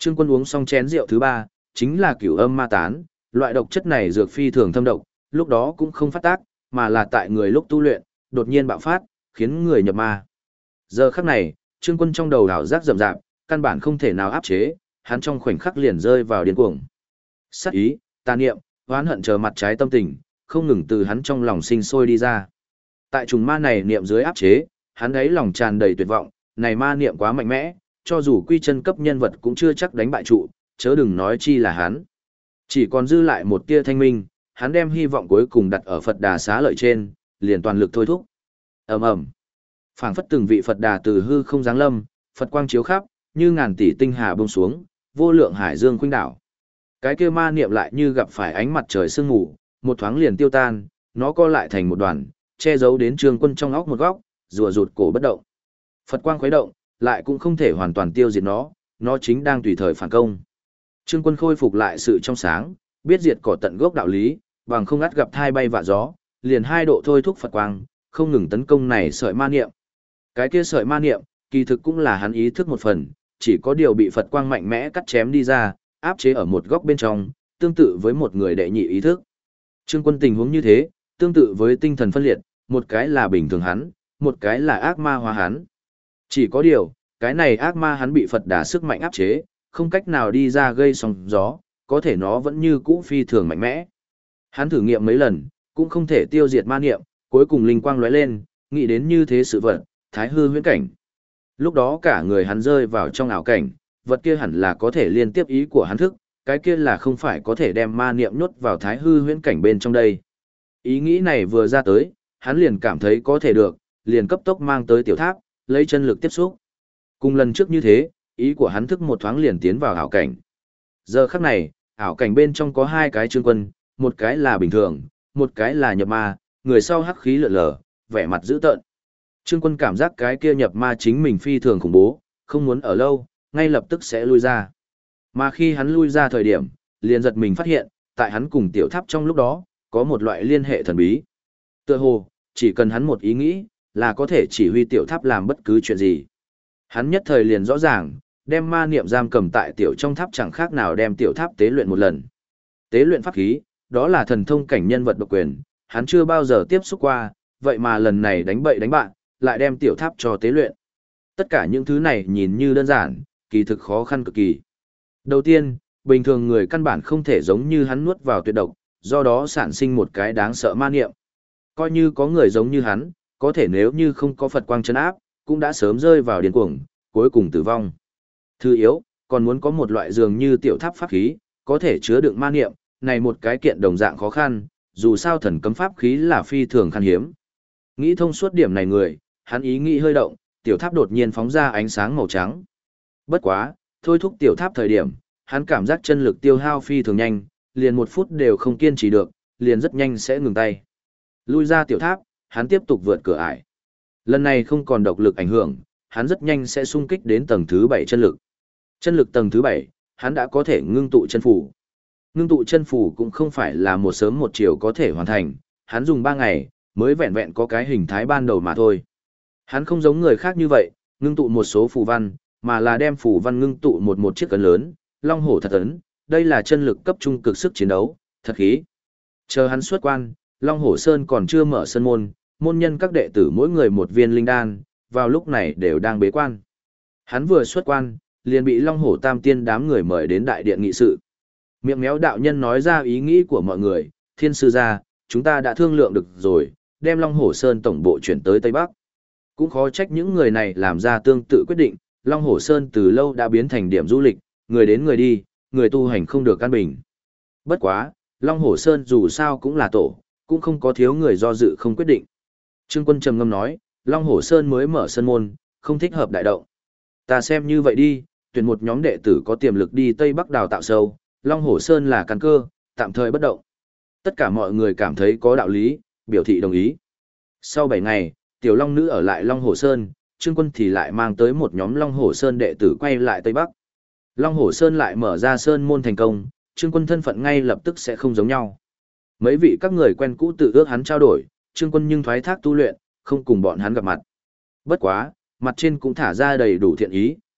Trương Quân uống xong chén rượu thứ ba, chính là Cửu Âm Ma Tán, loại độc chất này dược phi thường thâm độc, lúc đó cũng không phát tác, mà là tại người lúc tu luyện, đột nhiên bạo phát, khiến người nhập ma. Giờ khắc này, Trương Quân trong đầu ảo giác rậm rạp, căn bản không thể nào áp chế, hắn trong khoảnh khắc liền rơi vào điên cuồng. Sát ý, tà niệm, oán hận chờ mặt trái tâm tình, không ngừng từ hắn trong lòng sinh sôi đi ra. Tại trùng ma này niệm dưới áp chế, hắn ấy lòng tràn đầy tuyệt vọng, này ma niệm quá mạnh mẽ, cho dù quy chân cấp nhân vật cũng chưa chắc đánh bại trụ, chớ đừng nói chi là hắn. Chỉ còn dư lại một tia thanh minh, hắn đem hy vọng cuối cùng đặt ở Phật Đà xá lợi trên, liền toàn lực thôi thúc. Ầm ầm. Phảng phất từng vị Phật Đà từ hư không giáng lâm, Phật quang chiếu khắp, như ngàn tỷ tinh hà buông xuống, vô lượng hải dương khuynh đảo. Cái kia ma niệm lại như gặp phải ánh mặt trời sương mù, một thoáng liền tiêu tan, nó co lại thành một đoàn, che giấu đến Trương Quân trong óc một góc, rùa rụt cổ bất động. Phật quang khuấy động, lại cũng không thể hoàn toàn tiêu diệt nó chính đang tùy thời phản công. Trương Quân khôi phục lại sự trong sáng, biết diệt cỏ tận gốc đạo lý, bằng không ngắt gặp thai bay vạ gió, liền hai độ thôi thúc Phật quang, không ngừng tấn công này sợi ma niệm. Cái kia sợi ma niệm, kỳ thực cũng là hắn ý thức một phần, chỉ có điều bị Phật quang mạnh mẽ cắt chém đi ra, áp chế ở một góc bên trong, tương tự với một người đệ nhị ý thức. Trương Quân tình huống như thế, tương tự với tinh thần phân liệt, một cái là bình thường hắn, một cái là ác ma hóa hắn. Chỉ có điều, cái này ác ma hắn bị Phật Đà sức mạnh áp chế, không cách nào đi ra gây sóng gió, có thể nó vẫn như cũ phi thường mạnh mẽ. Hắn thử nghiệm mấy lần, cũng không thể tiêu diệt ma niệm, cuối cùng linh quang lóe lên, nghĩ đến như thế sự vật, thái hư huyễn cảnh. Lúc đó cả người hắn rơi vào trong ảo cảnh, vật kia hẳn là có thể liên tiếp ý của hắn thức, cái kia là không phải có thể đem ma niệm nhốt vào thái hư huyễn cảnh bên trong đây. Ý nghĩ này vừa ra tới, hắn liền cảm thấy có thể được, liền cấp tốc mang tới tiểu tháp, lấy chân lực tiếp xúc. Cùng lần trước như thế, ý của hắn thức một thoáng liền tiến vào ảo cảnh. Giờ khắc này, ảo cảnh bên trong có hai cái Trương Quân, một cái là bình thường, một cái là nhập ma, người sau hắc khí lượn lờ, vẻ mặt dữ tợn. Trương Quân cảm giác cái kia nhập ma chính mình phi thường khủng bố, không muốn ở lâu, ngay lập tức sẽ lui ra. Mà khi hắn lui ra thời điểm, liền giật mình phát hiện, tại hắn cùng tiểu tháp trong lúc đó, có một loại liên hệ thần bí. Tựa hồ, chỉ cần hắn một ý nghĩ, là có thể chỉ huy tiểu tháp làm bất cứ chuyện gì. Hắn nhất thời liền rõ ràng, đem ma niệm giam cầm tại tiểu trong tháp chẳng khác nào đem tiểu tháp tế luyện một lần. Tế luyện pháp khí, đó là thần thông cảnh nhân vật độc quyền, hắn chưa bao giờ tiếp xúc qua, vậy mà lần này đánh bậy đánh bạn, lại đem tiểu tháp cho tế luyện. Tất cả những thứ này nhìn như đơn giản, kỳ thực khó khăn cực kỳ. Đầu tiên, bình thường người căn bản không thể giống như hắn nuốt vào tuyệt độc, do đó sản sinh một cái đáng sợ ma niệm. Coi như có người giống như hắn, có thể nếu như không có Phật quang trấn áp, cũng đã sớm rơi vào điên cuồng, cuối cùng tử vong. Thứ yếu, còn muốn có một loại dường như tiểu tháp pháp khí, có thể chứa đựng ma niệm, này một cái kiện đồng dạng khó khăn, dù sao thần cấm pháp khí là phi thường khan hiếm. Nghĩ thông suốt điểm này người, hắn ý nghĩ hơi động, tiểu tháp đột nhiên phóng ra ánh sáng màu trắng. Bất quá, thôi thúc tiểu tháp thời điểm, hắn cảm giác chân lực tiêu hao phi thường nhanh, liền 1 phút đều không kiên trì được, liền rất nhanh sẽ ngừng tay. Lui ra tiểu tháp, hắn tiếp tục vượt cửa ải. Lần này không còn độc lực ảnh hưởng, hắn rất nhanh sẽ xung kích đến tầng thứ 7 chân lực. Chân lực tầng thứ 7, hắn đã có thể ngưng tụ chân phủ. Ngưng tụ chân phủ cũng không phải là một sớm một chiều có thể hoàn thành, hắn dùng 3 ngày, mới vẹn vẹn có cái hình thái ban đầu mà thôi. Hắn không giống người khác như vậy, ngưng tụ một số phù văn, mà là đem phù văn ngưng tụ một chiếc ấn lớn, long hổ thật ấn, đây là chân lực cấp trung cực sức chiến đấu, thật khí. Chờ hắn xuất quan, Long Hổ Sơn còn chưa mở sân môn, môn nhân các đệ tử mỗi người một viên linh đan, vào lúc này đều đang bế quan. Hắn vừa xuất quan, liền bị Long Hổ Tam Tiên đám người mời đến đại điện nghị sự. Miệng méo đạo nhân nói ra ý nghĩ của mọi người, Thiên sư gia, chúng ta đã thương lượng được rồi, đem Long Hổ Sơn tổng bộ chuyển tới Tây Bắc. Cũng khó trách những người này làm ra tương tự quyết định, Long Hổ Sơn từ lâu đã biến thành điểm du lịch, người đến người đi, người tu hành không được an bình. Bất quá, Long Hổ Sơn dù sao cũng là tổ, cũng không có thiếu người do dự không quyết định. Trương Quân trầm ngâm nói, Long Hổ Sơn mới mở sân môn, không thích hợp đại động. Ta xem như vậy đi, tuyển một nhóm đệ tử có tiềm lực đi Tây Bắc đào tạo sâu, Long Hổ Sơn là căn cơ, tạm thời bất động. Tất cả mọi người cảm thấy có đạo lý, biểu thị đồng ý. Sau 7 ngày, Tiểu Long Nữ ở lại Long Hổ Sơn, Trương Quân thì lại mang tới một nhóm Long Hổ Sơn đệ tử quay lại Tây Bắc. Long Hổ Sơn lại mở ra sơn môn thành công, Trương Quân thân phận ngay lập tức sẽ không giống nhau. Mấy vị các người quen cũ tự ước hắn trao đổi, Trương Quân nhưng thoái thác tu luyện, không cùng bọn hắn gặp mặt. Bất quá, mặt trên cũng thả ra đầy đủ thiện ý,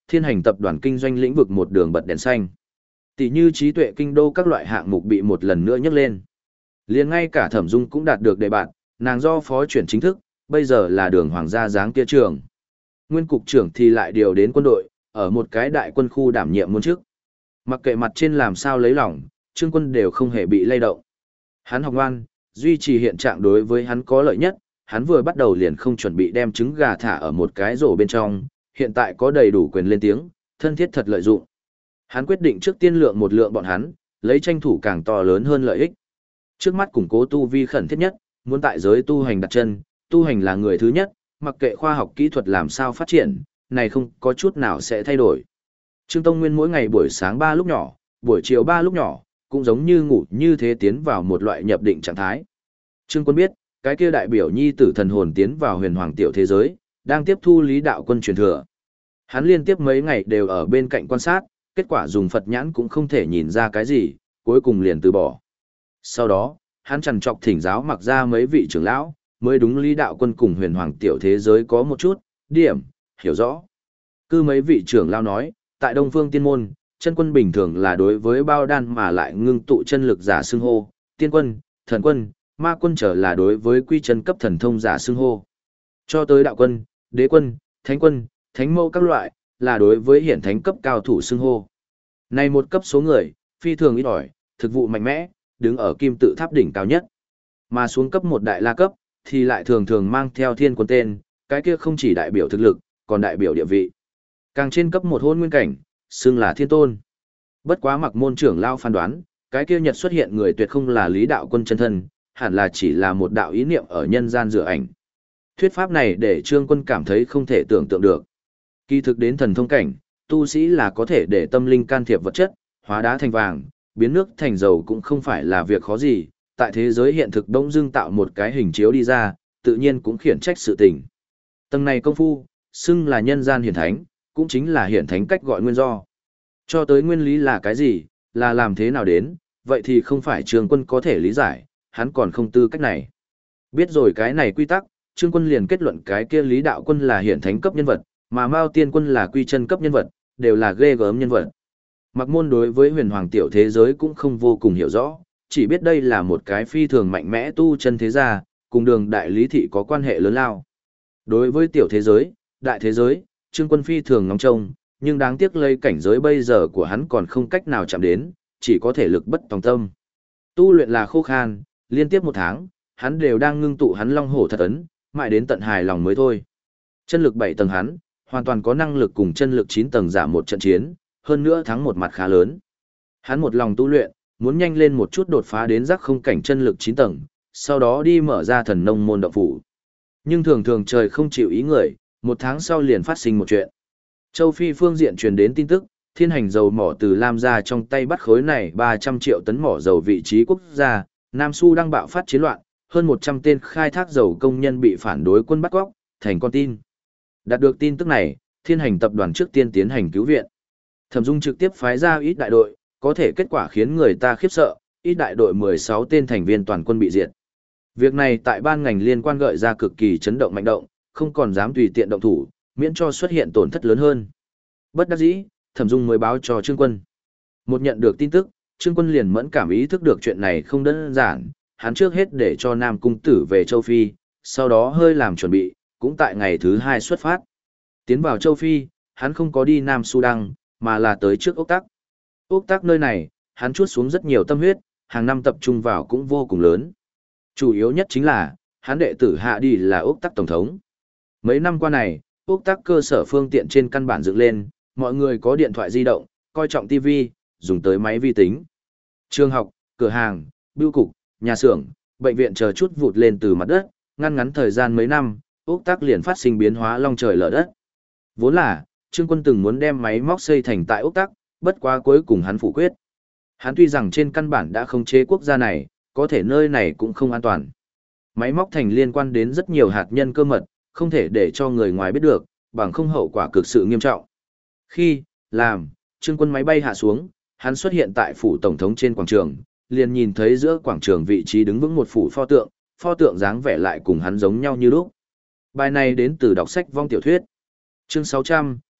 Thiên Hành tập đoàn kinh doanh lĩnh vực một đường bật đèn xanh. Tỷ như trí tuệ kinh đô các loại hạng mục bị một lần nữa nhấc lên. Liền ngay cả Thẩm Dung cũng đạt được đề bạt, nàng do phó chuyển chính thức, bây giờ là đường hoàng gia dáng kia trường. Nguyên cục trưởng thì lại điều đến quân đội, ở một cái đại quân khu đảm nhiệm muôn chức. Mặc kệ mặt trên làm sao lấy lòng, Trương Quân đều không hề bị lay động. Hắn học ngoan, duy trì hiện trạng đối với hắn có lợi nhất, hắn vừa bắt đầu liền không chuẩn bị đem trứng gà thả ở một cái rổ bên trong, hiện tại có đầy đủ quyền lên tiếng, thân thiết thật lợi dụng. Hắn quyết định trước tiên lượng một lượng bọn hắn, lấy tranh thủ càng to lớn hơn lợi ích. Trước mắt củng cố tu vi khẩn thiết nhất, muốn tại giới tu hành đặt chân, tu hành là người thứ nhất, mặc kệ khoa học kỹ thuật làm sao phát triển, này không có chút nào sẽ thay đổi. Trương Tông Nguyên mỗi ngày buổi sáng 3 lúc nhỏ, buổi chiều 3 lúc nhỏ, cũng giống như ngủ như thế tiến vào một loại nhập định trạng thái. Trương Quân biết, cái kia đại biểu nhi tử thần hồn tiến vào huyền hoàng tiểu thế giới, đang tiếp thu Lý Đạo Quân truyền thừa. Hắn liên tiếp mấy ngày đều ở bên cạnh quan sát, kết quả dùng Phật nhãn cũng không thể nhìn ra cái gì, cuối cùng liền từ bỏ. Sau đó, hắn trằn trọc thỉnh giáo mặc ra mấy vị trưởng lão, mới đúng Lý Đạo Quân cùng huyền hoàng tiểu thế giới có một chút, điểm, hiểu rõ. Cứ mấy vị trưởng lão nói, tại Đông Phương Tiên Môn, chân quân bình thường là đối với bao đan mà lại ngưng tụ chân lực giả xưng hô, tiên quân, thần quân, ma quân trở là đối với quy chân cấp thần thông giả xưng hô. Cho tới đạo quân, đế quân, thánh mẫu các loại, là đối với hiển thánh cấp cao thủ xưng hô. Này một cấp số người, phi thường ít ỏi, thực vụ mạnh mẽ, đứng ở kim tự tháp đỉnh cao nhất. Mà xuống cấp một đại la cấp, thì lại thường thường mang theo thiên quân tên, cái kia không chỉ đại biểu thực lực, còn đại biểu địa vị. Càng trên cấp một hôn nguyên cảnh, xưng là thiên tôn. Bất quá Mặc môn trưởng lao phán đoán, cái kia nhật xuất hiện người tuyệt không là Lý Đạo Quân chân thân, hẳn là chỉ là một đạo ý niệm ở nhân gian rửa ảnh. Thuyết pháp này để Trương Quân cảm thấy không thể tưởng tượng được. Kỳ thực đến thần thông cảnh, tu sĩ là có thể để tâm linh can thiệp vật chất, hóa đá thành vàng, biến nước thành dầu cũng không phải là việc khó gì, tại thế giới hiện thực đông dưng tạo một cái hình chiếu đi ra, tự nhiên cũng khiển trách sự tình. Tầng này công phu, xưng là nhân gian hiển thánh, cũng chính là hiển thánh cách gọi nguyên do. Cho tới nguyên lý là cái gì, là làm thế nào đến, vậy thì không phải Trương Quân có thể lý giải, hắn còn không tư cách này. Biết rồi cái này quy tắc, Trương Quân liền kết luận cái kia Lý Đạo Quân là hiển thánh cấp nhân vật, mà Mao Tiên Quân là quy chân cấp nhân vật, đều là ghê gớm nhân vật. Mặc môn đối với huyền hoàng tiểu thế giới cũng không vô cùng hiểu rõ, chỉ biết đây là một cái phi thường mạnh mẽ tu chân thế gia, cùng đường đại lý thị có quan hệ lớn lao. Đối với tiểu thế giới, đại thế giới, Trương Quân phi thường ngóng trông, nhưng đáng tiếc lấy cảnh giới bây giờ của hắn còn không cách nào chạm đến, chỉ có thể lực bất tòng tâm. Tu luyện là khô khan, liên tiếp 1 tháng, hắn đều đang ngưng tụ hắn long hổ thật ấn, mãi đến tận hài lòng mới thôi. Chân lực 7 tầng hắn, hoàn toàn có năng lực cùng chân lực 9 tầng giả một trận chiến, hơn nữa thắng một mặt khá lớn. Hắn một lòng tu luyện, muốn nhanh lên một chút đột phá đến giác không cảnh chân lực 9 tầng, sau đó đi mở ra thần nông môn động phủ. Nhưng thường thường trời không chịu ý người, 1 tháng sau liền phát sinh một chuyện. Châu Phi phương diện truyền đến tin tức, Thiên Hành dầu mỏ từ Lam gia trong tay bắt khối này 300 triệu tấn mỏ dầu vị trí quốc gia, Nam Su đang bạo phát chiến loạn, hơn 100 tên khai thác dầu công nhân bị phản đối quân bắt cóc, thành con tin. Đạt được tin tức này, Thiên Hành tập đoàn trước tiên tiến hành cứu viện. Thẩm Dung trực tiếp phái ra ít đại đội, có thể kết quả khiến người ta khiếp sợ, ít đại đội 16 tên thành viên toàn quân bị diệt. Việc này tại ban ngành liên quan gợi ra cực kỳ chấn động mạnh động, không còn dám tùy tiện động thủ, miễn cho xuất hiện tổn thất lớn hơn. Bất đắc dĩ, Thẩm Dung mới báo cho Trương Quân. Một nhận được tin tức, Trương Quân liền mẫn cảm ý thức được chuyện này không đơn giản, hắn trước hết để cho Nam Cung Tử về Châu Phi, sau đó hơi làm chuẩn bị, cũng tại ngày thứ 2 xuất phát. Tiến vào Châu Phi, hắn không có đi Nam Sudan, mà là tới trước Ốc Tắc. Ốc Tắc nơi này, hắn chuốt xuống rất nhiều tâm huyết, hàng năm tập trung vào cũng vô cùng lớn. Chủ yếu nhất chính là, hắn đệ tử hạ đi là Ốc Tắc Tổng thống. Mấy năm qua này, Ốc Tắc cơ sở phương tiện trên căn bản dựng lên, mọi người có điện thoại di động, coi trọng TV, dùng tới máy vi tính. Trường học, cửa hàng, bưu cục, nhà xưởng, bệnh viện chờ chút vụt lên từ mặt đất, ngăn ngắn thời gian mấy năm, Ốc Tắc liền phát sinh biến hóa long trời lở đất. Vốn là, Trương Quân từng muốn đem máy móc xây thành tại Ốc Tắc, bất quá cuối cùng hắn phủ quyết. Hắn tuy rằng trên căn bản đã khống chế quốc gia này, có thể nơi này cũng không an toàn. Máy móc thành liên quan đến rất nhiều hạt nhân cơ mật, không thể để cho người ngoài biết được, bằng không hậu quả cực sự nghiêm trọng. Khi, Trương Quân máy bay hạ xuống, hắn xuất hiện tại phủ tổng thống trên quảng trường, liền nhìn thấy giữa quảng trường vị trí đứng vững một phủ pho tượng dáng vẻ lại cùng hắn giống nhau như lúc. Bài này đến từ đọc sách vong tiểu thuyết. Chương 600,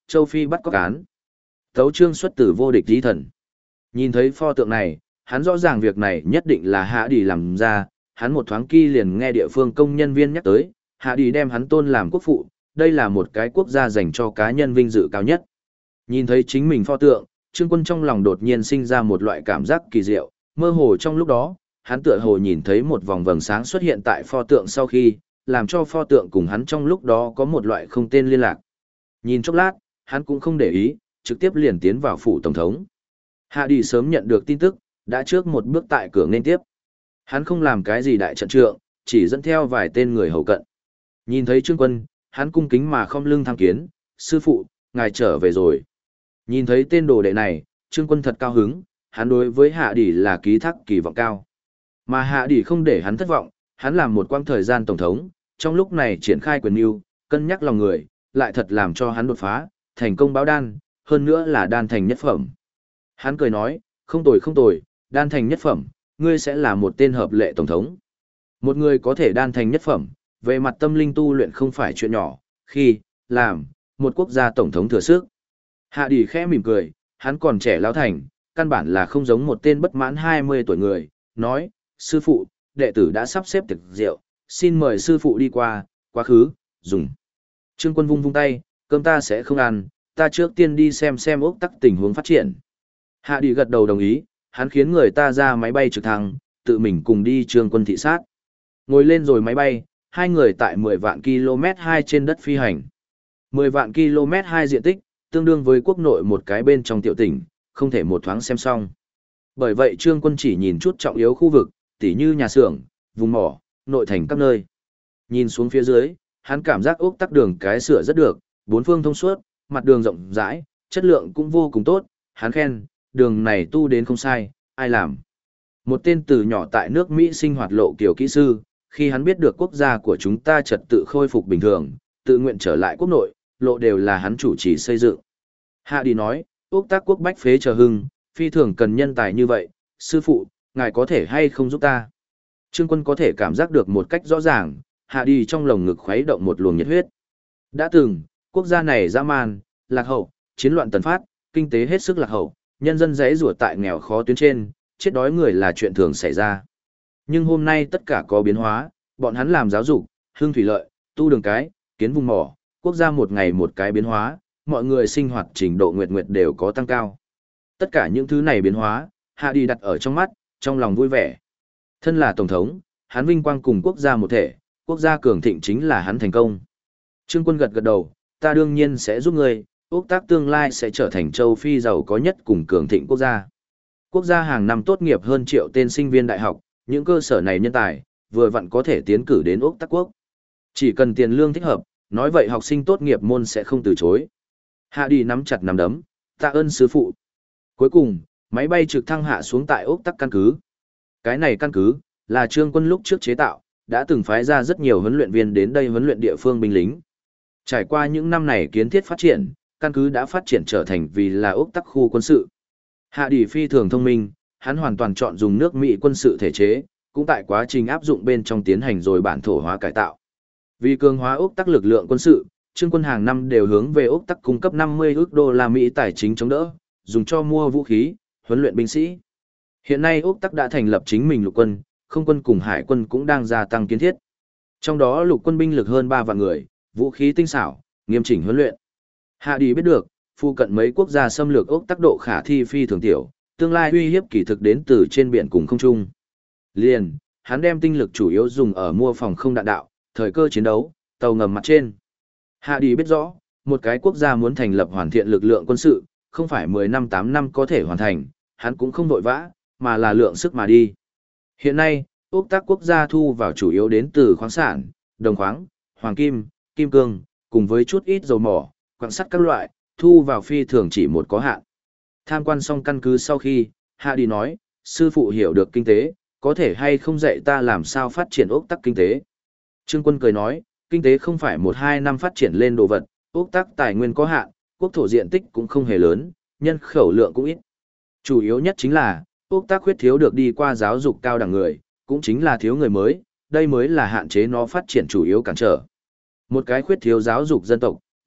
châu Phi bắt cóc án. Tấu chương xuất từ vô địch tí thần. Nhìn thấy pho tượng này, hắn rõ ràng việc này nhất định là Hạ Đi làm ra, hắn một thoáng kia liền nghe địa phương công nhân viên nhắc tới, Hạ Đi đem hắn tôn làm quốc phụ, đây là một cái quốc gia dành cho cá nhân vinh dự cao nhất. Nhìn thấy chính mình pho tượng, Trương Quân trong lòng đột nhiên sinh ra một loại cảm giác kỳ diệu, mơ hồ trong lúc đó, hắn tựa hồ nhìn thấy một vòng vầng sáng xuất hiện tại pho tượng sau khi, làm cho pho tượng cùng hắn trong lúc đó có một loại không tên liên lạc. Nhìn chốc lát, hắn cũng không để ý, trực tiếp liền tiến vào phủ tổng thống. Hạ Đi sớm nhận được tin tức, đã trước một bước tại cửa nên tiếp. Hắn không làm cái gì đại trận trượng, chỉ dẫn theo vài tên người hầu cận. Nhìn thấy Trương Quân, hắn cung kính mà khom lưng tham kiến, sư phụ, ngài trở về rồi. Nhìn thấy tên đồ đệ này, Trương Quân thật cao hứng, hắn đối với Hạ Đi là ký thác kỳ vọng cao. Mà Hạ Đi không để hắn thất vọng, hắn làm một quãng thời gian tổng thống, trong lúc này triển khai quyền mưu, cân nhắc lòng người, lại thật làm cho hắn đột phá, thành công báo đan, hơn nữa là đan thành nhất phẩm. Hắn cười nói, không tồi, đan thành nhất phẩm, ngươi sẽ là một tên hợp lệ tổng thống. Một người có thể đan thành nhất phẩm, về mặt tâm linh tu luyện không phải chuyện nhỏ, khi, làm, một quốc gia tổng thống thừa sức. Hạ Đi khẽ mỉm cười, hắn còn trẻ lão thành, căn bản là không giống một tên bất mãn 20 tuổi người, nói, sư phụ, đệ tử đã sắp xếp tiệc rượu, xin mời sư phụ đi qua, quá khứ, dùng. Trương Quân vung vung tay, cơm ta sẽ không ăn, ta trước tiên đi xem ốc tắc tình huống phát triển. Hạ Đi gật đầu đồng ý, hắn khiến người ta ra máy bay trực thăng, tự mình cùng đi Trương Quân thị sát. Ngồi lên rồi máy bay, hai người tại 10 vạn km 2 trên đất phi hành. 10 vạn km 2 diện tích, tương đương với quốc nội một cái bên trong tiểu tỉnh, không thể một thoáng xem xong. Bởi vậy Trương Quân chỉ nhìn chút trọng yếu khu vực, tỉ như nhà xưởng, vùng mỏ, nội thành các nơi. Nhìn xuống phía dưới, hắn cảm giác ốc tắc đường cái sửa rất được, bốn phương thông suốt, mặt đường rộng rãi, chất lượng cũng vô cùng tốt, hắn khen, đường này tu đến không sai, ai làm. Một tên từ nhỏ tại nước Mỹ sinh hoạt lộ kiểu kỹ sư, khi hắn biết được quốc gia của chúng ta trật tự khôi phục bình thường, tự nguyện trở lại quốc nội, lộ đều là hắn chủ trì xây dựng. Hạ Đi nói, ốc tác quốc bách phế chờ hưng, phi thường cần nhân tài như vậy, sư phụ, ngài có thể hay không giúp ta. Trương Quân có thể cảm giác được một cách rõ ràng, Hạ Đi trong lồng ngực khuấy động một luồng nhiệt huyết. Đã từng, quốc gia này dã man, lạc hậu, chiến loạn tần phát, kinh tế hết sức lạc hậu, nhân dân rẽ rủa tại nghèo khó tuyến trên, chết đói người là chuyện thường xảy ra. Nhưng hôm nay tất cả có biến hóa, bọn hắn làm giáo dục, hương thủy lợi, tu đường cái, kiến vùng mỏ, quốc gia một ngày một cái biến hóa, mọi người sinh hoạt trình độ nguyệt nguyệt đều có tăng cao. Tất cả những thứ này biến hóa, Hạ Đi đặt ở trong mắt, trong lòng vui vẻ. Thân là tổng thống, hắn vinh quang cùng quốc gia một thể, quốc gia cường thịnh chính là hắn thành công. Trương Quân gật gật đầu, ta đương nhiên sẽ giúp ngươi, ốc tác tương lai sẽ trở thành châu Phi giàu có nhất cùng cường thịnh quốc gia. Quốc gia hàng năm tốt nghiệp hơn triệu tên sinh viên đại học, những cơ sở này nhân tài, vừa vặn có thể tiến cử đến ốc tác quốc. Chỉ cần tiền lương thích hợp, nói vậy học sinh tốt nghiệp môn sẽ không từ chối. Hạ Đi nắm chặt nắm đấm, tạ ơn sư phụ. Cuối cùng, máy bay trực thăng hạ xuống tại ốc tắc căn cứ. Cái này căn cứ, là Trương Quân lúc trước chế tạo, đã từng phái ra rất nhiều huấn luyện viên đến đây huấn luyện địa phương binh lính. Trải qua những năm này kiến thiết phát triển, căn cứ đã phát triển trở thành vì là ốc tắc khu quân sự. Hạ Đi phi thường thông minh, hắn hoàn toàn chọn dùng nước Mỹ quân sự thể chế, cũng tại quá trình áp dụng bên trong tiến hành rồi bản thổ hóa cải tạo. Vì cường hóa ốc tắc lực lượng quân sự, Trương Quân hàng năm đều hướng về ốc tắc cung cấp 50 ức đô la Mỹ tài chính chống đỡ, dùng cho mua vũ khí, huấn luyện binh sĩ. Hiện nay ốc tắc đã thành lập chính mình lục quân, không quân cùng hải quân cũng đang gia tăng kiến thiết. Trong đó lục quân binh lực hơn 3 vạn người, vũ khí tinh xảo, nghiêm chỉnh huấn luyện. Hạ Đi biết được, phụ cận mấy quốc gia xâm lược ốc tắc độ khả thi phi thường tiểu, tương lai uy hiếp kỳ thực đến từ trên biển cùng không trung. Liền, hắn đem tinh lực chủ yếu dùng ở mua phòng không đạn đạo, thời cơ chiến đấu, tàu ngầm mặt trên. Hạ Đi biết rõ, một cái quốc gia muốn thành lập hoàn thiện lực lượng quân sự, không phải 10 năm 8 năm có thể hoàn thành, hắn cũng không vội vã, mà là lượng sức mà đi. Hiện nay, ốc tác quốc gia thu vào chủ yếu đến từ khoáng sản, đồng khoáng, hoàng kim, kim cương, cùng với chút ít dầu mỏ, quặng sắt các loại, thu vào phi thường chỉ một có hạn. Tham quan xong căn cứ sau khi, Hạ Đi nói, sư phụ hiểu được kinh tế, có thể hay không dạy ta làm sao phát triển ốc tắc kinh tế. Trương Quân cười nói, kinh tế không phải 1-2 năm phát triển lên đồ vật, ốc tắc tài nguyên có hạn, quốc thổ diện tích cũng không hề lớn, nhân khẩu lượng cũng ít. Chủ yếu nhất chính là, ốc tắc khuyết thiếu được đi qua giáo dục cao đẳng người, cũng chính là thiếu người mới, đây mới là hạn chế nó phát triển chủ yếu cản trở. Một cái khuyết thiếu giáo dục dân tộc,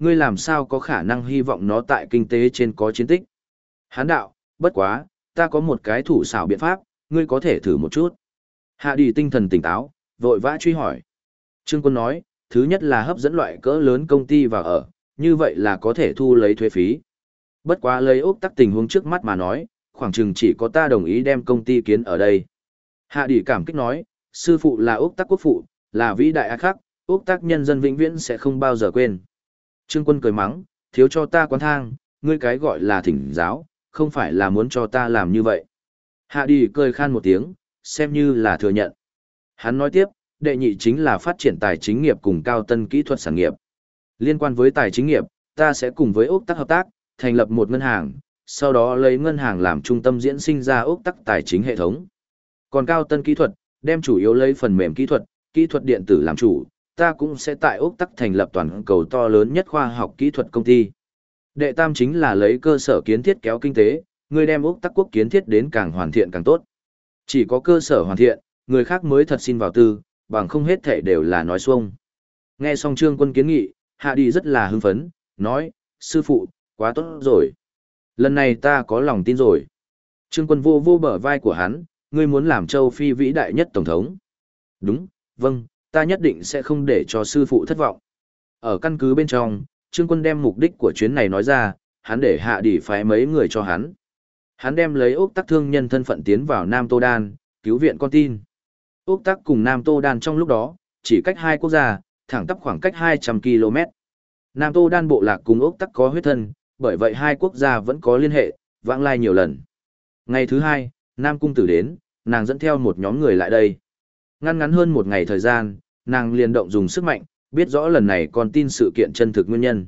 ngươi làm sao có khả năng hy vọng nó tại kinh tế trên có chiến tích. Hán đạo, bất quá, ta có một cái thủ xảo biện pháp, ngươi có thể thử một chút. Hạ đi tinh thần tỉnh táo, vội vã truy hỏi. Trương Quân nói, thứ nhất là hấp dẫn loại cỡ lớn công ty vào ở, như vậy là có thể thu lấy thuế phí. Bất quá lấy Úc Tắc tình huống trước mắt mà nói, khoảng chừng chỉ có ta đồng ý đem công ty kiến ở đây. Hạ đi cảm kích nói, sư phụ là Úc Tắc quốc phụ, là vĩ đại ác khắc, Úc Tắc nhân dân vĩnh viễn sẽ không bao giờ quên. Trương Quân cười mắng, thiếu cho ta quán thang, ngươi cái gọi là thỉnh giáo, không phải là muốn cho ta làm như vậy. Hạ đi cười khan một tiếng, xem như là thừa nhận. Hắn nói tiếp, đệ nhị chính là phát triển tài chính nghiệp cùng cao tân kỹ thuật sản nghiệp. Liên quan với tài chính nghiệp, ta sẽ cùng với Úc Tắc hợp tác, thành lập một ngân hàng, sau đó lấy ngân hàng làm trung tâm diễn sinh ra Úc Tắc tài chính hệ thống. Còn cao tân kỹ thuật, đem chủ yếu lấy phần mềm kỹ thuật điện tử làm chủ, ta cũng sẽ tại Úc Tắc thành lập toàn cầu to lớn nhất khoa học kỹ thuật công ty. Đệ tam chính là lấy cơ sở kiến thiết kéo kinh tế, người đem Úc Tắc quốc kiến thiết đến càng hoàn thiện càng tốt. Chỉ có cơ sở hoàn thiện, người khác mới thật xin vào tư, bằng không hết thể đều là nói xuông. Nghe xong Trương Quân kiến nghị, Hạ đi rất là hưng phấn, nói, sư phụ, quá tốt rồi. Lần này ta có lòng tin rồi. Trương Quân vô vô bờ vai của hắn, ngươi muốn làm châu Phi vĩ đại nhất tổng thống. Đúng, vâng, ta nhất định sẽ không để cho sư phụ thất vọng. Ở căn cứ bên trong, Trương Quân đem mục đích của chuyến này nói ra, hắn để Hạ đi phái mấy người cho hắn. Hắn đem lấy Úc Tắc thương nhân thân phận tiến vào Nam Tô Đan, cứu viện con tin. Úc Tắc cùng Nam Tô Đan trong lúc đó, chỉ cách hai quốc gia, thẳng tắp khoảng cách 200 km. Nam Tô Đan bộ lạc cùng Úc Tắc có huyết thân, bởi vậy hai quốc gia vẫn có liên hệ, vãng lai nhiều lần. Ngày thứ hai, Nam Cung Tử đến, nàng dẫn theo một nhóm người lại đây. Ngắn hơn một ngày thời gian, nàng liền động dùng sức mạnh, biết rõ lần này con tin sự kiện chân thực nguyên nhân.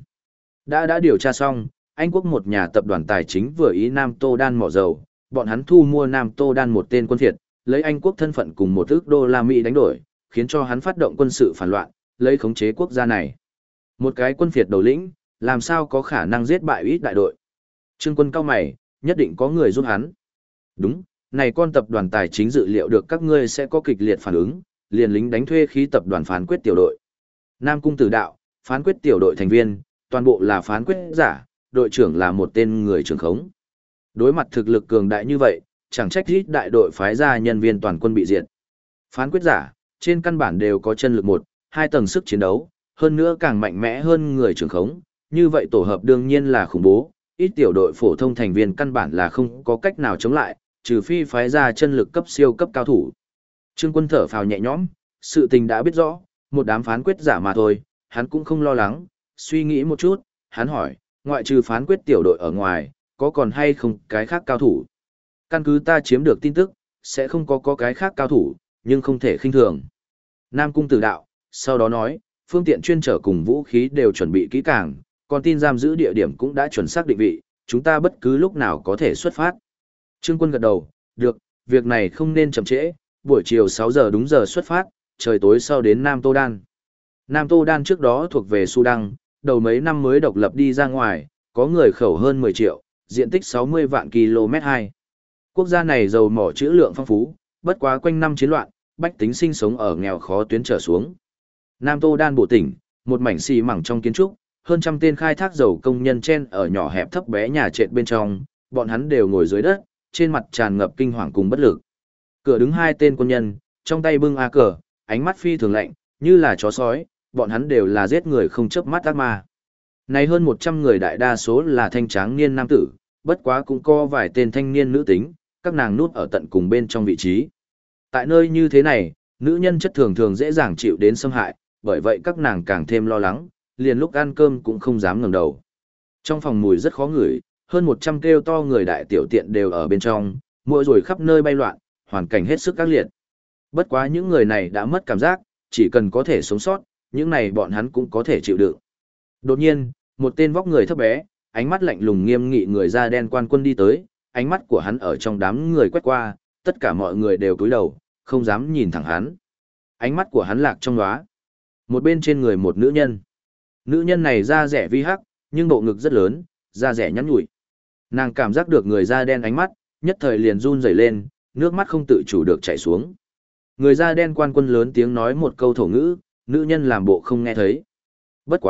Đã điều tra xong, Anh quốc một nhà tập đoàn tài chính vừa ý Nam Tô Đan mỏ dầu, bọn hắn thu mua Nam Tô Đan một tên quân phiệt, lấy Anh quốc thân phận cùng $1 ức đánh đổi, khiến cho hắn phát động quân sự phản loạn, lấy khống chế quốc gia này. Một cái quân phiệt đầu lĩnh, làm sao có khả năng giết bại ít đại đội. Trương Quân cao mày, nhất định có người giúp hắn. Đúng, này con tập đoàn tài chính dự liệu được các ngươi sẽ có kịch liệt phản ứng, liền lính đánh thuê khí tập đoàn phán quyết tiểu đội. Nam Cung Tử đạo, phán quyết tiểu đội thành viên, toàn bộ là phán quyết giả, đội trưởng là một tên người trưởng khống. Đối mặt thực lực cường đại như vậy, chẳng trách ít đại đội phái ra nhân viên toàn quân bị diệt. Phán quyết giả, trên căn bản đều có chân lực 1, 2 tầng sức chiến đấu, hơn nữa càng mạnh mẽ hơn người trưởng khống, như vậy tổ hợp đương nhiên là khủng bố, ít tiểu đội phổ thông thành viên căn bản là không có cách nào chống lại, trừ phi phái ra chân lực cấp siêu cấp cao thủ. Trương Quân thở phào nhẹ nhõm, sự tình đã biết rõ, một đám phán quyết giả mà thôi, hắn cũng không lo lắng, suy nghĩ một chút, hắn hỏi, ngoại trừ phán quyết tiểu đội ở ngoài, có còn hay không cái khác cao thủ? Căn cứ ta chiếm được tin tức, sẽ không có cái khác cao thủ, nhưng không thể khinh thường. Nam Cung Tử đạo, sau đó nói, phương tiện chuyên trở cùng vũ khí đều chuẩn bị kỹ càng, còn tin giam giữ địa điểm cũng đã chuẩn xác định vị, chúng ta bất cứ lúc nào có thể xuất phát. Trương Quân gật đầu, được, việc này không nên chậm trễ, buổi chiều 6 giờ đúng giờ xuất phát, trời tối sau đến Nam Tô Đan. Nam Tô Đan trước đó thuộc về Sudan, đầu mấy năm mới độc lập đi ra ngoài, có người khẩu hơn 10 triệu, diện tích 60 vạn km2. Quốc gia này giàu mỏ trữ lượng phong phú, bất quá quanh năm chiến loạn, bách tính sinh sống ở nghèo khó tuyến trở xuống. Nam Tô Đan bộ tỉnh, một mảnh xì mẳng trong kiến trúc, hơn trăm tên khai thác dầu công nhân chen ở nhỏ hẹp thấp bé nhà trệt bên trong, bọn hắn đều ngồi dưới đất, trên mặt tràn ngập kinh hoàng cùng bất lực. Cửa đứng hai tên quân nhân, trong tay bưng a cờ, ánh mắt phi thường lạnh, như là chó sói, bọn hắn đều là giết người không chớp mắt ác ma. Này hơn 100 người đại đa số là thanh tráng niên nam tử, bất quá cũng có vài tên thanh niên nữ tính, các nàng núp ở tận cùng bên trong vị trí. Tại nơi như thế này, nữ nhân chất thường thường dễ dàng chịu đến xâm hại, bởi vậy các nàng càng thêm lo lắng, liền lúc ăn cơm cũng không dám ngẩng đầu. Trong phòng mùi rất khó ngửi, hơn 100 kêu to người đại tiểu tiện đều ở bên trong, muỗi ruồi khắp nơi bay loạn, hoàn cảnh hết sức ác liệt. Bất quá những người này đã mất cảm giác, chỉ cần có thể sống sót, những này bọn hắn cũng có thể chịu đựng. Đột nhiên, một tên vóc người thấp bé, ánh mắt lạnh lùng nghiêm nghị người da đen quan quân đi tới, ánh mắt của hắn ở trong đám người quét qua, tất cả mọi người đều cúi đầu, không dám nhìn thẳng hắn. Ánh mắt của hắn lạc trong đó. Một bên trên người một nữ nhân. Nữ nhân này da rẻ vi hắc, nhưng bộ ngực rất lớn, da rẻ nhắn nhủi. Nàng cảm giác được người da đen ánh mắt, nhất thời liền run rẩy lên, nước mắt không tự chủ được chảy xuống. Người da đen quan quân lớn tiếng nói một câu thổ ngữ, nữ nhân làm bộ không nghe thấy. Bất quá,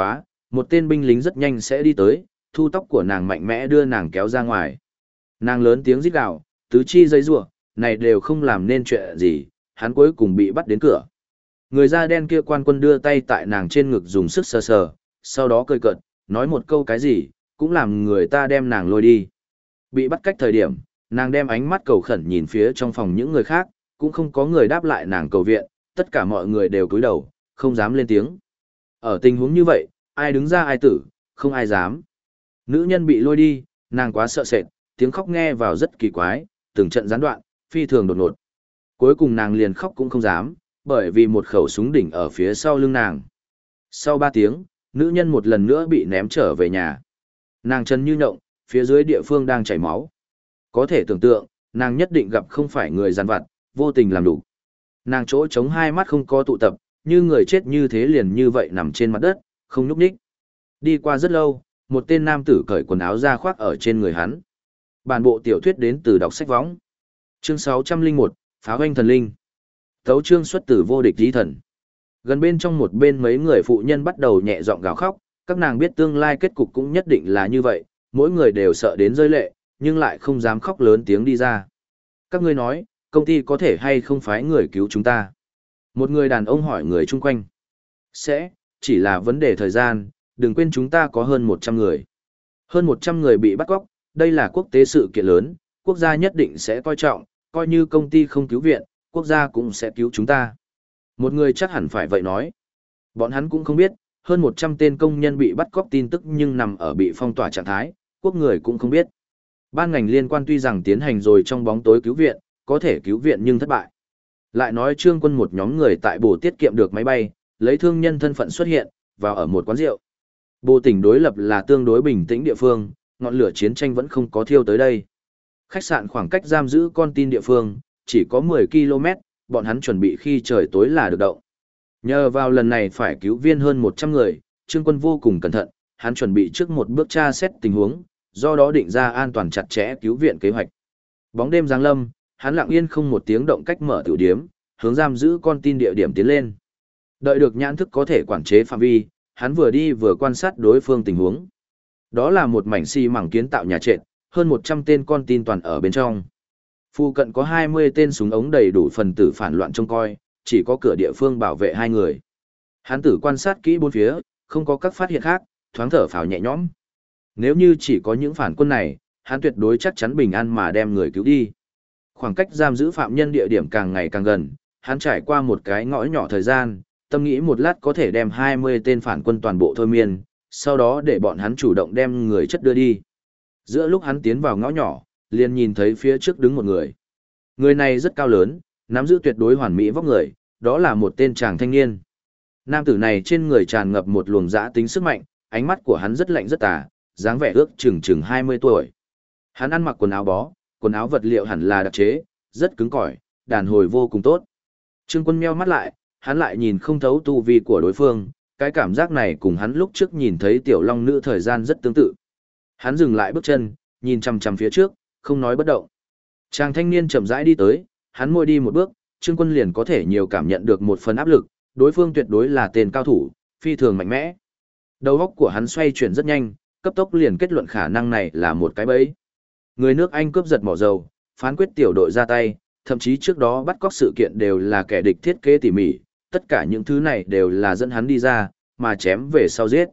một tên binh lính rất nhanh sẽ đi tới, thu tóc của nàng mạnh mẽ đưa nàng kéo ra ngoài. Nàng lớn tiếng rít gào, tứ chi giãy giụa, này đều không làm nên chuyện gì, hắn cuối cùng bị bắt đến cửa. Người da đen kia quan quân đưa tay tại nàng trên ngực dùng sức sờ sờ, sau đó cười cợt, nói một câu cái gì, cũng làm người ta đem nàng lôi đi. Bị bắt cách thời điểm, nàng đem ánh mắt cầu khẩn nhìn phía trong phòng những người khác, cũng không có người đáp lại nàng cầu viện, tất cả mọi người đều cúi đầu, không dám lên tiếng. Ở tình huống như vậy, ai đứng ra ai tử, không ai dám. Nữ nhân bị lôi đi, nàng quá sợ sệt, tiếng khóc nghe vào rất kỳ quái, từng trận gián đoạn, phi thường đột ngột. Cuối cùng nàng liền khóc cũng không dám, bởi vì một khẩu súng đỉnh ở phía sau lưng nàng. Sau 3 tiếng, nữ nhân một lần nữa bị ném trở về nhà. Nàng chân như nhộng, phía dưới địa phương đang chảy máu. Có thể tưởng tượng, nàng nhất định gặp không phải người gian vặt, vô tình làm đủ. Nàng chỗ chống hai mắt không có tụ tập, như người chết như thế liền như vậy nằm trên mặt đất, không nhúc nhích. Đi qua rất lâu, một tên nam tử cởi quần áo ra khoác ở trên người hắn. Bản bộ tiểu thuyết đến từ đọc sách võng. Chương 601, Phá hoanh thần linh. Tấu chương xuất từ vô địch lý thần. Gần bên trong một bên mấy người phụ nhân bắt đầu nhẹ giọng gào khóc, các nàng biết tương lai kết cục cũng nhất định là như vậy, mỗi người đều sợ đến rơi lệ, nhưng lại không dám khóc lớn tiếng đi ra. Các ngươi nói, công ty có thể hay không phái người cứu chúng ta? Một người đàn ông hỏi người chung quanh. Sẽ, chỉ là vấn đề thời gian, đừng quên chúng ta có hơn 100 người. Hơn 100 người bị bắt cóc, đây là quốc tế sự kiện lớn, quốc gia nhất định sẽ coi trọng, coi như công ty không cứu viện, quốc gia cũng sẽ cứu chúng ta. Một người chắc hẳn phải vậy nói. Bọn hắn cũng không biết, hơn 100 tên công nhân bị bắt cóc tin tức nhưng nằm ở bị phong tỏa trạng thái, quốc người cũng không biết. Ban ngành liên quan tuy rằng tiến hành rồi trong bóng tối cứu viện, có thể cứu viện nhưng thất bại. Lại nói Trương Quân một nhóm người tại Bồ tiết kiệm được máy bay, lấy thương nhân thân phận xuất hiện, vào ở một quán rượu. Bồ tỉnh đối lập là tương đối bình tĩnh địa phương, ngọn lửa chiến tranh vẫn không có thiêu tới đây. Khách sạn khoảng cách giam giữ con tin địa phương, chỉ có 10 km, bọn hắn chuẩn bị khi trời tối là được động. Nhờ vào lần này phải cứu viên hơn 100 người, Trương Quân vô cùng cẩn thận, hắn chuẩn bị trước một bước tra xét tình huống, do đó định ra an toàn chặt chẽ cứu viện kế hoạch. Bóng đêm giáng lâm, hắn lặng yên không một tiếng động cách mở tiểu điếm, hướng giam giữ con tin địa điểm tiến lên. Đợi được nhãn thức có thể quản chế phạm vi, hắn vừa đi vừa quan sát đối phương tình huống. Đó là một mảnh xi mảng kiến tạo nhà trệt, hơn 100 tên con tin toàn ở bên trong. Phu cận có 20 tên súng ống đầy đủ phần tử phản loạn trông coi, chỉ có cửa địa phương bảo vệ 2 người. Hắn tử quan sát kỹ bốn phía, không có các phát hiện khác, thoáng thở phào nhẹ nhõm. Nếu như chỉ có những phản quân này, hắn tuyệt đối chắc chắn bình an mà đem người cứu đi. Khoảng cách giam giữ phạm nhân địa điểm càng ngày càng gần, hắn trải qua một cái ngõ nhỏ thời gian, tâm nghĩ một lát có thể đem 20 tên phản quân toàn bộ thôi miên, sau đó để bọn hắn chủ động đem người chất đưa đi. Giữa lúc hắn tiến vào ngõ nhỏ, liền nhìn thấy phía trước đứng một người. Người này rất cao lớn, nắm giữ tuyệt đối hoàn mỹ vóc người, đó là một tên chàng thanh niên. Nam tử này trên người tràn ngập một luồng dã tính sức mạnh, ánh mắt của hắn rất lạnh rất tà, dáng vẻ ước chừng 20 tuổi. Hắn ăn mặc quần áo bó, quần áo vật liệu hẳn là đặc chế, rất cứng cỏi, đàn hồi vô cùng tốt. Trương Quân meo mắt lại, hắn lại nhìn không thấu tu vi của đối phương, cái cảm giác này cùng hắn lúc trước nhìn thấy tiểu long nữ thời gian rất tương tự. Hắn dừng lại bước chân, nhìn chằm chằm phía trước, không nói bất động. Chàng thanh niên chậm rãi đi tới, hắn môi đi một bước, Trương Quân liền có thể nhiều cảm nhận được một phần áp lực, đối phương tuyệt đối là tên cao thủ, phi thường mạnh mẽ. Đầu óc của hắn xoay chuyển rất nhanh, cấp tốc liền kết luận khả năng này là một cái bẫy. Người nước Anh cướp giật mỏ dầu, phán quyết tiểu đội ra tay, thậm chí trước đó bắt cóc sự kiện đều là kẻ địch thiết kế tỉ mỉ, tất cả những thứ này đều là dẫn hắn đi ra, mà chém về sau giết.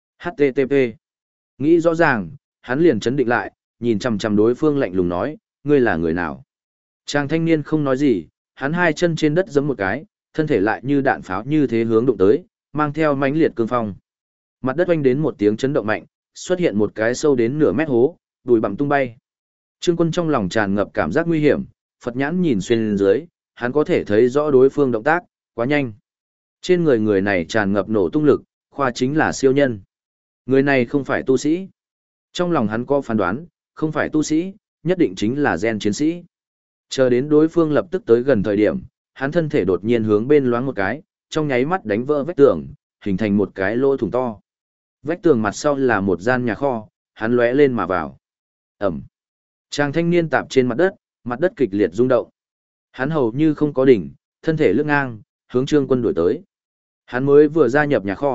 HTTP. Nghĩ rõ ràng, hắn liền chấn định lại, nhìn chằm chằm đối phương lạnh lùng nói, ngươi là người nào? Chàng thanh niên không nói gì, hắn hai chân trên đất giẫm một cái, thân thể lại như đạn pháo như thế hướng đụng tới, mang theo mãnh liệt cương phong. Mặt đất oanh đến một tiếng chấn động mạnh, xuất hiện một cái sâu đến nửa mét hố, bụi bặm tung bay. Trương Quân trong lòng tràn ngập cảm giác nguy hiểm, Phật nhãn nhìn xuyên lên dưới, hắn có thể thấy rõ đối phương động tác, quá nhanh. Trên người người này tràn ngập nổ tung lực, khoa chính là siêu nhân. Người này không phải tu sĩ. Trong lòng hắn có phán đoán, không phải tu sĩ, nhất định chính là gen chiến sĩ. Chờ đến đối phương lập tức tới gần thời điểm, hắn thân thể đột nhiên hướng bên loáng một cái, trong nháy mắt đánh vỡ vách tường, hình thành một cái lỗ thủng to. Vách tường mặt sau là một gian nhà kho, hắn lóe lên mà vào. Ẩm. Chàng thanh niên tạp trên mặt đất kịch liệt rung động. Hắn hầu như không có đỉnh, thân thể lướt ngang, hướng Trương Quân đuổi tới. Hắn mới vừa gia nhập nhà kho,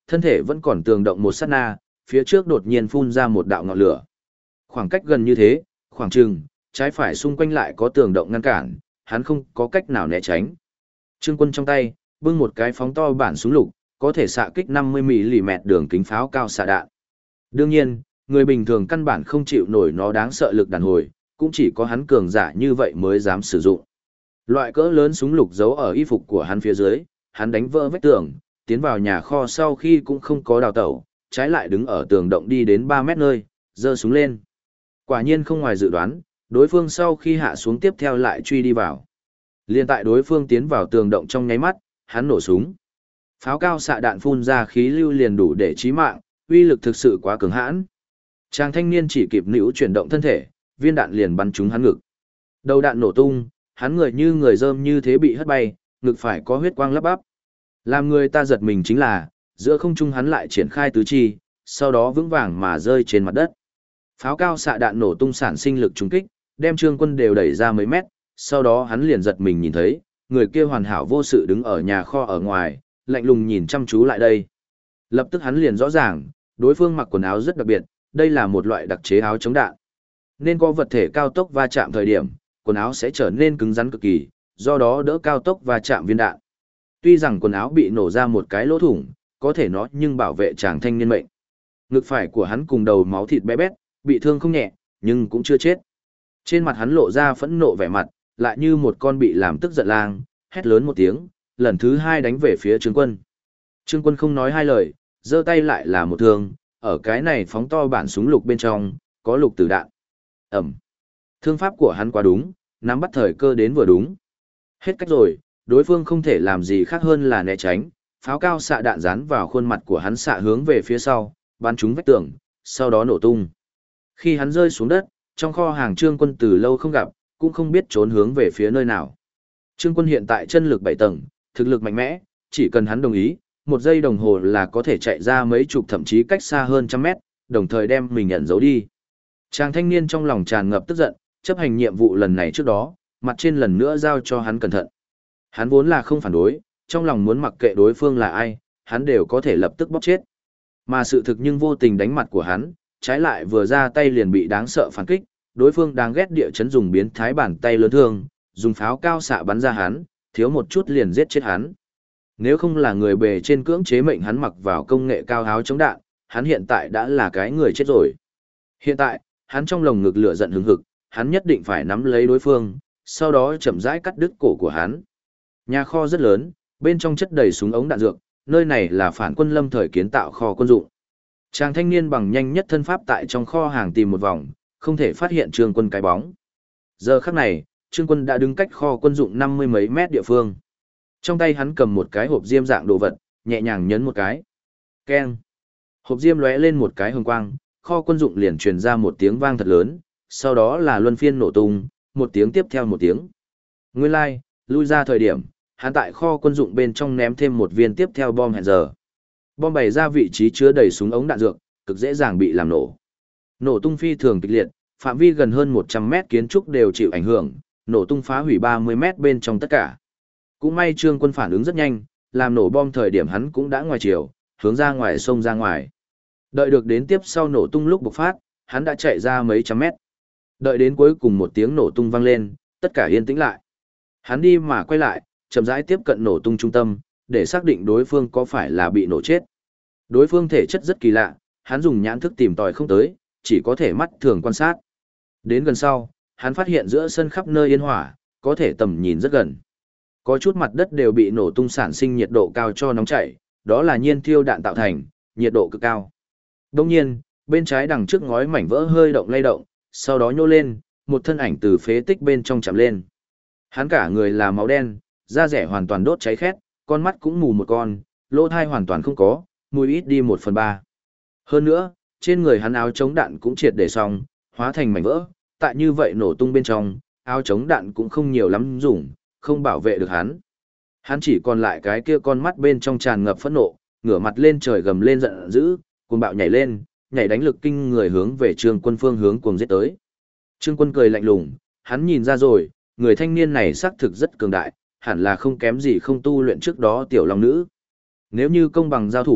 thân thể vẫn còn tường động một sát na, phía trước đột nhiên phun ra một đạo ngọn lửa. Khoảng cách gần như thế, khoảng chừng, trái phải xung quanh lại có tường động ngăn cản, hắn không có cách nào né tránh. Trương Quân trong tay, bưng một cái phóng to bản súng lục, có thể xạ kích 50 mm đường kính pháo cao xạ đạn. Đương nhiên, người bình thường căn bản không chịu nổi nó đáng sợ lực đàn hồi, cũng chỉ có hắn cường giả như vậy mới dám sử dụng. Loại cỡ lớn súng lục giấu ở y phục của hắn phía dưới, hắn đánh vỡ vách tường, tiến vào nhà kho sau khi cũng không có đào tẩu, trái lại đứng ở tường động đi đến 3 mét nơi, giơ súng lên. Quả nhiên không ngoài dự đoán, đối phương sau khi hạ xuống tiếp theo lại truy đi vào. Liên tại đối phương tiến vào tường động trong nháy mắt, hắn nổ súng. Pháo cao xạ đạn phun ra khí lưu liền đủ để chí mạng, uy lực thực sự quá cường hãn. Chàng thanh niên chỉ kịp níu chuyển động thân thể, viên đạn liền bắn trúng hắn ngực. Đầu đạn nổ tung, hắn người như người rơm như thế bị hất bay, ngực phải có huyết quang lấp bắp. Làm người ta giật mình chính là, giữa không trung hắn lại triển khai tứ chi, sau đó vững vàng mà rơi trên mặt đất. Pháo cao xạ đạn nổ tung sản sinh lực trùng kích, đem Trương Quân đều đẩy ra mấy mét, sau đó hắn liền giật mình nhìn thấy, người kia hoàn hảo vô sự đứng ở nhà kho ở ngoài, lạnh lùng nhìn chăm chú lại đây. Lập tức hắn liền rõ ràng, đối phương mặc quần áo rất đặc biệt, đây là một loại đặc chế áo chống đạn. Nên có vật thể cao tốc va chạm thời điểm, quần áo sẽ trở nên cứng rắn cực kỳ, do đó đỡ cao tốc va chạm viên đạn. Tuy rằng quần áo bị nổ ra một cái lỗ thủng, có thể nó nhưng bảo vệ chàng thanh niên mệnh. Ngực phải của hắn cùng đầu máu thịt bé bét, bị thương không nhẹ, nhưng cũng chưa chết. Trên mặt hắn lộ ra phẫn nộ vẻ mặt, lại như một con bị làm tức giận lang, hét lớn một tiếng, lần thứ hai đánh về phía Trương Quân. Trương Quân không nói hai lời, giơ tay lại là một thương, ở cái này phóng to bản súng lục bên trong, có lục tử đạn. Ẩm. Thương pháp của hắn quá đúng, nắm bắt thời cơ đến vừa đúng. Hết cách rồi, đối phương không thể làm gì khác hơn là né tránh, pháo cao xạ đạn dán vào khuôn mặt của hắn xạ hướng về phía sau, bắn trúng vách tường, sau đó nổ tung. Khi hắn rơi xuống đất, trong kho hàng Trương Quân từ lâu không gặp, cũng không biết trốn hướng về phía nơi nào. Trương Quân hiện tại chân lực 7 tầng, thực lực mạnh mẽ, chỉ cần hắn đồng ý, một giây đồng hồ là có thể chạy ra mấy chục thậm chí cách xa hơn trăm mét, đồng thời đem mình ẩn giấu đi. Chàng thanh niên trong lòng tràn ngập tức giận, chấp hành nhiệm vụ lần này trước đó, mặt trên lần nữa giao cho hắn cẩn thận. Hắn vốn là không phản đối, trong lòng muốn mặc kệ đối phương là ai, hắn đều có thể lập tức bóp chết. Mà sự thực nhưng vô tình đánh mặt của hắn, trái lại vừa ra tay liền bị đáng sợ phản kích, đối phương đang ghét địa chấn dùng biến thái bàn tay lớn thương, dùng pháo cao xạ bắn ra hắn, thiếu một chút liền giết chết hắn. Nếu không là người bề trên cưỡng chế mệnh hắn mặc vào công nghệ cao áo chống đạn, hắn hiện tại đã là cái người chết rồi. Hiện tại, hắn trong lồng ngực lửa giận hừng hực, hắn nhất định phải nắm lấy đối phương, sau đó chậm rãi cắt đứt cổ của hắn. Nhà kho rất lớn, bên trong chất đầy súng ống đạn dược, nơi này là phản quân lâm thời kiến tạo kho quân dụng. Chàng thanh niên bằng nhanh nhất thân pháp tại trong kho hàng tìm một vòng, không thể phát hiện Trương Quân cái bóng. Giờ khắc này, Trương Quân đã đứng cách kho quân dụng 50 mấy mét địa phương. Trong tay hắn cầm một cái hộp diêm dạng đồ vật, nhẹ nhàng nhấn một cái. Keng. Hộp diêm lóe lên một cái hồng quang, kho quân dụng liền truyền ra một tiếng vang thật lớn, sau đó là luân phiên nổ tung, một tiếng tiếp theo một tiếng. Nguyên lai, like, lui ra thời điểm, hắn tại kho quân dụng bên trong ném thêm một viên tiếp theo bom hẹn giờ. Bom bày ra vị trí chứa đầy súng ống đạn dược, cực dễ dàng bị làm nổ. Nổ tung phi thường kịch liệt, phạm vi gần hơn 100 mét kiến trúc đều chịu ảnh hưởng, nổ tung phá hủy 30 mét bên trong tất cả. Cũng may Trương Quân phản ứng rất nhanh, làm nổ bom thời điểm hắn cũng đã ngoài chiều, hướng ra ngoài sông ra ngoài. Đợi được đến tiếp sau nổ tung lúc bộc phát, hắn đã chạy ra mấy trăm mét. Đợi đến cuối cùng một tiếng nổ tung vang lên, tất cả yên tĩnh lại. Hắn đi mà quay lại, chậm rãi tiếp cận nổ tung trung tâm, để xác định đối phương có phải là bị nổ chết. Đối phương thể chất rất kỳ lạ, hắn dùng nhãn thức tìm tòi không tới, chỉ có thể mắt thường quan sát. Đến gần sau, hắn phát hiện giữa sân khắp nơi yên hỏa, có thể tầm nhìn rất gần. Có chút mặt đất đều bị nổ tung sản sinh nhiệt độ cao cho nóng chảy, đó là nhiên thiêu đạn tạo thành, nhiệt độ cực cao. Đồng nhiên, bên trái đằng trước ngói mảnh vỡ hơi động lay động, sau đó nhô lên, một thân ảnh từ phế tích bên trong chạm lên. Hắn cả người là máu đen, da rẻ hoàn toàn đốt cháy khét, con mắt cũng mù một con, lỗ thai hoàn toàn không có, mùi ít đi 1/3. Hơn nữa, trên người hắn áo chống đạn cũng triệt để xong, hóa thành mảnh vỡ, tại như vậy nổ tung bên trong, áo chống đạn cũng không nhiều lắm dùng, không bảo vệ được hắn. Hắn chỉ còn lại cái kia con mắt bên trong tràn ngập phẫn nộ, ngửa mặt lên trời gầm lên giận dữ, cuồng bạo nhảy lên, nhảy đánh lực kinh người hướng về Trương Quân phương hướng cuồng giết tới. Trương Quân cười lạnh lùng, hắn nhìn ra rồi, người thanh niên này xác thực rất cường đại, hẳn là không kém gì không tu luyện trước đó tiểu long nữ. Nếu như công bằng giao thủ,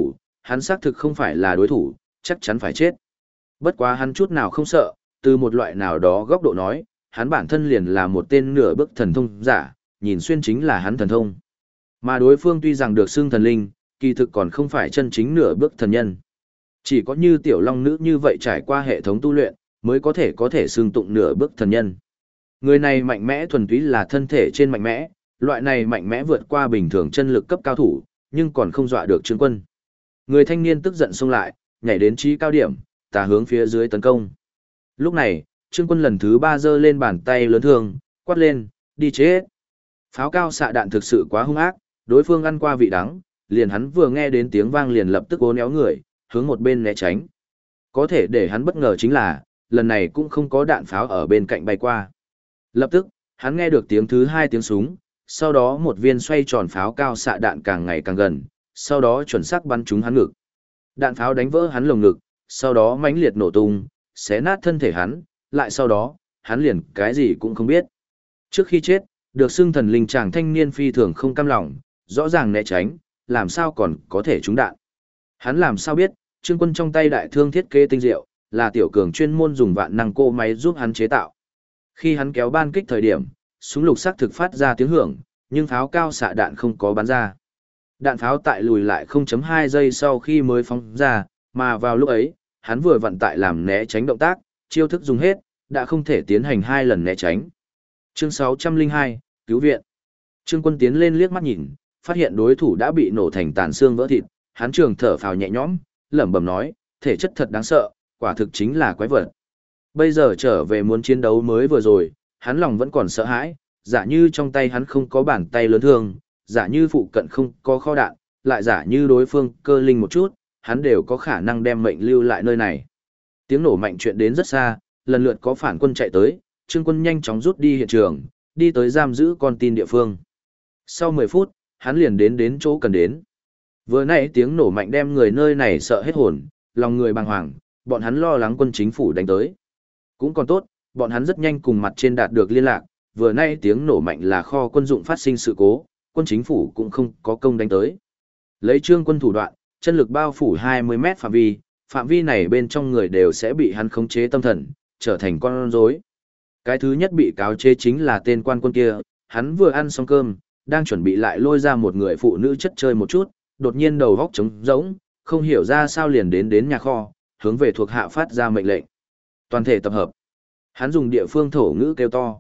hắn xác thực không phải là đối thủ, chắc chắn phải chết. Bất quá hắn chút nào không sợ, từ một loại nào đó góc độ nói, hắn bản thân liền là một tên nửa bước thần thông giả, nhìn xuyên chính là hắn thần thông. Mà đối phương tuy rằng được xưng thần linh, kỳ thực còn không phải chân chính nửa bước thần nhân. Chỉ có như tiểu long nữ như vậy trải qua hệ thống tu luyện, mới có thể xưng tụng nửa bước thần nhân. Người này mạnh mẽ thuần túy là thân thể trên mạnh mẽ, loại này mạnh mẽ vượt qua bình thường chân lực cấp cao thủ, nhưng còn không dọa được Trương Quân. Người thanh niên tức giận xông lại, nhảy đến trí cao điểm, tà hướng phía dưới tấn công. Lúc này, Trương Quân lần thứ 3 giơ lên bàn tay lớn thường, quát lên, đi chết. Pháo cao xạ đạn thực sự quá hung ác, đối phương ăn qua vị đắng, liền hắn vừa nghe đến tiếng vang liền lập tức uốn éo người, hướng một bên né tránh. Có thể để hắn bất ngờ chính là, lần này cũng không có đạn pháo ở bên cạnh bay qua. Lập tức, hắn nghe được tiếng thứ 2 tiếng súng, sau đó một viên xoay tròn pháo cao xạ đạn càng ngày càng gần, sau đó chuẩn xác bắn trúng hắn ngực. Đạn pháo đánh vỡ hắn lồng ngực, sau đó mãnh liệt nổ tung, xé nát thân thể hắn, lại sau đó, hắn liền cái gì cũng không biết. Trước khi chết, được xưng thần linh chàng thanh niên phi thường không cam lòng, rõ ràng né tránh, làm sao còn có thể trúng đạn. Hắn làm sao biết, Trương Quân trong tay đại thương thiết kế tinh diệu, là tiểu cường chuyên môn dùng vạn năng cô máy giúp hắn chế tạo. Khi hắn kéo ban kích thời điểm, súng lục sắc thực phát ra tiếng hưởng, nhưng pháo cao xạ đạn không có bắn ra. Đạn pháo tại lùi lại 0.2 giây sau khi mới phóng ra, mà vào lúc ấy, hắn vừa vặn tại làm né tránh động tác, chiêu thức dùng hết, đã không thể tiến hành 2 lần né tránh. Chương 602, cứu viện. Trương Quân tiến lên liếc mắt nhìn, phát hiện đối thủ đã bị nổ thành tàn xương vỡ thịt, hắn trường thở phào nhẹ nhõm, lẩm bẩm nói, thể chất thật đáng sợ, quả thực chính là quái vật. Bây giờ trở về muốn chiến đấu mới vừa rồi, hắn lòng vẫn còn sợ hãi, giả như trong tay hắn không có bàn tay lớn thương, giả như phụ cận không có kho đạn, lại giả như đối phương cơ linh một chút, hắn đều có khả năng đem mệnh lưu lại nơi này. Tiếng nổ mạnh chuyện đến rất xa, lần lượt có phản quân chạy tới, Trương Quân nhanh chóng rút đi hiện trường, đi tới giam giữ con tin địa phương. Sau 10 phút, hắn liền đến chỗ cần đến. Vừa nãy tiếng nổ mạnh đem người nơi này sợ hết hồn, lòng người bàng hoàng, bọn hắn lo lắng quân chính phủ đánh tới. Cũng còn tốt, bọn hắn rất nhanh cùng mặt trên đạt được liên lạc, vừa nãy tiếng nổ mạnh là kho quân dụng phát sinh sự cố, quân chính phủ cũng không có công đánh tới. Lấy Trương Quân thủ đoạn, chân lực bao phủ 20 mét phạm vi này bên trong người đều sẽ bị hắn khống chế tâm thần, trở thành con rối. Cái thứ nhất bị cáo chế chính là tên quan quân kia, hắn vừa ăn xong cơm, đang chuẩn bị lại lôi ra một người phụ nữ chất chơi một chút, đột nhiên đầu góc trống rỗng, không hiểu ra sao liền đến nhà kho, hướng về thuộc hạ phát ra mệnh lệnh. Toàn thể tập hợp. Hắn dùng địa phương thổ ngữ kêu to.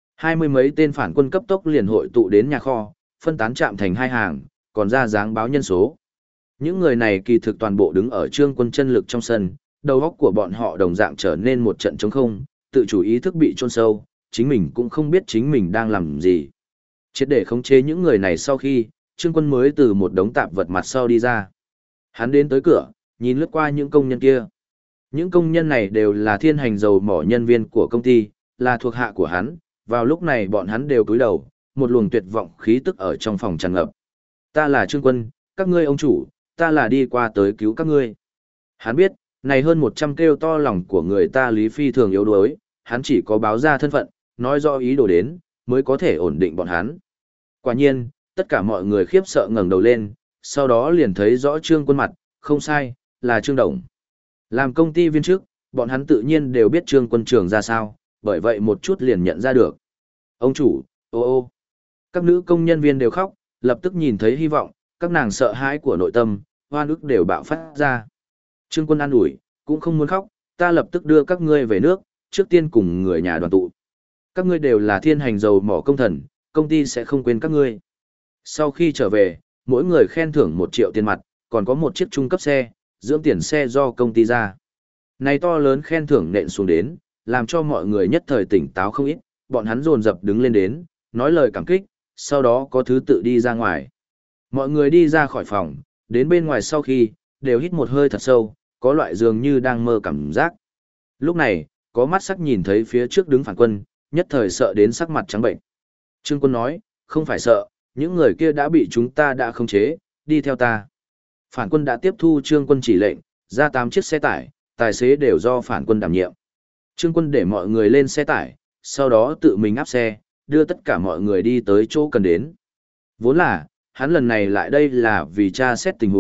20 mấy tên phản quân cấp tốc liền hội tụ đến nhà kho, phân tán chạm thành 2 hàng, còn ra dáng báo nhân số. Những người này kỳ thực toàn bộ đứng ở Trương Quân chân lực trong sân, đầu óc của bọn họ đồng dạng trở nên một trận trống không, tự chủ ý thức bị chôn sâu, chính mình cũng không biết chính mình đang làm gì. Triệt để khống chế những người này sau khi, Trương Quân mới từ một đống tạp vật mặt sau đi ra. Hắn đến tới cửa, nhìn lướt qua những công nhân kia. Những công nhân này đều là thiên hành dầu mỏ nhân viên của công ty, là thuộc hạ của hắn, vào lúc này bọn hắn đều cúi đầu, một luồng tuyệt vọng khí tức ở trong phòng tràn ngập. Ta là Trương Quân, các ngươi ông chủ, ta là đi qua tới cứu các ngươi. Hắn biết, này hơn 100 kêu to lòng của người ta Lý Phi thường yếu đuối, hắn chỉ có báo ra thân phận, nói rõ ý đồ đến, mới có thể ổn định bọn hắn. Quả nhiên, tất cả mọi người khiếp sợ ngẩng đầu lên, sau đó liền thấy rõ Trương Quân mặt, không sai, là Trương Đồng. Làm công ty viên chức, bọn hắn tự nhiên đều biết Trương Quân trưởng ra sao, bởi vậy một chút liền nhận ra được. Ông chủ, ô ô. Các nữ công nhân viên đều khóc, lập tức nhìn thấy hy vọng, các nàng sợ hãi của nội tâm, hoan ức đều bạo phát ra. Trương Quân an ủi, cũng không muốn khóc, ta lập tức đưa các ngươi về nước, trước tiên cùng người nhà đoàn tụ. Các ngươi đều là thiên hành dầu mỏ công thần, công ty sẽ không quên các ngươi. Sau khi trở về, mỗi người khen thưởng 1 triệu tiền mặt, còn có một chiếc trung cấp xe, dưỡng tiền xe do công ty ra. Này to lớn khen thưởng nện xuống đến, làm cho mọi người nhất thời tỉnh táo không ít, bọn hắn dồn dập đứng lên đến, nói lời cảm kích, sau đó có thứ tự đi ra ngoài. Mọi người đi ra khỏi phòng, đến bên ngoài sau khi, đều hít một hơi thật sâu, có loại dường như đang mơ cảm giác. Lúc này, có mắt sắc nhìn thấy phía trước đứng phản quân, nhất thời sợ đến sắc mặt trắng bệnh. Trương Quân nói, không phải sợ, những người kia đã bị chúng ta đã khống chế, đi theo ta. Phản quân đã tiếp thu Trương Quân chỉ lệnh, ra 8 chiếc xe tải, tài xế đều do phản quân đảm nhiệm. Trương Quân để mọi người lên xe tải, sau đó tự mình áp xe, đưa tất cả mọi người đi tới chỗ cần đến. Vốn là, hắn lần này lại đây là vì tra xét tình huống,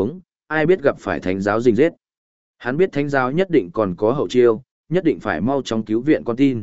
ai biết gặp phải thánh giáo rình rết. Hắn biết thánh giáo nhất định còn có hậu chiêu, nhất định phải mau chóng cứu viện con tin.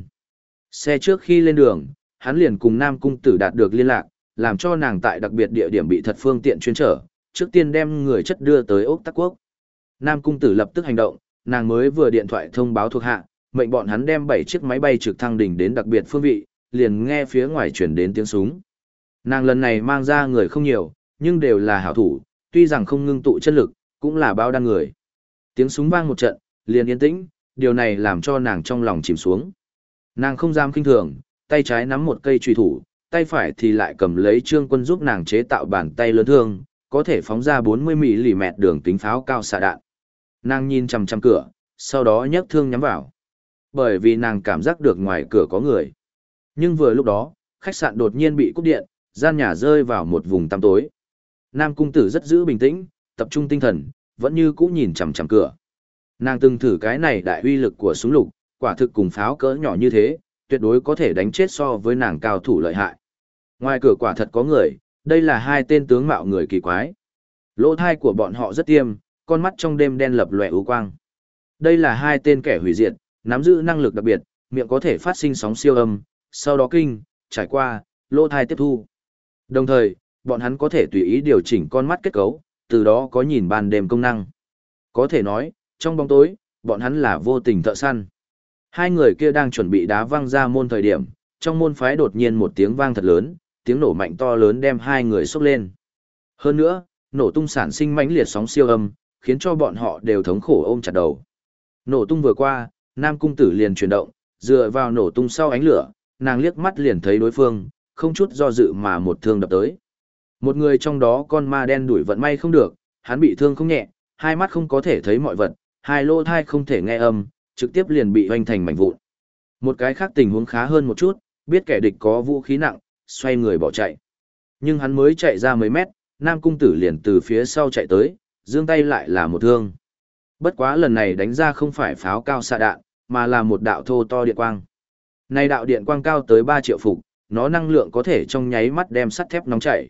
Xe trước khi lên đường, hắn liền cùng Nam Cung Tử đạt được liên lạc, làm cho nàng tại đặc biệt địa điểm bị thật phương tiện chuyên trở, trước tiên đem người chất đưa tới Ốc Tắc Quốc. Nam Cung Tử lập tức hành động, nàng mới vừa điện thoại thông báo thuộc hạ, mệnh bọn hắn đem 7 chiếc máy bay trực thăng đỉnh đến đặc biệt phương vị, liền nghe phía ngoài chuyển đến tiếng súng. Nàng lần này mang ra người không nhiều, nhưng đều là hảo thủ, tuy rằng không ngưng tụ chân lực, cũng là bao đăng người. Tiếng súng vang một trận, liền yên tĩnh, điều này làm cho nàng trong lòng chìm xuống. Nàng không dám kinh thường, tay trái nắm một cây chùy thủ, tay phải thì lại cầm lấy Trương Quân giúp nàng chế tạo bàn tay lớn thương, có thể phóng ra 40mm đường kính pháo cao xạ đạn. Nàng nhìn chằm chằm cửa, sau đó nhấc thương nhắm vào. Bởi vì nàng cảm giác được ngoài cửa có người. Nhưng vừa lúc đó, khách sạn đột nhiên bị cúp điện, gian nhà rơi vào một vùng tăm tối. Nam Cung Tử rất giữ bình tĩnh, tập trung tinh thần, vẫn như cũ nhìn chằm chằm cửa. Nàng từng thử cái này đại uy lực của súng lục, quả thực cùng pháo cỡ nhỏ như thế, tuyệt đối có thể đánh chết so với nàng cao thủ lợi hại. Ngoài cửa quả thật có người, đây là hai tên tướng mạo người kỳ quái. Lỗ thai của bọn họ rất tiêm, con mắt trong đêm đen lập lòe ưu quang. Đây là hai tên kẻ hủy diệt, nắm giữ năng lực đặc biệt, miệng có thể phát sinh sóng siêu âm, sau đó trải qua, lỗ thai tiếp thu. Đồng thời, bọn hắn có thể tùy ý điều chỉnh con mắt kết cấu, từ đó có nhìn ban đêm công năng. Có thể nói, trong bóng tối, bọn hắn là vô tình thợ săn. Hai người kia đang chuẩn bị đá văng ra môn thời điểm, trong môn phái đột nhiên một tiếng vang thật lớn, tiếng nổ mạnh to lớn đem hai người sốc lên. Hơn nữa, nổ tung sản sinh mãnh liệt sóng siêu âm, khiến cho bọn họ đều thống khổ ôm chặt đầu. Nổ tung vừa qua, Nam Cung Tử liền chuyển động, dựa vào nổ tung sau ánh lửa, nàng liếc mắt liền thấy đối phương, không chút do dự mà một thương đập tới. Một người trong đó con ma đen đuổi vận may không được, hắn bị thương không nhẹ, hai mắt không có thể thấy mọi vật, hai lỗ thai không thể nghe âm, trực tiếp liền bị hoành thành mảnh vụn. Một cái khác tình huống khá hơn một chút, biết kẻ địch có vũ khí nặng, xoay người bỏ chạy. Nhưng hắn mới chạy ra mấy mét, Nam Cung Tử liền từ phía sau chạy tới, giương tay lại là một thương. Bất quá lần này đánh ra không phải pháo cao xạ đạn, mà là một đạo thô to điện quang. Này đạo điện quang cao tới 3 triệu phục, nó năng lượng có thể trong nháy mắt đem sắt thép nóng chảy.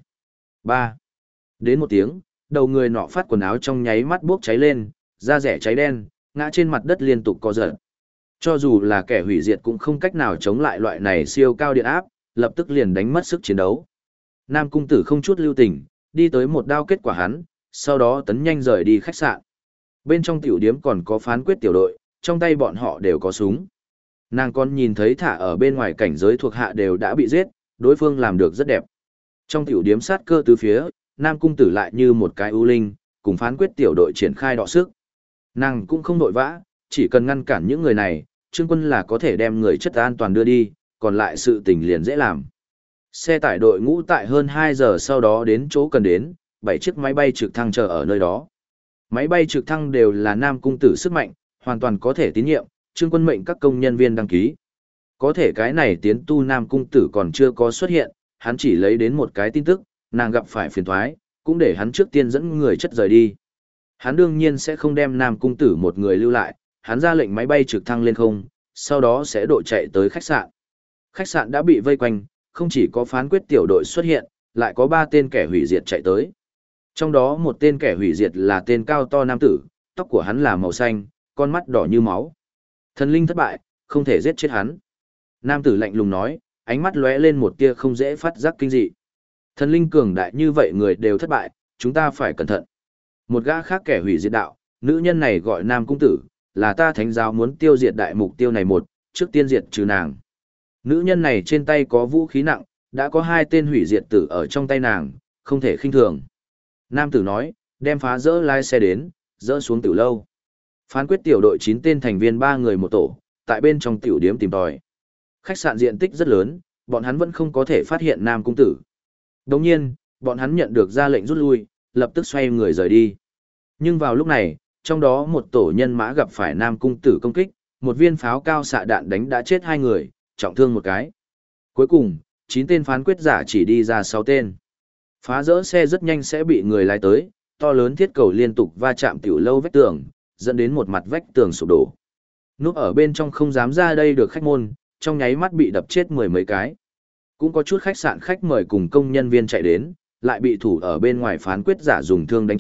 3. Đến một tiếng, đầu người nọ phát quần áo trong nháy mắt bốc cháy lên, da rẻ cháy đen, ngã trên mặt đất liên tục co giật. Cho dù là kẻ hủy diệt cũng không cách nào chống lại loại này siêu cao điện áp, lập tức liền đánh mất sức chiến đấu. Nam Cung Tử không chút lưu tình, đi tới một đao kết quả hắn, sau đó tấn nhanh rời đi khách sạn. Bên trong tiểu điếm còn có phán quyết tiểu đội, trong tay bọn họ đều có súng. Nàng còn nhìn thấy thả ở bên ngoài cảnh giới thuộc hạ đều đã bị giết, đối phương làm được rất đẹp. Trong tiểu điếm sát cơ tứ phía, Nam Cung Tử lại như một cái ưu linh, cùng phán quyết tiểu đội triển khai đọ sức. Nàng cũng không nội vã, chỉ cần ngăn cản những người này, Trương Quân là có thể đem người chất an toàn đưa đi, còn lại sự tình liền dễ làm. Xe tải đội ngũ tại hơn 2 giờ sau đó đến chỗ cần đến, 7 chiếc máy bay trực thăng chờ ở nơi đó. Máy bay trực thăng đều là Nam Cung Tử sức mạnh, hoàn toàn có thể tín nhiệm, Trương Quân mệnh các công nhân viên đăng ký. Có thể cái này tiến tu Nam Cung Tử còn chưa có xuất hiện, hắn chỉ lấy đến một cái tin tức, nàng gặp phải phiền toái, cũng để hắn trước tiên dẫn người chất rời đi. Hắn đương nhiên sẽ không đem Nam Cung Tử một người lưu lại, hắn ra lệnh máy bay trực thăng lên không, sau đó sẽ độ chạy tới khách sạn. Khách sạn đã bị vây quanh, không chỉ có phán quyết tiểu đội xuất hiện, lại có 3 tên kẻ hủy diệt chạy tới. Trong đó một tên kẻ hủy diệt là tên cao to nam tử, tóc của hắn là màu xanh, con mắt đỏ như máu. Thần linh thất bại, không thể giết chết hắn. Nam tử lạnh lùng nói, ánh mắt lóe lên một tia không dễ phát giác kinh dị. Thần linh cường đại như vậy người đều thất bại, chúng ta phải cẩn thận. Một gã khác kẻ hủy diệt đạo, nữ nhân này gọi Nam Cung Tử, là ta thánh giáo muốn tiêu diệt đại mục tiêu này trước tiên diệt trừ nàng. Nữ nhân này trên tay có vũ khí nặng, đã có 2 tên hủy diệt tử ở trong tay nàng, không thể khinh thường. Nam tử nói, đem phá dỡ lái xe đến, dỡ xuống tiểu lâu. Phán quyết tiểu đội 9 tên thành viên 3 người một tổ, tại bên trong tiểu điếm tìm tòi. Khách sạn diện tích rất lớn, bọn hắn vẫn không có thể phát hiện Nam Cung Tử. Đồng nhiên, bọn hắn nhận được ra lệnh rút lui, lập tức xoay người rời đi. Nhưng vào lúc này, trong đó một tổ nhân mã gặp phải Nam Cung Tử công kích, một viên pháo cao xạ đạn đánh đã chết 2 người, trọng thương một cái. Cuối cùng, 9 tên phán quyết giả chỉ đi ra 6 tên. Phá rỡ xe rất nhanh sẽ bị người lái tới, to lớn thiết cầu liên tục va chạm tiểu lâu vách tường, dẫn đến một mặt vách tường sụp đổ. Núp ở bên trong không dám ra đây được khách môn, trong nháy mắt bị đập chết 10 mấy cái. Cũng có chút khách sạn khách mời cùng công nhân viên chạy đến, lại bị thủ ở bên ngoài phán quyết giả dùng thương đánh chết,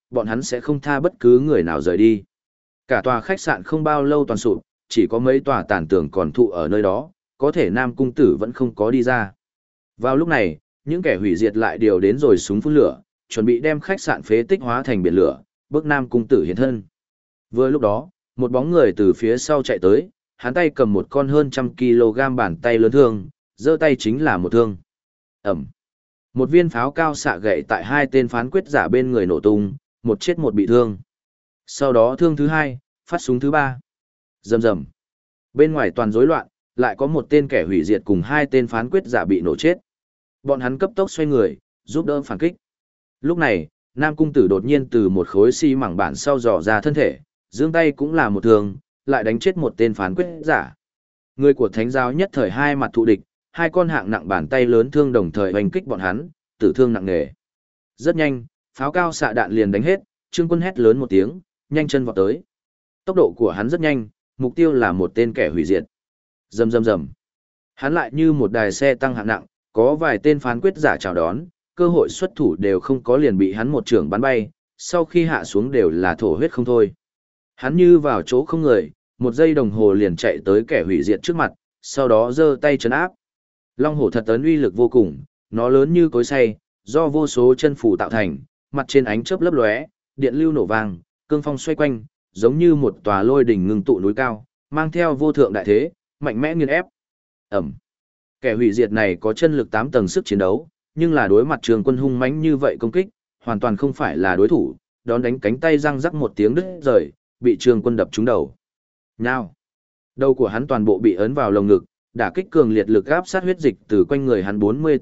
bọn hắn sẽ không tha bất cứ người nào rời đi. Cả tòa khách sạn không bao lâu toàn sụp, chỉ có mấy tòa tàn tường còn thụ ở nơi đó, có thể Nam Cung Tử vẫn không có đi ra. Vào lúc này, những kẻ hủy diệt lại điều đến rồi súng phun lửa, chuẩn bị đem khách sạn phế tích hóa thành biển lửa, bước Nam Cung Tử hiện thân. Vừa lúc đó, một bóng người từ phía sau chạy tới, hắn tay cầm một con hơn 100 kg bàn tay lớn thương, giơ tay chính là một thương. Ẩm. Một viên pháo cao xạ gậy tại hai tên phán quyết giả bên người nổ tung, một chết một bị thương. Sau đó thương thứ hai, phát súng thứ ba. Rầm rầm. Bên ngoài toàn rối loạn, lại có một tên kẻ hủy diệt cùng hai tên phán quyết giả bị nổ chết. Bọn hắn cấp tốc xoay người, giúp đỡ phản kích. Lúc này, Nam Cung Tử đột nhiên từ một khối xi mảng bản sau dò ra thân thể, giương tay cũng là một thương, lại đánh chết một tên phán quyết giả. Người của Thánh giáo nhất thời hai mặt thụ địch, hai con hạng nặng bàn tay lớn thương đồng thời hoành kích bọn hắn, tử thương nặng nề. Rất nhanh, pháo cao xạ đạn liền đánh hết, Trương Quân hét lớn một tiếng, nhanh chân vọt tới. Tốc độ của hắn rất nhanh, mục tiêu là một tên kẻ hủy diệt. Rầm rầm rầm. Hắn lại như một đài xe tăng hạng nặng, có vài tên phán quyết giả chào đón, cơ hội xuất thủ đều không có liền bị hắn một trường bắn bay, sau khi hạ xuống đều là thổ huyết không thôi. Hắn như vào chỗ không người, một giây đồng hồ liền chạy tới kẻ hủy diệt trước mặt, sau đó giơ tay trấn áp. Long hổ thật ấn uy lực vô cùng, nó lớn như cối xay, do vô số chân phủ tạo thành, mặt trên ánh chớp lấp lóe, điện lưu nổ vang, cương phong xoay quanh, giống như một tòa lôi đỉnh ngưng tụ núi cao, mang theo vô thượng đại thế, mạnh mẽ nghiền ép. Ẩm. Kẻ hủy diệt này có chân lực 8 tầng sức chiến đấu, nhưng là đối mặt Trường Quân hung mãnh như vậy công kích, hoàn toàn không phải là đối thủ, đón đánh cánh tay răng rắc một tiếng đứt rời, bị Trường Quân đập trúng đầu. Nào. Đầu của hắn toàn bộ bị ấn vào lồng ngực, đả kích cường liệt lực áp sát huyết dịch từ quanh người hắn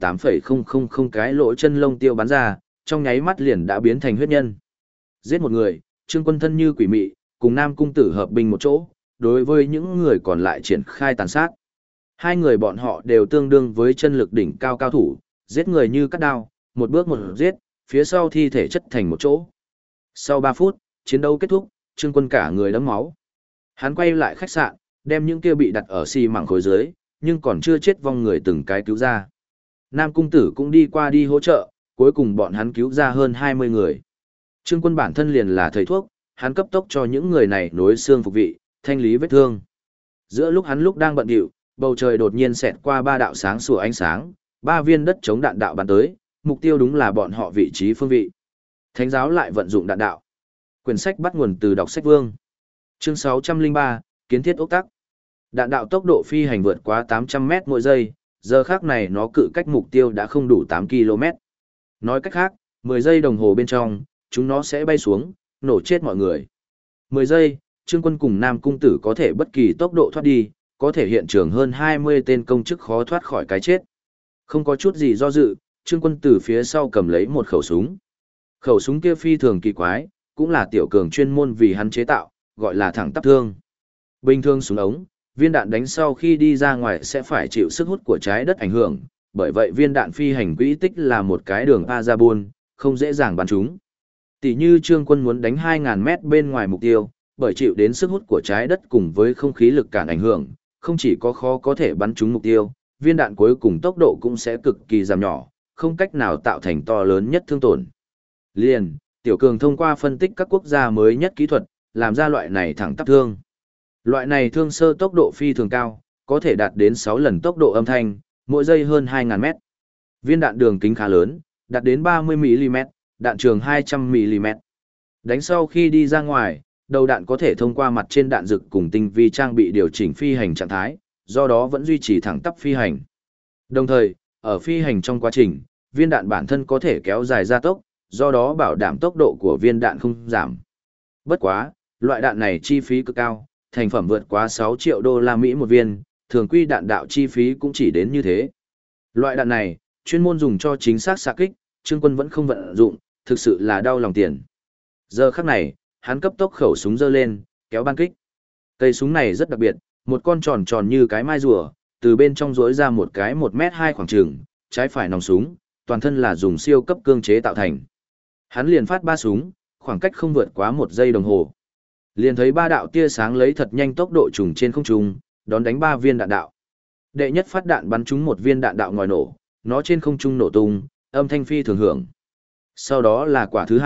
48,000 cái lỗ chân lông tiêu bắn ra, trong nháy mắt liền đã biến thành huyết nhân. Giết một người, Trương Quân thân như quỷ mị, cùng Nam Cung Tử hợp binh một chỗ, đối với những người còn lại triển khai tàn sát. Hai người bọn họ đều tương đương với chân lực đỉnh cao cao thủ, giết người như cắt đao, một bước một giết, phía sau thi thể chất thành một chỗ. Sau 3 phút, chiến đấu kết thúc, Trương Quân cả người đẫm máu. Hắn quay lại khách sạn, đem những kia bị đặt ở xi mảng khối dưới, nhưng còn chưa chết vong người từng cái cứu ra. Nam Cung Tử cũng đi qua đi hỗ trợ, cuối cùng bọn hắn cứu ra hơn 20 người. Trương Quân bản thân liền là thầy thuốc, hắn cấp tốc cho những người này nối xương phục vị, thanh lý vết thương. Giữa lúc hắn đang bận rộn, bầu trời đột nhiên xẹt qua 3 đạo sáng sủa ánh sáng, 3 viên đất chống đạn đạo bắn tới, mục tiêu đúng là bọn họ vị trí phương vị. Thánh giáo lại vận dụng đạn đạo. Quyển sách bắt nguồn từ đọc sách Vương. Chương 603, Kiến thiết ốc tắc. Đạn đạo tốc độ phi hành vượt quá 800 mét mỗi giây, giờ khác này nó cự cách mục tiêu đã không đủ 8 km. Nói cách khác, 10 giây đồng hồ bên trong, chúng nó sẽ bay xuống, nổ chết mọi người. 10 giây, Trương Quân cùng Nam Cung Tử có thể bất kỳ tốc độ thoát đi, có thể hiện trường hơn 20 tên công chức khó thoát khỏi cái chết. Không có chút gì do dự, Trương Quân từ phía sau cầm lấy một khẩu súng. Khẩu súng kia phi thường kỳ quái, cũng là Tiểu Cường chuyên môn vì hắn chế tạo, gọi là thẳng tắp thương. Bình thường súng ống, viên đạn đánh sau khi đi ra ngoài sẽ phải chịu sức hút của trái đất ảnh hưởng, bởi vậy viên đạn phi hành quỹ tích là một cái đường parabol, không dễ dàng bắn trúng. Tỷ như Trương Quân muốn đánh 2.000 mét bên ngoài mục tiêu, bởi chịu đến sức hút của trái đất cùng với không khí lực cản ảnh hưởng, không chỉ có khó có thể bắn trúng mục tiêu, viên đạn cuối cùng tốc độ cũng sẽ cực kỳ giảm nhỏ, không cách nào tạo thành to lớn nhất thương tổn. Liền, Tiểu Cường thông qua phân tích các quốc gia mới nhất kỹ thuật, làm ra loại này thẳng tắp thương. Loại này thương sơ tốc độ phi thường cao, có thể đạt đến 6 lần tốc độ âm thanh, mỗi giây hơn 2.000 mét. Viên đạn đường kính khá lớn, đạt đến 30mm, đạn trường 200mm. Đánh sau khi đi ra ngoài, đầu đạn có thể thông qua mặt trên đạn dực cùng tinh vi trang bị điều chỉnh phi hành trạng thái, do đó vẫn duy trì thẳng tắp phi hành. Đồng thời, ở phi hành trong quá trình, viên đạn bản thân có thể kéo dài gia tốc, do đó bảo đảm tốc độ của viên đạn không giảm. Bất quá, loại đạn này chi phí cực cao, thành phẩm vượt quá 6 triệu đô la Mỹ một viên, thường quy đạn đạo chi phí cũng chỉ đến như thế. Loại đạn này, chuyên môn dùng cho chính xác xạ kích, Trương Quân vẫn không vận dụng, thực sự là đau lòng tiền. Giờ khắc này, hắn cấp tốc khẩu súng giơ lên, kéo ban kích. Cây súng này rất đặc biệt, một con tròn tròn như cái mai rùa, từ bên trong rỗi ra một cái 1m2 khoảng trường, trái phải nòng súng, toàn thân là dùng siêu cấp cương chế tạo thành. Hắn liền phát 3 súng, khoảng cách không vượt quá 1 giây đồng hồ. Liền thấy 3 đạo tia sáng lấy thật nhanh tốc độ trùng trên không trung, đón đánh 3 viên đạn đạo. Đệ nhất phát đạn bắn trúng một viên đạn đạo ngòi nổ, nó trên không trung nổ tung, âm thanh phi thường hưởng. Sau đó là quả thứ hai,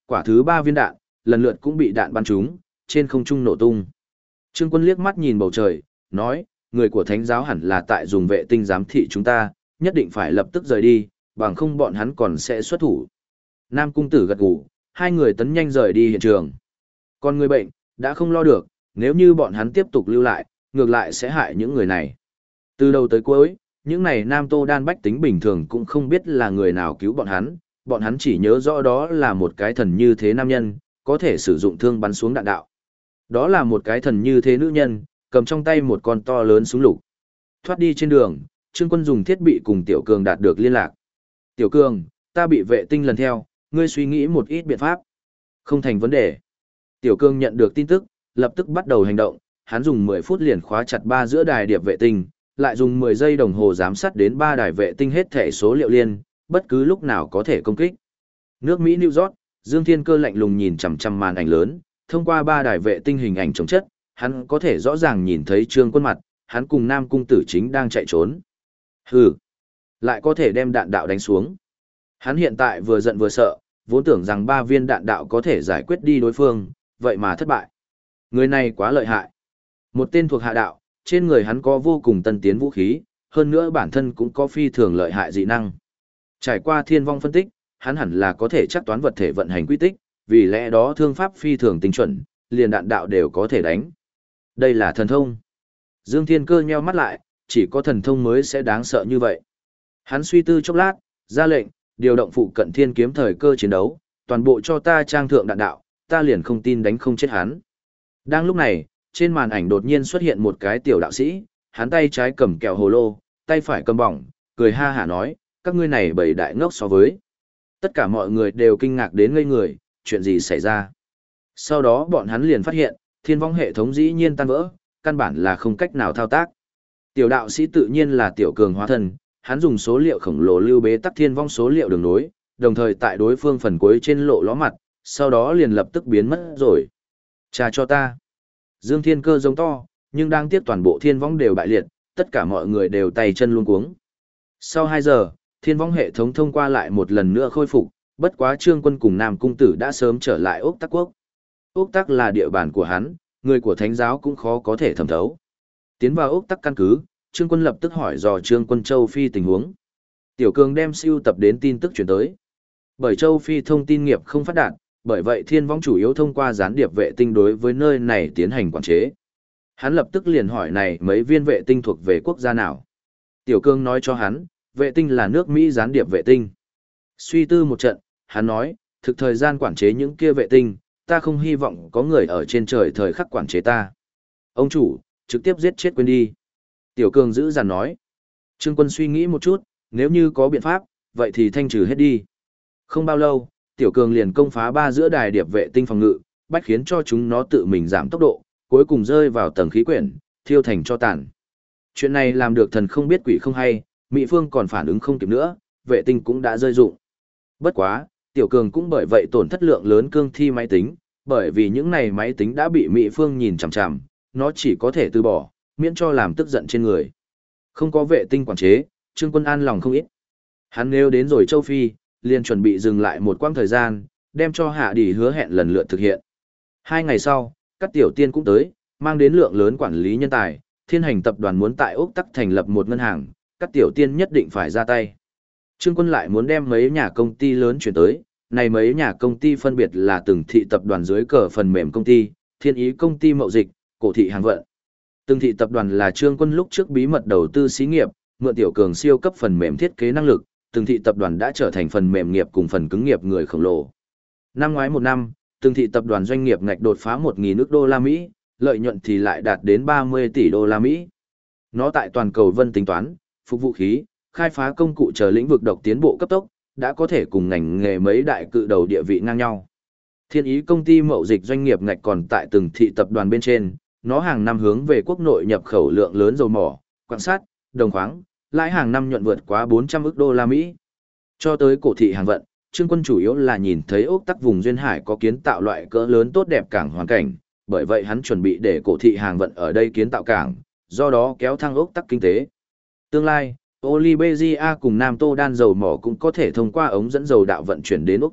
quả thứ 3 viên đạn, lần lượt cũng bị đạn bắn trúng, trên không trung nổ tung. Trương Quân liếc mắt nhìn bầu trời, nói, người của thánh giáo hẳn là tại dùng vệ tinh giám thị chúng ta, nhất định phải lập tức rời đi, bằng không bọn hắn còn sẽ xuất thủ. Nam Cung Tử gật gù, hai người tấn nhanh rời đi hiện trường. Còn người bệnh, đã không lo được, nếu như bọn hắn tiếp tục lưu lại, ngược lại sẽ hại những người này. Từ đầu tới cuối, những này Nam Tô Đan bách tính bình thường cũng không biết là người nào cứu bọn hắn chỉ nhớ rõ đó là một cái thần như thế nam nhân, có thể sử dụng thương bắn xuống đạn đạo. Đó là một cái thần như thế nữ nhân, cầm trong tay một con to lớn súng lục. Thoát đi trên đường, Trương Quân dùng thiết bị cùng Tiểu Cường đạt được liên lạc. Tiểu Cường, ta bị vệ tinh lần theo, ngươi suy nghĩ một ít biện pháp. Không thành vấn đề. Tiểu Cường nhận được tin tức, lập tức bắt đầu hành động, hắn dùng 10 phút liền khóa chặt 3 giữa đài điệp vệ tinh, lại dùng 10 giây đồng hồ giám sát đến 3 đài vệ tinh hết thể số liệu liên, bất cứ lúc nào có thể công kích. Nước Mỹ New York, Dương Thiên Cơ lạnh lùng nhìn chằm chằm màn ảnh lớn, thông qua 3 đài vệ tinh hình ảnh chống chất, hắn có thể rõ ràng nhìn thấy Trương Quân mặt, hắn cùng Nam Cung Tử chính đang chạy trốn. Hừ, lại có thể đem đạn đạo đánh xuống. Hắn hiện tại vừa giận vừa sợ, vốn tưởng rằng 3 viên đạn đạo có thể giải quyết đi đối phương, vậy mà thất bại. Người này quá lợi hại. Một tên thuộc hạ đạo, trên người hắn có vô cùng tân tiến vũ khí, hơn nữa bản thân cũng có phi thường lợi hại dị năng. Trải qua thiên vong phân tích, hắn hẳn là có thể chắc toán vật thể vận hành quy tích, vì lẽ đó thương pháp phi thường tinh chuẩn, liền đạn đạo đều có thể đánh. Đây là thần thông. Dương Thiên Cơ nheo mắt lại, chỉ có thần thông mới sẽ đáng sợ như vậy. Hắn suy tư chốc lát, ra lệnh, điều động phụ cận thiên kiếm thời cơ chiến đấu, toàn bộ cho ta trang thượng đạn đạo, ta liền không tin đánh không chết hắn. Đang lúc này, trên màn ảnh đột nhiên xuất hiện một cái tiểu đạo sĩ, hắn tay trái cầm kẹo hồ lô, tay phải cầm bỏng, cười ha hả nói, các ngươi này bầy đại ngốc so với. Tất cả mọi người đều kinh ngạc đến ngây người, chuyện gì xảy ra. Sau đó bọn hắn liền phát hiện, thiên vong hệ thống dĩ nhiên tan vỡ, căn bản là không cách nào thao tác. Tiểu đạo sĩ tự nhiên là Tiểu Cường hóa thân, hắn dùng số liệu khổng lồ lưu bế tắc thiên vong số liệu đường nối, đồng thời tại đối phương phần cuối trên lộ ló mặt, sau đó liền lập tức biến mất rồi. Trả cho ta. Dương Thiên Cơ giống to, nhưng đang tiếc toàn bộ thiên vong đều bại liệt, tất cả mọi người đều tay chân luống cuống. Sau 2 giờ, thiên vong hệ thống thông qua lại một lần nữa khôi phục, bất quá Trương Quân cùng Nam Cung Tử đã sớm trở lại Úc Tắc Quốc. Úc Tắc là địa bàn của hắn, người của thánh giáo cũng khó có thể thẩm thấu. Tiến vào Úc Tắc căn cứ, Trương Quân lập tức hỏi dò Trương Quân Châu Phi tình huống. Tiểu Cường đem siêu tập đến tin tức chuyển tới. Bởi Châu Phi thông tin nghiệp không phát đạt, bởi vậy thiên vong chủ yếu thông qua gián điệp vệ tinh đối với nơi này tiến hành quản chế. Hắn lập tức liền hỏi này mấy viên vệ tinh thuộc về quốc gia nào. Tiểu Cường nói cho hắn, vệ tinh là nước Mỹ gián điệp vệ tinh. Suy tư một trận, hắn nói, thực thời gian quản chế những kia vệ tinh, ta không hy vọng có người ở trên trời thời khắc quản chế ta. Ông chủ, trực tiếp giết chết quên đi. Tiểu Cường giữ dằn nói. Trương Quân suy nghĩ một chút, nếu như có biện pháp, vậy thì thanh trừ hết đi. Không bao lâu, Tiểu Cường liền công phá 3 giữa đài điệp vệ tinh phòng ngự, bách khiến cho chúng nó tự mình giảm tốc độ, cuối cùng rơi vào tầng khí quyển, thiêu thành cho tàn. Chuyện này làm được thần không biết quỷ không hay, Mỹ Phương còn phản ứng không kịp nữa, vệ tinh cũng đã rơi dụng. Bất quá, Tiểu Cường cũng bởi vậy tổn thất lượng lớn cương thi máy tính, bởi vì những này máy tính đã bị Mỹ Phương nhìn chằm chằm, nó chỉ có thể từ bỏ, miễn cho làm tức giận trên người. Không có vệ tinh quản chế, Trương Quân an lòng không ít. Hắn nếu đến rồi Châu Phi, liền chuẩn bị dừng lại một quãng thời gian, đem cho Hạ Đỉ hứa hẹn lần lượt thực hiện. 2 ngày sau, các tiểu tiên cũng tới, mang đến lượng lớn quản lý nhân tài, Thiên Hành tập đoàn muốn tại Úc Tắc thành lập một ngân hàng, các tiểu tiên nhất định phải ra tay. Trương Quân lại muốn đem mấy nhà công ty lớn chuyển tới, này mấy nhà công ty phân biệt là Từng Thị tập đoàn dưới cờ phần mềm công ty, Thiên Ý công ty mậu dịch, Cổ Thị hàng vận. Từng Thị tập đoàn là Trương Quân lúc trước bí mật đầu tư xí nghiệp, mượn Tiểu Cường siêu cấp phần mềm thiết kế năng lực, Từng Thị tập đoàn đã trở thành phần mềm nghiệp cùng phần cứng nghiệp người khổng lồ. Năm ngoái một năm, Từng Thị tập đoàn doanh nghiệp ngạch đột phá 1.000 ức đô la Mỹ, lợi nhuận thì lại đạt đến 30 tỷ đô la Mỹ. Nó tại toàn cầu vân tính toán, phục vụ khí, khai phá công cụ chờ lĩnh vực độc tiến bộ cấp tốc, đã có thể cùng ngành nghề mấy đại cự đầu địa vị ngang nhau. Thiên Ý công ty mậu dịch doanh nghiệp ngạch còn tại Từng Thị tập đoàn bên trên, nó hàng năm hướng về quốc nội nhập khẩu lượng lớn dầu mỏ, quặng sắt, đồng khoáng, lãi hàng năm nhuận vượt quá 400 ức đô la Mỹ. Cho tới Cổ Thị hàng vận, Trương Quân chủ yếu là nhìn thấy Úc Tắc vùng duyên hải có kiến tạo loại cỡ lớn tốt đẹp cảng hoàn cảnh, bởi vậy hắn chuẩn bị để Cổ Thị hàng vận ở đây kiến tạo cảng, do đó kéo thăng Úc Tắc kinh tế. Tương lai, Oliberia cùng Nam Tô Đan dầu mỏ cũng có thể thông qua ống dẫn dầu đạo vận chuyển đến Úc Tắc,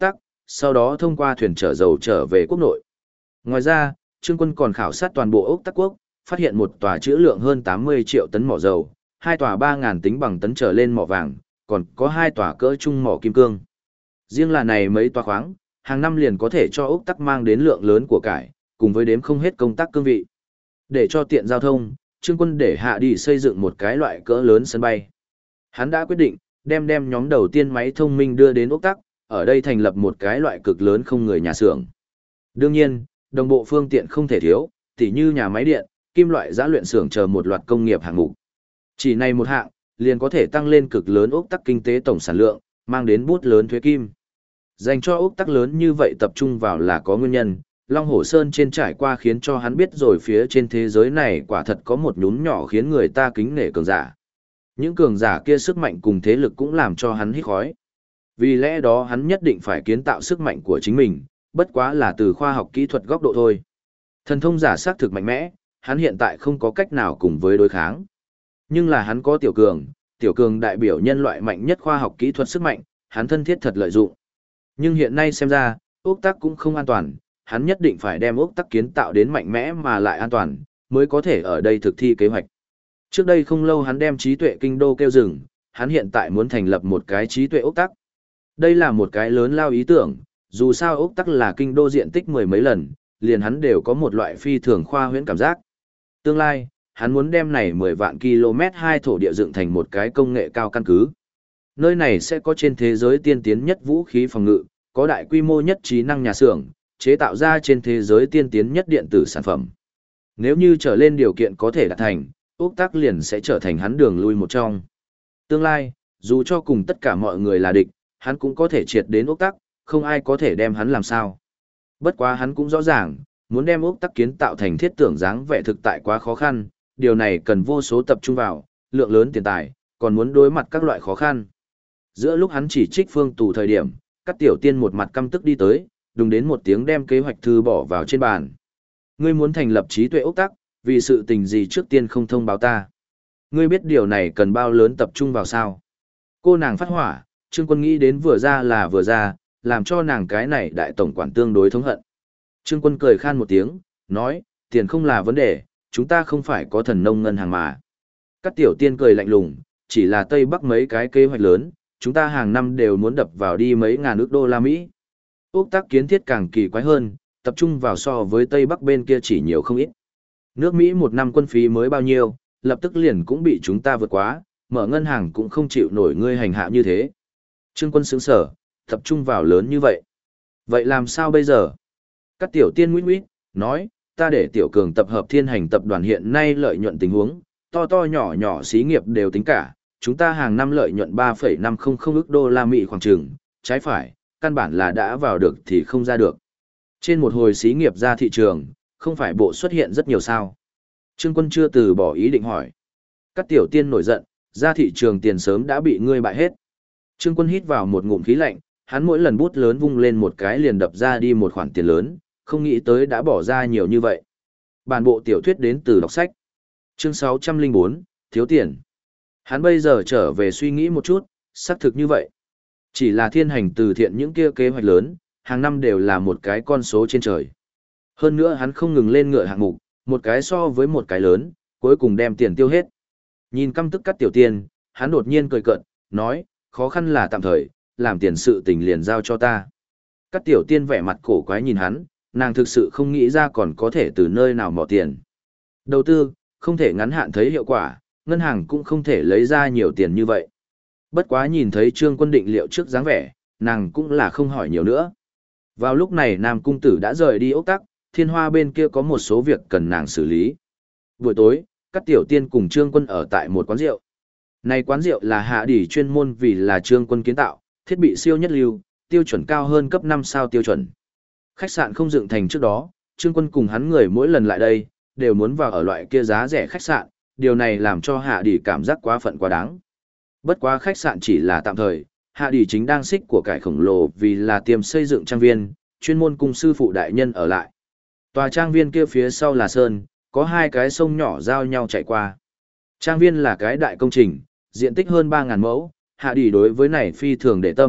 sau đó thông qua thuyền chở dầu trở về quốc nội. Ngoài ra, Trương Quân còn khảo sát toàn bộ Úc Tắc Quốc, phát hiện một tòa trữ lượng hơn 80 triệu tấn mỏ dầu, hai tòa 3.000 tính bằng tấn trở lên mỏ vàng, còn có hai tòa cỡ trung mỏ kim cương. Riêng là này mấy tòa khoáng, hàng năm liền có thể cho Úc Tắc mang đến lượng lớn của cải, cùng với đếm không hết công tác cương vị. Để cho tiện giao thông, Trương Quân để Hạ đi xây dựng một cái loại cỡ lớn sân bay. Hắn đã quyết định, đem nhóm đầu tiên máy thông minh đưa đến Úc Tắc, ở đây thành lập một cái loại cực lớn không người nhà xưởng. Đương nhiên, đồng bộ phương tiện không thể thiếu, tỉ như nhà máy điện, kim loại giã luyện xưởng chờ một loạt công nghiệp hạng mục. Chỉ này một hạng, liền có thể tăng lên cực lớn Úc Tắc kinh tế tổng sản lượng, mang đến bút lớn thuế kim. Dành cho Úc Tắc lớn như vậy tập trung vào là có nguyên nhân, Long Hổ Sơn trên trải qua khiến cho hắn biết rồi phía trên thế giới này quả thật có một nhún nhỏ khiến người ta kính nể cường giả. Những cường giả kia sức mạnh cùng thế lực cũng làm cho hắn hít khói. Vì lẽ đó hắn nhất định phải kiến tạo sức mạnh của chính mình, bất quá là từ khoa học kỹ thuật góc độ thôi. Thần thông giả xác thực mạnh mẽ, hắn hiện tại không có cách nào cùng với đối kháng. Nhưng là hắn có tiểu cường đại biểu nhân loại mạnh nhất khoa học kỹ thuật sức mạnh, hắn thân thiết thật lợi dụng. Nhưng hiện nay xem ra, Úc Tắc cũng không an toàn, hắn nhất định phải đem Úc Tắc kiến tạo đến mạnh mẽ mà lại an toàn, mới có thể ở đây thực thi kế hoạch. Trước đây không lâu hắn đem trí tuệ kinh đô kêu dừng, hắn hiện tại muốn thành lập một cái trí tuệ Úc Tắc. Đây là một cái lớn lao ý tưởng, dù sao Úc Tắc là kinh đô diện tích mười mấy lần, liền hắn đều có một loại phi thường khoa huyễn cảm giác. Tương lai, hắn muốn đem này 10 vạn km 2 thổ địa dựng thành một cái công nghệ cao căn cứ. Nơi này sẽ có trên thế giới tiên tiến nhất vũ khí phòng ngự, có đại quy mô nhất trí năng nhà xưởng, chế tạo ra trên thế giới tiên tiến nhất điện tử sản phẩm. Nếu như trở lên điều kiện có thể đạt thành, Úc Tắc liền sẽ trở thành hắn đường lui một trong. Tương lai, dù cho cùng tất cả mọi người là địch, hắn cũng có thể triệt đến Úc Tắc, không ai có thể đem hắn làm sao. Bất quá hắn cũng rõ ràng, muốn đem Úc Tắc kiến tạo thành thiết tưởng dáng vẻ thực tại quá khó khăn, điều này cần vô số tập trung vào, lượng lớn tiền tài, còn muốn đối mặt các loại khó khăn. Giữa lúc hắn chỉ trích Phương Tù thời điểm, các tiểu tiên một mặt căm tức đi tới, đùng đến một tiếng đem kế hoạch thư bỏ vào trên bàn. Ngươi muốn thành lập trí tuệ Úc Tắc, vì sự tình gì trước tiên không thông báo ta. Ngươi biết điều này cần bao lớn tập trung vào sao. Cô nàng phát hỏa, Trương Quân nghĩ đến vừa ra là vừa ra, làm cho nàng cái này đại tổng quản tương đối thống hận. Trương Quân cười khan một tiếng, nói, tiền không là vấn đề, chúng ta không phải có thần nông ngân hàng mà. Các tiểu tiên cười lạnh lùng, chỉ là Tây Bắc mấy cái kế hoạch lớn, chúng ta hàng năm đều muốn đập vào đi mấy ngàn ức đô la Mỹ. Úc Tắc kiến thiết càng kỳ quái hơn, tập trung vào so với Tây Bắc bên kia chỉ nhiều không ít. Nước Mỹ một năm quân phí mới bao nhiêu, lập tức liền cũng bị chúng ta vượt quá, mở ngân hàng cũng không chịu nổi ngươi hành hạ như thế. Trương Quân sững sở, tập trung vào lớn như vậy. Vậy làm sao bây giờ? Các tiểu tiên nguyết nguyết, nói, ta để tiểu cường tập hợp thiên hành tập đoàn hiện nay lợi nhuận tình huống, to to nhỏ nhỏ xí nghiệp đều tính cả, chúng ta hàng năm lợi nhuận 3,500 ức đô la Mỹ khoảng chừng, trái phải, căn bản là đã vào được thì không ra được. Trên một hồi xí nghiệp ra thị trường, không phải bộ xuất hiện rất nhiều sao. Trương Quân chưa từ bỏ ý định hỏi. Các tiểu tiên nổi giận, ra thị trường tiền sớm đã bị ngươi bại hết. Trương Quân hít vào một ngụm khí lạnh, hắn mỗi lần bút lớn vung lên một cái liền đập ra đi một khoản tiền lớn, không nghĩ tới đã bỏ ra nhiều như vậy. Bản bộ tiểu thuyết đến từ đọc sách. Chương 604, thiếu tiền. Hắn bây giờ trở về suy nghĩ một chút, xác thực như vậy. Chỉ là thiên hành từ thiện những kia kế hoạch lớn, hàng năm đều là một cái con số trên trời. Hơn nữa hắn không ngừng lên ngựa hạng mục, một cái so với một cái lớn, cuối cùng đem tiền tiêu hết. Nhìn căm tức cắt tiểu tiền, hắn đột nhiên cười cợt, nói, khó khăn là tạm thời, làm tiền sự tình liền giao cho ta. Cắt tiểu tiên vẻ mặt cổ quái nhìn hắn, nàng thực sự không nghĩ ra còn có thể từ nơi nào mò tiền. Đầu tư, không thể ngắn hạn thấy hiệu quả, ngân hàng cũng không thể lấy ra nhiều tiền như vậy. Bất quá nhìn thấy Trương Quân định liệu trước dáng vẻ, nàng cũng là không hỏi nhiều nữa. Vào lúc này Nam Cung Tử đã rời đi Ốc Tắc, Thiên Hoa bên kia có một số việc cần nàng xử lý. Buổi tối, các tiểu tiên cùng Trương Quân ở tại một quán rượu. Này quán rượu là hạ đỉ chuyên môn vì là Trương Quân kiến tạo, thiết bị siêu nhất lưu, tiêu chuẩn cao hơn cấp 5 sao tiêu chuẩn. Khách sạn không dựng thành trước đó, Trương Quân cùng hắn người mỗi lần lại đây, đều muốn vào ở loại kia giá rẻ khách sạn, điều này làm cho hạ đỉ cảm giác quá phận quá đáng. Bất quá khách sạn chỉ là tạm thời, hạ đỉ chính đang xích của cải khổng lồ vì là tiềm xây dựng trang viên, chuyên môn cùng sư phụ đại nhân ở lại. Tòa trang viên kia phía sau là sơn, có hai cái sông nhỏ giao nhau chạy qua. Trang viên là cái đại công trình, diện tích hơn 3.000 mẫu, hạ đỉ đối với này phi thường để tâm,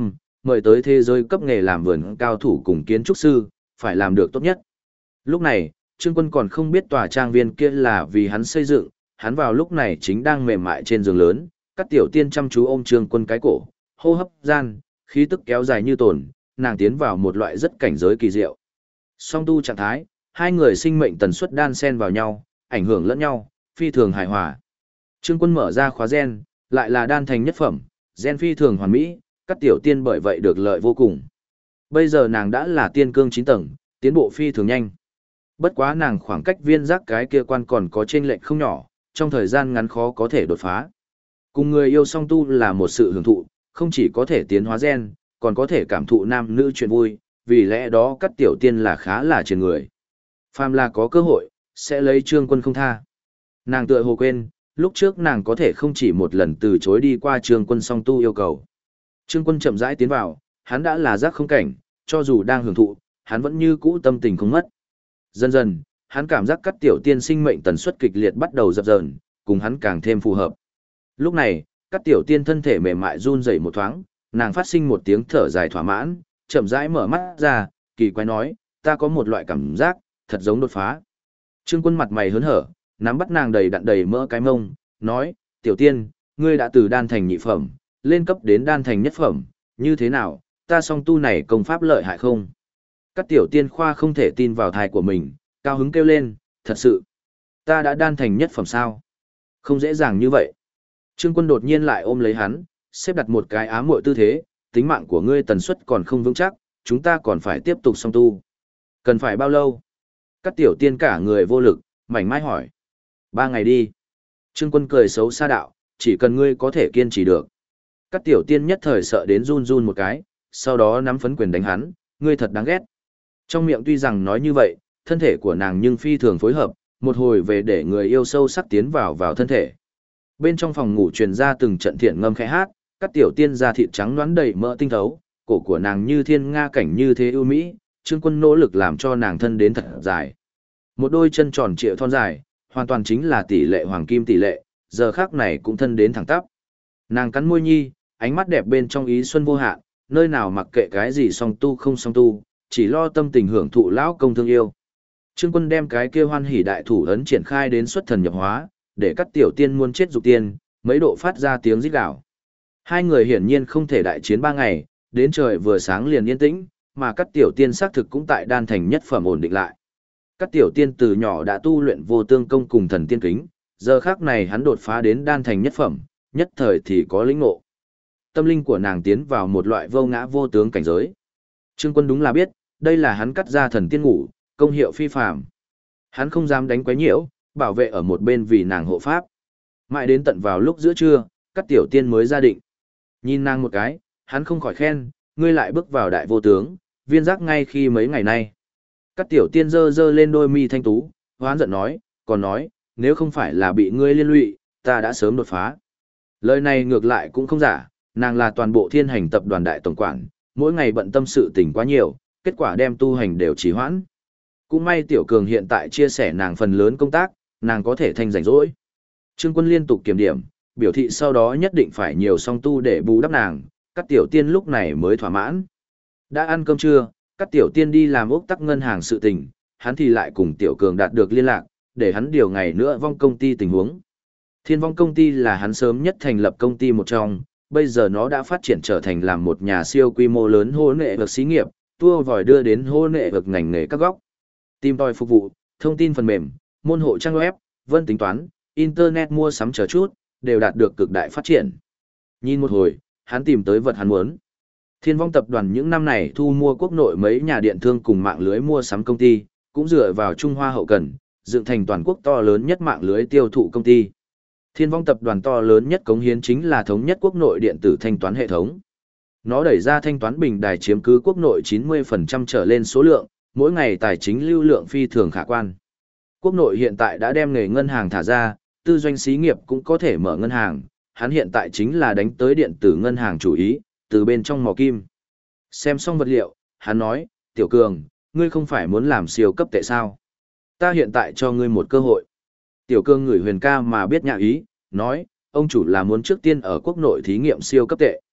mời tới thế giới cấp nghề làm vườn cao thủ cùng kiến trúc sư, phải làm được tốt nhất. Lúc này, Trương Quân còn không biết tòa trang viên kia là vì hắn xây dựng, hắn vào lúc này chính đang mềm mại trên giường lớn, các tiểu tiên chăm chú ôm Trương Quân cái cổ, hô hấp gian, khí tức kéo dài như tồn, nàng tiến vào một loại rất cảnh giới kỳ diệu. Song tu trạng thái, hai người sinh mệnh tần suất đan xen vào nhau, ảnh hưởng lẫn nhau, phi thường hài hòa. Trương Quân mở ra khóa gen, lại là đan thành nhất phẩm, gen phi thường hoàn mỹ, các tiểu tiên bởi vậy được lợi vô cùng. Bây giờ nàng đã là tiên cương 9 tầng, tiến bộ phi thường nhanh. Bất quá nàng khoảng cách viên giác cái kia quan còn có chênh lệch không nhỏ, trong thời gian ngắn khó có thể đột phá. Cùng người yêu song tu là một sự hưởng thụ, không chỉ có thể tiến hóa gen, còn có thể cảm thụ nam nữ chuyện vui, vì lẽ đó các tiểu tiên là khá là trên người. Phàm là có cơ hội, sẽ lấy Trương Quân không tha. Nàng tựa hồ quên, lúc trước nàng có thể không chỉ một lần từ chối đi qua Trương Quân song tu yêu cầu. Trương Quân chậm rãi tiến vào, hắn đã là giác không cảnh, cho dù đang hưởng thụ, hắn vẫn như cũ tâm tình không mất. Dần dần, hắn cảm giác các tiểu tiên sinh mệnh tần suất kịch liệt bắt đầu dập dờn, cùng hắn càng thêm phù hợp. Lúc này, các tiểu tiên thân thể mềm mại run rẩy một thoáng, nàng phát sinh một tiếng thở dài thỏa mãn, chậm rãi mở mắt ra, kỳ quái nói, ta có một loại cảm giác, thật giống đột phá. Trương Quân mặt mày hớn hở, nắm bắt nàng đầy đặn đầy mỡ cái mông, nói, tiểu tiên, ngươi đã từ đan thành nhị phẩm, lên cấp đến đan thành nhất phẩm, như thế nào, ta song tu này công pháp lợi hại không? Các tiểu tiên khoa không thể tin vào thai của mình, cao hứng kêu lên, thật sự, ta đã đan thành nhất phẩm sao? Không dễ dàng như vậy. Trương Quân đột nhiên lại ôm lấy hắn, xếp đặt một cái ám muội tư thế, tính mạng của ngươi tần suất còn không vững chắc, chúng ta còn phải tiếp tục song tu. Cần phải bao lâu? Các tiểu tiên cả người vô lực, mảnh mai hỏi. 3 ngày đi. Trương Quân cười xấu xa đạo, chỉ cần ngươi có thể kiên trì được. Các tiểu tiên nhất thời sợ đến run run một cái, sau đó nắm phấn quyền đánh hắn, ngươi thật đáng ghét. Trong miệng tuy rằng nói như vậy, thân thể của nàng nhưng phi thường phối hợp, một hồi về để người yêu sâu sắc tiến vào thân thể. Bên trong phòng ngủ truyền ra từng trận thiện ngâm khẽ hát, các tiểu tiên da thịt trắng nõn đầy mỡ tinh thấu, cổ của nàng như thiên nga cảnh như thế ưu mỹ, Trương Quân nỗ lực làm cho nàng thân đến thật dài. Một đôi chân tròn trịa thon dài, hoàn toàn chính là tỷ lệ hoàng kim tỷ lệ, giờ khắc này cũng thân đến thẳng tắp. Nàng cắn môi nhi, ánh mắt đẹp bên trong ý xuân vô hạn, nơi nào mặc kệ cái gì song tu không song tu, chỉ lo tâm tình hưởng thụ lão công thương yêu. Trương Quân đem cái kia hoan hỉ đại thủ ấn triển khai đến xuất thần nhập hóa, để các tiểu tiên muốn chết dục tiên, mấy độ phát ra tiếng rít gào. Hai người hiển nhiên không thể đại chiến 3 ngày, đến trời vừa sáng liền yên tĩnh, mà các tiểu tiên xác thực cũng tại đan thành nhất phẩm ổn định lại. Các tiểu tiên từ nhỏ đã tu luyện vô tương công cùng thần tiên kính, giờ khắc này hắn đột phá đến đan thành nhất phẩm, nhất thời thì có lĩnh ngộ. Tâm linh của nàng tiến vào một loại vô ngã vô tướng cảnh giới. Trương Quân đúng là biết, đây là hắn cắt ra thần tiên ngủ, công hiệu phi phàm. Hắn không dám đánh quấy nhiễu, bảo vệ ở một bên vì nàng hộ pháp. Mãi đến tận vào lúc giữa trưa, các tiểu tiên mới ra định. Nhìn nàng một cái, hắn không khỏi khen, ngươi lại bước vào đại vô tướng, viên giác ngay khi mấy ngày nay. Các tiểu tiên dơ dơ lên đôi mi thanh tú, hoán giận nói, còn nói, nếu không phải là bị ngươi liên lụy, ta đã sớm đột phá. Lời này ngược lại cũng không giả, nàng là toàn bộ thiên hành tập đoàn đại tổng quản, mỗi ngày bận tâm sự tình quá nhiều, kết quả đem tu hành đều trì hoãn. Cũng may Tiểu Cường hiện tại chia sẻ nàng phần lớn công tác, nàng có thể thanh rảnh rỗi. Trương Quân liên tục kiểm điểm, biểu thị sau đó nhất định phải nhiều song tu để bù đắp nàng, các tiểu tiên lúc này mới thỏa mãn. Đã ăn cơm trưa, các tiểu tiên đi làm ốc tắc ngân hàng sự tình, hắn thì lại cùng Tiểu Cường đạt được liên lạc, để hắn điều ngày nữa vong công ty tình huống. Thiên vong công ty là hắn sớm nhất thành lập công ty một trong, bây giờ nó đã phát triển trở thành làm một nhà siêu quy mô lớn hô nệ vực xí nghiệp, tua vòi đưa đến hô nệ vực ngành nghề các góc. Tìm tòi phục vụ, thông tin phần mềm, môn hộ trang web, vân tính toán, internet mua sắm chờ chút, đều đạt được cực đại phát triển. Nhìn một hồi, hắn tìm tới vật hắn muốn. Thiên vong tập đoàn những năm này thu mua quốc nội mấy nhà điện thương cùng mạng lưới mua sắm công ty, cũng dựa vào Trung Hoa hậu cần, dựng thành toàn quốc to lớn nhất mạng lưới tiêu thụ công ty. Thiên vong tập đoàn to lớn nhất cống hiến chính là thống nhất quốc nội điện tử thanh toán hệ thống. Nó đẩy ra thanh toán bình đài chiếm cứ quốc nội 90% trở lên số lượng, mỗi ngày tài chính lưu lượng phi thường khả quan. Quốc nội hiện tại đã đem nghề ngân hàng thả ra, tư doanh xí nghiệp cũng có thể mở ngân hàng, hắn hiện tại chính là đánh tới điện tử ngân hàng chủ ý, từ bên trong mò kim. Xem xong vật liệu, hắn nói, Tiểu Cường, ngươi không phải muốn làm siêu cấp tệ sao? Ta hiện tại cho ngươi một cơ hội. Tiểu Cường ngửi Huyền ca mà biết nhạ ý, nói, ông chủ là muốn trước tiên ở quốc nội thí nghiệm siêu cấp tệ.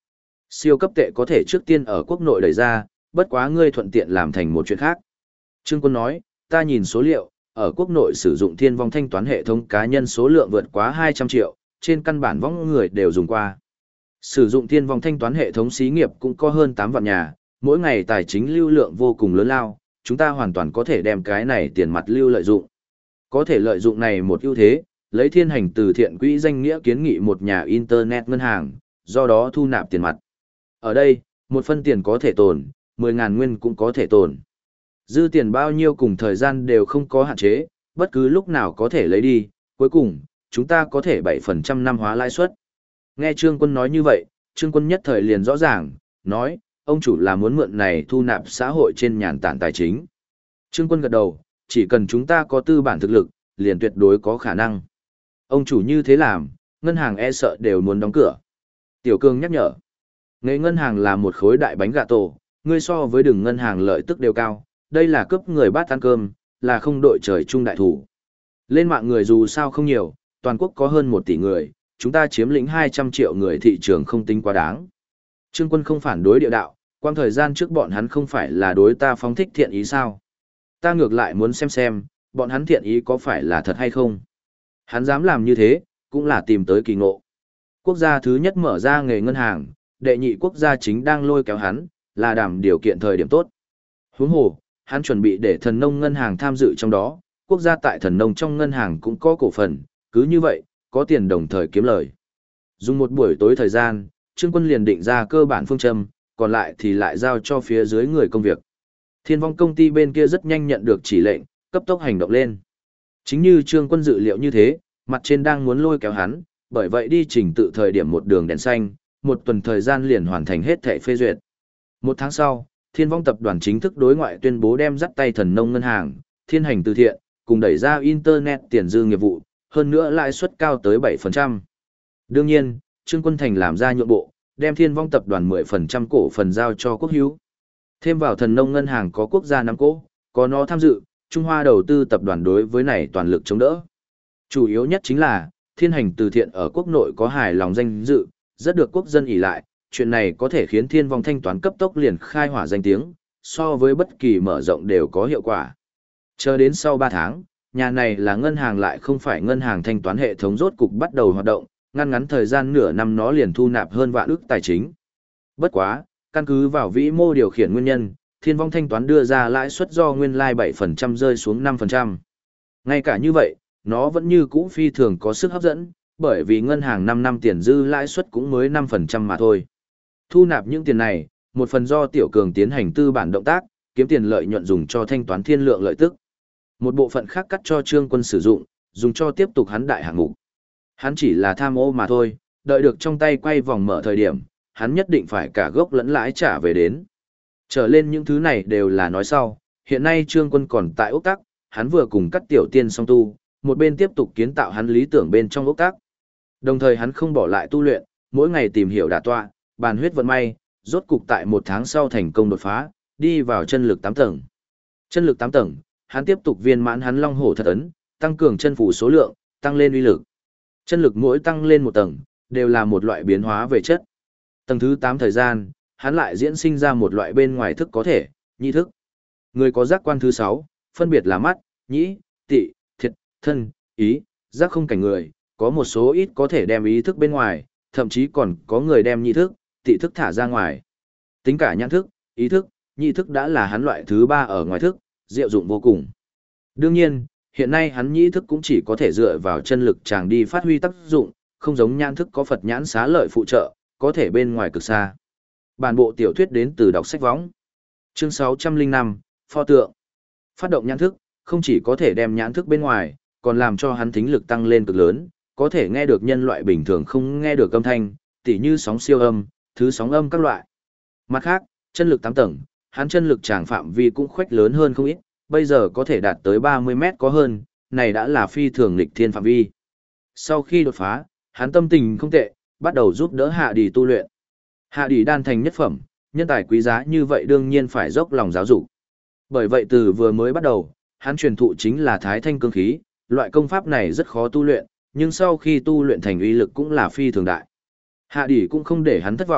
Siêu cấp tệ có thể trước tiên ở quốc nội đẩy ra, bất quá ngươi thuận tiện làm thành một chuyện khác. Trương Quân nói, ta nhìn số liệu, ở quốc nội sử dụng thiên vong thanh toán hệ thống cá nhân số lượng vượt quá 200 triệu, trên căn bản võng người đều dùng qua. Sử dụng thiên vong thanh toán hệ thống xí nghiệp cũng có hơn 8 vạn nhà, mỗi ngày tài chính lưu lượng vô cùng lớn lao, chúng ta hoàn toàn có thể đem cái này tiền mặt lưu lợi dụng. Có thể lợi dụng này một ưu thế, lấy thiên hành từ thiện quỹ danh nghĩa kiến nghị một nhà internet ngân hàng, do đó thu nạp tiền mặt. Ở đây, một phân tiền có thể tồn, 10.000 nguyên cũng có thể tồn. Dư tiền bao nhiêu cùng thời gian đều không có hạn chế, bất cứ lúc nào có thể lấy đi, cuối cùng, chúng ta có thể 7% năm hóa lãi suất. Nghe Trương Quân nói như vậy, Trương Quân nhất thời liền rõ ràng, nói, ông chủ là muốn mượn này thu nạp xã hội trên nhàn tản tài chính. Trương Quân gật đầu, chỉ cần chúng ta có tư bản thực lực, liền tuyệt đối có khả năng. Ông chủ như thế làm, ngân hàng e sợ đều muốn đóng cửa. Tiểu Cương nhắc nhở, nghề ngân hàng là một khối đại bánh gà tổ, ngươi so với đường ngân hàng lợi tức đều cao, đây là cướp người bát ăn cơm, là không đội trời chung đại thủ. Lên mạng người dù sao không nhiều, toàn quốc có hơn 1 tỷ người, chúng ta chiếm lĩnh 200 triệu người thị trường không tính quá đáng. Trương Quân không phản đối địa đạo, quang thời gian trước bọn hắn không phải là đối ta phóng thích thiện ý sao. Ta ngược lại muốn xem, bọn hắn thiện ý có phải là thật hay không. Hắn dám làm như thế, cũng là tìm tới kỳ ngộ. Quốc gia thứ nhất mở ra nghề ngân hàng, đệ nhị quốc gia chính đang lôi kéo hắn, là đảm điều kiện thời điểm tốt. Huống hồ, hắn chuẩn bị để thần nông ngân hàng tham dự trong đó, quốc gia tại thần nông trong ngân hàng cũng có cổ phần, cứ như vậy, có tiền đồng thời kiếm lời. Dùng một buổi tối thời gian, Trương Quân liền định ra cơ bản phương châm, còn lại thì lại giao cho phía dưới người công việc. Thiên vong công ty bên kia rất nhanh nhận được chỉ lệnh, cấp tốc hành động lên. Chính như Trương Quân dự liệu như thế, mặt trên đang muốn lôi kéo hắn, bởi vậy đi trình tự thời điểm một đường đèn xanh, một tuần thời gian liền hoàn thành hết thảy phê duyệt. 1 tháng sau, Thiên vong tập đoàn chính thức đối ngoại tuyên bố đem dắt tay thần nông ngân hàng, thiên hành từ thiện, cùng đẩy ra internet tiền dư nghiệp vụ, hơn nữa lãi suất cao tới 7%. Đương nhiên, Trương Quân Thành làm ra nhượng bộ, đem Thiên vong tập đoàn 10% cổ phần giao cho quốc hữu. Thêm vào thần nông ngân hàng có quốc gia nắm cổ, có nó tham dự, Trung Hoa đầu tư tập đoàn đối với này toàn lực chống đỡ. Chủ yếu nhất chính là, thiên hành từ thiện ở quốc nội có hài lòng danh dự, rất được quốc dân ỷ lại, chuyện này có thể khiến thiên vong thanh toán cấp tốc liền khai hỏa danh tiếng, so với bất kỳ mở rộng đều có hiệu quả. Chờ đến sau 3 tháng, nhà này là ngân hàng lại không phải ngân hàng thanh toán hệ thống rốt cục bắt đầu hoạt động, ngăn ngắn thời gian nửa năm nó liền thu nạp hơn vạn ức tài chính. Bất quá, căn cứ vào vĩ mô điều khiển nguyên nhân, thiên vong thanh toán đưa ra lãi suất do nguyên lai 7% rơi xuống 5%. Ngay cả như vậy, nó vẫn như cũ phi thường có sức hấp dẫn, bởi vì ngân hàng 5 năm tiền dư lãi suất cũng mới 5% mà thôi. Thu nạp những tiền này, một phần do Tiểu Cường tiến hành tư bản động tác, kiếm tiền lợi nhuận dùng cho thanh toán thiên lượng lợi tức. Một bộ phận khác cắt cho Trương Quân sử dụng, dùng cho tiếp tục hắn đại hạng mục. Hắn chỉ là tham ô mà thôi, đợi được trong tay quay vòng mở thời điểm, hắn nhất định phải cả gốc lẫn lãi trả về đến. Trở lên những thứ này đều là nói sau, hiện nay Trương Quân còn tại ốc tắc, hắn vừa cùng cắt Tiểu Tiên song tu, một bên tiếp tục kiến tạo hắn lý tưởng bên trong ốc tắc. Đồng thời hắn không bỏ lại tu luyện, mỗi ngày tìm hiểu đả tọa, bàn huyết vận may, rốt cục tại 1 tháng sau thành công đột phá, đi vào chân lực 8 tầng. Chân lực 8 tầng, hắn tiếp tục viên mãn hắn long hổ thật ấn, tăng cường chân phủ số lượng, tăng lên uy lực. Chân lực mỗi tăng lên 1 tầng, đều là một loại biến hóa về chất. Tầng thứ 8 thời gian, hắn lại diễn sinh ra một loại bên ngoài thức có thể, nhị thức. Người có giác quan thứ 6, phân biệt là mắt, nhĩ, tị, thiệt, thân, ý, giác không cảnh người, có một số ít có thể đem ý thức bên ngoài, thậm chí còn có người đem nhị thức, tị thức thả ra ngoài. Tính cả nhãn thức, ý thức, nhị thức đã là hắn loại thứ 3 ở ngoài thức, diệu dụng vô cùng. Đương nhiên, hiện nay hắn nhị thức cũng chỉ có thể dựa vào chân lực chàng đi phát huy tác dụng, không giống nhãn thức có Phật nhãn xá lợi phụ trợ, có thể bên ngoài cực xa. Bản bộ tiểu thuyết đến từ đọc sách võng. Chương 605, pho tượng. Phát động nhãn thức, không chỉ có thể đem nhãn thức bên ngoài, còn làm cho hắn thính lực tăng lên cực lớn, có thể nghe được nhân loại bình thường không nghe được âm thanh, tỉ như sóng siêu âm, thứ sóng âm các loại. Mặt khác, chân lực 8 tầng, hắn chân lực tràng phạm vi cũng khuếch lớn hơn không ít, bây giờ có thể đạt tới 30 mét có hơn, này đã là phi thường nghịch thiên phạm vi. Sau khi đột phá, hắn tâm tình không tệ, bắt đầu giúp đỡ Hạ Đỉ tu luyện. Hạ Đỉ đan thành nhất phẩm, nhân tài quý giá như vậy đương nhiên phải dốc lòng giáo dục. Bởi vậy từ vừa mới bắt đầu, hắn truyền thụ chính là Thái Thanh cương khí, loại công pháp này rất khó tu luyện, nhưng sau khi tu luyện thành uy lực cũng là phi thường đại. Hạ Đỉ cũng không để hắn thất vọng,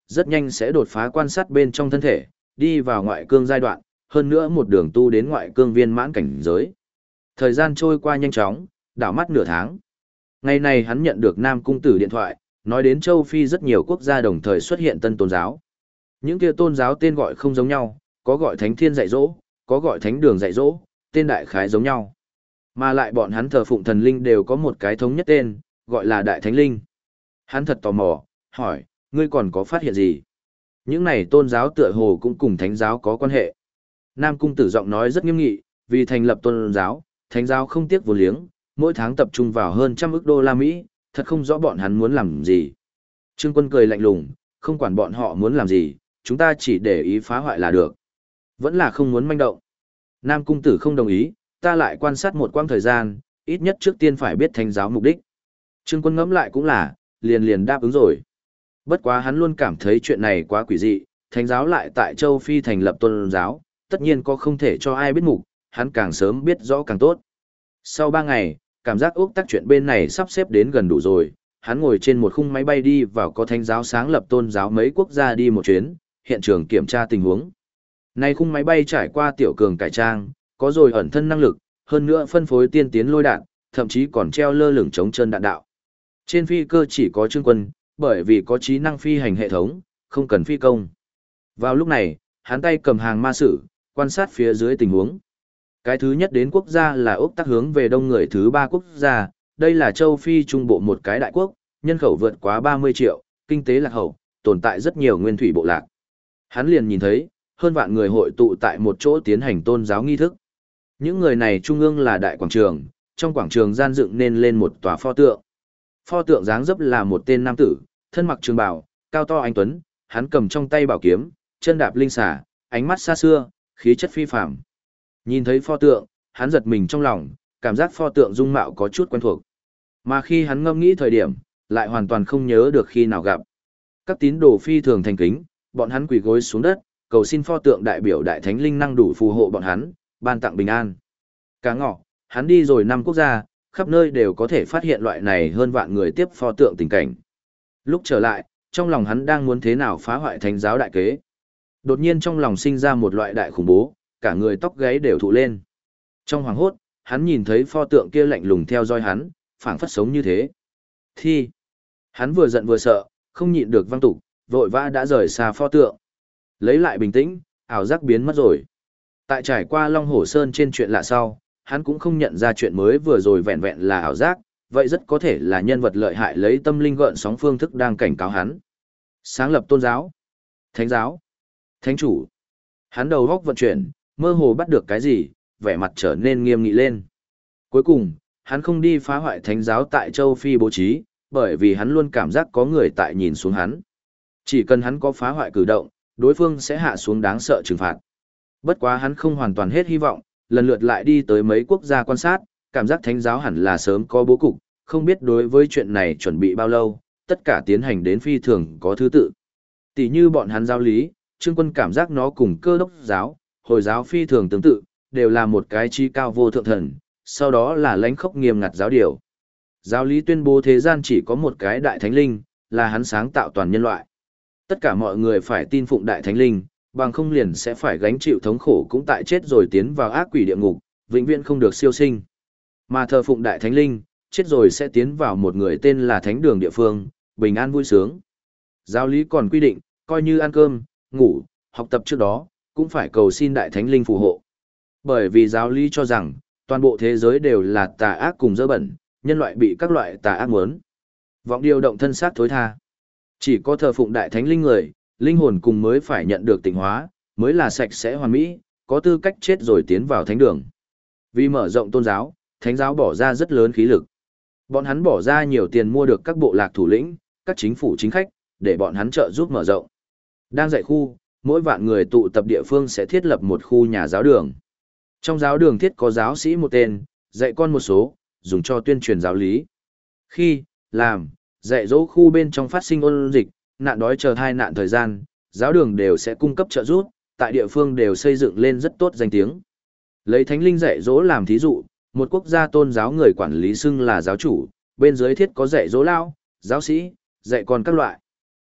rất nhanh sẽ đột phá quan sát bên trong thân thể, đi vào ngoại cương giai đoạn, hơn nữa một đường tu đến ngoại cương viên mãn cảnh giới. Thời gian trôi qua nhanh chóng, đảo mắt nửa tháng. Ngày này hắn nhận được Nam Cung Tử điện thoại, nói đến châu Phi rất nhiều quốc gia đồng thời xuất hiện tân tôn giáo. Những kia tôn giáo tên gọi không giống nhau, có gọi Thánh Thiên dạy dỗ, có gọi Thánh Đường dạy dỗ, tên đại khái giống nhau. Mà lại bọn hắn thờ phụng thần linh đều có một cái thống nhất tên, gọi là Đại Thánh Linh. Hắn thật tò mò, hỏi, ngươi còn có phát hiện gì? Những này tôn giáo tựa hồ cũng cùng thánh giáo có quan hệ. Nam Cung Tử giọng nói rất nghiêm nghị, vì thành lập tôn giáo, thánh giáo không tiếc vô liếng, mỗi tháng tập trung vào hơn $100 ức, thật không rõ bọn hắn muốn làm gì. Trương Quân cười lạnh lùng, không quản bọn họ muốn làm gì, chúng ta chỉ để ý phá hoại là được. Vẫn là không muốn manh động. Nam Cung Tử không đồng ý, ta lại quan sát một quãng thời gian, ít nhất trước tiên phải biết thánh giáo mục đích. Trương Quân ngẫm lại cũng là, liền đáp ứng rồi. Bất quá hắn luôn cảm thấy chuyện này quá quỷ dị, thánh giáo lại tại châu Phi thành lập tôn giáo, tất nhiên có không thể cho ai biết mục, hắn càng sớm biết rõ càng tốt. Sau 3 ngày, cảm giác ước tắc chuyện bên này sắp xếp đến gần đủ rồi, hắn ngồi trên một khung máy bay đi vào có thánh giáo sáng lập tôn giáo mấy quốc gia đi một chuyến, hiện trường kiểm tra tình huống. Nay khung máy bay trải qua tiểu cường cải trang, có rồi ẩn thân năng lực, hơn nữa phân phối tiên tiến lôi đạn, thậm chí còn treo lơ lửng chống chân đạn đạo. Trên phi cơ chỉ có Trương Quân, bởi vì có trí năng phi hành hệ thống, không cần phi công. Vào lúc này, hắn tay cầm hàng ma sử, quan sát phía dưới tình huống. Cái thứ nhất đến quốc gia là Úc Tắc hướng về đông người thứ 3 quốc gia, đây là châu Phi trung bộ một cái đại quốc, nhân khẩu vượt quá 30 triệu, kinh tế lạc hậu, tồn tại rất nhiều nguyên thủy bộ lạc. Hắn liền nhìn thấy, hơn vạn người hội tụ tại một chỗ tiến hành tôn giáo nghi thức. Những người này trung ương là đại quảng trường, trong quảng trường gian dựng nên lên một tòa pho tượng. Pho tượng dáng dấp là một tên nam tử, thân mặc trường bào, cao to anh tuấn, hắn cầm trong tay bảo kiếm, chân đạp linh xà, ánh mắt xa xưa, khí chất phi phàm. Nhìn thấy pho tượng, hắn giật mình trong lòng, cảm giác pho tượng dung mạo có chút quen thuộc. Mà khi hắn ngẫm nghĩ thời điểm, lại hoàn toàn không nhớ được khi nào gặp. Các tín đồ phi thường thành kính, bọn hắn quỳ gối xuống đất, cầu xin pho tượng đại biểu đại thánh linh năng đủ phù hộ bọn hắn, ban tặng bình an. Cả ngọ, hắn đi rồi 5 quốc gia, khắp nơi đều có thể phát hiện loại này hơn vạn người tiếp pho tượng tình cảnh. Lúc trở lại, trong lòng hắn đang muốn thế nào phá hoại thánh giáo đại kế. Đột nhiên trong lòng sinh ra một loại đại khủng bố, cả người tóc gáy đều thụ lên. Trong hoàng hốt, hắn nhìn thấy pho tượng kia lạnh lùng theo dõi hắn, phảng phất sống như thế. Thì, hắn vừa giận vừa sợ, không nhịn được văng tục, vội vã đã rời xa pho tượng. Lấy lại bình tĩnh, ảo giác biến mất rồi. Tại trải qua Long Hổ Sơn trên chuyện lạ sau, hắn cũng không nhận ra chuyện mới vừa rồi vẹn vẹn là ảo giác, vậy rất có thể là nhân vật lợi hại lấy tâm linh gợn sóng phương thức đang cảnh cáo hắn. Sáng lập tôn giáo, thánh giáo, thánh chủ. Hắn đầu góc vận chuyển, mơ hồ bắt được cái gì, vẻ mặt trở nên nghiêm nghị lên. Cuối cùng, hắn không đi phá hoại thánh giáo tại châu Phi bố trí, bởi vì hắn luôn cảm giác có người tại nhìn xuống hắn. Chỉ cần hắn có phá hoại cử động, đối phương sẽ hạ xuống đáng sợ trừng phạt. Bất quá hắn không hoàn toàn hết hy vọng, lần lượt lại đi tới mấy quốc gia quan sát, cảm giác thánh giáo hẳn là sớm có bố cục, không biết đối với chuyện này chuẩn bị bao lâu, tất cả tiến hành đến phi thường có thứ tự. Tỷ như bọn hắn giáo lý, Trương Quân cảm giác nó cùng Cơ Đốc giáo, Hồi giáo phi thường tương tự, đều là một cái chi cao vô thượng thần, sau đó là lãnh khốc nghiêm ngặt giáo điều. Giáo lý tuyên bố thế gian chỉ có một cái đại thánh linh, là hắn sáng tạo toàn nhân loại. Tất cả mọi người phải tin phụng đại thánh linh, bằng không liền sẽ phải gánh chịu thống khổ cũng tại chết rồi tiến vào ác quỷ địa ngục, vĩnh viễn không được siêu sinh. Mà thờ phụng đại thánh linh, chết rồi sẽ tiến vào một người tên là thánh đường địa phương, bình an vui sướng. Giáo lý còn quy định, coi như ăn cơm, ngủ, học tập trước đó, cũng phải cầu xin đại thánh linh phù hộ. Bởi vì giáo lý cho rằng, toàn bộ thế giới đều là tà ác cùng dơ bẩn, nhân loại bị các loại tà ác muốn vọng điều động thân xác thối tha. Chỉ có thờ phụng đại thánh linh người, linh hồn cùng mới phải nhận được tịnh hóa, mới là sạch sẽ hoàn mỹ, có tư cách chết rồi tiến vào thánh đường. Vì mở rộng tôn giáo, thánh giáo bỏ ra rất lớn khí lực. Bọn hắn bỏ ra nhiều tiền mua được các bộ lạc thủ lĩnh, các chính phủ chính khách, để bọn hắn trợ giúp mở rộng. Đang dạy khu, mỗi vạn người tụ tập địa phương sẽ thiết lập một khu nhà giáo đường. Trong giáo đường thiết có giáo sĩ một tên, dạy con một số, dùng cho tuyên truyền giáo lý. Khi, làm, dạy dỗ khu bên trong phát sinh ôn dịch, nạn đói chờ hai nạn thời gian, giáo đường đều sẽ cung cấp trợ giúp, tại địa phương đều xây dựng lên rất tốt danh tiếng. Lấy thánh linh dạy dỗ làm thí dụ, một quốc gia tôn giáo người quản lý xưng là giáo chủ, bên dưới thiết có dạy dỗ lao, giáo sĩ, dạy con các loại.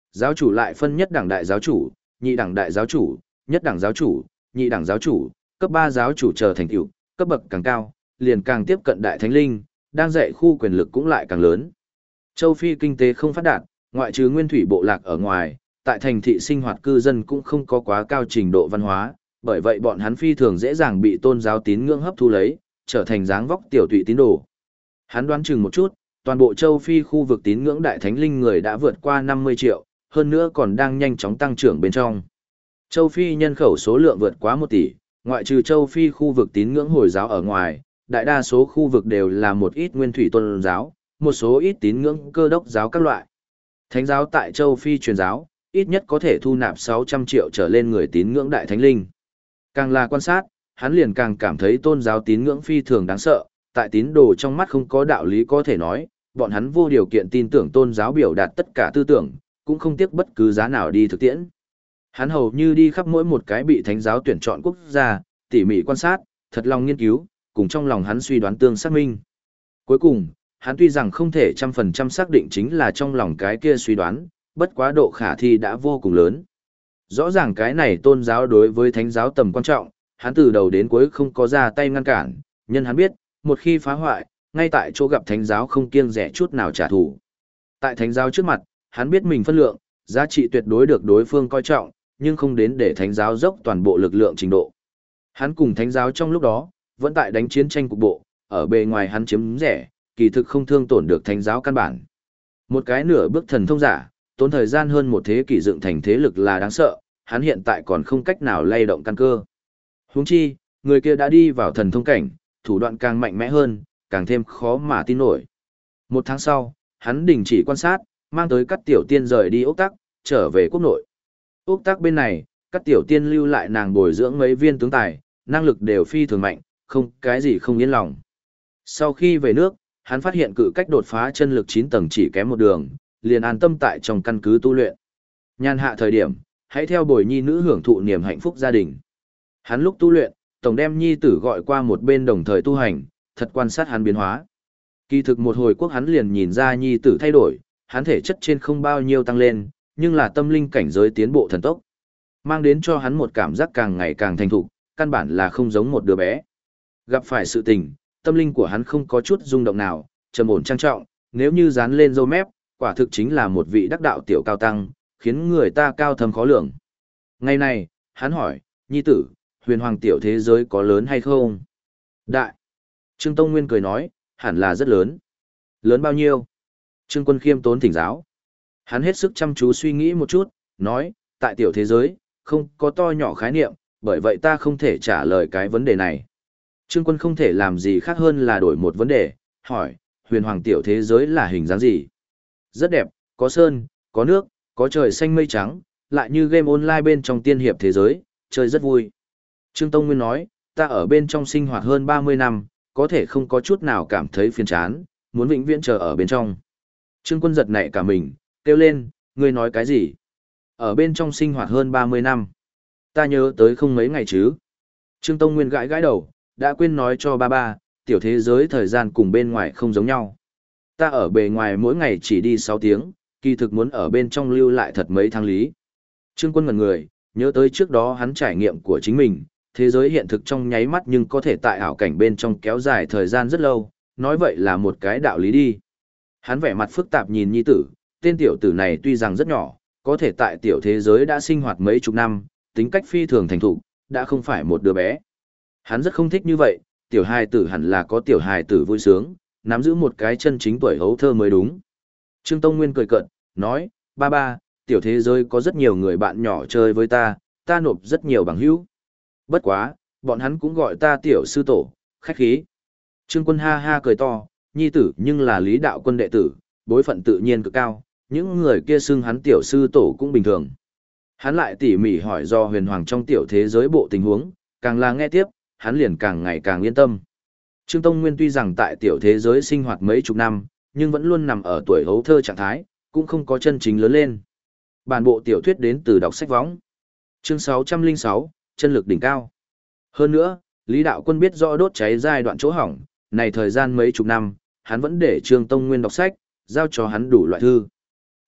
Giáo chủ lại phân nhất đẳng đại giáo chủ, nhị đẳng đại giáo chủ, nhất đẳng giáo chủ, nhị đẳng giáo chủ, cấp 3 giáo chủ chờ thành tựu, cấp bậc càng cao, liền càng tiếp cận đại thánh linh, đang dạy khu quyền lực cũng lại càng lớn. Châu Phi kinh tế không phát đạt, ngoại trừ nguyên thủy bộ lạc ở ngoài, tại thành thị sinh hoạt cư dân cũng không có quá cao trình độ văn hóa, bởi vậy bọn hắn phi thường dễ dàng bị tôn giáo tín ngưỡng hấp thu lấy, trở thành dáng vóc tiểu tụy tín đồ. Hắn đoán chừng một chút, toàn bộ châu Phi khu vực tín ngưỡng đại thánh linh người đã vượt qua 50 triệu, hơn nữa còn đang nhanh chóng tăng trưởng bên trong. Châu Phi nhân khẩu số lượng vượt quá 1 tỷ, ngoại trừ châu Phi khu vực tín ngưỡng Hồi giáo ở ngoài, đại đa số khu vực đều là một ít nguyên thủy tôn giáo, một số ít tín ngưỡng cơ đốc giáo các loại. Thánh giáo tại châu Phi truyền giáo, ít nhất có thể thu nạp 600 triệu trở lên người tín ngưỡng đại thánh linh. Càng là quan sát, hắn liền càng cảm thấy tôn giáo tín ngưỡng phi thường đáng sợ, tại tín đồ trong mắt không có đạo lý có thể nói, bọn hắn vô điều kiện tin tưởng tôn giáo biểu đạt tất cả tư tưởng, cũng không tiếc bất cứ giá nào đi thực tiễn. Hắn hầu như đi khắp mỗi một cái bị thánh giáo tuyển chọn quốc gia, tỉ mỉ quan sát, thật lòng nghiên cứu, cùng trong lòng hắn suy đoán tương xác minh. Cuối cùng, hắn tuy rằng không thể 100% xác định chính là trong lòng cái kia suy đoán, bất quá độ khả thi đã vô cùng lớn. Rõ ràng cái này tôn giáo đối với thánh giáo tầm quan trọng, hắn từ đầu đến cuối không có ra tay ngăn cản, nhân hắn biết, một khi phá hoại, ngay tại chỗ gặp thánh giáo không kiêng rẻ chút nào trả thù. Tại thánh giáo trước mặt, hắn biết mình phân lượng, giá trị tuyệt đối được đối phương coi trọng, nhưng không đến để thánh giáo dốc toàn bộ lực lượng trình độ. Hắn cùng thánh giáo trong lúc đó, vẫn tại đánh chiến tranh cục bộ, ở bề ngoài hắn chiếm rẻ, kỳ thực không thương tổn được thánh giáo căn bản. Một cái nửa bước thần thông giả, tốn thời gian hơn một thế kỷ dựng thành thế lực là đáng sợ, hắn hiện tại còn không cách nào lay động căn cơ. Huống chi, người kia đã đi vào thần thông cảnh, thủ đoạn càng mạnh mẽ hơn, càng thêm khó mà tin nổi. 1 tháng sau, hắn đình chỉ quan sát, mang tới các tiểu tiên rời đi Úc Tắc, trở về quốc nội. Úc Tắc bên này, các tiểu tiên lưu lại nàng bồi dưỡng mấy viên tướng tài, năng lực đều phi thường mạnh, không cái gì không yên lòng. Sau khi về nước, hắn phát hiện cự cách đột phá chân lực 9 tầng chỉ kém một đường, liền an tâm tại trong căn cứ tu luyện. Nhàn hạ thời điểm, hãy theo bồi nhi nữ hưởng thụ niềm hạnh phúc gia đình. Hắn lúc tu luyện, tổng đem nhi tử gọi qua một bên đồng thời tu hành, thật quan sát hắn biến hóa. Kỳ thực một hồi quốc hắn liền nhìn ra nhi tử thay đổi, hắn thể chất trên không bao nhiêu tăng lên, nhưng là tâm linh cảnh giới tiến bộ thần tốc. Mang đến cho hắn một cảm giác càng ngày càng thành thục, căn bản là không giống một đứa bé. Gặp phải sự tình, tâm linh của hắn không có chút rung động nào, trầm ổn trang trọng, nếu như dán lên râu mép, quả thực chính là một vị đắc đạo tiểu cao tăng, khiến người ta cao thâm khó lường. Ngày này, hắn hỏi, nhi tử, huyền hoàng tiểu thế giới có lớn hay không? Đại. Trương Tông Nguyên cười nói, hẳn là rất lớn. Lớn bao nhiêu? Trương Quân khiêm tốn thỉnh giáo. Hắn hết sức chăm chú suy nghĩ một chút, nói, tại tiểu thế giới, không có to nhỏ khái niệm, bởi vậy ta không thể trả lời cái vấn đề này. Trương Quân không thể làm gì khác hơn là đổi một vấn đề, hỏi, huyền hoàng tiểu thế giới là hình dáng gì? Rất đẹp, có sơn, có nước, có trời xanh mây trắng, lại như game online bên trong tiên hiệp thế giới, chơi rất vui. Trương Tông Nguyên nói, ta ở bên trong sinh hoạt hơn 30 năm, có thể không có chút nào cảm thấy phiền chán, muốn vĩnh viễn chờ ở bên trong. Trương Quân giật nảy cả mình, kêu lên, ngươi nói cái gì? Ở bên trong sinh hoạt hơn 30 năm. Ta nhớ tới không mấy ngày chứ. Trương Tông Nguyên gãi gãi đầu, đã quên nói cho ba, tiểu thế giới thời gian cùng bên ngoài không giống nhau. Ta ở bề ngoài mỗi ngày chỉ đi 6 tiếng, kỳ thực muốn ở bên trong lưu lại thật mấy tháng lý. Trương Quân ngẩn người, nhớ tới trước đó hắn trải nghiệm của chính mình, thế giới hiện thực trong nháy mắt nhưng có thể tại ảo cảnh bên trong kéo dài thời gian rất lâu, nói vậy là một cái đạo lý đi. Hắn vẻ mặt phức tạp nhìn nhi tử, tên tiểu tử này tuy rằng rất nhỏ, có thể tại tiểu thế giới đã sinh hoạt mấy chục năm, tính cách phi thường thành thục, đã không phải một đứa bé. Hắn rất không thích như vậy, tiểu hài tử hẳn là có tiểu hài tử vui sướng, nắm giữ một cái chân chính tuổi hấu thơ mới đúng. Trương Tông Nguyên cười cợt, nói, ba, tiểu thế giới có rất nhiều người bạn nhỏ chơi với ta nộp rất nhiều bằng hữu. Bất quá, bọn hắn cũng gọi ta tiểu sư tổ, khách khí. Trương Quân ha ha cười to, nhi tử nhưng là Lý Đạo Quân đệ tử, bối phận tự nhiên cực cao, những người kia xưng hắn tiểu sư tổ cũng bình thường. Hắn lại tỉ mỉ hỏi do huyền hoàng trong tiểu thế giới bộ tình huống, càng là nghe tiếp, hắn liền càng ngày càng yên tâm. Trương Tông Nguyên tuy rằng tại tiểu thế giới sinh hoạt mấy chục năm, nhưng vẫn luôn nằm ở tuổi hấu thơ trạng thái, cũng không có chân chính lớn lên. Bản bộ tiểu thuyết đến từ đọc sách võng. Chương 606, chân lực đỉnh cao. Hơn nữa, Lý Đạo Quân biết rõ đốt cháy giai đoạn chỗ hỏng, này thời gian mấy chục năm, hắn vẫn để Trương Tông Nguyên đọc sách, giao cho hắn đủ loại thư.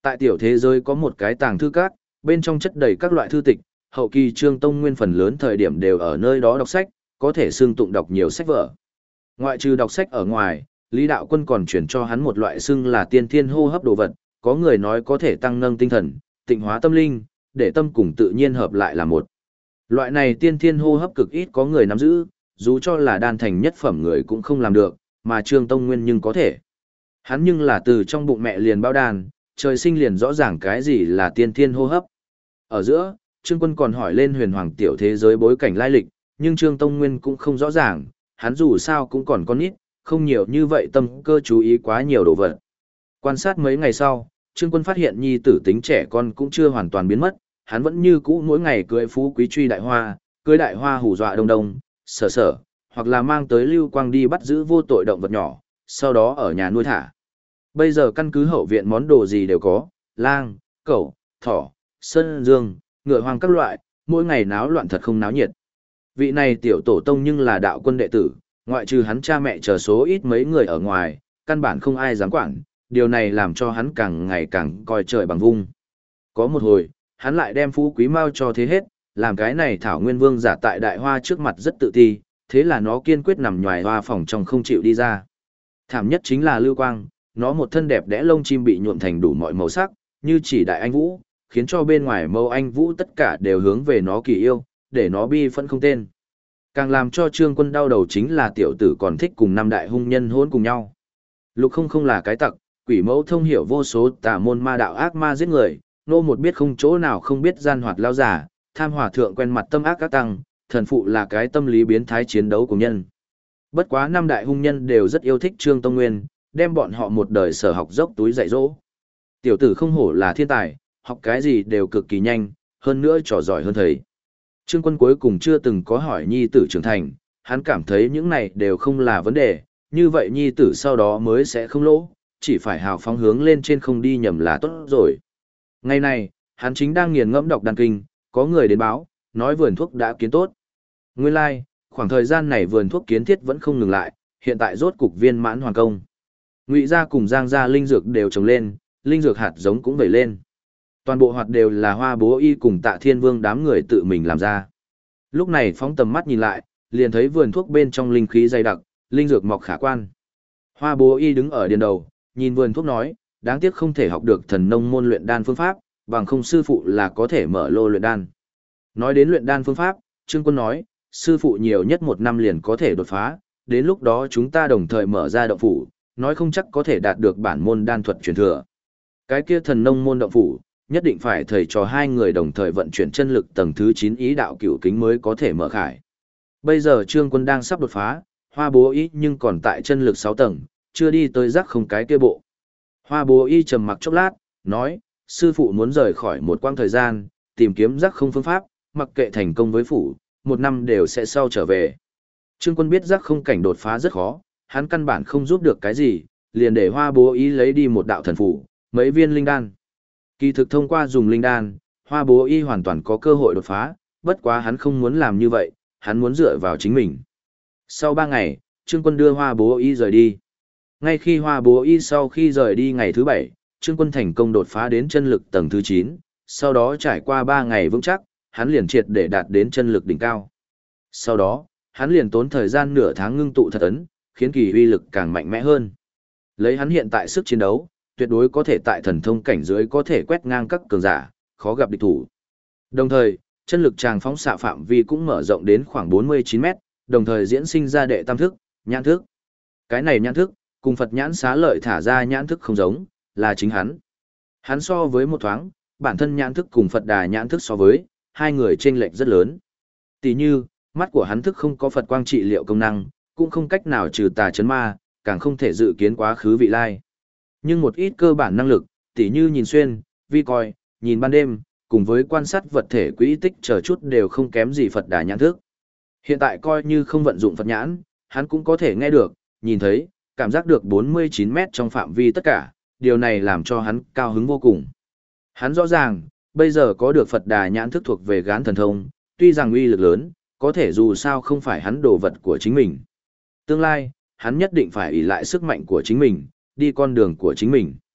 Tại tiểu thế giới có một cái tàng thư các, bên trong chất đầy các loại thư tịch, hậu kỳ Trương Tông Nguyên phần lớn thời điểm đều ở nơi đó đọc sách, có thể xưng tụng đọc nhiều sách vở. Ngoại trừ đọc sách ở ngoài, Lý Đạo Quân còn chuyển cho hắn một loại xưng là tiên thiên hô hấp đồ vật, có người nói có thể tăng nâng tinh thần, tịnh hóa tâm linh, để tâm cùng tự nhiên hợp lại là một. Loại này tiên thiên hô hấp cực ít có người nắm giữ, dù cho là đan thành nhất phẩm người cũng không làm được, mà Trương Tông Nguyên nhưng có thể. Hắn nhưng là từ trong bụng mẹ liền bao đàn, trời sinh liền rõ ràng cái gì là tiên thiên hô hấp. Ở giữa, Trương Quân còn hỏi lên huyền hoàng tiểu thế giới bối cảnh lai lịch, nhưng Trương Tông Nguyên cũng không rõ ràng, hắn dù sao cũng còn con nít, không nhiều như vậy tâm cơ chú ý quá nhiều đồ vật. Quan sát mấy ngày sau, Trương Quân phát hiện nhi tử tính trẻ con cũng chưa hoàn toàn biến mất, hắn vẫn như cũ mỗi ngày cưới phú quý truy đại hoa, cưới đại hoa hù dọa đông đông, sở sở, hoặc là mang tới lưu quang đi bắt giữ vô tội động vật nhỏ, sau đó ở nhà nuôi thả. Bây giờ căn cứ hậu viện món đồ gì đều có, lang, cẩu, thỏ, sơn dương, ngựa hoang các loại, mỗi ngày náo loạn thật không náo nhiệt. Vị này tiểu tổ tông nhưng là đạo quân đệ tử, ngoại trừ hắn cha mẹ chờ số ít mấy người ở ngoài, căn bản không ai dám quản, điều này làm cho hắn càng ngày càng coi trời bằng vung. Có một hồi, hắn lại đem phú quý mao cho thế hết, làm cái này thảo nguyên vương giả tại đại hoa trước mặt rất tự ti, thế là nó kiên quyết nằm nhòi hoa phòng trong không chịu đi ra. Thảm nhất chính là Lưu Quang, nó một thân đẹp đẽ lông chim bị nhuộm thành đủ mọi màu sắc, như chỉ đại anh vũ, khiến cho bên ngoài mâu anh vũ tất cả đều hướng về nó kỳ yêu, để nó bi phẫn không tên. Càng làm cho Trương Quân đau đầu chính là tiểu tử còn thích cùng năm đại hung nhân hỗn cùng nhau. Lục không không là cái tặc, quỷ mẫu thông hiểu vô số tà môn ma đạo ác ma giết người, nô một biết không chỗ nào không biết gian hoạt lao giả, tham hòa thượng quen mặt tâm ác các tăng, thần phụ là cái tâm lý biến thái chiến đấu của nhân. Bất quá năm đại hung nhân đều rất yêu thích Trương Tông Nguyên, đem bọn họ một đời sở học dốc túi dạy dỗ. Tiểu tử không hổ là thiên tài, học cái gì đều cực kỳ nhanh, hơn nữa trò giỏi hơn thầy. Trương Quân cuối cùng chưa từng có hỏi nhi tử trưởng thành, hắn cảm thấy những này đều không là vấn đề, như vậy nhi tử sau đó mới sẽ không lỗ, chỉ phải hào phóng hướng lên trên không đi nhầm là tốt rồi. Ngày này, hắn chính đang nghiền ngẫm đọc đàn kinh, có người đến báo, nói vườn thuốc đã kiến tốt. Nguyên lai, like, khoảng thời gian này vườn thuốc kiến thiết vẫn không ngừng lại, hiện tại rốt cục viên mãn hoàn công. Ngụy gia cùng Giang gia linh dược đều trồng lên, linh dược hạt giống cũng vẩy lên. Toàn bộ hoạt đều là Hoa Bố Y cùng Tạ Thiên Vương đám người tự mình làm ra. Lúc này phóng tầm mắt nhìn lại, liền thấy vườn thuốc bên trong linh khí dày đặc, linh dược mọc khả quan. Hoa Bố Y đứng ở điền đầu, nhìn vườn thuốc nói, đáng tiếc không thể học được thần nông môn luyện đan phương pháp, bằng không sư phụ là có thể mở lô luyện đan. Nói đến luyện đan phương pháp, Trương Quân nói, sư phụ nhiều nhất 1 năm liền có thể đột phá, đến lúc đó chúng ta đồng thời mở ra động phủ, nói không chắc có thể đạt được bản môn đan thuật truyền thừa. Cái kia thần nông môn động phủ, nhất định phải thầy trò hai người đồng thời vận chuyển chân lực tầng thứ 9 ý đạo cửu kính mới có thể mở khải. Bây giờ Trương Quân đang sắp đột phá, Hoa Bố Y nhưng còn tại chân lực 6 tầng, chưa đi tới rắc không cái kia bộ. Hoa Bố Y trầm mặc chốc lát, nói, sư phụ muốn rời khỏi một quãng thời gian, tìm kiếm rắc không phương pháp, mặc kệ thành công với phủ, 1 năm đều sẽ sau trở về. Trương Quân biết rắc không cảnh đột phá rất khó, hắn căn bản không giúp được cái gì, liền để Hoa Bố Y lấy đi một đạo thần phủ, mấy viên linh đan. Kỳ thực thông qua dùng linh đan, Hoa Bố Y hoàn toàn có cơ hội đột phá, bất quá hắn không muốn làm như vậy, hắn muốn dựa vào chính mình. Sau 3 ngày, Trương Quân đưa Hoa Bố Y rời đi. Ngay khi Hoa Bố Y sau khi rời đi ngày thứ 7, Trương Quân thành công đột phá đến chân lực tầng thứ 9, sau đó trải qua 3 ngày vững chắc, hắn liền triệt để đạt đến chân lực đỉnh cao. Sau đó, hắn liền tốn thời gian nửa tháng ngưng tụ thật ấn, khiến kỳ uy lực càng mạnh mẽ hơn. Lấy hắn hiện tại sức chiến đấu, tuyệt đối có thể tại thần thông cảnh dưới có thể quét ngang các cường giả, khó gặp địch thủ. Đồng thời, chân lực tràng phóng xạ phạm vi cũng mở rộng đến khoảng 49 mét, đồng thời diễn sinh ra đệ tam thức, nhãn thức. Cái này nhãn thức, cùng Phật nhãn xá lợi thả ra nhãn thức không giống, là chính hắn. Hắn so với một thoáng, bản thân nhãn thức cùng Phật đà nhãn thức so với, hai người chênh lệch rất lớn. Tỷ như, mắt của hắn thức không có Phật quang trị liệu công năng, cũng không cách nào trừ tà chấn ma, càng không thể dự kiến quá khứ vị lai. Nhưng một ít cơ bản năng lực, tỉ như nhìn xuyên, vi coi, nhìn ban đêm, cùng với quan sát vật thể quỹ tích chờ chút đều không kém gì Phật đà nhãn thức. Hiện tại coi như không vận dụng Phật nhãn, hắn cũng có thể nghe được, nhìn thấy, cảm giác được 49 mét trong phạm vi tất cả, điều này làm cho hắn cao hứng vô cùng. Hắn rõ ràng, bây giờ có được Phật đà nhãn thức thuộc về gán thần thông, tuy rằng uy lực lớn, có thể dù sao không phải hắn đồ vật của chính mình. Tương lai, hắn nhất định phải ỷ lại sức mạnh của chính mình, đi con đường của chính mình.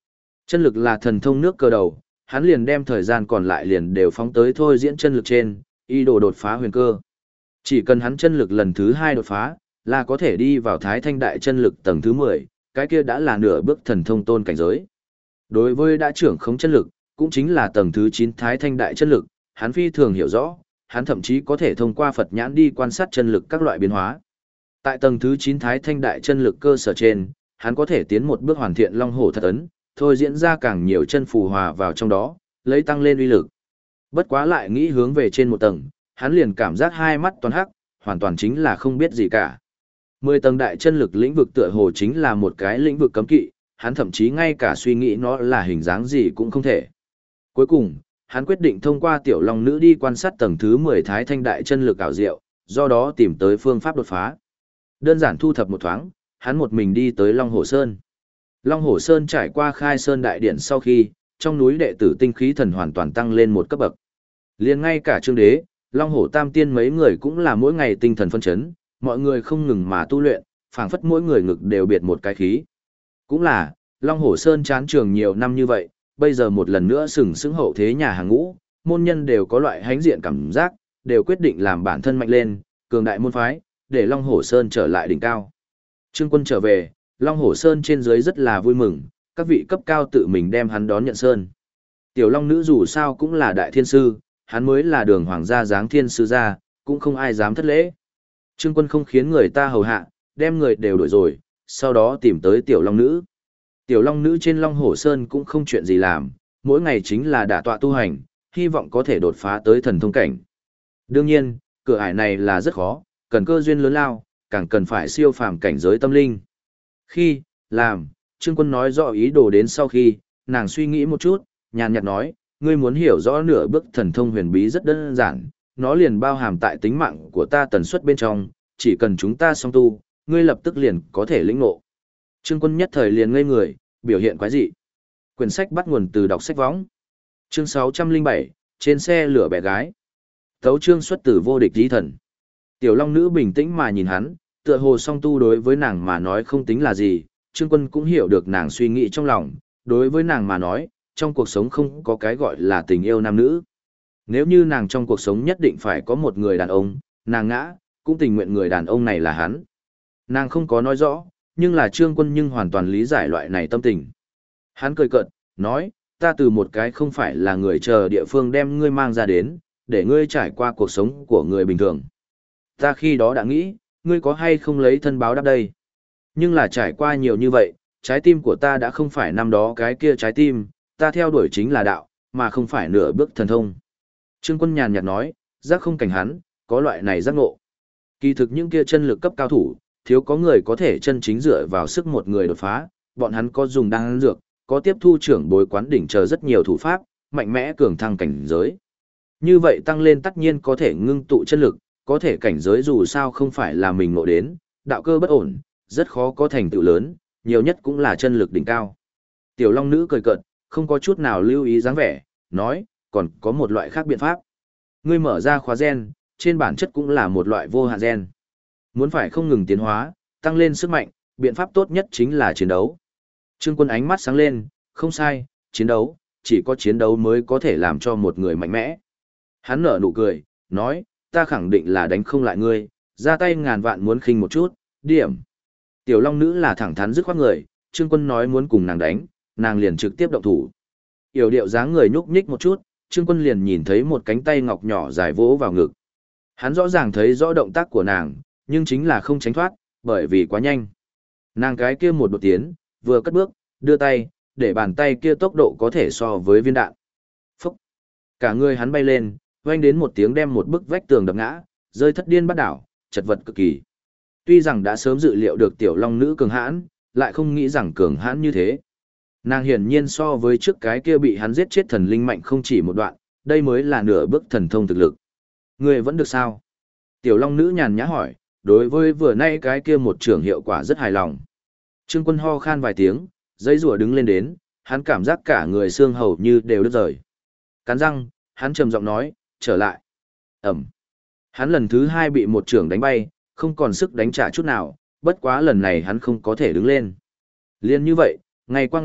Chân lực là thần thông nước cơ đầu, hắn liền đem thời gian còn lại liền đều phóng tới thôi diễn chân lực trên, ý đồ đột phá huyền cơ. Chỉ cần hắn chân lực lần thứ 2 đột phá, là có thể đi vào Thái Thanh Đại chân lực tầng thứ 10, cái kia đã là nửa bước thần thông tôn cảnh giới. Đối với đã trưởng khống chân lực, cũng chính là tầng thứ 9 Thái Thanh Đại chân lực, hắn phi thường hiểu rõ, hắn thậm chí có thể thông qua Phật nhãn đi quan sát chân lực các loại biến hóa. Tại tầng thứ 9 Thái Thanh Đại chân lực cơ sở trên, hắn có thể tiến một bước hoàn thiện Long Hổ Thật Ấn, thôi diễn ra càng nhiều chân phù hòa vào trong đó, lấy tăng lên uy lực. Bất quá lại nghĩ hướng về trên một tầng, hắn liền cảm giác hai mắt toàn hắc, hoàn toàn chính là không biết gì cả. 10 tầng đại chân lực lĩnh vực tựa hồ chính là một cái lĩnh vực cấm kỵ, hắn thậm chí ngay cả suy nghĩ nó là hình dáng gì cũng không thể. Cuối cùng, hắn quyết định thông qua tiểu long nữ đi quan sát tầng thứ 10 Thái Thanh Đại chân lực ảo diệu, do đó tìm tới phương pháp đột phá. Đơn giản thu thập một thoáng, hắn một mình đi tới Long Hổ Sơn. Long Hổ Sơn trải qua khai sơn đại điện sau khi, trong núi đệ tử tinh khí thần hoàn toàn tăng lên một cấp bậc. Liền ngay cả Trương Đế, Long Hổ Tam Tiên mấy người cũng là mỗi ngày tinh thần phân chấn, mọi người không ngừng mà tu luyện, phảng phất mỗi người ngực đều biệt một cái khí. Cũng là, Long Hổ Sơn chán trường nhiều năm như vậy, bây giờ một lần nữa sừng sững hậu thế nhà hàng ngũ, môn nhân đều có loại hãnh diện cảm giác, đều quyết định làm bản thân mạnh lên, cường đại môn phái, để Long Hổ Sơn trở lại đỉnh cao. Trương Quân trở về, Long Hổ Sơn trên dưới rất là vui mừng, các vị cấp cao tự mình đem hắn đón nhận sơn. Tiểu Long Nữ dù sao cũng là đại thiên sư, hắn mới là đường hoàng gia dáng thiên sư gia, cũng không ai dám thất lễ. Trương Quân không khiến người ta hầu hạ, đem người đều đổi rồi, sau đó tìm tới Tiểu Long Nữ. Tiểu Long Nữ trên Long Hổ Sơn cũng không chuyện gì làm, mỗi ngày chính là đả tọa tu hành, hy vọng có thể đột phá tới thần thông cảnh. Đương nhiên, cửa ải này là rất khó, cần cơ duyên lớn lao, càng cần phải siêu phàm cảnh giới tâm linh. Khi, làm, Trương Quân nói rõ ý đồ đến sau khi, nàng suy nghĩ một chút, nhàn nhạt nói, ngươi muốn hiểu rõ nửa bước thần thông huyền bí rất đơn giản, nó liền bao hàm tại tính mạng của ta tần suất bên trong, chỉ cần chúng ta song tu, ngươi lập tức liền có thể lĩnh ngộ. Trương Quân nhất thời liền ngây người, biểu hiện quái dị. Quyển sách bắt nguồn từ đọc sách võng. Chương 607, trên xe lửa bé gái. Tấu chương xuất từ vô địch di thần. Tiểu Long Nữ bình tĩnh mà nhìn hắn, tựa hồ song tu đối với nàng mà nói không tính là gì, Trương Quân cũng hiểu được nàng suy nghĩ trong lòng, đối với nàng mà nói, trong cuộc sống không có cái gọi là tình yêu nam nữ. Nếu như nàng trong cuộc sống nhất định phải có một người đàn ông, nàng ngã, cũng tình nguyện người đàn ông này là hắn. Nàng không có nói rõ, nhưng là Trương Quân nhưng hoàn toàn lý giải loại này tâm tình. Hắn cười cợt, nói, ta từ một cái không phải là người chờ địa phương đem ngươi mang ra đến, để ngươi trải qua cuộc sống của người bình thường. Ta khi đó đã nghĩ, ngươi có hay không lấy thân báo đáp đây. Nhưng là trải qua nhiều như vậy, trái tim của ta đã không phải năm đó cái kia trái tim, ta theo đuổi chính là đạo, mà không phải nửa bước thần thông. Trương Quân nhàn nhạt nói, giác không cảnh hắn, có loại này giác ngộ. Kỳ thực những kia chân lực cấp cao thủ, thiếu có người có thể chân chính dựa vào sức một người đột phá, bọn hắn có dùng đan dược, có tiếp thu trưởng bối quán đỉnh chờ rất nhiều thủ pháp, mạnh mẽ cường thăng cảnh giới. Như vậy tăng lên tất nhiên có thể ngưng tụ chân lực, có thể cảnh giới dù sao không phải là mình ngộ đến, đạo cơ bất ổn, rất khó có thành tựu lớn, nhiều nhất cũng là chân lực đỉnh cao. Tiểu Long Nữ cười cợt, không có chút nào lưu ý dáng vẻ, nói, còn có một loại khác biện pháp. Ngươi mở ra khóa gen, trên bản chất cũng là một loại vô hạn gen. Muốn phải không ngừng tiến hóa, tăng lên sức mạnh, biện pháp tốt nhất chính là chiến đấu. Trương Quân ánh mắt sáng lên, không sai, chiến đấu, chỉ có chiến đấu mới có thể làm cho một người mạnh mẽ. Hắn nở nụ cười, nói, ta khẳng định là đánh không lại ngươi, ra tay ngàn vạn muốn khinh một chút, điểm. Tiểu Long Nữ là thẳng thắn dứt khoát người, Trương Quân nói muốn cùng nàng đánh, nàng liền trực tiếp động thủ. Yểu điệu dáng người nhúc nhích một chút, Trương Quân liền nhìn thấy một cánh tay ngọc nhỏ dài vỗ vào ngực. Hắn rõ ràng thấy rõ động tác của nàng, nhưng chính là không tránh thoát, bởi vì quá nhanh. Nàng cái kia một đột tiến, vừa cất bước, đưa tay, để bàn tay kia tốc độ có thể so với viên đạn. Phúc! Cả người hắn bay lên, vang đến một tiếng đem một bức vách tường đập ngã, rơi thất điên bắt đảo, chật vật cực kỳ. Tuy rằng đã sớm dự liệu được tiểu long nữ cường hãn, lại không nghĩ rằng cường hãn như thế. Nàng hiển nhiên so với trước cái kia bị hắn giết chết thần linh mạnh không chỉ một đoạn, đây mới là nửa bước thần thông thực lực. Người vẫn được sao? Tiểu long nữ nhàn nhã hỏi, đối với vừa nay cái kia một trưởng hiệu quả rất hài lòng. Trương Quân ho khan vài tiếng, dây rùa đứng lên đến, hắn cảm giác cả người xương hầu như đều đứt rời. Cắn răng, hắn trầm giọng nói, trở lại. Ẩm. Hắn lần thứ hai bị một trưởng đánh bay, không còn sức đánh trả chút nào, bất quá lần này hắn không có thể đứng lên. Liên như vậy, ngày qua ngày,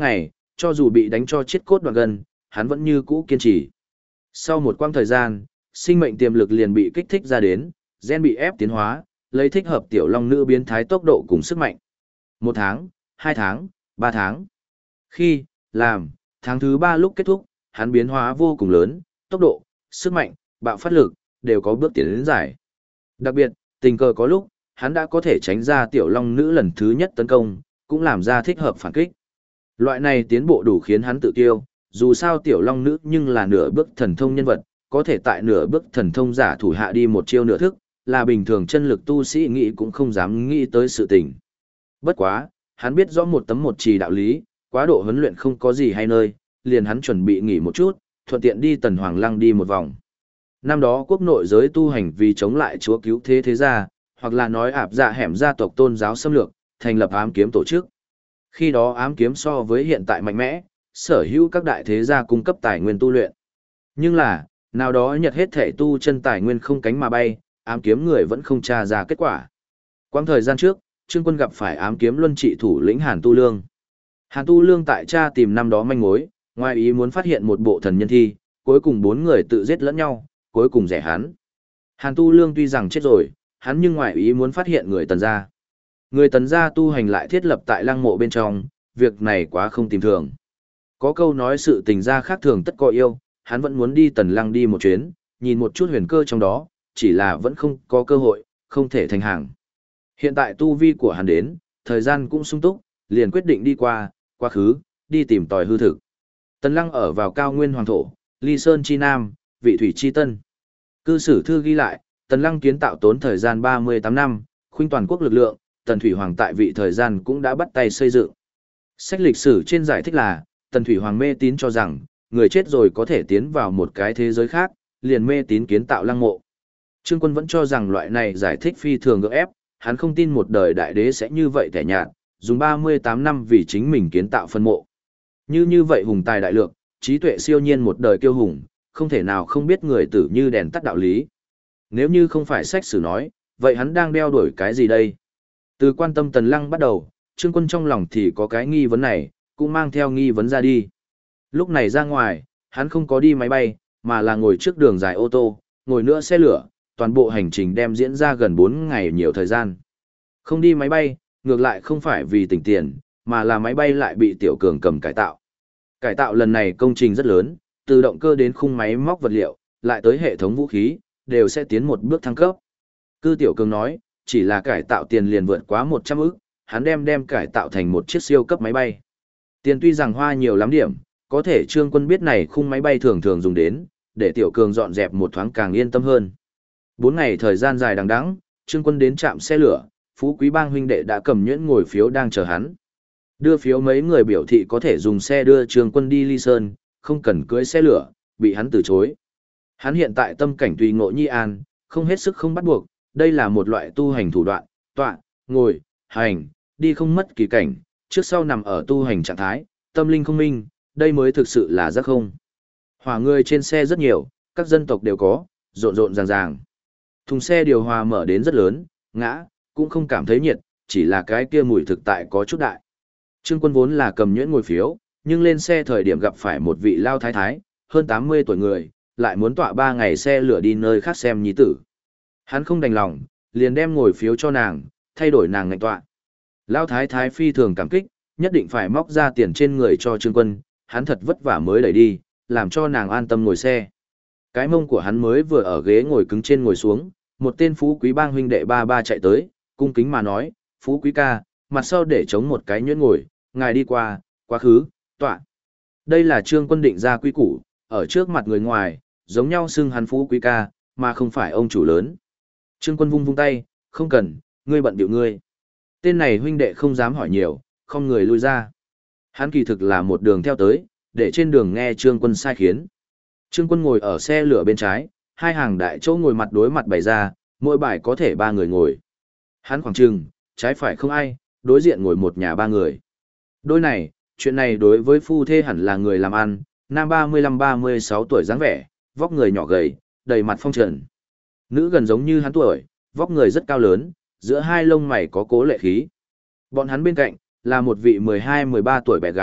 cho dù bị đánh cho chết cốt đoạn gần, hắn vẫn như cũ kiên trì. Sau một quãng thời gian, sinh mệnh tiềm lực liền bị kích thích ra đến, gen bị ép tiến hóa, lấy thích hợp tiểu long nữ biến thái tốc độ cùng sức mạnh. 1 tháng, 2 tháng, 3 tháng. Khi, làm, tháng thứ 3 lúc kết thúc, hắn biến hóa vô cùng lớn, tốc độ, sức mạnh, bạo phát lực, đều có bước tiến đến giải. Đặc biệt, tình cờ có lúc, hắn đã có thể tránh ra tiểu long nữ lần thứ nhất tấn công, cũng làm ra thích hợp phản kích. Loại này tiến bộ đủ khiến hắn tự tiêu, dù sao tiểu long nữ nhưng là nửa bước thần thông nhân vật, có thể tại nửa bước thần thông giả thủ hạ đi một chiêu nửa thức, là bình thường chân lực tu sĩ nghĩ cũng không dám nghĩ tới sự tình. Bất quá, hắn biết rõ một tấm một trì đạo lý, quá độ huấn luyện không có gì hay nơi, liền hắn chuẩn bị nghỉ một chút, thuận tiện đi Tần Hoàng Lăng đi một vòng. Năm đó quốc nội giới tu hành vì chống lại chúa cứu thế thế gia, hoặc là nói áp dạ hẻm gia tộc tôn giáo xâm lược, thành lập ám kiếm tổ chức. Khi đó ám kiếm so với hiện tại mạnh mẽ, sở hữu các đại thế gia cung cấp tài nguyên tu luyện. Nhưng là, nào đó nhật hết thể tu chân tài nguyên không cánh mà bay, ám kiếm người vẫn không tra ra kết quả. Quãng thời gian trước, Trương Quân gặp phải ám kiếm luân trị thủ lĩnh Hàn Tu Lương. Hàn Tu Lương tại tra tìm năm đó manh mối, ngoài ý muốn phát hiện một bộ thần nhân thi, cuối cùng 4 người tự giết lẫn nhau, cuối cùng rẻ hắn. Hàn Tu Lương tuy rằng chết rồi, hắn nhưng ngoài ý muốn phát hiện người Tần gia. Người Tần gia tu hành lại thiết lập tại lăng mộ bên trong, việc này quá không tìm thường. Có câu nói sự tình gia khác thường tất có yêu, hắn vẫn muốn đi Tần Lăng đi một chuyến, nhìn một chút huyền cơ trong đó, chỉ là vẫn không có cơ hội, không thể thành hàng. Hiện tại tu vi của hắn đến, thời gian cũng sung túc, liền quyết định đi qua, quá khứ, đi tìm tòi hư thực. Tần Lăng ở vào cao nguyên hoàng thổ, Ly Sơn chi Nam, Vị Thủy chi Tân. Cư sử thư ghi lại, Tần Lăng kiến tạo tốn thời gian 38 năm, khuynh toàn quốc lực lượng, Tần Thủy Hoàng tại vị thời gian cũng đã bắt tay xây dựng. Sách lịch sử trên giải thích là, Tần Thủy Hoàng mê tín cho rằng, người chết rồi có thể tiến vào một cái thế giới khác, liền mê tín kiến tạo lăng mộ. Trương Quân vẫn cho rằng loại này giải thích phi thường gượng ép, hắn không tin một đời đại đế sẽ như vậy tẻ nhạt, dùng 38 năm vì chính mình kiến tạo phân mộ. Như vậy hùng tài đại lược, trí tuệ siêu nhiên một đời kiêu hùng, không thể nào không biết người tử như đèn tắt đạo lý. Nếu như không phải sách sử nói, vậy hắn đang đeo đuổi cái gì đây? Từ quan tâm Tần Lăng bắt đầu, Trương Quân trong lòng thì có cái nghi vấn này, cũng mang theo nghi vấn ra đi. Lúc này ra ngoài, hắn không có đi máy bay, mà là ngồi trước đường dài ô tô, ngồi nữa xe lửa, toàn bộ hành trình đem diễn ra gần 4 ngày nhiều thời gian. Không đi máy bay, ngược lại không phải vì tỉnh tiền, mà là máy bay lại bị Tiểu Cường cầm cải tạo. Cải tạo lần này công trình rất lớn, từ động cơ đến khung máy móc vật liệu, lại tới hệ thống vũ khí, đều sẽ tiến một bước thăng cấp. Cư Tiểu Cường nói, chỉ là cải tạo tiền liền vượt quá 100 ức, hắn đem cải tạo thành một chiếc siêu cấp máy bay. Tiền tuy rằng hoa nhiều lắm điểm, có thể Trương Quân biết này khung máy bay thường thường dùng đến, để Tiểu Cường dọn dẹp một thoáng càng yên tâm hơn. 4 ngày thời gian dài đằng đẵng, Trương Quân đến trạm xe lửa, Phú Quý Bang huynh đệ đã cầm nhuyễn ngồi phiếu đang chờ hắn. Đưa phiếu mấy người biểu thị có thể dùng xe đưa Trương Quân đi Ly Sơn, không cần cưỡi xe lửa, bị hắn từ chối. Hắn hiện tại tâm cảnh tùy ngộ nhi an, không hết sức không bắt buộc, đây là một loại tu hành thủ đoạn, tọa, ngồi, hành, đi không mất kỳ cảnh, trước sau nằm ở tu hành trạng thái, tâm linh không minh, đây mới thực sự là giác không. Hỏa người trên xe rất nhiều, các dân tộc đều có, rộn rộn ràng ràng. Thùng xe điều hòa mở đến rất lớn, ngã, cũng không cảm thấy nhiệt, chỉ là cái kia mùi thực tại có chút đại. Trương Quân vốn là cầm nhuyễn ngồi phiếu, nhưng lên xe thời điểm gặp phải một vị lao thái thái, hơn 80 tuổi người, lại muốn tọa 3 ngày xe lửa đi nơi khác xem nhi tử. Hắn không đành lòng, liền đem ngồi phiếu cho nàng, thay đổi nàng ngạch tọa. Lao thái thái phi thường cảm kích, nhất định phải móc ra tiền trên người cho Trương Quân, hắn thật vất vả mới đẩy đi, làm cho nàng an tâm ngồi xe. Cái mông của hắn mới vừa ở ghế ngồi cứng trên ngồi xuống, một tên Phú Quý Bang huynh đệ ba chạy tới, cung kính mà nói, Phú Quý ca, mặt sau để chống một cái nhuyễn ngồi, ngài đi qua, quá khứ, tọa. Đây là Trương Quân định ra quy củ, ở trước mặt người ngoài, giống nhau xưng hắn Phú Quý ca, mà không phải ông chủ lớn. Trương Quân vung tay, không cần, ngươi bận biểu ngươi. Tên này huynh đệ không dám hỏi nhiều, không người lui ra. Hắn kỳ thực là một đường theo tới, để trên đường nghe Trương Quân sai khiến. Trương Quân ngồi ở xe lửa bên trái, hai hàng đại chỗ ngồi mặt đối mặt bày ra, mỗi bài có thể 3 người ngồi. Hắn khoảng chừng, trái phải không ai, đối diện ngồi một nhà 3 người. Đôi này, chuyện này đối với phu thê hẳn là người làm ăn, nam 35-36 tuổi dáng vẻ, vóc người nhỏ gầy, đầy mặt phong trần. Nữ gần giống như hắn tuổi, vóc người rất cao lớn, giữa hai lông mày có cố lệ khí. Bọn hắn bên cạnh, là một vị 12-13 tuổi bé gái,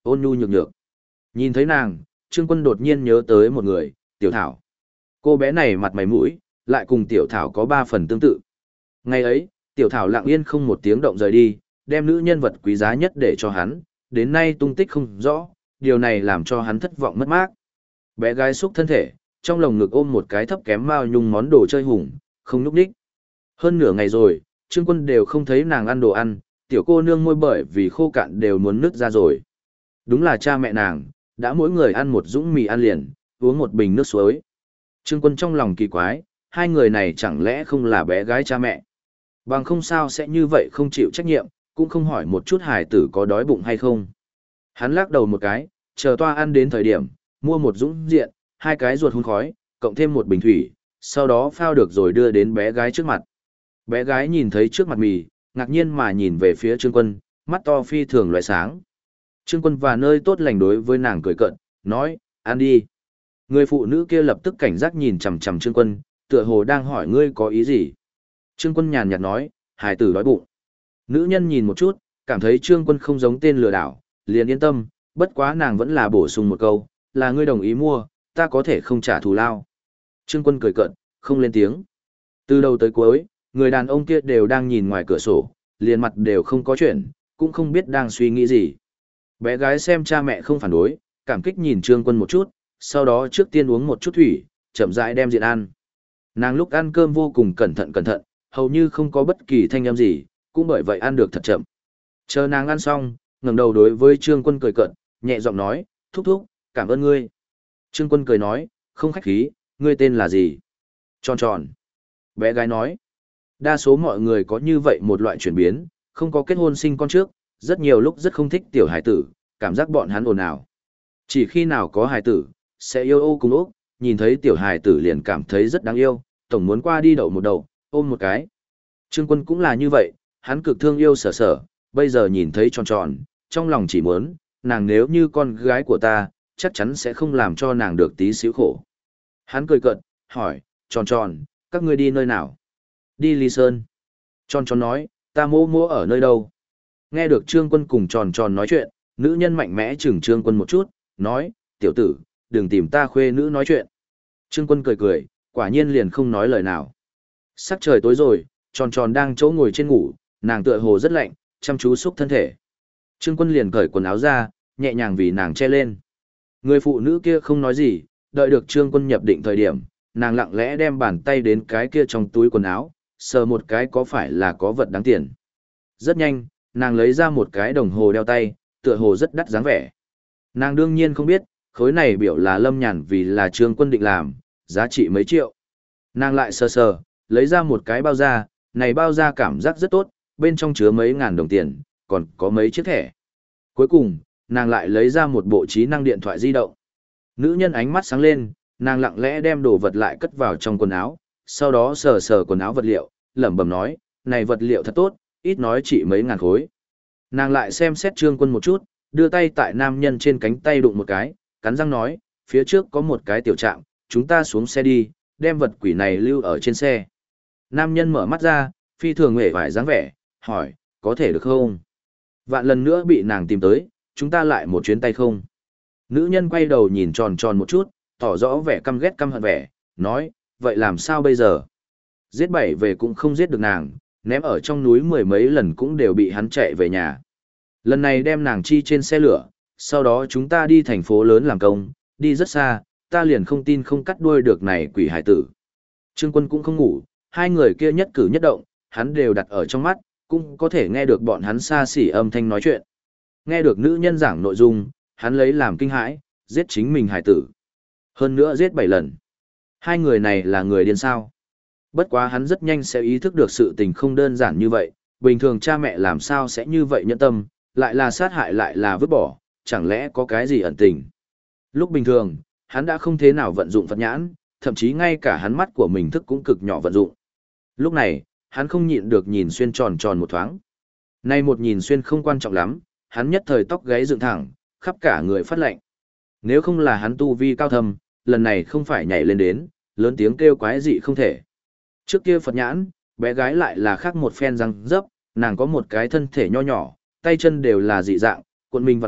ôn nhu nhược nhược. Nhìn thấy nàng, Trương Quân đột nhiên nhớ tới một người, Tiểu Thảo. Cô bé này mặt mày mũi, lại cùng Tiểu Thảo có 3 phần tương tự. Ngày ấy, Tiểu Thảo lặng yên không một tiếng động rời đi, đem nữ nhân vật quý giá nhất để cho hắn, đến nay tung tích không rõ, điều này làm cho hắn thất vọng mất mát. Bé gái xúc thân thể, trong lồng ngực ôm một cái thấp kém mao nhung món đồ chơi hùng, không nhúc nhích. Hơn nửa ngày rồi, Trương Quân đều không thấy nàng ăn đồ ăn, tiểu cô nương môi bởi vì khô cạn đều muốn nứt ra rồi. Đúng là cha mẹ nàng, đã mỗi người ăn một dũng mì ăn liền, uống một bình nước suối. Trương Quân trong lòng kỳ quái, hai người này chẳng lẽ không là bé gái cha mẹ? Bằng không sao sẽ như vậy không chịu trách nhiệm, cũng không hỏi một chút hài tử có đói bụng hay không. Hắn lắc đầu một cái, chờ toa ăn đến thời điểm, mua một dũng diện, 2 cái ruột hun khói, cộng thêm một bình thủy, sau đó phao được rồi đưa đến bé gái trước mặt. Bé gái nhìn thấy trước mặt mì, ngạc nhiên mà nhìn về phía Trương Quân, mắt to phi thường loại sáng. Trương Quân và nơi tốt lành đối với nàng cười cợt, nói, ăn đi. Người phụ nữ kia lập tức cảnh giác nhìn chằm chằm Trương Quân, tựa hồ đang hỏi ngươi có ý gì. Trương Quân nhàn nhạt nói, hài tử đói bụng. Nữ nhân nhìn một chút, cảm thấy Trương Quân không giống tên lừa đảo, liền yên tâm, bất quá nàng vẫn là bổ sung một câu, là ngươi đồng ý mua, ta có thể không trả thù lao. Trương Quân cười cợt, không lên tiếng. Từ đầu tới cuối, người đàn ông kia đều đang nhìn ngoài cửa sổ, liền mặt đều không có chuyện, cũng không biết đang suy nghĩ gì. Bé gái xem cha mẹ không phản đối, cảm kích nhìn Trương Quân một chút, sau đó trước tiên uống một chút thủy, chậm rãi đem diện ăn. Nàng lúc ăn cơm vô cùng cẩn thận, hầu như không có bất kỳ thanh âm gì, cũng bởi vậy ăn được thật chậm. Chờ nàng ăn xong, ngẩng đầu đối với Trương Quân cười cợt, nhẹ giọng nói, thúc thúc, cảm ơn ngươi. Trương Quân cười nói, không khách khí, ngươi tên là gì? Tròn tròn. Bé gái nói, đa số mọi người có như vậy một loại chuyển biến, không có kết hôn sinh con trước, rất nhiều lúc rất không thích tiểu hải tử, cảm giác bọn hắn ồn ào. Chỉ khi nào có hải tử, sẽ yêu ô cùng ốc, nhìn thấy tiểu hải tử liền cảm thấy rất đáng yêu, tổng muốn qua đi đậu một đầu, ôm một cái. Trương Quân cũng là như vậy, hắn cực thương yêu sở sở, bây giờ nhìn thấy tròn tròn, trong lòng chỉ muốn, nàng nếu như con gái của ta, chắc chắn sẽ không làm cho nàng được tí xíu khổ. Hắn cười cợt, hỏi, tròn tròn, các ngươi đi nơi nào? Đi Ly Sơn. Tròn tròn nói, ta mô mô ở nơi đâu? Nghe được Trương Quân cùng tròn tròn nói chuyện, nữ nhân mạnh mẽ chừng Trương Quân một chút, nói, tiểu tử, đừng tìm ta khuê nữ nói chuyện. Trương Quân cười cười, quả nhiên liền không nói lời nào. Sắc trời tối rồi, tròn tròn đang chỗ ngồi trên ngủ, nàng tựa hồ rất lạnh, chăm chú xúc thân thể. Trương Quân liền cởi quần áo ra, nhẹ nhàng vì nàng che lên. Người phụ nữ kia không nói gì, đợi được Trương Quân nhập định thời điểm, nàng lặng lẽ đem bàn tay đến cái kia trong túi quần áo, sờ một cái có phải là có vật đáng tiền. Rất nhanh, nàng lấy ra một cái đồng hồ đeo tay, tựa hồ rất đắt dáng vẻ. Nàng đương nhiên không biết, khối này biểu là Lâm Nhàn vì là Trương Quân định làm, giá trị mấy triệu. Nàng lại sờ sờ, lấy ra một cái bao da, này bao da cảm giác rất tốt, bên trong chứa mấy ngàn đồng tiền, còn có mấy chiếc thẻ. Cuối cùng, nàng lại lấy ra một bộ trí năng điện thoại di động. Nữ nhân ánh mắt sáng lên, nàng lặng lẽ đem đồ vật lại cất vào trong quần áo, sau đó sờ sờ quần áo vật liệu, lẩm bẩm nói, này vật liệu thật tốt, ít nói chỉ mấy ngàn khối. Nàng lại xem xét Trương Quân một chút, đưa tay tại nam nhân trên cánh tay đụng một cái, cắn răng nói, phía trước có một cái tiểu trạm, chúng ta xuống xe đi, đem vật quỷ này lưu ở trên xe. Nam nhân mở mắt ra, phi thường hề vải dáng vẻ, hỏi, có thể được không? Vạn lần nữa bị nàng tìm tới, chúng ta lại một chuyến tay không? Nữ nhân quay đầu nhìn tròn tròn một chút, tỏ rõ vẻ căm ghét căm hận vẻ, nói, vậy làm sao bây giờ? Giết 7 về cũng không giết được nàng, ném ở trong núi 10 mấy lần cũng đều bị hắn chạy về nhà. Lần này đem nàng chi trên xe lửa, sau đó chúng ta đi thành phố lớn làm công, đi rất xa, ta liền không tin không cắt đuôi được này quỷ hải tử. Trương Quân cũng không ngủ, hai người kia nhất cử nhất động, hắn đều đặt ở trong mắt, cũng có thể nghe được bọn hắn xa xỉ âm thanh nói chuyện. Nghe được nữ nhân giảng nội dung, hắn lấy làm kinh hãi, giết chính mình hải tử. Hơn nữa giết 7 lần. Hai người này là người điên sao? Bất quá hắn rất nhanh sẽ ý thức được sự tình không đơn giản như vậy, bình thường cha mẹ làm sao sẽ như vậy nhẫn tâm, lại là sát hại lại là vứt bỏ, chẳng lẽ có cái gì ẩn tình. Lúc bình thường, hắn đã không thế nào vận dụng Phật nhãn, thậm chí ngay cả hắn mắt của mình thức cũng cực nhỏ vận dụng. Lúc này, hắn không nhịn được nhìn xuyên tròn tròn một thoáng. Nay một nhìn xuyên không quan trọng lắm, hắn nhất thời tóc gáy dựng thẳng, khắp cả người phát lạnh. Nếu không là hắn tu vi cao thâm, lần này không phải nhảy lên đến, lớn tiếng kêu quái dị không thể. Trước kia Phật nhãn, bé gái lại là khác một phen răng dấp, nàng có một cái thân thể nho nhỏ, tay chân đều là dị dạng, cuộn mình vặn mẹo,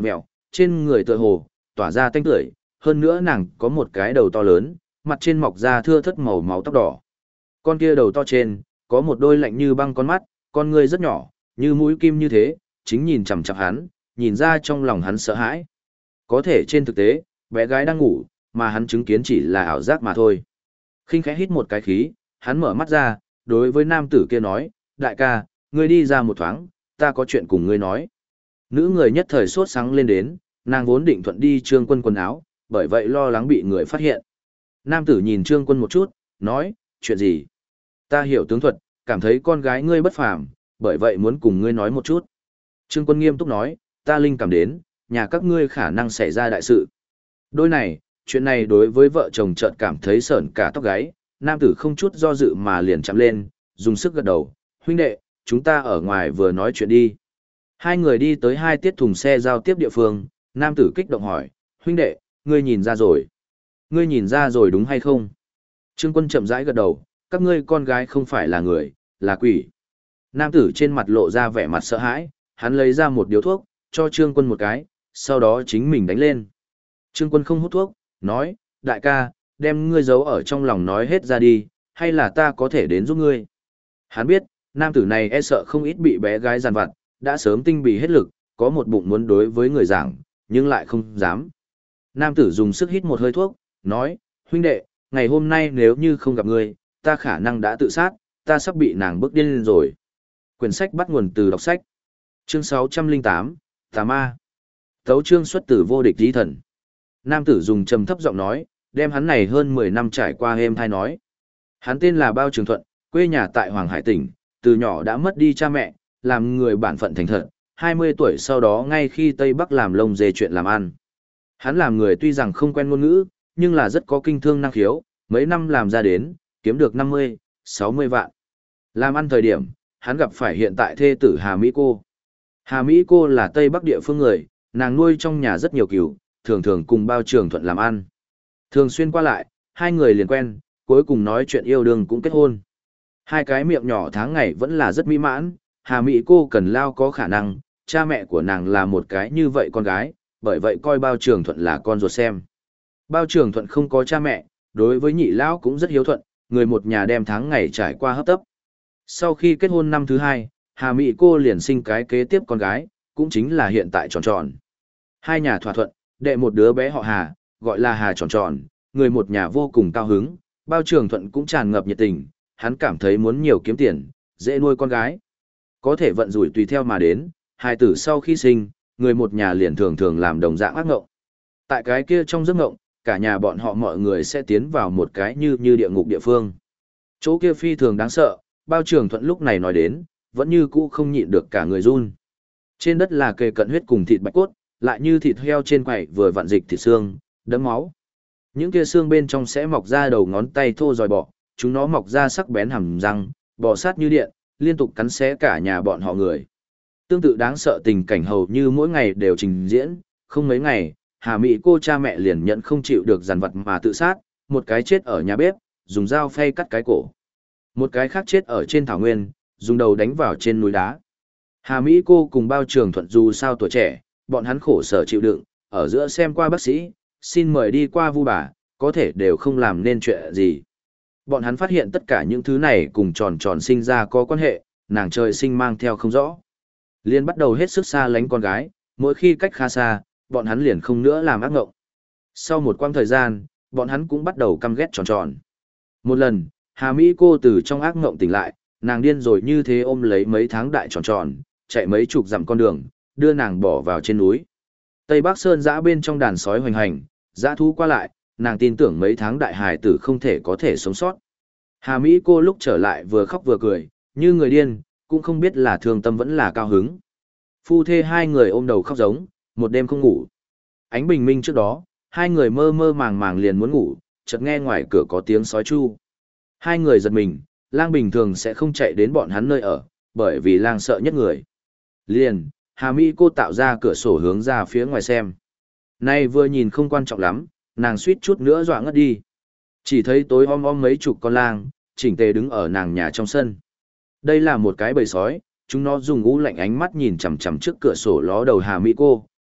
trên người tựa hồ, tỏa ra tanh tưởi, hơn nữa nàng có một cái đầu to lớn, mặt trên mọc ra thưa thớt màu máu tóc đỏ. Con kia đầu to trên, có một đôi lạnh như băng con mắt, con người rất nhỏ, như mũi kim như thế, chính nhìn chằm chằm hắn, nhìn ra trong lòng hắn sợ hãi. Có thể trên thực tế, bé gái đang ngủ, mà hắn chứng kiến chỉ là ảo giác mà thôi. Khinh khẽ hít một cái khí, hắn mở mắt ra, đối với nam tử kia nói, đại ca, ngươi đi ra một thoáng, ta có chuyện cùng ngươi nói. Nữ người nhất thời sốt sáng lên đến, nàng vốn định thuận đi Trương Quân quần áo, bởi vậy lo lắng bị người phát hiện. Nam tử nhìn Trương Quân một chút, nói, chuyện gì? Ta hiểu tướng thuật, cảm thấy con gái ngươi bất phàm, bởi vậy muốn cùng ngươi nói một chút. Trương Quân nghiêm túc nói, ta linh cảm đến, nhà các ngươi khả năng xảy ra đại sự. Đôi này, chuyện này đối với vợ chồng chợt cảm thấy sởn cả tóc gáy, nam tử không chút do dự mà liền chạm lên, dùng sức gật đầu, huynh đệ, chúng ta ở ngoài vừa nói chuyện đi. Hai người đi tới hai tiết thùng xe giao tiếp địa phương, nam tử kích động hỏi, huynh đệ, ngươi nhìn ra rồi. Ngươi nhìn ra rồi đúng hay không? Trương Quân chậm rãi gật đầu, các ngươi con gái không phải là người, là quỷ. Nam tử trên mặt lộ ra vẻ mặt sợ hãi, hắn lấy ra một điếu thuốc, cho Trương Quân một cái, sau đó chính mình đánh lên. Trương Quân không hút thuốc, nói, đại ca, đem ngươi giấu ở trong lòng nói hết ra đi, hay là ta có thể đến giúp ngươi. Hắn biết, nam tử này e sợ không ít bị bé gái giàn vặt, đã sớm tinh bì hết lực, có một bụng muốn đối với người giảng, nhưng lại không dám. Nam tử dùng sức hít một hơi thuốc, nói, huynh đệ, ngày hôm nay nếu như không gặp ngươi, ta khả năng đã tự sát, ta sắp bị nàng bức điên lên rồi. Quyển sách bắt nguồn từ đọc sách. Chương 608, Tà Ma. Tấu chương xuất từ vô địch di thần. Nam tử dùng trầm thấp giọng nói, đem hắn này hơn 10 năm trải qua êm thai nói. Hắn tên là Bao Trường Thuận, quê nhà tại Hoàng Hải tỉnh, từ nhỏ đã mất đi cha mẹ, làm người bản phận thành thật, 20 tuổi sau đó ngay khi Tây Bắc làm lông dê chuyện làm ăn. Hắn làm người tuy rằng không quen ngôn ngữ, nhưng là rất có kinh thương năng khiếu, mấy năm làm ra đến, kiếm được 50, 60 vạn. Làm ăn thời điểm, hắn gặp phải hiện tại thê tử Hà Mỹ Cô. Hà Mỹ Cô là Tây Bắc địa phương người, nàng nuôi trong nhà rất nhiều cừu, thường thường cùng Bao Trường Thuận làm ăn. Thường xuyên qua lại, hai người liền quen, cuối cùng nói chuyện yêu đương cũng kết hôn. Hai cái miệng nhỏ tháng ngày vẫn là rất mỹ mãn, Hà Mỹ Cô cần lao có khả năng, cha mẹ của nàng là một cái như vậy con gái, bởi vậy coi Bao Trường Thuận là con ruột xem. Bao Trường Thuận không có cha mẹ, đối với nhị lão cũng rất hiếu thuận, người một nhà đem tháng ngày trải qua hấp tấp. Sau khi kết hôn năm thứ hai, Hà Mỹ Cô liền sinh cái kế tiếp con gái, cũng chính là hiện tại Tròn Tròn. Hai nhà thỏa thuận, đệ một đứa bé họ Hà, gọi là Hà Tròn Tròn, người một nhà vô cùng cao hứng, Bao Trường Thuận cũng tràn ngập nhiệt tình, hắn cảm thấy muốn nhiều kiếm tiền, dễ nuôi con gái. Có thể vận rủi tùy theo mà đến, hài tử sau khi sinh, người một nhà liền thường thường làm đồng dạng ác ngộng. Tại cái kia trong giấc ngộng, cả nhà bọn họ mọi người sẽ tiến vào một cái như địa ngục địa phương. Chỗ kia phi thường đáng sợ, Bao Trường Thuận lúc này nói đến, vẫn như cũ không nhịn được cả người run. Trên đất là kề cận huyết cùng thịt bạch cốt, lại như thịt heo trên quầy vừa vặn dịch thịt xương, đẫm máu. Những kia xương bên trong sẽ mọc ra đầu ngón tay thô dòi bọ, chúng nó mọc ra sắc bén hàm răng, bò sát như điện, liên tục cắn xé cả nhà bọn họ người. Tương tự đáng sợ tình cảnh hầu như mỗi ngày đều trình diễn, không mấy ngày, Hà Mỹ Cô cha mẹ liền nhận không chịu được giàn vật mà tự sát, một cái chết ở nhà bếp, dùng dao phay cắt cái cổ. Một cái khác chết ở trên thảo nguyên, dùng đầu đánh vào trên núi đá. Hà Mỹ Cô cùng Bao Trường Thuận dù sao tuổi trẻ, bọn hắn khổ sở chịu đựng, ở giữa xem qua bác sĩ, xin mời đi qua vu bà, có thể đều không làm nên chuyện gì. Bọn hắn phát hiện tất cả những thứ này cùng Tròn Tròn sinh ra có quan hệ, nàng trời sinh mang theo không rõ. Liên bắt đầu hết sức xa lánh con gái, mỗi khi cách khá xa, bọn hắn liền không nữa làm ác ngộng. Sau một quãng thời gian, bọn hắn cũng bắt đầu căm ghét Tròn Tròn. Một lần, Hà Mỹ Cô từ trong ác ngộng tỉnh lại, nàng điên rồi như thế ôm lấy mấy tháng đại Tròn Tròn, chạy mấy chục dặm con đường, đưa nàng bỏ vào trên núi. Tây Bắc Sơn dã bên trong đàn sói hoành hành, dã thú qua lại, nàng tin tưởng mấy tháng đại hài tử không thể có thể sống sót. Hà Mỹ Cô lúc trở lại vừa khóc vừa cười, như người điên, cũng không biết là thương tâm vẫn là cao hứng. Phu thê hai người ôm đầu khóc giống, một đêm không ngủ. Ánh bình minh trước đó, hai người mơ mơ màng màng liền muốn ngủ, chợt nghe ngoài cửa có tiếng sói chu. Hai người giật mình, lang bình thường sẽ không chạy đến bọn hắn nơi ở, bởi vì lang sợ nhất người. Liền, Hà Mỹ Cô tạo ra cửa sổ hướng ra phía ngoài xem. Nay vừa nhìn không quan trọng lắm, nàng suýt chút nữa dọa ngất đi. Chỉ thấy tối om om mấy chục con lang, chỉnh tề đứng ở nàng nhà trong sân. Đây là một cái bầy sói, chúng nó dùng u lạnh ánh mắt nhìn chằm chằm trước cửa sổ ló đầu Hà Mỹ Cô,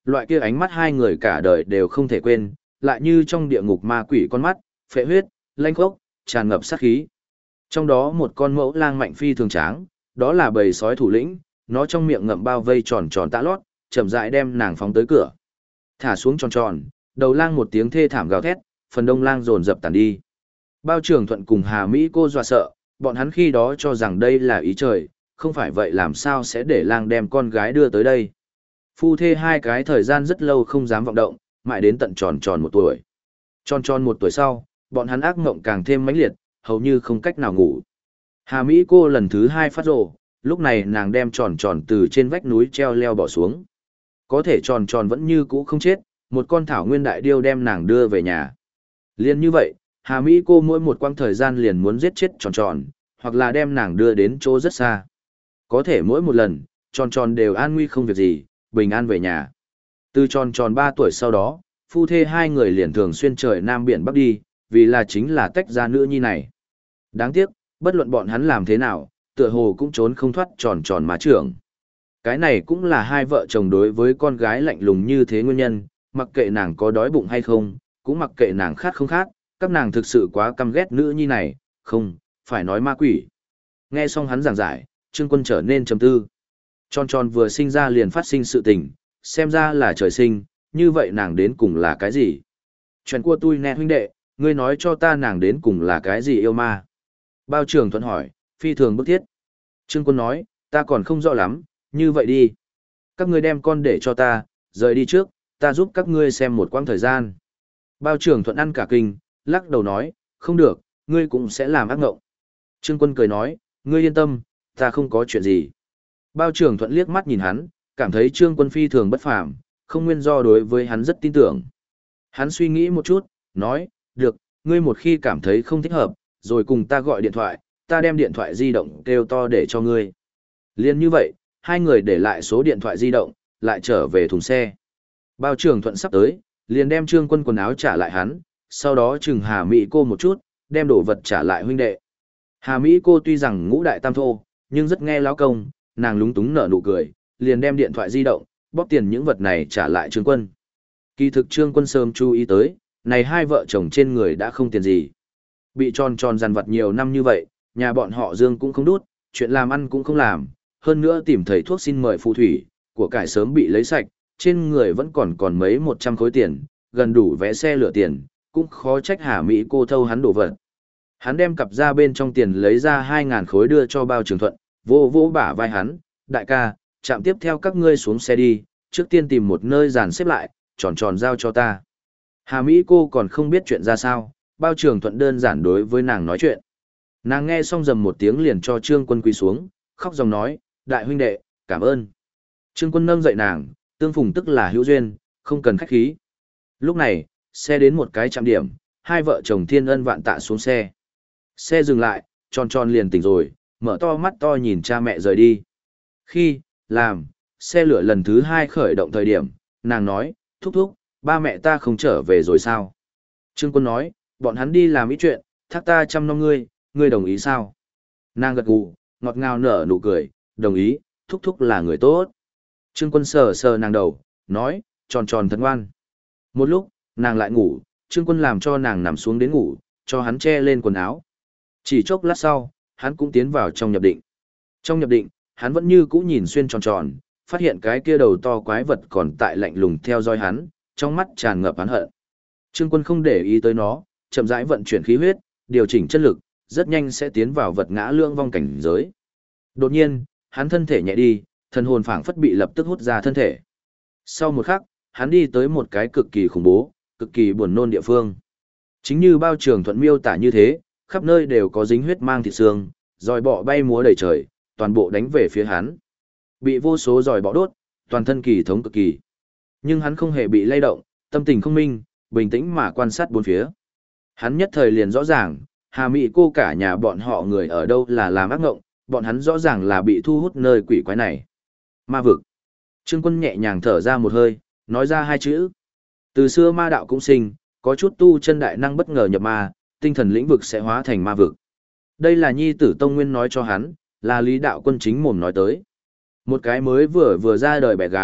Loại kia ánh mắt hai người cả đời đều không thể quên, lại như trong địa ngục ma quỷ con mắt, phệ huyết, lanh khốc, tràn ngập sát khí. Trong đó một con mẫu lang mạnh phi thường tráng, đó là bầy sói thủ lĩnh, nó trong miệng ngậm bao vây tròn tròn tạ lót, chậm rãi đem nàng phóng tới cửa. Thả xuống tròn tròn, đầu lang một tiếng thê thảm gào thét, phần đông lang dồn dập tàn đi. Bao Trường Thuận cùng Hà Mỹ cô dọa sợ, bọn hắn khi đó cho rằng đây là ý trời, không phải vậy làm sao sẽ để lang đem con gái đưa tới đây. Phu thê hai cái thời gian rất lâu không dám vọng động, mãi đến tận tròn tròn 1 tuổi. Tròn tròn 1 tuổi sau, bọn hắn ác mộng càng thêm mãnh liệt, hầu như không cách nào ngủ. Hà Mỹ cô lần thứ 2 phát rồ, lúc này nàng đem tròn tròn từ trên vách núi treo leo bỏ xuống. Có thể tròn tròn vẫn như cũ không chết, một con thảo nguyên đại điêu đem nàng đưa về nhà. Liên như vậy, Hà Mỹ cô mỗi một quãng thời gian liền muốn giết chết tròn tròn, hoặc là đem nàng đưa đến chỗ rất xa. Có thể mỗi một lần, tròn tròn đều an nguy không việc gì, bình an về nhà. Từ tròn tròn 3 tuổi sau đó, phu thê hai người liền thường xuyên trời Nam Biển Bắc đi, vì là chính là tách ra nữ nhi này. Đáng tiếc, bất luận bọn hắn làm thế nào, tựa hồ cũng trốn không thoát tròn tròn má trưởng. Cái này cũng là hai vợ chồng đối với con gái lạnh lùng như thế nguyên nhân, mặc kệ nàng có đói bụng hay không, cũng mặc kệ nàng khát không khát, các nàng thực sự quá căm ghét nữ nhi này, không, phải nói ma quỷ. Nghe xong hắn giảng giải, Trương Quân trở nên trầm tư. Tròn tròn vừa sinh ra liền phát sinh sự tình, xem ra là trời sinh, như vậy nàng đến cùng là cái gì? Chuyện của tôi nè huynh đệ, ngươi nói cho ta nàng đến cùng là cái gì yêu ma? Bao Trường Thuận hỏi, phi thường bức thiết. Trương Quân nói, ta còn không rõ lắm, như vậy đi. Các ngươi đem con để cho ta, rời đi trước, ta giúp các ngươi xem một quãng thời gian. Bao Trường Thuận ăn cả kinh, lắc đầu nói, không được, ngươi cũng sẽ làm ác ngộng. Trương Quân cười nói, ngươi yên tâm, ta không có chuyện gì. Bao Trường Thuận liếc mắt nhìn hắn, cảm thấy Trương Quân phi thường bất phàm, không nguyên do đối với hắn rất tin tưởng. Hắn suy nghĩ một chút, nói, được, ngươi một khi cảm thấy không thích hợp, rồi cùng ta gọi điện thoại, ta đem điện thoại di động kêu to để cho ngươi. Liên như vậy, hai người để lại số điện thoại di động, lại trở về thùng xe. Bao Trường Thuận sắp tới, liền đem Trương Quân quần áo trả lại hắn, sau đó chừng Hà Mỹ cô một chút, đem đồ vật trả lại huynh đệ. Hà Mỹ cô tuy rằng ngũ đại tam thô, nhưng rất nghe lão công, nàng lúng túng nở nụ cười, liền đem điện thoại di động, bóp tiền những vật này trả lại Trương Quân. Kỳ thực Trương Quân sớm chú ý tới, này hai vợ chồng trên người đã không tiền gì. Bị tròn tròn dằn vặt nhiều năm như vậy, nhà bọn họ Dương cũng không đút, chuyện làm ăn cũng không làm, hơn nữa tìm thầy thuốc xin mời phù thủy, của cải sớm bị lấy sạch, trên người vẫn còn mấy 100 khối tiền, gần đủ vé xe lửa tiền, cũng khó trách Hà Mỹ cô thâu hắn đổ vật. Hắn đem cặp ra bên trong tiền lấy ra 2.000 khối đưa cho Bao Trường Thuận, vô vỗ bả vai hắn, đại ca, chạm tiếp theo các ngươi xuống xe đi, trước tiên tìm một nơi dàn xếp lại, tròn tròn giao cho ta. Hà Mỹ cô còn không biết chuyện ra sao, Bao Trường Thuận đơn giản đối với nàng nói chuyện. Nàng nghe xong rầm một tiếng liền cho Trương Quân quỳ xuống, khóc dòng nói, đại huynh đệ, cảm ơn. Trương Quân nâng dậy nàng, tương phùng tức là hữu duyên, không cần khách khí. Lúc này, xe đến một cái trạm điểm, hai vợ chồng thiên ân vạn tạ xuống xe. Xe dừng lại, tròn tròn liền tỉnh rồi, mở to mắt to nhìn cha mẹ rời đi. Khi, làm, xe lửa lần thứ 2 khởi động thời điểm, nàng nói, thúc thúc, ba mẹ ta không trở về rồi sao? Trương Quân nói, bọn hắn đi làm ít chuyện, thác ta chăm nom ngươi, ngươi đồng ý sao? Nàng gật gù, ngọt ngào nở nụ cười, đồng ý, thúc thúc là người tốt. Trương Quân sờ sờ nàng đầu, nói, tròn tròn thật ngoan. Một lúc, nàng lại ngủ, Trương Quân làm cho nàng nằm xuống đến ngủ, cho hắn che lên quần áo. Chỉ chốc lát sau, hắn cũng tiến vào trong nhập định. Trong nhập định, hắn vẫn như cũ nhìn xuyên tròn tròn, phát hiện cái kia đầu to quái vật còn tại lạnh lùng theo dõi hắn, trong mắt tràn ngập hắn hận. Trương Quân không để ý tới nó, chậm rãi vận chuyển khí huyết, điều chỉnh chất lực, rất nhanh sẽ tiến vào vật ngã lưỡng vong cảnh giới. Đột nhiên, hắn thân thể nhẹ đi, thần hồn phảng phất bị lập tức hút ra thân thể. Sau một khắc, hắn đi tới một cái cực kỳ khủng bố, cực kỳ buồn nôn địa phương. Chính như Bao Trường Thuận miêu tả như thế, khắp nơi đều có dính huyết mang thịt xương, giòi bọ bay múa đầy trời, toàn bộ đánh về phía hắn. Bị vô số giòi bọ đốt, toàn thân kỳ thống cực kỳ. Nhưng hắn không hề bị lay động, tâm tình không minh, bình tĩnh mà quan sát bốn phía. Hắn nhất thời liền rõ ràng, Hà Mỹ cô cả nhà bọn họ người ở đâu là làm ác ngộng, bọn hắn rõ ràng là bị thu hút nơi quỷ quái này. Ma vực. Trương Quân nhẹ nhàng thở ra một hơi, nói ra 2 chữ. Từ xưa ma đạo cũng sinh, có chút tu chân đại năng bất ngờ nhập ma, tinh thần lĩnh vực sẽ hóa thành ma vực. Đây là nhi tử Tông Nguyên nói cho hắn, là Lý Đạo Quân chính mồm nói tới. Một cái mới vừa ra đời bé gái,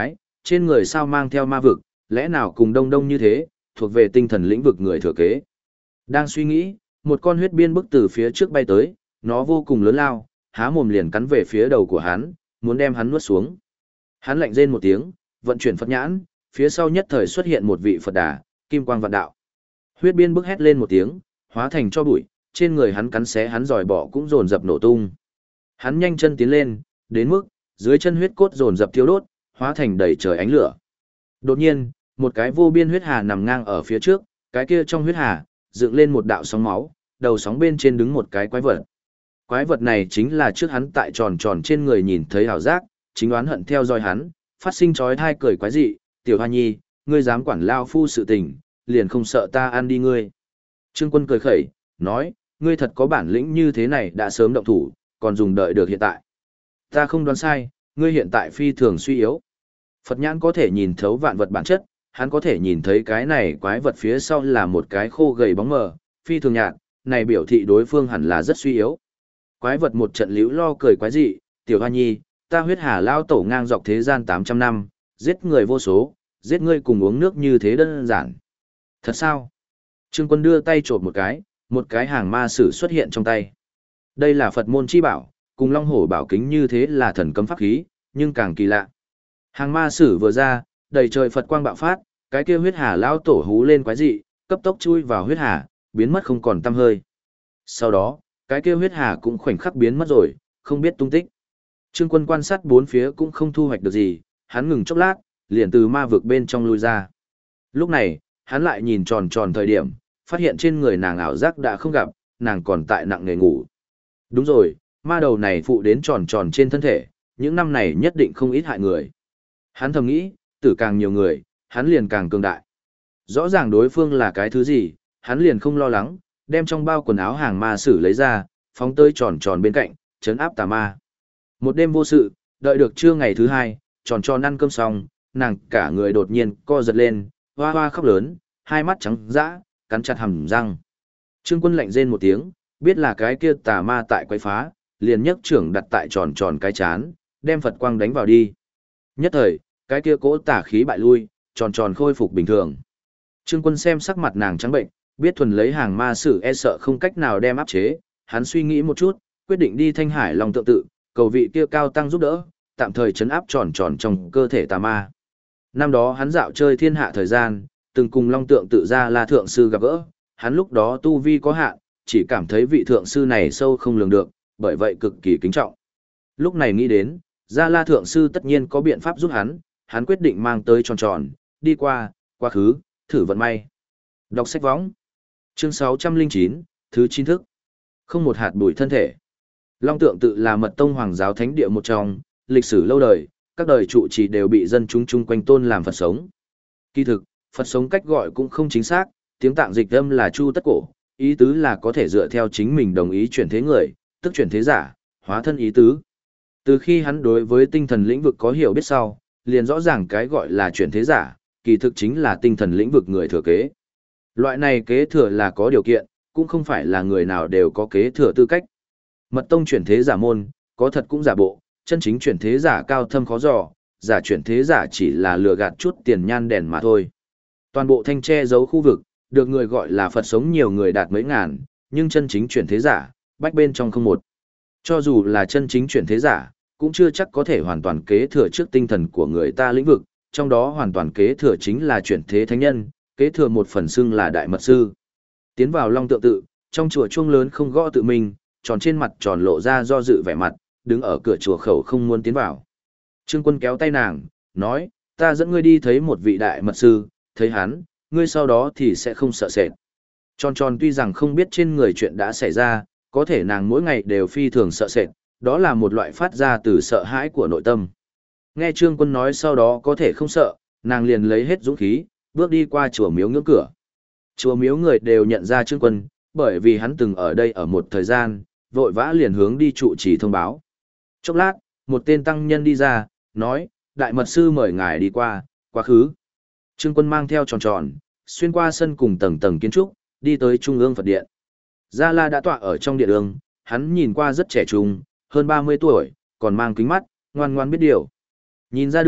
trên người sao mang theo ma vực, lẽ nào cùng đông đông như thế, thuộc về tinh thần lĩnh vực người thừa kế. Đang suy nghĩ, một con huyết biên bức từ phía trước bay tới, nó vô cùng lớn lao, há mồm liền cắn về phía đầu của hắn, muốn đem hắn nuốt xuống. Hắn lạnh rên một tiếng, vận chuyển Phật nhãn, phía sau nhất thời xuất hiện một vị Phật Đà, kim quang vạn đạo. Huyết biên bức hét lên một tiếng, hóa thành cho bụi, trên người hắn cắn xé hắn giòi bỏ cũng dồn dập nổ tung. Hắn nhanh chân tiến lên, đến mức dưới chân huyết cốt dồn dập thiêu đốt, hóa thành đầy trời ánh lửa. Đột nhiên, một cái vô biên huyết hà nằm ngang ở phía trước, cái kia trong huyết hà dựng lên một đạo sóng máu, đầu sóng bên trên đứng một cái quái vật. Quái vật này chính là trước hắn tại tròn tròn trên người nhìn thấy hảo giác, chính oán hận theo dõi hắn, phát sinh chói tai cười quái dị, "Tiểu Hoa Nhi, ngươi dám quản lao phu sự tình, liền không sợ ta ăn đi ngươi." Trương Quân cười khẩy, nói, "Ngươi thật có bản lĩnh như thế này đã sớm động thủ, còn dùng đợi được hiện tại. Ta không đoán sai, ngươi hiện tại phi thường suy yếu." Phật nhãn có thể nhìn thấu vạn vật bản chất, hắn có thể nhìn thấy cái này quái vật phía sau là một cái khô gầy bóng mờ, phi thường nhạt, này biểu thị đối phương hẳn là rất suy yếu. Quái vật một trận liễu lo cười quái dị, "Tiểu Hoa Nhi, ta huyết hà lao tổ ngang dọc thế gian 800 năm, giết người vô số, giết ngươi cùng uống nước như thế đơn giản." "Thật sao?" Trương Quân đưa tay chộp một cái hàng ma sử xuất hiện trong tay. Đây là Phật môn chi bảo, cùng Long Hổ bảo kính như thế là thần cấm pháp khí, nhưng càng kỳ lạ. Hàng ma sử vừa ra, đầy trời Phật quang bạo phát, cái kia huyết hà lao tổ hú lên quái dị, cấp tốc chui vào huyết hà, biến mất không còn tăm hơi. Sau đó, cái kia huyết hà cũng khoảnh khắc biến mất rồi, không biết tung tích. Trương Quân quan sát bốn phía cũng không thu hoạch được gì, hắn ngừng chốc lát, liền từ ma vực bên trong lui ra. Lúc này, hắn lại nhìn tròn tròn thời điểm, phát hiện trên người nàng ảo giác đã không gặp, nàng còn tại nặng nề ngủ. Đúng rồi, ma đầu này phụ đến tròn tròn trên thân thể, những năm này nhất định không ít hại người. Hắn thầm nghĩ, tử càng nhiều người, hắn liền càng cường đại. Rõ ràng đối phương là cái thứ gì, hắn liền không lo lắng, đem trong bao quần áo hàng ma sử lấy ra, phóng tới tròn tròn bên cạnh, trấn áp tà ma. Một đêm vô sự, đợi được trưa ngày thứ hai, tròn tròn ăn cơm xong, nàng cả người đột nhiên co giật lên, hoa hoa khóc lớn, hai mắt trắng dã, cắn chặt hàm răng. Trương Quân lạnh rên một tiếng, biết là cái kia tà ma tại quấy phá, liền nhấc trưởng đặt tại tròn tròn cái chán, đem Phật quang đánh vào đi. Nhất thời, cái kia cỗ tà khí bại lui, tròn tròn khôi phục bình thường. Trương Quân xem sắc mặt nàng trắng bệnh, biết thuần lấy hàng ma sử e sợ không cách nào đem áp chế, hắn suy nghĩ một chút, quyết định đi Thanh Hải Long Tượng Tự, cầu vị kia cao tăng giúp đỡ, tạm thời trấn áp tròn tròn trong cơ thể tà ma. Năm đó hắn dạo chơi thiên hạ thời gian, từng cùng Long Tượng Tự ra La thượng sư gặp gỡ, hắn lúc đó tu vi có hạn, chỉ cảm thấy vị thượng sư này sâu không lường được, bởi vậy cực kỳ kính trọng. Lúc này nghĩ đến, Gia La thượng sư tất nhiên có biện pháp giúp hắn quyết định mang tới tròn tròn, đi qua, quá khứ, thử vận may. Đọc sách võng. Chương 609, thứ 9 thức. Không một hạt bụi thân thể. Long Tượng Tự là mật tông hoàng giáo thánh địa một trong, lịch sử lâu đời, các đời trụ trì đều bị dân chúng chung quanh tôn làm Phật sống. Kỳ thực, Phật sống cách gọi cũng không chính xác, tiếng Tạng dịch âm là Chu Tất Cổ, ý tứ là có thể dựa theo chính mình đồng ý chuyển thế người, tức chuyển thế giả, hóa thân ý tứ. Từ khi hắn đối với tinh thần lĩnh vực có hiểu biết sau, liền rõ ràng cái gọi là chuyển thế giả, kỳ thực chính là tinh thần lĩnh vực người thừa kế. Loại này kế thừa là có điều kiện, cũng không phải là người nào đều có kế thừa tư cách. Mật tông chuyển thế giả môn, có thật cũng giả bộ, chân chính chuyển thế giả cao thâm khó dò, giả chuyển thế giả chỉ là lừa gạt chút tiền nhan đèn mà thôi. Toàn bộ thanh che giấu khu vực, được người gọi là Phật sống nhiều người đạt mấy ngàn, nhưng chân chính chuyển thế giả, bách bên trong không một. Cho dù là chân chính chuyển thế giả, cũng chưa chắc có thể hoàn toàn kế thừa trước tinh thần của người ta lĩnh vực, trong đó hoàn toàn kế thừa chính là chuyển thế thánh nhân, kế thừa một phần xưng là đại mật sư. Tiến vào Long Tượng Tự, trong chùa chuông lớn không gõ tự mình, tròn trên mặt tròn lộ ra do dự vẻ mặt, đứng ở cửa chùa khẩu không muốn tiến vào. Trương Quân kéo tay nàng, nói, ta dẫn ngươi đi thấy một vị đại mật sư, thấy hắn, ngươi sau đó thì sẽ không sợ sệt. Tròn tròn tuy rằng không biết trên người chuyện đã xảy ra, có thể nàng mỗi ngày đều phi thường sợ sệt, đó là một loại phát ra từ sợ hãi của nội tâm. Nghe Trương Quân nói sau đó có thể không sợ, nàng liền lấy hết dũng khí, bước đi qua chùa miếu ngưỡng cửa. Chùa miếu người đều nhận ra Trương Quân, bởi vì hắn từng ở đây ở một thời gian, vội vã liền hướng đi trụ trì thông báo. Chốc lát, một tên tăng nhân đi ra, nói, đại mật sư mời ngài đi qua, quá khứ. Trương Quân mang theo tròn tròn, xuyên qua sân cùng tầng tầng kiến trúc, đi tới Trung ương Phật Điện. Gia La đã tọa ở trong điện ương, hắn nhìn qua rất trẻ trung, hơn 30 tuổi, còn mang kính mắt, ngoan ngoan biết điều. Nhìn ra được,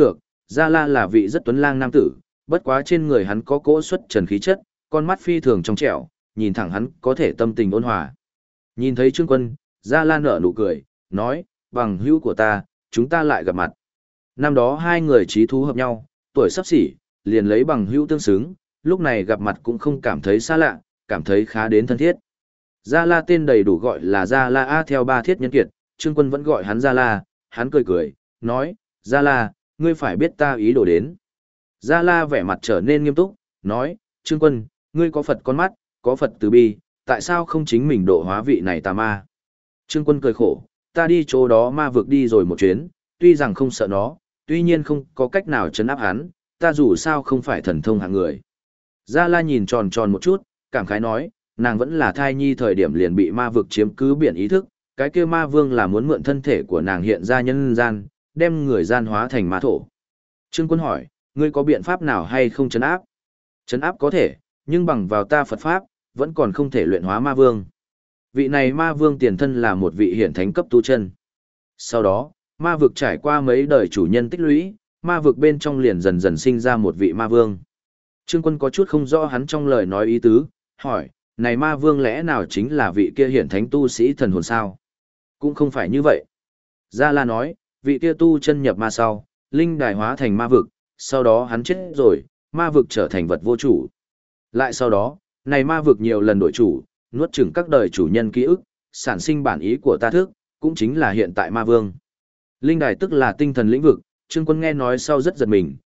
Gia La là vị rất tuấn lang nam tử, bất quá trên người hắn có cỗ xuất trần khí chất, con mắt phi thường trong trẻo, nhìn thẳng hắn có thể tâm tình ôn hòa. Nhìn thấy Trương Quân, Gia La nở nụ cười, nói, bằng hữu của ta, chúng ta lại gặp mặt. Năm đó hai người chí thú hợp nhau, tuổi sắp xỉ, liền lấy bằng hữu tương xứng, lúc này gặp mặt cũng không cảm thấy xa lạ, cảm thấy khá đến thân thiết. Gia La tên đầy đủ gọi là Gia La A theo ba thiết nhân kiệt, Trương Quân vẫn gọi hắn Gia La, hắn cười cười, nói, Gia La, ngươi phải biết ta ý đồ đến. Gia La vẻ mặt trở nên nghiêm túc, nói, Trương Quân, ngươi có Phật con mắt, có Phật từ bi, tại sao không chính mình độ hóa vị này tà ma? Trương Quân cười khổ, ta đi chỗ đó ma vực đi rồi một chuyến, tuy rằng không sợ nó, tuy nhiên không có cách nào chấn áp hắn, ta dù sao không phải thần thông hạng người. Gia La nhìn tròn tròn một chút, cảm khái nói, nàng vẫn là thai nhi thời điểm liền bị ma vực chiếm cứ biển ý thức, cái kia ma vương là muốn mượn thân thể của nàng hiện ra nhân gian, đem người gian hóa thành ma thổ. Trương Quân hỏi, ngươi có biện pháp nào hay không chấn áp? Chấn áp có thể, nhưng bằng vào ta Phật Pháp, vẫn còn không thể luyện hóa ma vương. Vị này ma vương tiền thân là một vị hiển thánh cấp tu chân. Sau đó, ma vực trải qua mấy đời chủ nhân tích lũy, ma vực bên trong liền dần dần sinh ra một vị ma vương. Trương Quân có chút không rõ hắn trong lời nói ý tứ, hỏi, này ma vương lẽ nào chính là vị kia hiển thánh tu sĩ thần hồn sao? Cũng không phải như vậy. Gia La nói, vị kia tu chân nhập ma sau, linh đài hóa thành ma vực, sau đó hắn chết rồi, ma vực trở thành vật vô chủ. Lại sau đó, này ma vực nhiều lần đổi chủ, nuốt chửng các đời chủ nhân ký ức, sản sinh bản ý của ta thức, cũng chính là hiện tại ma vương. Linh đài tức là tinh thần lĩnh vực, Trương Quân nghe nói sau rất giật mình,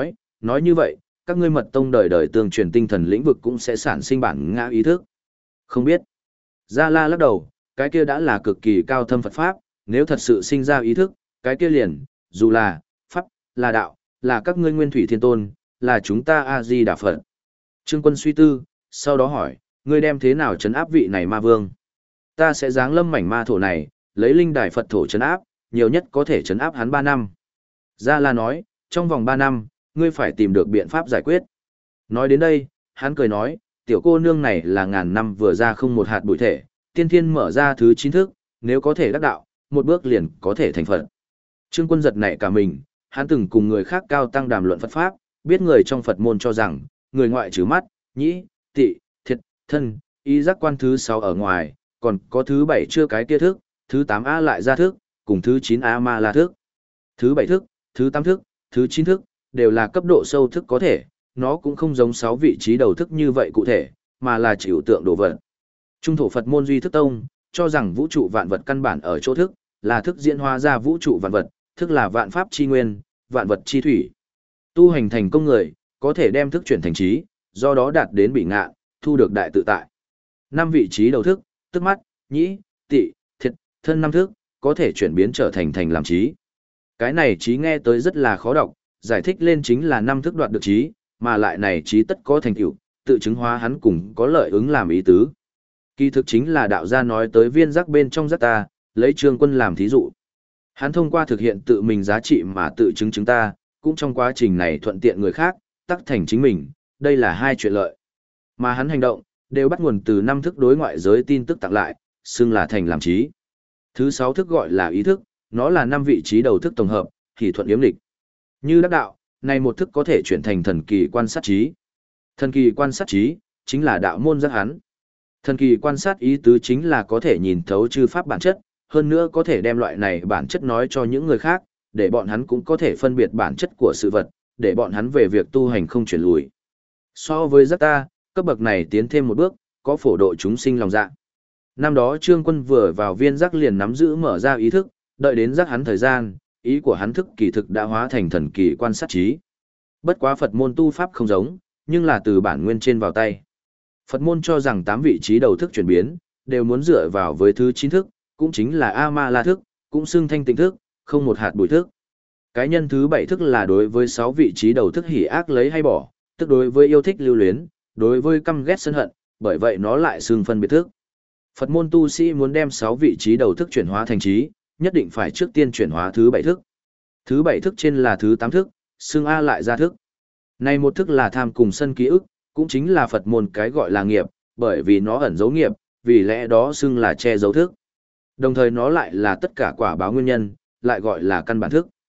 nói như vậy, các ngươi mật tông đời đời tương truyền tinh thần lĩnh vực cũng sẽ sản sinh bản ngã ý thức. Không biết. Gia La lắc đầu, cái kia đã là cực kỳ cao thâm Phật Pháp, nếu thật sự sinh ra ý thức, cái kia liền, dù là, Pháp, là đạo, là các ngươi nguyên thủy thiên tôn, là chúng ta A-di-đà Phật. Trương Quân suy tư, sau đó hỏi, ngươi đem thế nào trấn áp vị này ma vương? Ta sẽ giáng lâm mảnh ma thổ này, lấy linh đài Phật thổ trấn áp, nhiều nhất có thể trấn áp hắn 3 năm. Gia La nói, trong vòng 3 năm, ngươi phải tìm được biện pháp giải quyết. Nói đến đây, hắn cười nói, tiểu cô nương này là ngàn năm vừa ra không một hạt bụi thể, tiên thiên mở ra thứ 9 thức, nếu có thể đắc đạo, một bước liền có thể thành Phật. Trương Quân giật nảy cả mình, hắn từng cùng người khác cao tăng đàm luận Phật Pháp, biết người trong Phật môn cho rằng, người ngoại trừ mắt, nhĩ, tị, thiệt, thân, ý giác quan thứ 6 ở ngoài, còn có thứ 7 chưa cái kia thức, thứ 8A lại ra thức, cùng thứ 9A ma la thức. Thứ 7 thức, thứ 8 thức, thứ 9 thức, đều là cấp độ sâu thức có thể, nó cũng không giống 6 vị trí đầu thức như vậy cụ thể, mà là chịu tượng đồ vật. Trung thổ Phật môn duy thức tông, cho rằng vũ trụ vạn vật căn bản ở chỗ thức, là thức diễn hóa ra vũ trụ vạn vật, thức là vạn pháp chi nguyên, vạn vật chi thủy. Tu hành thành công người, có thể đem thức chuyển thành trí, do đó đạt đến bị ngạ, thu được đại tự tại. 5 vị trí đầu thức, tức mắt, nhĩ, tị, thiệt, thân 5 thức, có thể chuyển biến trở thành làm trí. Cái này trí nghe tới rất là khó đọc, giải thích lên chính là 5 thức đoạt được trí, mà lại này trí tất có thành tựu, tự chứng hóa hắn cùng có lợi ứng làm ý tứ. Kỳ thực chính là đạo gia nói tới viên giác bên trong giác ta, lấy Trương Quân làm thí dụ. Hắn thông qua thực hiện tự mình giá trị mà tự chứng chúng ta, cũng trong quá trình này thuận tiện người khác, tắc thành chính mình, đây là hai chuyện lợi. Mà hắn hành động, đều bắt nguồn từ 5 thức đối ngoại giới tin tức tặng lại, xưng là thành làm trí. Thứ 6 thức gọi là ý thức, nó là 5 vị trí đầu thức tổng hợp, thì thuận yếm lịch. Như đắc đạo, này một thức có thể chuyển thành thần kỳ quan sát trí. Thần kỳ quan sát trí, chính là đạo môn giác hắn. Thần kỳ quan sát ý tứ chính là có thể nhìn thấu chư pháp bản chất, hơn nữa có thể đem loại này bản chất nói cho những người khác, để bọn hắn cũng có thể phân biệt bản chất của sự vật, để bọn hắn về việc tu hành không chuyển lùi. So với giác ta, cấp bậc này tiến thêm một bước, có phổ độ chúng sinh lòng dạ. Năm đó Trương Quân vừa vào viên giác liền nắm giữ mở ra ý thức, đợi đến giác hắn thời gian, ý của hắn thức kỳ thực đã hóa thành thần kỳ quan sát trí. Bất quá Phật môn tu pháp không giống, nhưng là từ bản nguyên trên vào tay. Phật môn cho rằng 8 vị trí đầu thức chuyển biến, đều muốn dựa vào với thứ 9 thức, cũng chính là A-ma-la thức, cũng xưng thanh tịnh thức, không một hạt bụi thức. Cái nhân thứ 7 thức là đối với 6 vị trí đầu thức hỉ ác lấy hay bỏ, tức đối với yêu thích lưu luyến, đối với căm ghét sân hận, bởi vậy nó lại xưng phân biệt thức. Phật môn tu sĩ muốn đem 6 vị trí đầu thức chuyển hóa thành trí, nhất định phải trước tiên chuyển hóa thứ 7 thức. Thứ 7 thức trên là thứ 8 thức, xưng A lại ra thức. Này một thức là tham cùng sân ký ức, cũng chính là Phật môn cái gọi là nghiệp, bởi vì nó ẩn giấu nghiệp, vì lẽ đó xưng là che giấu thức. Đồng thời nó lại là tất cả quả báo nguyên nhân, lại gọi là căn bản thức.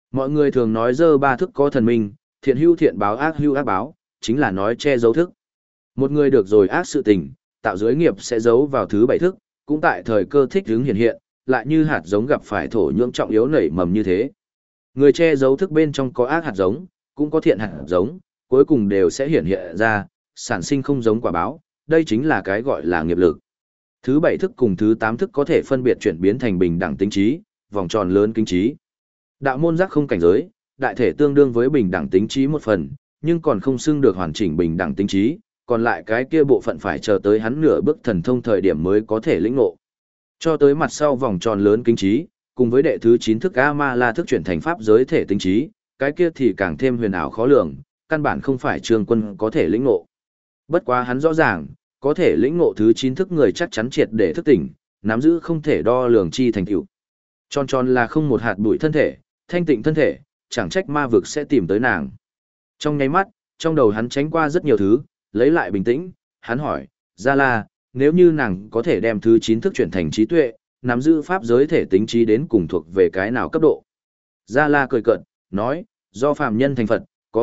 Mọi người thường nói dơ ba thức có thần minh, thiện hữu thiện báo ác hữu ác báo, chính là nói che giấu thức. Một người được rồi ác sự tình, tạo giới nghiệp sẽ giấu vào thứ bảy thức, cũng tại thời cơ thích hướng hiện hiện, lại như hạt giống gặp phải thổ nhưỡng trọng yếu nảy mầm như thế. Người che giấu thức bên trong có ác hạt giống, cũng có thiện hạt giống, cuối cùng đều sẽ hiện hiện ra, sản sinh không giống quả báo, đây chính là cái gọi là nghiệp lực. Thứ bảy thức cùng thứ tám thức có thể phân biệt chuyển biến thành bình đẳng tính trí, vòng tròn lớn kính trí. Đạo môn giác không cảnh giới, đại thể tương đương với bình đẳng tính trí một phần, nhưng còn không xưng được hoàn chỉnh bình đẳng tính trí, còn lại cái kia bộ phận phải chờ tới hắn nửa bước thần thông thời điểm mới có thể lĩnh ngộ. Cho tới mặt sau vòng tròn lớn kính trí, cùng với đệ thứ 9 thức A-ma-la thức chuyển thành pháp giới thể tính trí, cái kia thì càng thêm huyền ảo khó lường, căn bản không phải Trương Quân có thể lĩnh ngộ. Bất quá hắn rõ ràng, có thể lĩnh ngộ thứ 9 thức người chắc chắn triệt để thức tỉnh, nắm giữ không thể đo lường chi thành tựu. Tròn tròn là không một hạt bụi thân thể, thanh tịnh thân thể, chẳng trách ma vực sẽ tìm tới nàng. Trong nháy mắt, trong đầu hắn tránh qua rất nhiều thứ, lấy lại bình tĩnh, hắn hỏi, Gia La, nếu như nàng có thể đem thứ 9 thức chuyển thành trí tuệ, nắm giữ pháp giới thể tính trí đến cùng thuộc về cái nào cấp độ? Gia La cười cợt, nói, do phàm nhân thành Phật, có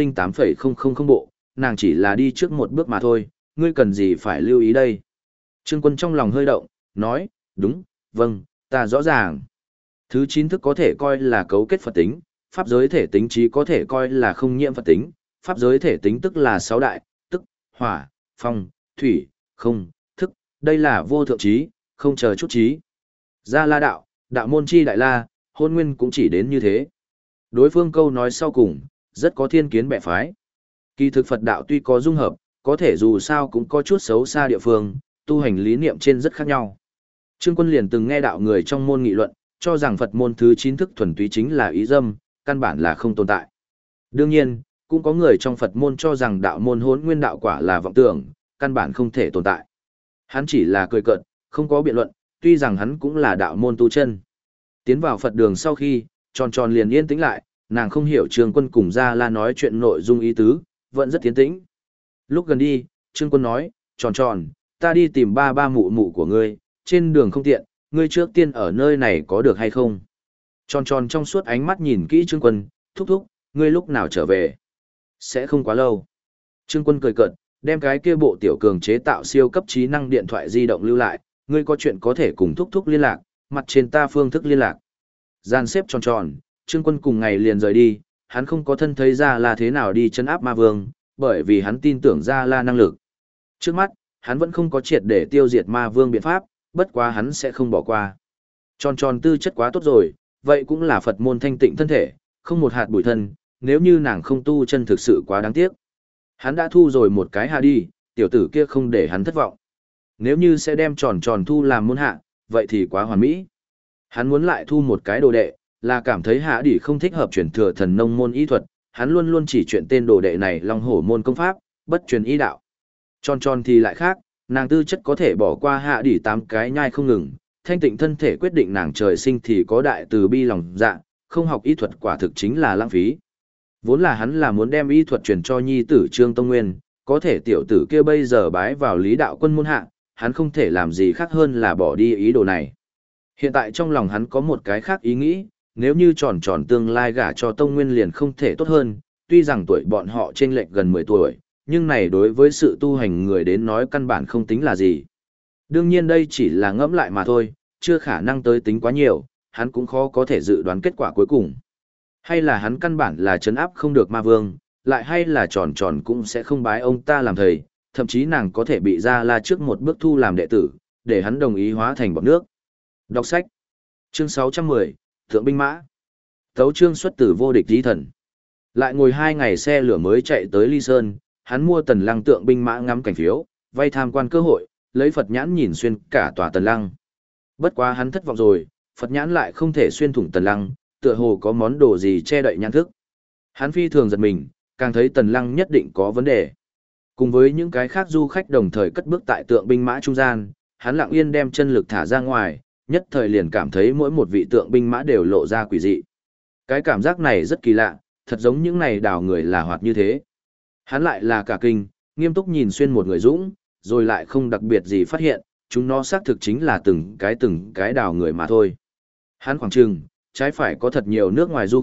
108,000 bộ, nàng chỉ là đi trước một bước mà thôi, ngươi cần gì phải lưu ý đây? Trương Quân trong lòng hơi động, nói, đúng, vâng, ta rõ ràng. Thứ 9 thức có thể coi là cấu kết Phật tính, pháp giới thể tính trí có thể coi là không nhiễm Phật tính, pháp giới thể tính tức là 6 đại, tức, hỏa, phong, thủy, không, thức, đây là vô thượng trí, không chờ chút trí. Gia La đạo, đạo môn chi đại la, hôn nguyên cũng chỉ đến như thế. Đối phương câu nói sau cùng, rất có thiên kiến bẻ phái. Kỳ thực Phật đạo tuy có dung hợp, có thể dù sao cũng có chút xấu xa địa phương, tu hành lý niệm trên rất khác nhau. Trương Quân liền từng nghe đạo người trong môn nghị luận, cho rằng Phật môn thứ 9 thức thuần túy chính là ý dâm, căn bản là không tồn tại. Đương nhiên, cũng có người trong Phật môn cho rằng đạo môn hỗn nguyên đạo quả là vọng tưởng, căn bản không thể tồn tại. Hắn chỉ là cười cợt, không có biện luận, tuy rằng hắn cũng là đạo môn tu chân. Tiến vào Phật đường sau khi, tròn tròn liền yên tĩnh lại, nàng không hiểu Trương Quân cùng Gia La nói chuyện nội dung ý tứ, vẫn rất tiến tĩnh. Lúc gần đi, Trương Quân nói, tròn tròn, ta đi tìm ba ba mụ mụ của ngươi, trên đường không tiện, ngươi trước tiên ở nơi này có được hay không? Tròn tròn trong suốt ánh mắt nhìn kỹ Trương Quân, thúc thúc, ngươi lúc nào trở về? Sẽ không quá lâu. Trương Quân cười cợt, đem cái kia bộ tiểu cường chế tạo siêu cấp trí năng điện thoại di động lưu lại, ngươi có chuyện có thể cùng thúc thúc liên lạc, mặt trên ta phương thức liên lạc. Gian xếp tròn tròn, Trương Quân cùng ngày liền rời đi, hắn không có thân thấy Gia La thế nào đi trấn áp ma vương, bởi vì hắn tin tưởng Gia La năng lực. Trước mắt, hắn vẫn không có triệt để tiêu diệt ma vương biện pháp, bất quá hắn sẽ không bỏ qua. Tròn tròn tư chất quá tốt rồi, vậy cũng là Phật môn thanh tịnh thân thể, không một hạt bụi thân, nếu như nàng không tu chân thực sự quá đáng tiếc. Hắn đã thu rồi một cái hạ đi, tiểu tử kia không để hắn thất vọng. Nếu như sẽ đem tròn tròn thu làm môn hạ, vậy thì quá hoàn mỹ. Hắn muốn lại thu một cái đồ đệ, là cảm thấy hạ đi không thích hợp chuyển thừa thần nông môn y thuật, hắn luôn luôn chỉ chuyện tên đồ đệ này long hổ môn công pháp, bất truyền y đạo. Tròn tròn thì lại khác, nàng tư chất có thể bỏ qua hạ đi 8 cái nhai không ngừng, thanh tịnh thân thể quyết định nàng trời sinh thì có đại từ bi lòng dạ, không học y thuật quả thực chính là lãng phí. Vốn là hắn là muốn đem y thuật truyền cho nhi tử Trương Tông Nguyên, có thể tiểu tử kia bây giờ bái vào Lý Đạo Quân môn hạ, hắn không thể làm gì khác hơn là bỏ đi ý đồ này. Hiện tại trong lòng hắn có một cái khác ý nghĩ, nếu như tròn tròn tương lai gả cho Tông Nguyên liền không thể tốt hơn, tuy rằng tuổi bọn họ chênh lệch gần 10 tuổi, nhưng này đối với sự tu hành người đến nói căn bản không tính là gì. Đương nhiên đây chỉ là ngẫm lại mà thôi, chưa khả năng tới tính quá nhiều, hắn cũng khó có thể dự đoán kết quả cuối cùng. Hay là hắn căn bản là trấn áp không được ma vương, lại hay là tròn tròn cũng sẽ không bái ông ta làm thầy, thậm chí nàng có thể bị Gia La trước một bước thu làm đệ tử, để hắn đồng ý hóa thành bọt nước. Đọc sách. Chương 610, Thượng binh mã. Tấu chương xuất từ vô địch tí thần. Lại ngồi 2 ngày xe lửa mới chạy tới Ly Sơn, hắn mua Tần Lăng tượng binh mã ngắm cảnh phiếu, vay tham quan cơ hội, lấy Phật nhãn nhìn xuyên cả tòa Tần Lăng. Bất quá hắn thất vọng rồi, Phật nhãn lại không thể xuyên thủng Tần Lăng, tựa hồ có món đồ gì che đậy nhãn thức. Hắn phi thường giật mình, càng thấy Tần Lăng nhất định có vấn đề. Cùng với những cái khác du khách đồng thời cất bước tại tượng binh mã trung gian, hắn lặng yên đem chân lực thả ra ngoài, nhất thời liền cảm thấy mỗi một vị tượng binh mã đều lộ ra quỷ dị. Cái cảm giác này rất kỳ lạ, thật giống những này đào người là hoạt như thế. Hắn lại là cả kinh, nghiêm túc nhìn xuyên một người dũng, rồi lại không đặc biệt gì phát hiện, chúng nó xác thực chính là từng cái đào người mà thôi. Hắn khoảng chừng, trái phải có thật nhiều nước ngoài du khách,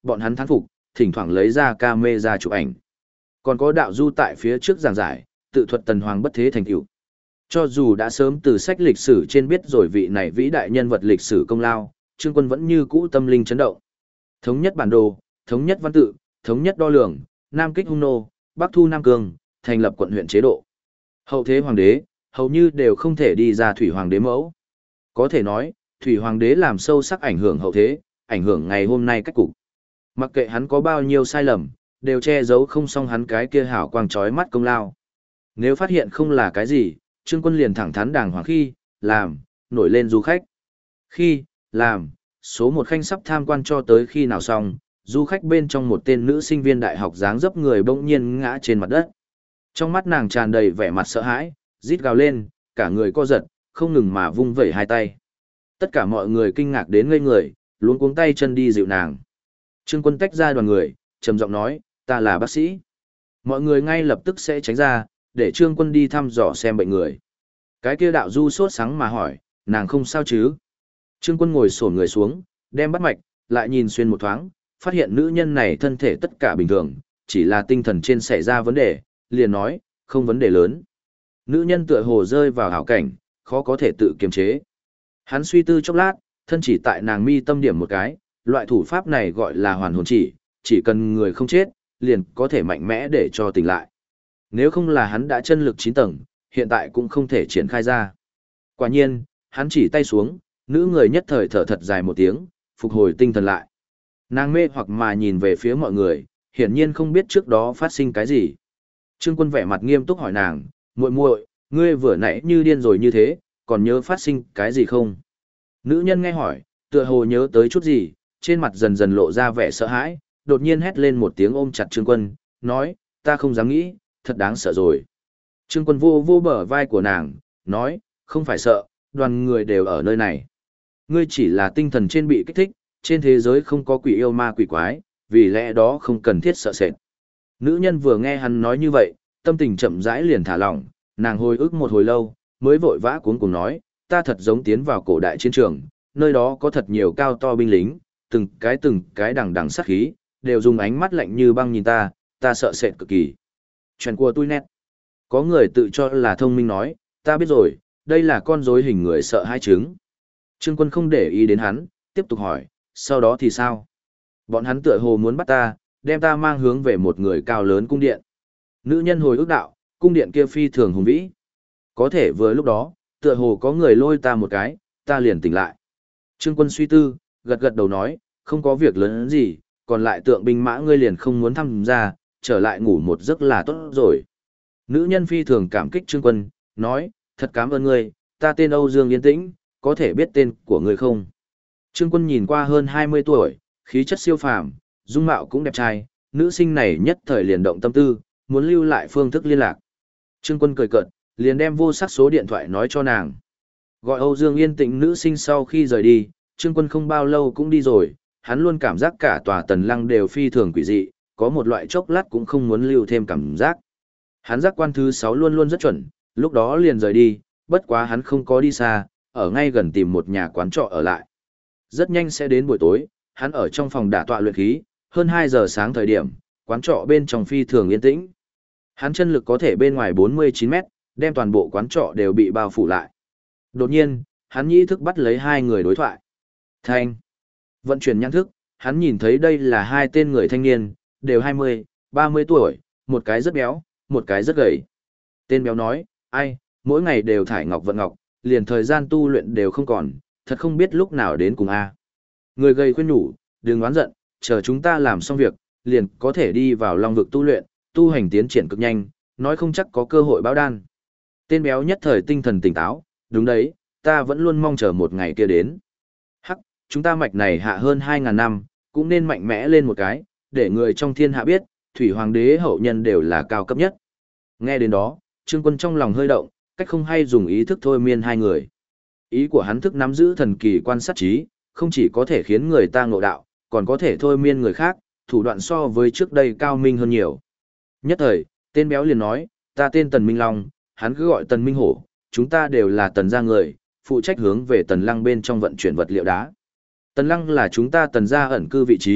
bọn hắn thán phục, thỉnh thoảng lấy ra camera chụp ảnh. Còn có đạo du tại phía trước giảng giải, tự thuật tần hoàng bất thế thành tựu. Cho dù đã sớm từ sách lịch sử trên biết rồi vị này vĩ đại nhân vật lịch sử công lao, Trương Quân vẫn như cũ tâm linh chấn động. Thống nhất bản đồ, thống nhất văn tự, thống nhất đo lường, Nam kích hung nô, Bắc thu Nam Cương, thành lập quận huyện chế độ. Hậu thế hoàng đế, hầu như đều không thể đi ra thủy hoàng đế mẫu. Có thể nói, thủy hoàng đế làm sâu sắc ảnh hưởng hậu thế, ảnh hưởng ngày hôm nay cách cục. Mặc kệ hắn có bao nhiêu sai lầm, đều che giấu không xong hắn cái kia hảo quang chói mắt công lao. Nếu phát hiện không là cái gì, Trương Quân liền thẳng thắn đàng hoàng khi, làm, nổi lên du khách. Khi, làm, số một khanh sắp tham quan cho tới khi nào xong, du khách bên trong một tên nữ sinh viên đại học dáng dấp người bỗng nhiên ngã trên mặt đất. Trong mắt nàng tràn đầy vẻ mặt sợ hãi, rít gào lên, cả người co giật, không ngừng mà vung vẩy hai tay. Tất cả mọi người kinh ngạc đến ngây người, luống cuống tay chân đi dịu nàng. Trương Quân tách ra đoàn người, trầm giọng nói, ta là bác sĩ. Mọi người ngay lập tức sẽ tránh ra, để Trương Quân đi thăm dò xem bệnh người. Cái kia đạo du sốt sắng mà hỏi, nàng không sao chứ? Trương Quân ngồi xổm người xuống, đem bắt mạch, lại nhìn xuyên một thoáng, phát hiện nữ nhân này thân thể tất cả bình thường, chỉ là tinh thần trên xảy ra vấn đề, liền nói, không vấn đề lớn. Nữ nhân tựa hồ rơi vào hảo cảnh, khó có thể tự kiềm chế. Hắn suy tư chốc lát, thân chỉ tại nàng mi tâm điểm một cái, loại thủ pháp này gọi là hoàn hồn chỉ cần người không chết, liền có thể mạnh mẽ để cho tỉnh lại. Nếu không là hắn đã chân lực 9 tầng, hiện tại cũng không thể triển khai ra. Quả nhiên, hắn chỉ tay xuống, nữ người nhất thời thở thật dài một tiếng, phục hồi tinh thần lại. Nàng mê hoặc mà nhìn về phía mọi người, hiển nhiên không biết trước đó phát sinh cái gì. Trương Quân vẻ mặt nghiêm túc hỏi nàng, muội muội, ngươi vừa nãy như điên rồi như thế, còn nhớ phát sinh cái gì không? Nữ nhân nghe hỏi, tựa hồ nhớ tới chút gì, trên mặt dần dần lộ ra vẻ sợ hãi, đột nhiên hét lên một tiếng ôm chặt Trương Quân, nói, ta không dám nghĩ, thật đáng sợ rồi. Trương Quân vô vô bờ vai của nàng, nói, không phải sợ, đoàn người đều ở nơi này. Ngươi chỉ là tinh thần trên bị kích thích, trên thế giới không có quỷ yêu ma quỷ quái, vì lẽ đó không cần thiết sợ sệt. Nữ nhân vừa nghe hắn nói như vậy, tâm tình chậm rãi liền thả lỏng, nàng hồi ức một hồi lâu, mới vội vã cuống cuồng nói, ta thật giống tiến vào cổ đại chiến trường, nơi đó có thật nhiều cao to binh lính, từng cái đằng đằng sát khí, đều dùng ánh mắt lạnh như băng nhìn ta sợ sệt cực kỳ. Chuyện của tôi nét. Có người tự cho là thông minh nói, ta biết rồi, đây là con rối hình người sợ hai trứng. Trương Quân không để ý đến hắn, tiếp tục hỏi, sau đó thì sao? Bọn hắn tựa hồ muốn bắt ta, đem ta mang hướng về một người cao lớn cung điện. Nữ nhân hồi ức đạo, cung điện kia phi thường hùng vĩ. Có thể vừa lúc đó, tựa hồ có người lôi ta một cái, ta liền tỉnh lại. Trương Quân suy tư, gật gật đầu nói, không có việc lớn gì, còn lại tượng binh mã ngươi liền không muốn tham gia, trở lại ngủ một giấc là tốt rồi. Nữ nhân phi thường cảm kích Trương Quân, nói, thật cảm ơn ngươi, ta tên Âu Dương Yên Tĩnh, có thể biết tên của ngươi không? Trương Quân nhìn qua hơn 20 tuổi, khí chất siêu phàm, dung mạo cũng đẹp trai, nữ sinh này nhất thời liền động tâm tư, muốn lưu lại phương thức liên lạc. Trương Quân cười cợt, liền đem vô sắc số điện thoại nói cho nàng. Gọi Âu Dương Yên Tĩnh nữ sinh sau khi rời đi, Trương Quân không bao lâu cũng đi rồi, hắn luôn cảm giác cả tòa Tần Lăng đều phi thường quỷ dị, có một loại chốc lát cũng không muốn lưu thêm cảm giác. Hắn giác quan thứ 6 luôn luôn rất chuẩn, lúc đó liền rời đi, bất quá hắn không có đi xa, ở ngay gần tìm một nhà quán trọ ở lại. Rất nhanh sẽ đến buổi tối, hắn ở trong phòng đả tọa luyện khí, hơn 2 giờ sáng thời điểm, quán trọ bên trong phi thường yên tĩnh. Hắn chân lực có thể bên ngoài 49 mét, đem toàn bộ quán trọ đều bị bao phủ lại. Đột nhiên, hắn nhĩ thức bắt lấy hai người đối thoại. Thanh. Vận chuyển nhãn thức, hắn nhìn thấy đây là hai tên người thanh niên, đều 20, 30 tuổi, một cái rất béo, một cái rất gầy. Tên béo nói, ai, mỗi ngày đều thải ngọc vận ngọc, liền thời gian tu luyện đều không còn, thật không biết lúc nào đến cùng a. Người gầy khuyên nhủ, đừng oán giận, chờ chúng ta làm xong việc, liền có thể đi vào long vực tu luyện, tu hành tiến triển cực nhanh, nói không chắc có cơ hội báo đan. Tên béo nhất thời tinh thần tỉnh táo, đúng đấy, ta vẫn luôn mong chờ một ngày kia đến. Hắc, chúng ta mạch này hạ hơn 2.000 năm, cũng nên mạnh mẽ lên một cái, để người trong thiên hạ biết, thủy hoàng đế hậu nhân đều là cao cấp nhất. Nghe đến đó, Trương Quân trong lòng hơi động, cách không hay dùng ý thức thôi miên hai người. Ý của hắn thức nắm giữ thần kỳ quan sát trí, không chỉ có thể khiến người ta ngộ đạo, còn có thể thôi miên người khác, thủ đoạn so với trước đây cao minh hơn nhiều. Nhất thời, tên béo liền nói, ta tên Tần Minh Long, hắn cứ gọi Tần Minh Hổ, chúng ta đều là Tần gia người, phụ trách hướng về Tần Lăng bên trong vận chuyển vật liệu đá. Tần Lăng là chúng ta Tần gia ẩn cư vị trí,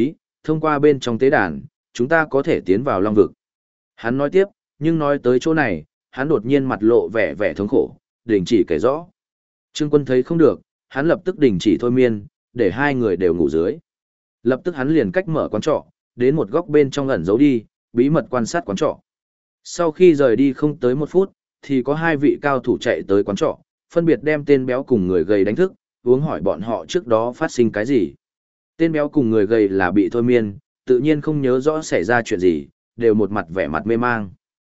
thông qua bên trong tế đàn, chúng ta có thể tiến vào long vực. Hắn nói tiếp, nhưng nói tới chỗ này, hắn đột nhiên mặt lộ vẻ vẻ thống khổ, đình chỉ kể rõ. Trương Quân thấy không được, hắn lập tức đình chỉ thôi miên, để hai người đều ngủ dưới. Lập tức hắn liền cách mở quán trọ, đến một góc bên trong ẩn giấu đi, bí mật quan sát quán trọ. Sau khi rời đi không tới 1 phút, thì có 2 vị cao thủ chạy tới quán trọ, phân biệt đem tên béo cùng người gầy đánh thức, uống hỏi bọn họ trước đó phát sinh cái gì. Tên béo cùng người gầy là bị thôi miên, tự nhiên không nhớ rõ xảy ra chuyện gì, đều một mặt vẻ mặt mê mang.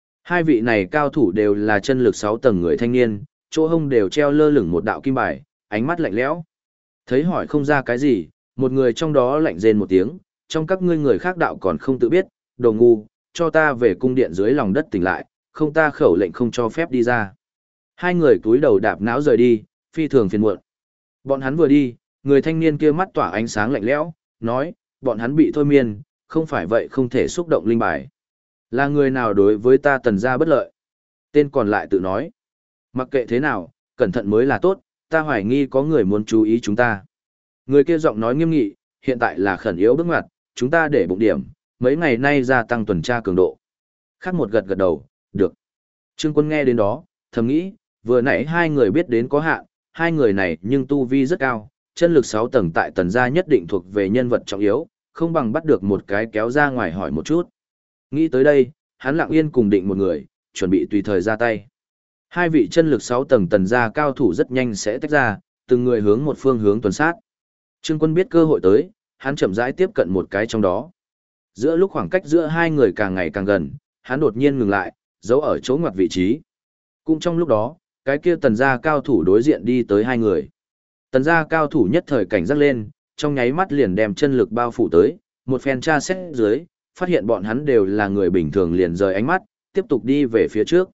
2 vị này cao thủ đều là chân lực 6 tầng người thanh niên, chỗ hông đều treo lơ lửng một đạo kim bài, ánh mắt lạnh lẽo. Thấy hỏi không ra cái gì, một người trong đó lạnh rên một tiếng, trong các ngươi người khác đạo còn không tự biết, đồ ngu, cho ta về cung điện dưới lòng đất tỉnh lại, không ta khẩu lệnh không cho phép đi ra. 2 người túi đầu đạp não rời đi, phi thường phiền muộn. Bọn hắn vừa đi, người thanh niên kia mắt tỏa ánh sáng lạnh lẽo, nói, bọn hắn bị thôi miên, không phải vậy không thể xúc động linh bài. Là người nào đối với ta Tần gia bất lợi? Tên còn lại tự nói, mặc kệ thế nào, cẩn thận mới là tốt, ta hoài nghi có người muốn chú ý chúng ta. Người kia giọng nói nghiêm nghị, hiện tại là khẩn yếu bước ngoặt, chúng ta để bụng điểm, mấy ngày nay gia tăng tuần tra cường độ. Khác một gật gật đầu, được. Trương Quân nghe đến đó, thầm nghĩ, vừa nãy 2 người biết đến có hạn, 2 người này nhưng tu vi rất cao, chân lực 6 tầng tại Tần gia nhất định thuộc về nhân vật trọng yếu, không bằng bắt được một cái kéo ra ngoài hỏi một chút. Nghĩ tới đây, hắn lặng yên cùng định một người, chuẩn bị tùy thời ra tay. 2 vị chân lực 6 tầng Tần gia cao thủ rất nhanh sẽ tách ra, từng người hướng một phương hướng tuần sát. Trương Quân biết cơ hội tới, hắn chậm rãi tiếp cận một cái trong đó. Giữa lúc khoảng cách giữa 2 người càng ngày càng gần, hắn đột nhiên ngừng lại, giấu ở chỗ ngoặt vị trí. Cũng trong lúc đó, cái kia Tần gia cao thủ đối diện đi tới 2 người. Tần gia cao thủ nhất thời cảnh giác lên, trong nháy mắt liền đem chân lực bao phủ tới, một phen tra xét dưới, phát hiện bọn hắn đều là người bình thường liền rời ánh mắt, tiếp tục đi về phía trước.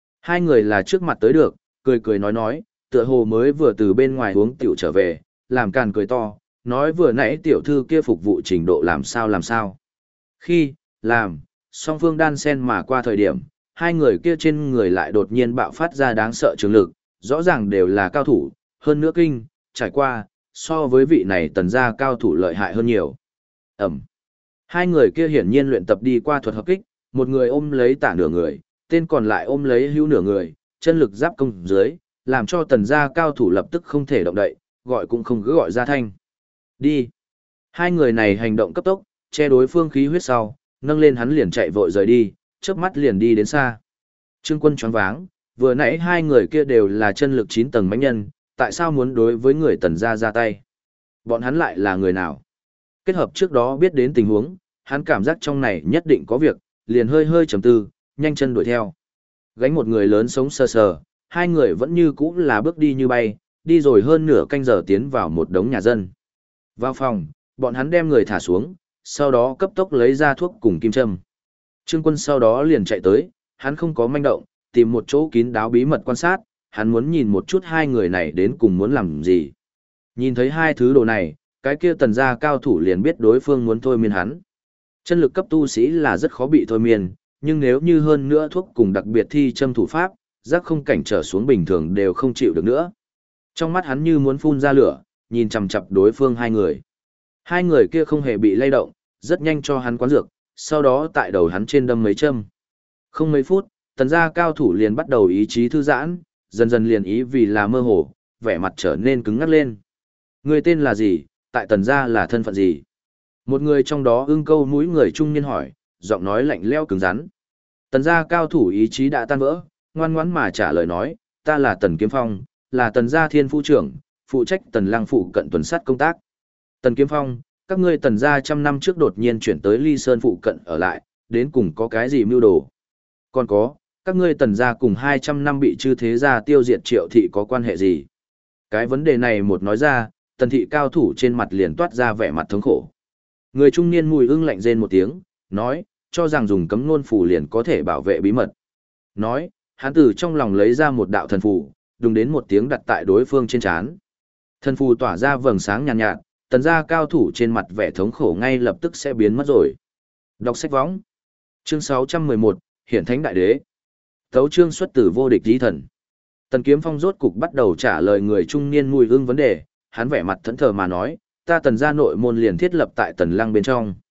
2 người là trước mặt tới được, cười cười nói, tựa hồ mới vừa từ bên ngoài uống tiểu trở về, làm càn cười to, nói vừa nãy tiểu thư kia phục vụ trình độ làm sao. Khi, làm, song phương đan sen mà qua thời điểm, 2 người kia trên người lại đột nhiên bạo phát ra đáng sợ trường lực, rõ ràng đều là cao thủ, hơn nữa kinh, trải qua, so với vị này Tần gia cao thủ lợi hại hơn nhiều. Ẩm. 2 người kia hiển nhiên luyện tập đi qua thuật hợp kích, một người ôm lấy tả nửa người, tên còn lại ôm lấy hữu nửa người, chân lực giáp công dưới, làm cho Tần gia cao thủ lập tức không thể động đậy, gọi cũng không cứ gọi ra thanh. Đi. 2 người này hành động cấp tốc, che đối phương khí huyết sau, nâng lên hắn liền chạy vội rời đi, chớp mắt liền đi đến xa. Trương Quân choáng váng, vừa nãy 2 người kia đều là chân lực 9 tầng mãnh nhân, tại sao muốn đối với người Tần gia ra tay? Bọn hắn lại là người nào? Kết hợp trước đó biết đến tình huống, hắn cảm giác trong này nhất định có việc, liền hơi trầm tư, nhanh chân đuổi theo. Gánh một người lớn sống sờ sờ, 2 người vẫn như cũ là bước đi như bay, đi rồi hơn nửa canh giờ tiến vào một đống nhà dân. Vào phòng, bọn hắn đem người thả xuống, sau đó cấp tốc lấy ra thuốc cùng kim châm. Trương Quân sau đó liền chạy tới, hắn không có manh động, tìm một chỗ kín đáo bí mật quan sát, hắn muốn nhìn một chút 2 người này đến cùng muốn làm gì. Nhìn thấy 2 thứ đồ này, cái kia Tần gia cao thủ liền biết đối phương muốn thôi miên hắn. Chân lực cấp tu sĩ là rất khó bị thôi miên, nhưng nếu như hơn nữa thuốc cùng đặc biệt thi châm thủ pháp, giác không cảnh trở xuống bình thường đều không chịu được nữa. Trong mắt hắn như muốn phun ra lửa, nhìn chằm chằm đối phương 2 người. 2 người kia không hề bị lay động, rất nhanh cho hắn quán dược, sau đó tại đầu hắn trên đâm mấy châm. Không mấy phút, Tần gia cao thủ liền bắt đầu ý chí thư giãn, dần dần liền ý vì là mơ hồ, vẻ mặt trở nên cứng ngắc lên. Người tên là gì, tại Tần gia là thân phận gì? Một người trong đó ưng câu mũi người trung niên hỏi, giọng nói lạnh lẽo cứng rắn. Tần gia cao thủ ý chí đã tan vỡ, ngoan ngoãn mà trả lời nói, ta là Tần Kiếm Phong, là Tần gia thiên phu trưởng, phụ trách Tần Lăng phụ cận tuần sát công tác. Tần Kiếm Phong, các ngươi Tần gia 100 năm trước đột nhiên chuyển tới Ly Sơn phụ cận ở lại, đến cùng có cái gì mưu đồ? Còn có, các ngươi Tần gia cùng 200 năm bị chư thế gia tiêu diệt Triệu thị có quan hệ gì? Cái vấn đề này một nói ra, Tần thị cao thủ trên mặt liền toát ra vẻ mặt thống khổ. Người trung niên mùi ưng lạnh rên một tiếng, nói, cho rằng dùng cấm nôn phù liền có thể bảo vệ bí mật. Nói, hắn từ trong lòng lấy ra một đạo thần phù, đùng đến một tiếng đặt tại đối phương trên trán. Thần phù tỏa ra vầng sáng nhàn nhạt, Tần gia cao thủ trên mặt vẻ thống khổ ngay lập tức sẽ biến mất rồi. Đọc sách võng. Chương 611, Hiển Thánh Đại Đế. Tấu chương xuất từ vô địch chí thần. Tần Kiếm Phong rốt cục bắt đầu trả lời người trung niên mùi ưng vấn đề, hắn vẻ mặt thẫn thờ mà nói, ta Tần gia nội môn liền thiết lập tại Tần Lăng bên trong.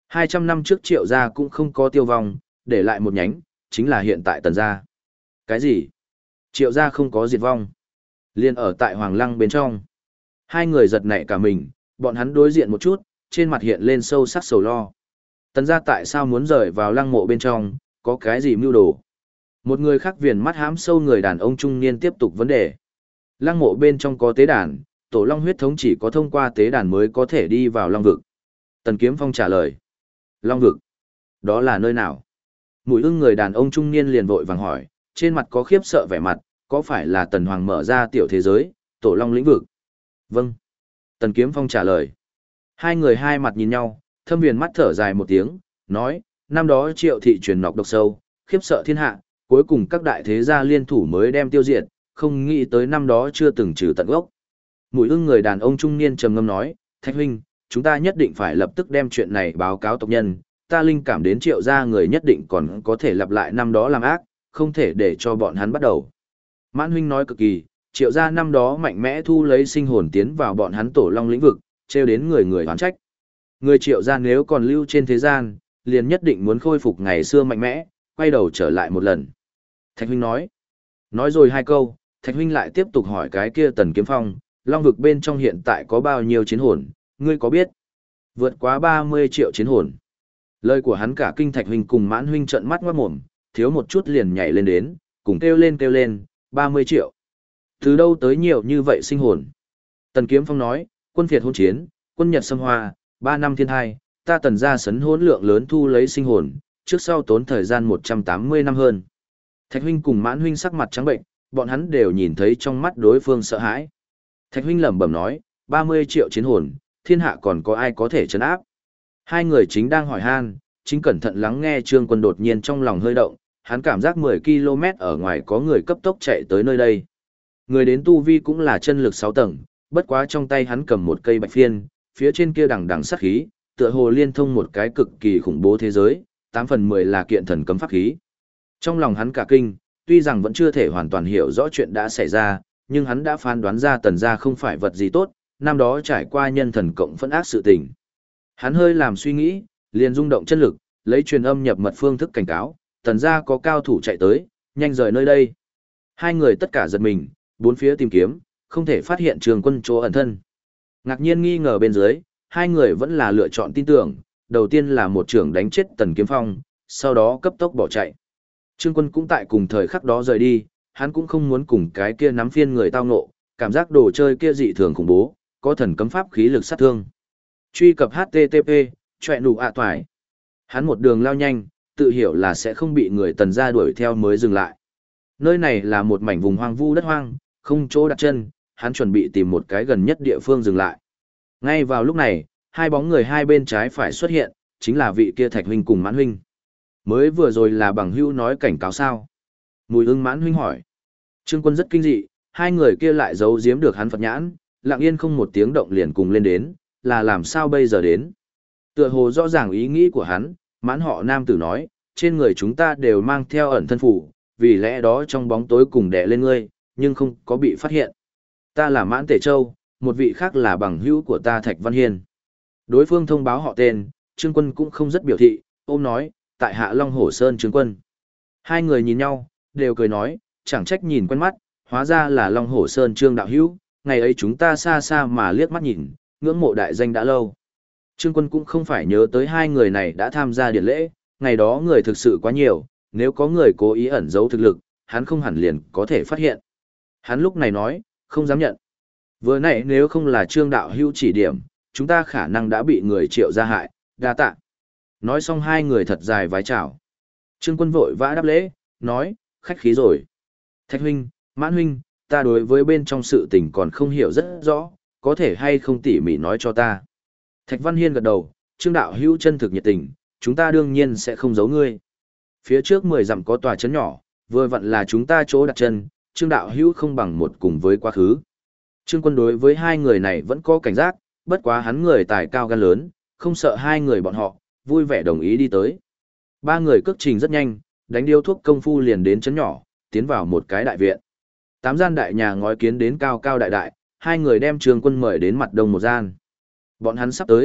200 năm trước Triệu gia cũng không có tiêu vong, để lại một nhánh, chính là hiện tại Tần gia. Cái gì? Triệu gia không có diệt vong. Liên ở tại Hoàng Lăng bên trong. Hai người giật nảy cả mình, bọn hắn đối diện một chút, trên mặt hiện lên sâu sắc sầu lo. Tần gia tại sao muốn rời vào lăng mộ bên trong, có cái gì mưu đồ? Một người khác viền mắt hãm sâu người đàn ông trung niên tiếp tục vấn đề. Lăng mộ bên trong có tế đàn, tổ long huyết thống chỉ có thông qua tế đàn mới có thể đi vào long vực. Tần Kiếm Phong trả lời. Long vực? Đó là nơi nào? Mùi ưng người đàn ông trung niên liền vội vàng hỏi, trên mặt có khiếp sợ vẻ mặt, có phải là Tần Hoàng mở ra tiểu thế giới, tổ long lĩnh vực? Vâng. Tần Kiếm Phong trả lời. Hai người hai mặt nhìn nhau, thâm viền mắt thở dài một tiếng, nói, năm đó Triệu thị truyền nọc độc sâu, khiếp sợ thiên hạ, cuối cùng các đại thế gia liên thủ mới đem tiêu diệt, không nghĩ tới năm đó chưa từng trừ tận gốc. Mùi ưng người đàn ông trung niên trầm ngâm nói, Thạch huynh, chúng ta nhất định phải lập tức đem chuyện này báo cáo tộc nhân, ta linh cảm đến Triệu gia người nhất định còn có thể lặp lại năm đó làm ác, không thể để cho bọn hắn bắt đầu. Mãn huynh nói cực kỳ, Triệu gia năm đó mạnh mẽ thu lấy sinh hồn tiến vào bọn hắn tổ long lĩnh vực, treo đến người người oán trách. Người Triệu gia nếu còn lưu trên thế gian, liền nhất định muốn khôi phục ngày xưa mạnh mẽ, quay đầu trở lại một lần. Thạch huynh nói rồi hai câu, Thạch huynh lại tiếp tục hỏi cái kia Tần Kiếm Phong, long vực bên trong hiện tại có bao nhiêu chiến hồn, ngươi có biết? Vượt quá 30 triệu chiến hồn. Lời của hắn cả kinh Thạch huynh cùng Mãn huynh trợn mắt ngoát mồm, thiếu một chút liền nhảy lên đến, cùng kêu lên, 30 triệu. Từ đâu tới nhiều như vậy sinh hồn? Tần Kiếm Phong nói, quân Việt hôn chiến, quân Nhật xâm hoa, 3 năm thiên hai, ta Tần gia sấn hỗn lượng lớn thu lấy sinh hồn, trước sau tốn thời gian 180 năm hơn. Thạch huynh cùng Mãn huynh sắc mặt trắng bệnh, bọn hắn đều nhìn thấy trong mắt đối phương sợ hãi. Thạch huynh lẩm bẩm nói, 30 triệu chiến hồn, thiên hạ còn có ai có thể trấn áp? Hai người chính đang hỏi han, chính cẩn thận lắng nghe Trương Quân đột nhiên trong lòng hơi động, hắn cảm giác 10 km ở ngoài có người cấp tốc chạy tới nơi đây. Người đến tu vi cũng là chân lực 6 tầng, bất quá trong tay hắn cầm một cây bạch phiên, phía trên kia đằng đằng sát khí, tựa hồ liên thông một cái cực kỳ khủng bố thế giới, 8 phần 10 là kiện thần cấm pháp khí. Trong lòng hắn cả kinh, tuy rằng vẫn chưa thể hoàn toàn hiểu rõ chuyện đã xảy ra, nhưng hắn đã phán đoán ra Tần gia không phải vật gì tốt, năm đó trải qua nhân thần cộng phẫn ác sự tình. Hắn hơi làm suy nghĩ, liền rung động chân lực, lấy truyền âm nhập mật phương thức cảnh cáo, Tần gia có cao thủ chạy tới, nhanh rời nơi đây. Hai người tất cả giật mình, bốn phía tìm kiếm, không thể phát hiện Trường Quân chỗ ẩn thân. Ngạc nhiên nghi ngờ bên dưới, hai người vẫn là lựa chọn tin tưởng, đầu tiên là một trưởng đánh chết Tần Kiếm Phong, sau đó cấp tốc bỏ chạy. Trương Quân cũng tại cùng thời khắc đó rời đi, hắn cũng không muốn cùng cái kia nắm phiên người tao ngộ, cảm giác đồ chơi kia dị thường khủng bố, có thần cấm pháp khí lực sát thương. Truy cập HTTP, chọe nụ ạ toài. Hắn một đường lao nhanh, tự hiểu là sẽ không bị người Tần gia đuổi theo mới dừng lại. Nơi này là một mảnh vùng hoang vu đất hoang, không chỗ đặt chân, hắn chuẩn bị tìm một cái gần nhất địa phương dừng lại. Ngay vào lúc này, hai bóng người hai bên trái phải xuất hiện, chính là vị kia Thạch huynh cùng Mãn huynh. Mới vừa rồi là bằng hữu nói cảnh cáo sao? Mùi ưng Mãn huynh hỏi. Trương Quân rất kinh dị, hai người kia lại giấu giếm được hắn Phật nhãn, lặng yên không một tiếng động liền cùng lên đến, là làm sao bây giờ đến? Tựa hồ rõ ràng ý nghĩ của hắn, Mãn họ nam tử nói, trên người chúng ta đều mang theo ẩn thân phủ, vì lẽ đó trong bóng tối cùng đè lên ngươi, nhưng không có bị phát hiện. Ta là Mãn Tể Châu, một vị khác là bằng hữu của ta Thạch Văn Hiên. Đối phương thông báo họ tên, Trương Quân cũng không rất biểu thị, ôm nói, tại Hạ Long Hổ Sơn Trương Quân. Hai người nhìn nhau, đều cười nói, chẳng trách nhìn quen mắt, hóa ra là Long Hổ Sơn Trương đạo hữu, ngày ấy chúng ta xa xa mà liếc mắt nhìn, ngưỡng mộ đại danh đã lâu. Trương Quân cũng không phải nhớ tới hai người này đã tham gia điển lễ, ngày đó người thực sự quá nhiều, nếu có người cố ý ẩn giấu thực lực, hắn không hẳn liền có thể phát hiện. Hắn lúc này nói, không dám nhận. Vừa nãy nếu không là Trương đạo hữu chỉ điểm, chúng ta khả năng đã bị người Triệu gia hại, đa tạ. Nói xong hai người thật dài vái chào. Trương Quân vội vã đáp lễ, nói, khách khí rồi. Thạch huynh, Mãn huynh, ta đối với bên trong sự tình còn không hiểu rất rõ, có thể hay không tỉ mỉ nói cho ta. Thạch Văn Hiên gật đầu, Trương đạo hữu chân thực nhiệt tình, chúng ta đương nhiên sẽ không giấu ngươi. Phía trước 10 dặm có tòa trấn nhỏ, vừa vặn là chúng ta chỗ đặt chân, Trương đạo hữu không bằng một cùng với quá khứ. Trương Quân đối với hai người này vẫn có cảnh giác, bất quá hắn người tài cao gan lớn, không sợ hai người bọn họ, vui vẻ đồng ý đi tới. Ba người cước trình rất nhanh, đánh điếu thuốc công phu liền đến trấn nhỏ, tiến vào một cái đại viện. 8 gian đại nhà ngói kiến đến cao cao đại đại, hai người đem Trương Quân mời đến mặt đông một gian. Bọn hắn sắp tới,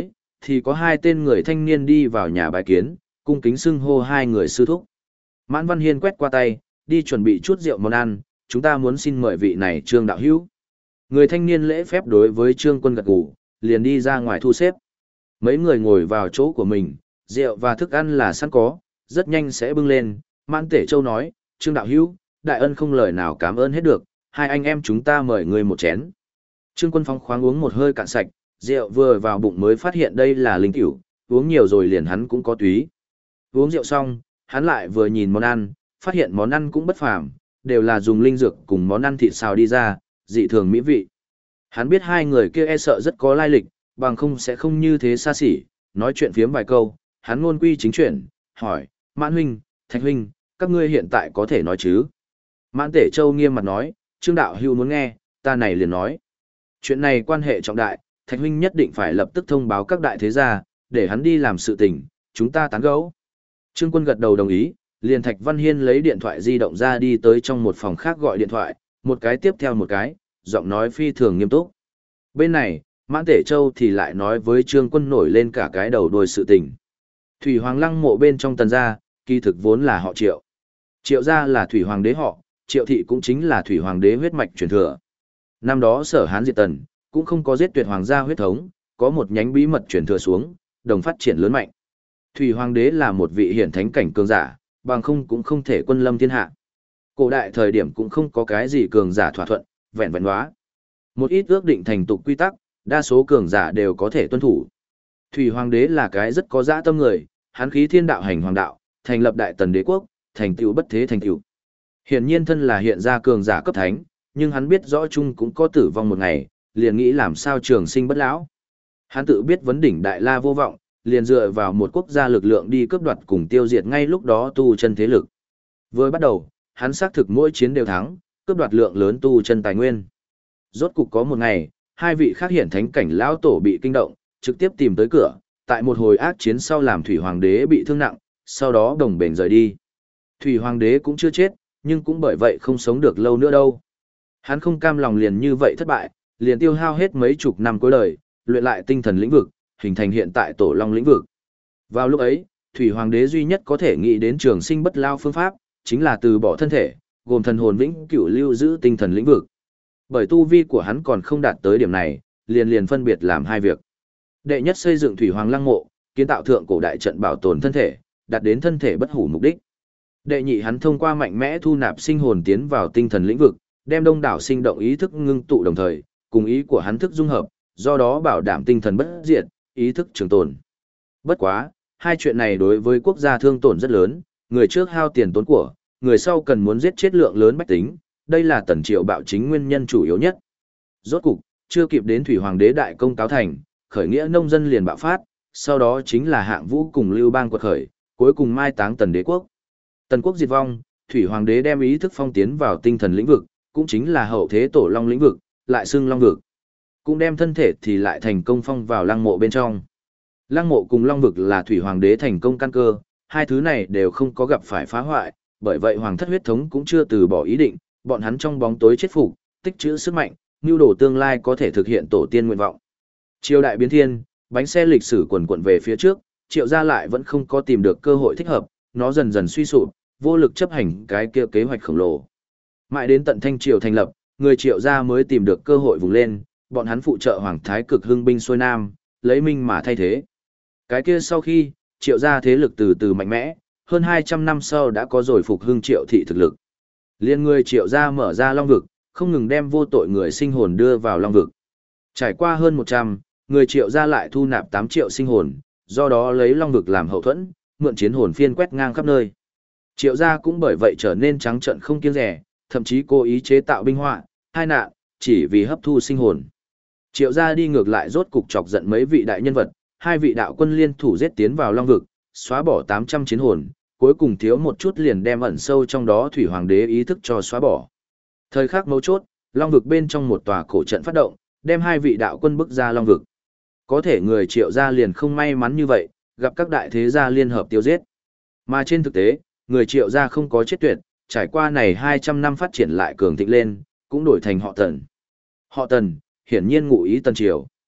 thì có hai tên người thanh niên đi vào nhà bái kiến, cung kính xưng hô hai người sư thúc. Mãn Văn Hiên quét qua tay, đi chuẩn bị chút rượu món ăn, chúng ta muốn xin mời vị này Trương đạo hữu. Người thanh niên lễ phép đối với Trương Quân gật gù, liền đi ra ngoài thu xếp. Mấy người ngồi vào chỗ của mình, rượu và thức ăn là sẵn có, rất nhanh sẽ bưng lên. Mãn Tể Châu nói, Trương đạo hữu, đại ân không lời nào cảm ơn hết được, hai anh em chúng ta mời người một chén. Trương Quân phóng khoáng uống một hơi cạn sạch, rượu vừa vào bụng mới phát hiện đây là linh cửu, uống nhiều rồi liền hắn cũng có túy. Uống rượu xong, hắn lại vừa nhìn món ăn, phát hiện món ăn cũng bất phàm, đều là dùng linh dược cùng món ăn thịt xào đi ra, dị thường mỹ vị. Hắn biết hai người kia e sợ rất có lai lịch, bằng không sẽ không như thế xa xỉ, nói chuyện phiếm vài câu, hắn ngôn quy chính chuyện, hỏi, Mãn huynh, Thạch huynh, các ngươi hiện tại có thể nói chứ? Mãn Tể Châu nghiêm mặt nói, Trương đạo hữu muốn nghe, ta này liền nói. Chuyện này quan hệ trọng đại, Thạch huynh nhất định phải lập tức thông báo các đại thế gia, để hắn đi làm sự tình, chúng ta tán gẫu. Trương Quân gật đầu đồng ý, liền Thạch Văn Hiên lấy điện thoại di động ra đi tới trong một phòng khác gọi điện thoại, một cái tiếp theo một cái, giọng nói phi thường nghiêm túc. Bên này, Mãn Tể Châu thì lại nói với Trương Quân nổi lên cả cái đầu đuôi sự tình. Thủy Hoàng Lăng mộ bên trong Tần gia, kỳ thực vốn là họ Triệu. Triệu gia là Thủy Hoàng đế họ, Triệu thị cũng chính là Thủy Hoàng đế huyết mạch truyền thừa. Năm đó Sở Hán diệt Tần, cũng không có giết tuyệt hoàng gia huyết thống, có một nhánh bí mật truyền thừa xuống, đồng phát triển lớn mạnh. Thủy Hoàng đế là một vị hiển thánh cảnh cường giả, bằng không cũng không thể quân lâm thiên hạ. Cổ đại thời điểm cũng không có cái gì cường giả thỏa thuận, vẹn vẹn hóa. Một ít ước định thành tục quy tắc, đa số cường giả đều có thể tuân thủ. Thủy Hoàng đế là cái rất có dã tâm người, hắn khí thiên đạo hành hoàng đạo, thành lập Đại Tần đế quốc, thành tựu bất thế thành tựu. Hiển nhiên thân là hiện ra cường giả cấp thánh, nhưng hắn biết rõ chung cũng có tử vong một ngày, liền nghĩ làm sao trường sinh bất lão. Hắn tự biết vấn đỉnh đại la vô vọng, liền dựa vào một quốc gia lực lượng đi cướp đoạt cùng tiêu diệt ngay lúc đó tu chân thế lực. Vừa bắt đầu, hắn xác thực mỗi chiến đều thắng, cướp đoạt lượng lớn tu chân tài nguyên. Rốt cục có một ngày, hai vị khác hiển thánh cảnh lão tổ bị kinh động, trực tiếp tìm tới cửa, tại một hồi ác chiến sau làm Thủy Hoàng đế bị thương nặng, sau đó đồng bền rời đi. Thủy Hoàng đế cũng chưa chết, nhưng cũng bởi vậy không sống được lâu nữa đâu. Hắn không cam lòng liền như vậy thất bại, liền tiêu hao hết mấy chục năm cuối đời, luyện lại tinh thần lĩnh vực, hình thành hiện tại Tổ Long lĩnh vực. Vào lúc ấy, Thủy Hoàng đế duy nhất có thể nghĩ đến trường sinh bất lao phương pháp, chính là từ bỏ thân thể, gồm thần hồn vĩnh cửu lưu giữ tinh thần lĩnh vực. Bởi tu vi của hắn còn không đạt tới điểm này, liền phân biệt làm hai việc. Đệ nhất xây dựng Thủy Hoàng lăng mộ, kiến tạo thượng cổ đại trận bảo tồn thân thể, đạt đến thân thể bất hủ mục đích. Đệ nhị hắn thông qua mạnh mẽ thu nạp sinh hồn tiến vào tinh thần lĩnh vực, đem đông đảo sinh động ý thức ngưng tụ đồng thời, cùng ý của hắn thức dung hợp, do đó bảo đảm tinh thần bất diệt, ý thức trường tồn. Bất quá, hai chuyện này đối với quốc gia thương tổn rất lớn, người trước hao tiền tốn của, người sau cần muốn giết chết lượng lớn bách tính, đây là Tần Triệu bạo chính nguyên nhân chủ yếu nhất. Rốt cục, chưa kịp đến Thủy Hoàng đế đại công cáo thành, khởi nghĩa nông dân liền bạo phát, sau đó chính là Hạng Vũ cùng Lưu Bang quật khởi, cuối cùng mai táng Tần đế quốc. Tần quốc diệt vong, Thủy Hoàng đế đem ý thức phong tiến vào tinh thần lĩnh vực, cũng chính là hậu thế Tổ Long lĩnh vực, lại xưng Long vực. Cũng đem thân thể thì lại thành công phong vào lăng mộ bên trong. Lăng mộ cùng Long vực là Thủy Hoàng đế thành công căn cơ, hai thứ này đều không có gặp phải phá hoại, bởi vậy Hoàng thất huyết thống cũng chưa từ bỏ ý định, bọn hắn trong bóng tối chết phục, tích trữ sức mạnh, nưu đồ tương lai có thể thực hiện tổ tiên nguyện vọng. Triều đại biến thiên, bánh xe lịch sử quần quận về phía trước, Triệu gia lại vẫn không có tìm được cơ hội thích hợp, nó dần dần suy sụp, vô lực chấp hành cái kia kế hoạch khổng lồ. Mãi đến tận Thanh Triều thành lập, người Triệu gia mới tìm được cơ hội vùng lên, bọn hắn phụ trợ Hoàng thái cực hưng binh xuôi nam, lấy minh mà thay thế. Cái kia sau khi, Triệu gia thế lực từ từ mạnh mẽ, hơn 200 năm sau đã có rồi phục hưng Triệu thị thực lực. Liên người Triệu gia mở ra Long vực, không ngừng đem vô tội người sinh hồn đưa vào Long vực. Trải qua hơn 100, người Triệu gia lại thu nạp 8 triệu sinh hồn, do đó lấy Long vực làm hậu thuẫn, mượn chiến hồn phiên quét ngang khắp nơi. Triệu gia cũng bởi vậy trở nên trắng trợn không kiêng dè, thậm chí cố ý chế tạo binh họa, tai nạn, chỉ vì hấp thu sinh hồn. Triệu gia đi ngược lại rốt cục chọc giận mấy vị đại nhân vật, hai vị đạo quân liên thủ giết tiến vào Long vực, xóa bỏ 800 chiến hồn, cuối cùng thiếu một chút liền đem ẩn sâu trong đó Thủy Hoàng đế ý thức cho xóa bỏ. Thời khắc mấu chốt, Long vực bên trong một tòa cổ trận phát động, đem hai vị đạo quân bức ra Long vực. Có thể người Triệu gia liền không may mắn như vậy, gặp các đại thế gia liên hợp tiêu giết. Mà trên thực tế, người Triệu gia không có chết tuyệt, trải qua này 200 năm phát triển lại cường thịnh lên, cũng đổi thành họ Tần. Họ Tần, hiển nhiên ngụ ý Tần Triều.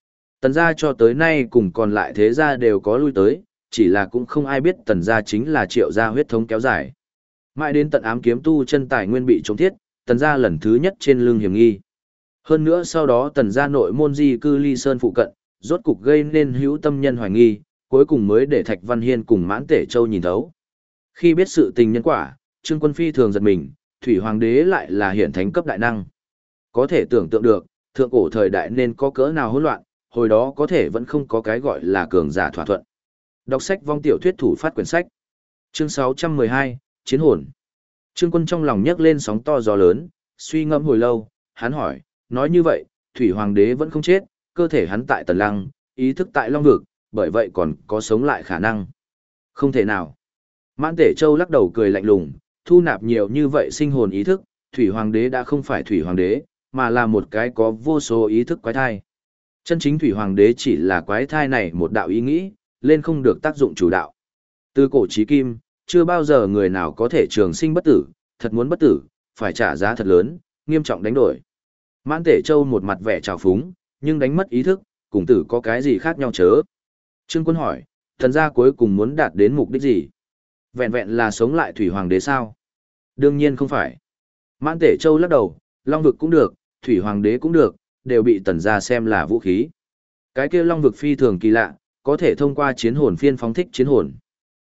Tần gia cho tới nay cùng còn lại thế gia đều có lui tới, chỉ là cũng không ai biết tần gia chính là Triệu gia huyết thống kéo dài. Mãi đến tận ám kiếm tu chân tài nguyên bị trống thiết, tần gia lần thứ nhất trên lưng hiểm nghi. Hơn nữa sau đó tần gia nội môn di cư ly sơn phụ cận, rốt cục gây nên hữu tâm nhân hoài nghi, cuối cùng mới để Thạch Văn Hiên cùng Mãn Tể Châu nhìn thấu. Khi biết sự tình nhân quả, Trương Quân phi thường giật mình, Thủy Hoàng đế lại là hiển thánh cấp đại năng. Có thể tưởng tượng được, thượng cổ thời đại nên có cỡ nào hỗn loạn, hồi đó có thể vẫn không có cái gọi là cường giả thỏa thuận. Đọc sách vong tiểu thuyết thủ phát quyển sách. Chương 612, Chiến hồn. Trương Quân trong lòng nhấc lên sóng to gió lớn, suy ngẫm hồi lâu, hắn hỏi, nói như vậy, Thủy Hoàng đế vẫn không chết, cơ thể hắn tại Tần Lăng, ý thức tại Long Vực, bởi vậy còn có sống lại khả năng. Không thể nào. Mãn Tể Châu lắc đầu cười lạnh lùng, thu nạp nhiều như vậy sinh hồn ý thức, Thủy Hoàng đế đã không phải Thủy Hoàng đế, mà là một cái có vô số ý thức quái thai. Chân chính Thủy Hoàng đế chỉ là quái thai này một đạo ý nghĩ, lên không được tác dụng chủ đạo. Từ cổ chí kim, chưa bao giờ người nào có thể trường sinh bất tử, thật muốn bất tử, phải trả giá thật lớn, nghiêm trọng đánh đổi. Mãn Tể Châu một mặt vẻ trào phúng, nhưng đánh mất ý thức, cùng tử có cái gì khác nhau chớ. Trương Quân hỏi, thần gia cuối cùng muốn đạt đến mục đích gì? Vẹn vẹn là sống lại Thủy Hoàng đế sao? Đương nhiên không phải. Mãn Tể Châu lắc đầu, Long Vực cũng được, Thủy Hoàng đế cũng được, đều bị tần gia xem là vũ khí. Cái kia Long Vực phi thường kỳ lạ, có thể thông qua chiến hồn phiên phóng thích chiến hồn.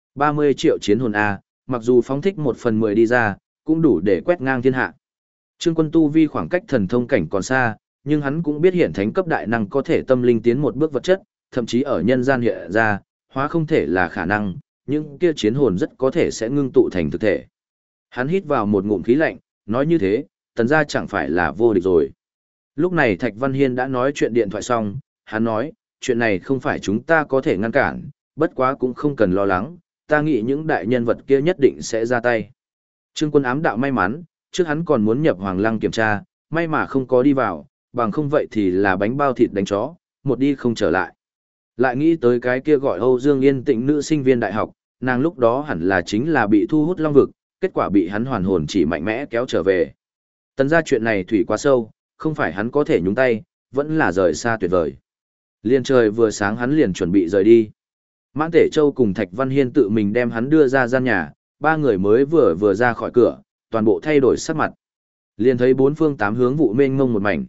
30 triệu chiến hồn A, mặc dù phóng thích 1/10 đi ra, cũng đủ để quét ngang thiên hạ. Trương Quân tu vi khoảng cách thần thông cảnh còn xa, nhưng hắn cũng biết hiện thánh cấp đại năng có thể tâm linh tiến một bước vật chất, thậm chí ở nhân gian hiện ra, hóa không thể là khả năng, nhưng kia chiến hồn rất có thể sẽ ngưng tụ thành thực thể. Hắn hít vào một ngụm khí lạnh, nói như thế, tần gia chẳng phải là vô địch rồi. Lúc này Thạch Văn Hiên đã nói chuyện điện thoại xong, hắn nói, chuyện này không phải chúng ta có thể ngăn cản, bất quá cũng không cần lo lắng, ta nghĩ những đại nhân vật kia nhất định sẽ ra tay. Trương Quân ám đạo may mắn, trước hắn còn muốn nhập Hoàng Lăng kiểm tra, may mà không có đi vào, bằng không vậy thì là bánh bao thịt đánh chó, một đi không trở lại. Lại nghĩ tới cái kia gọi Âu Dương Yên Tĩnh nữ sinh viên đại học, nàng lúc đó hẳn là chính là bị thu hút Long Vực, kết quả bị hắn hoàn hồn chỉ mạnh mẽ kéo trở về. Tần gia chuyện này thủy quá sâu, không phải hắn có thể nhúng tay, vẫn là rời xa tuyệt vời. Liên trời vừa sáng hắn liền chuẩn bị rời đi. Mãn Tể Châu cùng Thạch Văn Hiên tự mình đem hắn đưa ra gian nhà, ba người mới vừa ra khỏi cửa, toàn bộ thay đổi sắc mặt. Liền thấy bốn phương tám hướng vụ mênh mông một mảnh,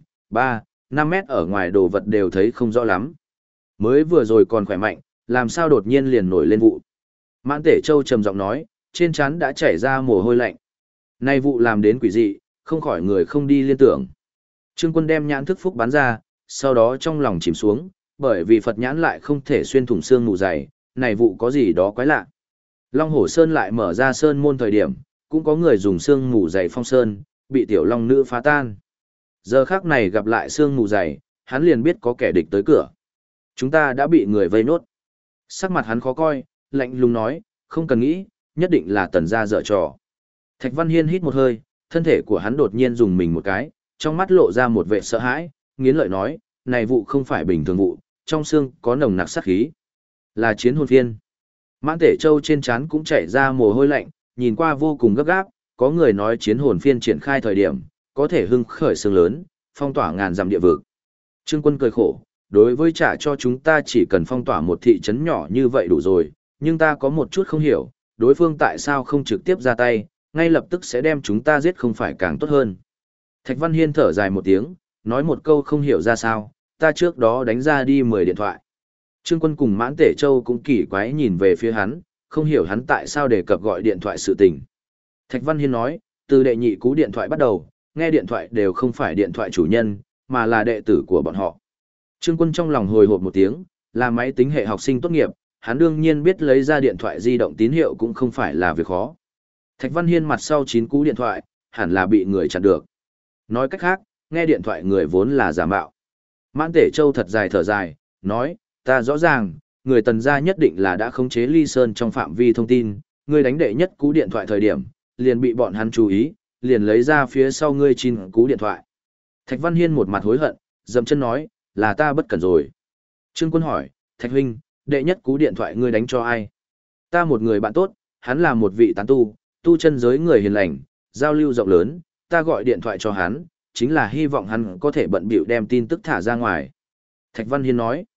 3-5 mét ở ngoài đồ vật đều thấy không rõ lắm. Mới vừa rồi còn khỏe mạnh, làm sao đột nhiên liền nổi lên vụ. Mãn Tể Châu trầm giọng nói, trên trán đã chảy ra mồ hôi lạnh. Nay vụ làm đến quỷ dị, không khỏi người không đi liên tưởng. Trương Quân đem nhãn thức phúc bắn ra, sau đó trong lòng chìm xuống, bởi vì Phật nhãn lại không thể xuyên thủng xương mù dày, này vụ có gì đó quái lạ. Long Hổ Sơn lại mở ra sơn môn thời điểm, cũng có người dùng xương mù dày phong sơn, bị tiểu long nữ phá tan. Giờ khắc này gặp lại xương mù dày, hắn liền biết có kẻ địch tới cửa. Chúng ta đã bị người vây nốt. Sắc mặt hắn khó coi, lạnh lùng nói, không cần nghĩ, nhất định là tần gia dở trò. Thạch Văn Hiên hít một hơi, thân thể của hắn đột nhiên dùng mình một cái, trong mắt lộ ra một vẻ sợ hãi, nghiến lợi nói, này vụ không phải bình thường vụ, trong xương có nồng nặc sát khí. Là chiến hồn phiên. Mãn Tể Châu trên trán cũng chảy ra mồ hôi lạnh, nhìn qua vô cùng gấp gáp, có người nói chiến hồn phiên triển khai thời điểm, có thể hưng khởi xương lớn, phong tỏa ngàn dặm địa vực. Trương Quân cười khổ, đối với trả cho chúng ta chỉ cần phong tỏa một thị trấn nhỏ như vậy đủ rồi, nhưng ta có một chút không hiểu, đối phương tại sao không trực tiếp ra tay, ngay lập tức sẽ đem chúng ta giết không phải càng tốt hơn. Thạch Văn Hiên thở dài một tiếng, nói một câu không hiểu ra sao, ta trước đó đánh ra đi 10 điện thoại. Trương Quân cùng Mãn Tể Châu cũng kỳ quái nhìn về phía hắn, không hiểu hắn tại sao đề cập gọi điện thoại sự tình. Thạch Văn Hiên nói, từ đệ nhị cú điện thoại bắt đầu, nghe điện thoại đều không phải điện thoại chủ nhân, mà là đệ tử của bọn họ. Trương Quân trong lòng hồi hộp một tiếng, là máy tính hệ học sinh tốt nghiệp, hắn đương nhiên biết lấy ra điện thoại di động tín hiệu cũng không phải là việc khó. Thạch Văn Hiên mặt sau 9 cú điện thoại, hẳn là bị người chặn được. Nói cách khác, nghe điện thoại người vốn là giả mạo. Mãn Tể Châu thật dài thở dài, nói, ta rõ ràng, người tần gia nhất định là đã khống chế Ly Sơn trong phạm vi thông tin, ngươi đánh đệ nhất cú điện thoại thời điểm, liền bị bọn hắn chú ý, liền lấy ra phía sau ngươi 9 cú điện thoại. Thạch Văn Hiên một mặt hối hận, dậm chân nói, là ta bất cẩn rồi. Trương Quân hỏi, Thạch huynh, đệ nhất cú điện thoại ngươi đánh cho ai? Ta một người bạn tốt, hắn là một vị tán tu, tu chân giới người hiền lành, giao lưu rộng lớn, ta gọi điện thoại cho hắn, chính là hy vọng hắn có thể bận bịu đem tin tức thả ra ngoài. Thạch Văn Hiên nói,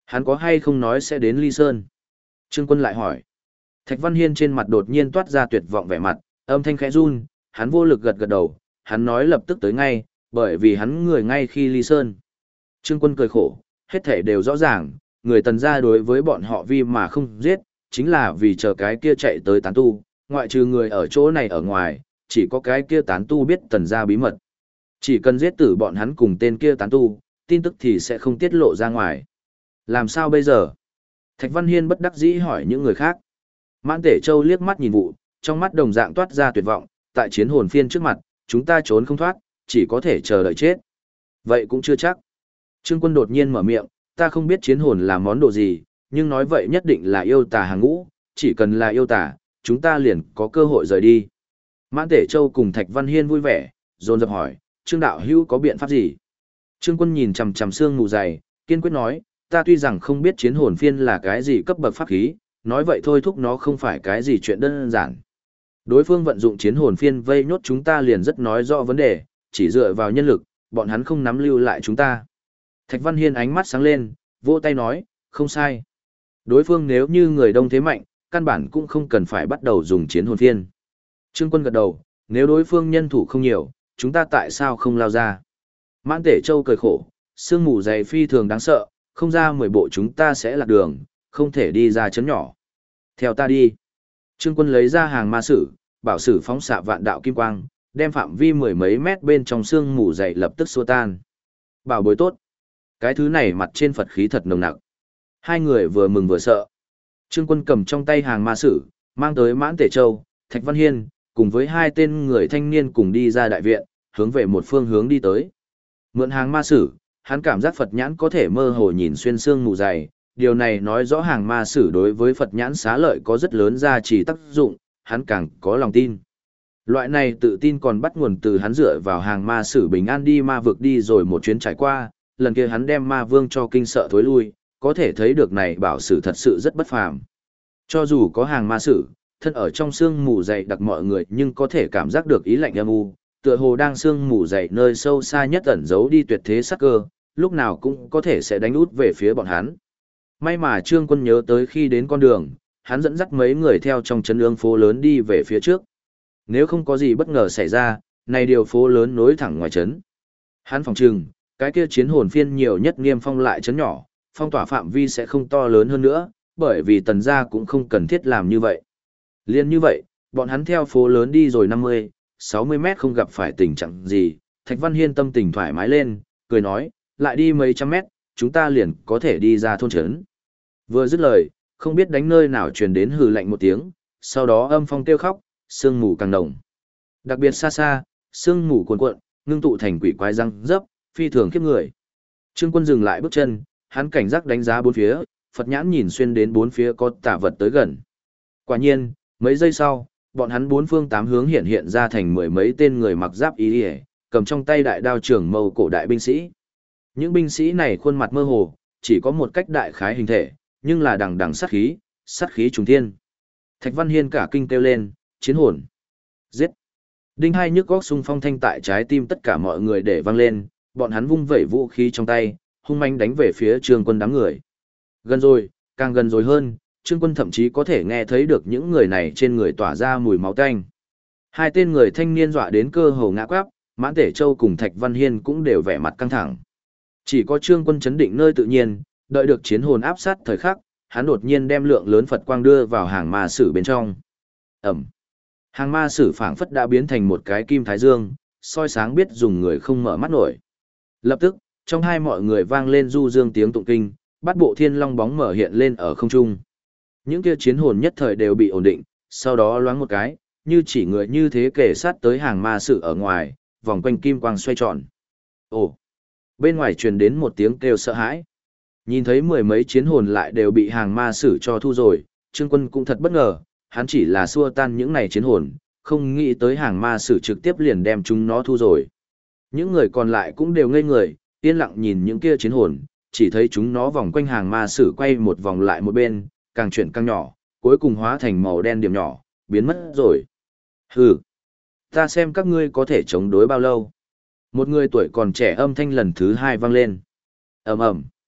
Hắn có hay không nói sẽ đến Ly Sơn? Trương Quân lại hỏi. Thạch Văn Hiên trên mặt đột nhiên toát ra tuyệt vọng vẻ mặt, âm thanh khẽ run, hắn vô lực gật gật đầu, hắn nói lập tức tới ngay, bởi vì hắn người ngay khi Ly Sơn. Trương Quân cười khổ, hết thể đều rõ ràng, người Tần gia đối với bọn họ vì mà không giết, chính là vì chờ cái kia chạy tới tán tu, ngoại trừ người ở chỗ này ở ngoài, chỉ có cái kia tán tu biết Tần gia bí mật. Chỉ cần giết tử bọn hắn cùng tên kia tán tu, tin tức thì sẽ không tiết lộ ra ngoài. Làm sao bây giờ? Thạch Văn Hiên bất đắc dĩ hỏi những người khác. Mãn Tể Châu liếc mắt nhìn vụ, trong mắt đồng dạng toát ra tuyệt vọng, tại chiến hồn phiên trước mặt, chúng ta trốn không thoát, chỉ có thể chờ đợi chết. Vậy cũng chưa chắc. Trương Quân đột nhiên mở miệng, ta không biết chiến hồn là món đồ gì, nhưng nói vậy nhất định là yêu tà hàng ngũ, chỉ cần là yêu tà, chúng ta liền có cơ hội rời đi. Mãn Tể Châu cùng Thạch Văn Hiên vui vẻ, dồn dập hỏi, Trương đạo hữu có biện pháp gì? Trương Quân nhìn chằm chằm xương mù dày, kiên quyết nói, ta tuy rằng không biết chiến hồn phiên là cái gì cấp bậc pháp khí, nói vậy thôi thúc nó không phải cái gì chuyện đơn giản. Đối phương vận dụng chiến hồn phiên vây nhốt chúng ta liền rất nói rõ vấn đề, chỉ dựa vào nhân lực, bọn hắn không nắm lưu lại chúng ta. Thạch Văn Hiên ánh mắt sáng lên, vỗ tay nói, không sai. Đối phương nếu như người đông thế mạnh, căn bản cũng không cần phải bắt đầu dùng chiến hồn phiên. Trương Quân gật đầu, nếu đối phương nhân thủ không nhiều, chúng ta tại sao không lao ra? Mãn Tể Châu cười khổ, sương mù dày phi thường đáng sợ, không ra 10 bộ chúng ta sẽ lạc đường, không thể đi ra chấn nhỏ. Theo ta đi. Trương Quân lấy ra hàng ma sử, bảo sử phóng xạ vạn đạo kim quang, đem phạm vi mười mấy mét bên trong sương mù dày lập tức xua tan. Bảo bối tốt. Cái thứ này mặt trên Phật khí thật nồng nặc. Hai người vừa mừng vừa sợ. Trương Quân cầm trong tay hàng ma sử, mang tới Mãn Tể Châu, Thạch Văn Hiên, cùng với hai tên người thanh niên cùng đi ra đại viện, hướng về một phương hướng đi tới. Mượn hàng ma sử, hắn cảm giác Phật nhãn có thể mơ hồ nhìn xuyên xương mù dày, điều này nói rõ hàng ma sử đối với Phật nhãn xá lợi có rất lớn giá trị tác dụng, hắn càng có lòng tin. Loại này tự tin còn bắt nguồn từ hắn dựa vào hàng ma sử bình an đi ma vực đi rồi một chuyến trải qua, lần kia hắn đem ma vương cho kinh sợ thối lui, có thể thấy được này bảo sử thật sự rất bất phàm. Cho dù có hàng ma sử, thân ở trong xương mù dày đặc mọi người nhưng có thể cảm giác được ý lạnh âm u, tựa hồ đang xương mù dày nơi sâu xa nhất ẩn giấu đi tuyệt thế sắc cơ, lúc nào cũng có thể sẽ đánh út về phía bọn hắn. May mà Trương Quân nhớ tới khi đến con đường, hắn dẫn dắt mấy người theo trong trấn ương phố lớn đi về phía trước. Nếu không có gì bất ngờ xảy ra, này điều phố lớn nối thẳng ngoài trấn. Hắn phòng trừng, cái kia chiến hồn phiên nhiều nhất nghiêm phong lại trấn nhỏ, phong tỏa phạm vi sẽ không to lớn hơn nữa, bởi vì Tần gia cũng không cần thiết làm như vậy. Liên như vậy, bọn hắn theo phố lớn đi rồi 50, 60 mét không gặp phải tình trạng gì, Thạch Văn Hiên tâm tình thoải mái lên, cười nói, lại đi mấy trăm mét, chúng ta liền có thể đi ra thôn trấn. Vừa dứt lời, không biết đánh nơi nào truyền đến hừ lạnh một tiếng, sau đó âm phong kêu khóc, sương mù càng nồng. Đặc biệt xa xa, sương mù cuồn cuộn, ngưng tụ thành quỷ quái răng dấp, phi thường khiếp người. Trương Quân dừng lại bước chân, hắn cảnh giác đánh giá bốn phía, Phật nhãn nhìn xuyên đến bốn phía có tà vật tới gần. Quả nhiên, mấy giây sau, bọn hắn bốn phương tám hướng hiện ra thành mười mấy tên người mặc giáp y, cầm trong tay đại đao trường mâu cổ đại binh sĩ. Những binh sĩ này khuôn mặt mơ hồ, chỉ có một cách đại khái hình thể, nhưng là đằng đằng sát khí trùng thiên. Thạch Văn Hiên cả kinh kêu lên, chiến hồn. Giết. Đinh hai nhức góc xung phong thanh tại trái tim tất cả mọi người để vang lên, bọn hắn vung vẩy vũ khí trong tay, hung manh đánh về phía Trương Quân đám người. Gần rồi, càng gần rồi hơn, Trương Quân thậm chí có thể nghe thấy được những người này trên người tỏa ra mùi máu tanh. Hai tên người thanh niên dọa đến cơ hồ ngã quắp, Mãn Tể Châu cùng Thạch Văn Hiên cũng đều vẻ mặt căng thẳng. Chỉ có Trương Quân chấn định nơi tự nhiên, đợi được chiến hồn áp sát thời khắc, hắn đột nhiên đem lượng lớn Phật quang đưa vào hàng ma sử bên trong. Ẩm. Hàng ma sử phảng phất đã biến thành một cái kim thái dương, soi sáng biết dùng người không mở mắt nổi. Lập tức, trong hai mọi người vang lên du dương tiếng tụng kinh, bát bộ thiên long bóng mở hiện lên ở không trung. Những kia chiến hồn nhất thời đều bị ổn định, sau đó loáng một cái, như chỉ người như thế kề sát tới hàng ma sử ở ngoài, vòng quanh kim quang xoay tròn. Ồ! Bên ngoài truyền đến một tiếng kêu sợ hãi. Nhìn thấy mười mấy chiến hồn lại đều bị hàng ma sử cho thu rồi, Trương Quân cũng thật bất ngờ, hắn chỉ là xua tan những này chiến hồn, không nghĩ tới hàng ma sử trực tiếp liền đem chúng nó thu rồi. Những người còn lại cũng đều ngây người, yên lặng nhìn những kia chiến hồn, chỉ thấy chúng nó vòng quanh hàng ma sử quay một vòng lại một bên, càng chuyển càng nhỏ, cuối cùng hóa thành màu đen điểm nhỏ, biến mất rồi. Hừ, ta xem các ngươi có thể chống đối bao lâu. Một người tuổi còn trẻ âm thanh lần thứ hai vang lên. Ầm ầm.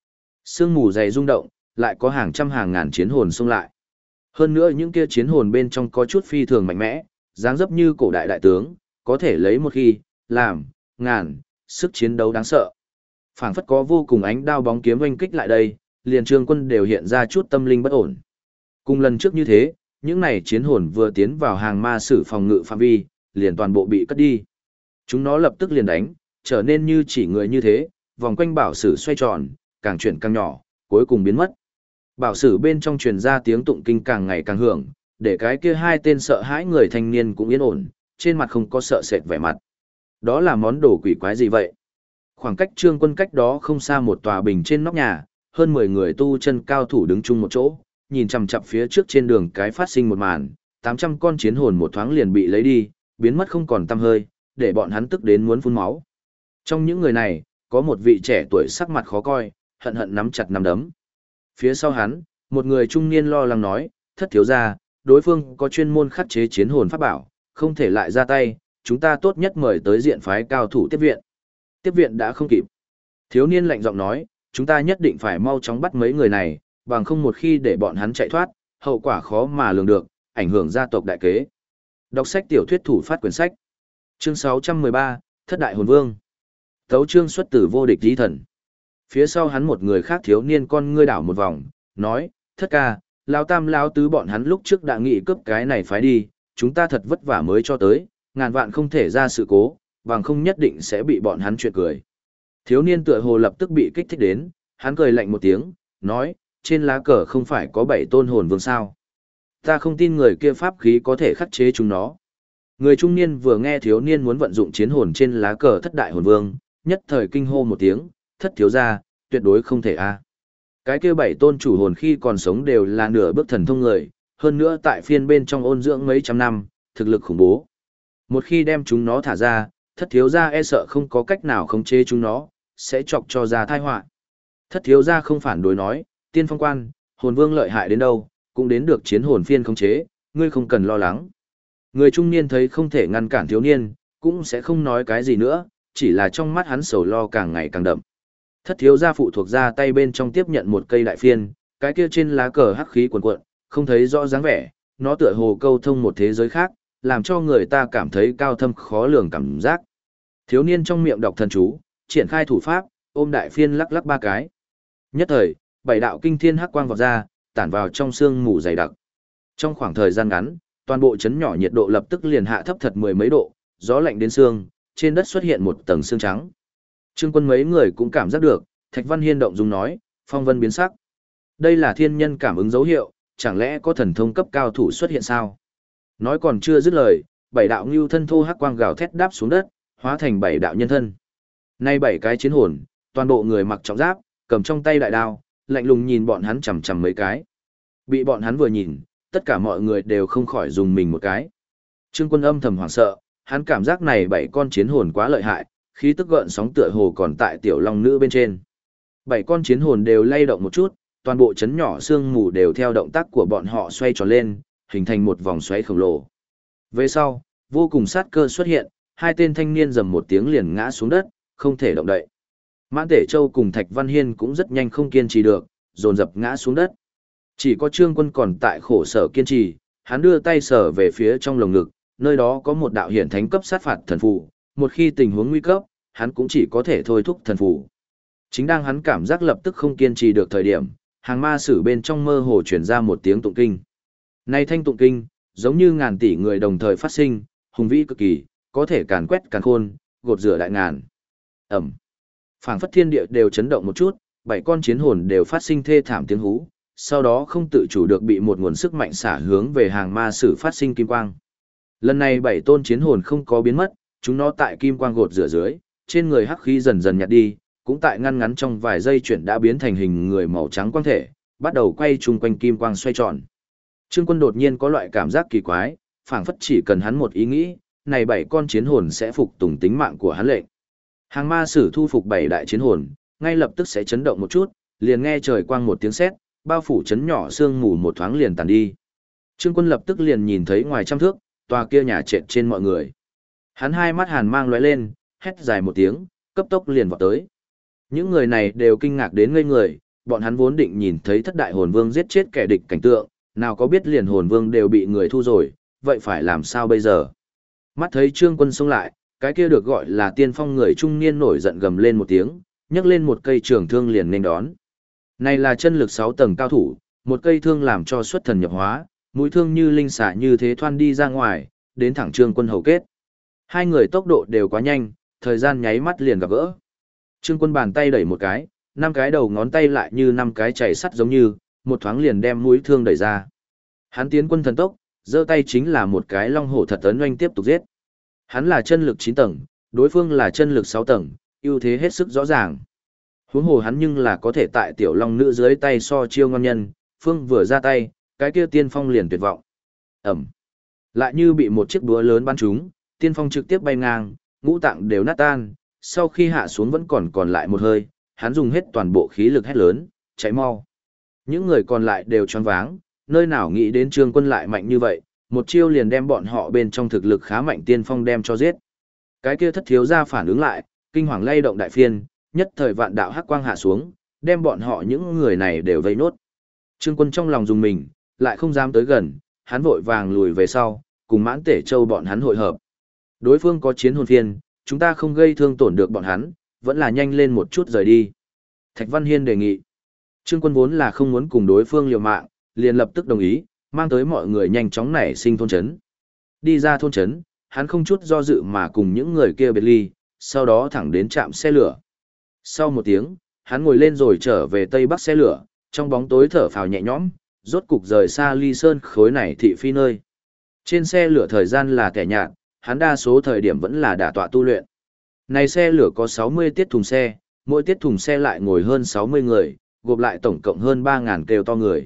Sương mù dày rung động, lại có hàng trăm hàng ngàn chiến hồn xông lại. Hơn nữa những kia chiến hồn bên trong có chút phi thường mạnh mẽ, dáng dấp như cổ đại đại tướng, có thể lấy một khi, làm, ngàn, sức chiến đấu đáng sợ. Phảng phất có vô cùng ánh đao bóng kiếm oanh kích lại đây, liền Trương Quân đều hiện ra chút tâm linh bất ổn. Cùng lần trước như thế, những này chiến hồn vừa tiến vào hàng ma sử phòng ngự phạm vi, liền toàn bộ bị cất đi. Chúng nó lập tức liền đánh, trở nên như chỉ người như thế, vòng quanh bảo sử xoay tròn, càng chuyển càng nhỏ, cuối cùng biến mất. Bảo sử bên trong truyền ra tiếng tụng kinh càng ngày càng hưởng, để cái kia hai tên sợ hãi người thanh niên cũng yên ổn, trên mặt không có sợ sệt vẻ mặt. Đó là món đồ quỷ quái gì vậy? Khoảng cách Trương Quân cách đó không xa một tòa bình trên nóc nhà, hơn 10 người tu chân cao thủ đứng chung một chỗ, nhìn chằm chằm phía trước trên đường cái phát sinh một màn, 800 con chiến hồn một thoáng liền bị lấy đi, biến mất không còn tăm hơi, để bọn hắn tức đến muốn phun máu. Trong những người này, có một vị trẻ tuổi sắc mặt khó coi, hận hận nắm chặt nắm đấm. Phía sau hắn, một người trung niên lo lắng nói, thất thiếu gia, đối phương có chuyên môn khắc chế chiến hồn pháp bảo, không thể lại ra tay, chúng ta tốt nhất mời tới diện phái cao thủ tiếp viện. Tiếp viện đã không kịp. Thiếu niên lạnh giọng nói, chúng ta nhất định phải mau chóng bắt mấy người này, bằng không một khi để bọn hắn chạy thoát, hậu quả khó mà lường được, ảnh hưởng gia tộc đại kế. Đọc sách tiểu thuyết thủ phát quyển sách. Chương 613, Thất Đại Hồn Vương. Tấu chương xuất từ vô địch lý thần. Phía sau hắn một người khác thiếu niên con ngươi đảo một vòng, nói, thất ca, lao tam lao tứ bọn hắn lúc trước đã nghị cướp cái này phái đi, chúng ta thật vất vả mới cho tới, ngàn vạn không thể ra sự cố, bằng không nhất định sẽ bị bọn hắn chuyện cười. Thiếu niên tựa hồ lập tức bị kích thích đến, hắn cười lạnh một tiếng, nói, trên lá cờ không phải có 7 tôn hồn vương sao. Ta không tin người kia pháp khí có thể khắc chế chúng nó. Người trung niên vừa nghe thiếu niên muốn vận dụng chiến hồn trên lá cờ thất đại hồn vương, nhất thời kinh hô một tiếng, thất thiếu gia, tuyệt đối không thể a. Cái kia 7 tôn chủ hồn khi còn sống đều là nửa bước thần thông người, hơn nữa tại phiên bên trong ôn dưỡng mấy trăm năm, thực lực khủng bố. Một khi đem chúng nó thả ra, thất thiếu gia e sợ không có cách nào khống chế chúng nó, sẽ chọc cho ra tai họa. Thất thiếu gia không phản đối nói, tiên phong quan, hồn vương lợi hại đến đâu, cũng đến được chiến hồn phiên khống chế, ngươi không cần lo lắng. Người trung niên thấy không thể ngăn cản thiếu niên, cũng sẽ không nói cái gì nữa, chỉ là trong mắt hắn sầu lo càng ngày càng đậm. Thất thiếu gia phụ thuộc ra tay bên trong tiếp nhận một cây đại phiên, cái kia trên lá cờ hắc khí cuồn cuộn, không thấy rõ dáng vẻ, nó tựa hồ câu thông một thế giới khác, làm cho người ta cảm thấy cao thâm khó lường cảm giác. Thiếu niên trong miệng đọc thần chú, triển khai thủ pháp, ôm đại phiên lắc lắc 3 cái. Nhất thời, 7 đạo kinh thiên hắc quang vọt ra, tản vào trong sương mù dày đặc. Trong khoảng thời gian ngắn, toàn bộ chấn nhỏ nhiệt độ lập tức liền hạ thấp thật 10 mấy độ, gió lạnh đến xương, trên đất xuất hiện một tầng xương trắng. Trương Quân mấy người cũng cảm giác được, Thạch Văn Hiên động dung nói, phong vân biến sắc. Đây là thiên nhân cảm ứng dấu hiệu, chẳng lẽ có thần thông cấp cao thủ xuất hiện sao? Nói còn chưa dứt lời, 7 đạo ngưu thân thô hắc quang gào thét đáp xuống đất, hóa thành 7 đạo nhân thân. Nay 7 cái chiến hồn, toàn bộ người mặc trọng giáp, cầm trong tay đại đao, lạnh lùng nhìn bọn hắn chằm chằm mấy cái. Bị bọn hắn vừa nhìn, tất cả mọi người đều không khỏi dùng mình một cái. Trương Quân âm thầm hoảng sợ, hắn cảm giác này 7 con chiến hồn quá lợi hại, khí tức gợn sóng tựa hồ còn tại tiểu long nữ bên trên. 7 con chiến hồn đều lay động một chút, toàn bộ chấn nhỏ sương mù đều theo động tác của bọn họ xoay tròn lên, hình thành một vòng xoáy khổng lồ. Về sau, vô cùng sát cơ xuất hiện, hai tên thanh niên rầm một tiếng liền ngã xuống đất, không thể động đậy. Mãn Tể Châu cùng Thạch Văn Hiên cũng rất nhanh không kiên trì được, dồn dập ngã xuống đất. Chỉ có Trương Quân còn tại khổ sở kiên trì, hắn đưa tay sờ về phía trong lồng ngực, nơi đó có một đạo hiển thánh cấp sát phạt thần phù, một khi tình huống nguy cấp, hắn cũng chỉ có thể thôi thúc thần phù. Chính đang hắn cảm giác lập tức không kiên trì được thời điểm, hàng ma sử bên trong mơ hồ truyền ra một tiếng tụng kinh. Này thanh tụng kinh, giống như ngàn tỷ người đồng thời phát sinh, hùng vĩ cực kỳ, có thể càn quét càn khôn, gột rửa đại ngàn. Ẩm. Phảng phất thiên địa đều chấn động một chút, 7 con chiến hồn đều phát sinh thê thảm tiếng hú, sau đó không tự chủ được bị một nguồn sức mạnh xả hướng về hàng ma sử phát sinh kim quang. Lần này 7 tôn chiến hồn không có biến mất, chúng nó tại kim quang gột rửa dưới, trên người hắc khí dần dần nhạt đi, cũng tại ngăn ngắn trong vài giây chuyển đã biến thành hình người màu trắng quang thể, bắt đầu quay chung quanh kim quang xoay tròn. Trương Quân đột nhiên có loại cảm giác kỳ quái, phảng phất chỉ cần hắn một ý nghĩ, này 7 con chiến hồn sẽ phục tùng tính mạng của hắn lệnh. Hàng ma sử thu phục 7 đại chiến hồn, ngay lập tức sẽ chấn động một chút, liền nghe trời quang một tiếng sét, bao phủ chấn nhỏ sương mù một thoáng liền tàn đi. Trương Quân lập tức liền nhìn thấy ngoài trăm thước, tòa kia nhà trệt trên mọi người. Hắn hai mắt hàn mang lóe lên, hét dài một tiếng, cấp tốc liền vọt tới. Những người này đều kinh ngạc đến ngây người, bọn hắn vốn định nhìn thấy thất đại hồn vương giết chết kẻ địch cảnh tượng, nào có biết liền hồn vương đều bị người thu rồi, vậy phải làm sao bây giờ? Mắt thấy Trương Quân xông lại, cái kia được gọi là tiên phong người trung niên nổi giận gầm lên một tiếng, nhấc lên một cây trường thương liền nên đón. Này là chân lực 6 tầng cao thủ, một cây thương làm cho xuất thần nhập hóa, mũi thương như linh xả như thế thoăn đi ra ngoài, đến thẳng Trương Quân hầu kết. Hai người tốc độ đều quá nhanh, thời gian nháy mắt liền gặp gỡ. Trương Quân bàn tay đẩy một cái, 5 cái đầu ngón tay lại như 5 cái chày sắt giống như, một thoáng liền đem mũi thương đẩy ra. Hắn tiến quân thần tốc, giơ tay chính là một cái long hổ thật ấn oanh tiếp tục giết. Hắn là chân lực 9 tầng, đối phương là chân lực 6 tầng, ưu thế hết sức rõ ràng. Huống hồ hắn nhưng là có thể tại tiểu long nữ dưới tay so chiêu ngon nhân, phương vừa ra tay, cái kia tiên phong liền tuyệt vọng. Ẩm. Lại như bị một chiếc búa lớn bắn trúng, tiên phong trực tiếp bay ngang, ngũ tạng đều nát tan, sau khi hạ xuống vẫn còn lại một hơi, hắn dùng hết toàn bộ khí lực hét lớn, cháy mau. Những người còn lại đều choáng váng, nơi nào nghĩ đến Trương Quân lại mạnh như vậy, một chiêu liền đem bọn họ bên trong thực lực khá mạnh tiên phong đem cho giết. Cái kia thất thiếu gia phản ứng lại, kinh hoàng lay động đại phiên, nhất thời vạn đạo hắc quang hạ xuống, đem bọn họ những người này đều vây nốt. Trương Quân trong lòng dùng mình, lại không dám tới gần, hắn vội vàng lùi về sau, cùng Mãn Tể Châu bọn hắn hội hợp. Đối phương có chiến hồn phiên, chúng ta không gây thương tổn được bọn hắn, vẫn là nhanh lên một chút rời đi. Thạch Văn Hiên đề nghị. Trương Quân vốn là không muốn cùng đối phương liều mạng, liền lập tức đồng ý, mang tới mọi người nhanh chóng nảy sinh thôn trấn. Đi ra thôn trấn, hắn không chút do dự mà cùng những người kia biệt ly, sau đó thẳng đến trạm xe lửa. Sau một tiếng, hắn ngồi lên rồi trở về tây bắc xe lửa, trong bóng tối thở phào nhẹ nhõm, rốt cục rời xa ly sơn khối này thị phi nơi. Trên xe lửa thời gian là kẻ nhạt, hắn đa số thời điểm vẫn là đả tọa tu luyện. Này xe lửa có 60 tiết thùng xe, mỗi tiết thùng xe lại ngồi hơn 60 người, gộp lại tổng cộng hơn 3.000 kêu to người.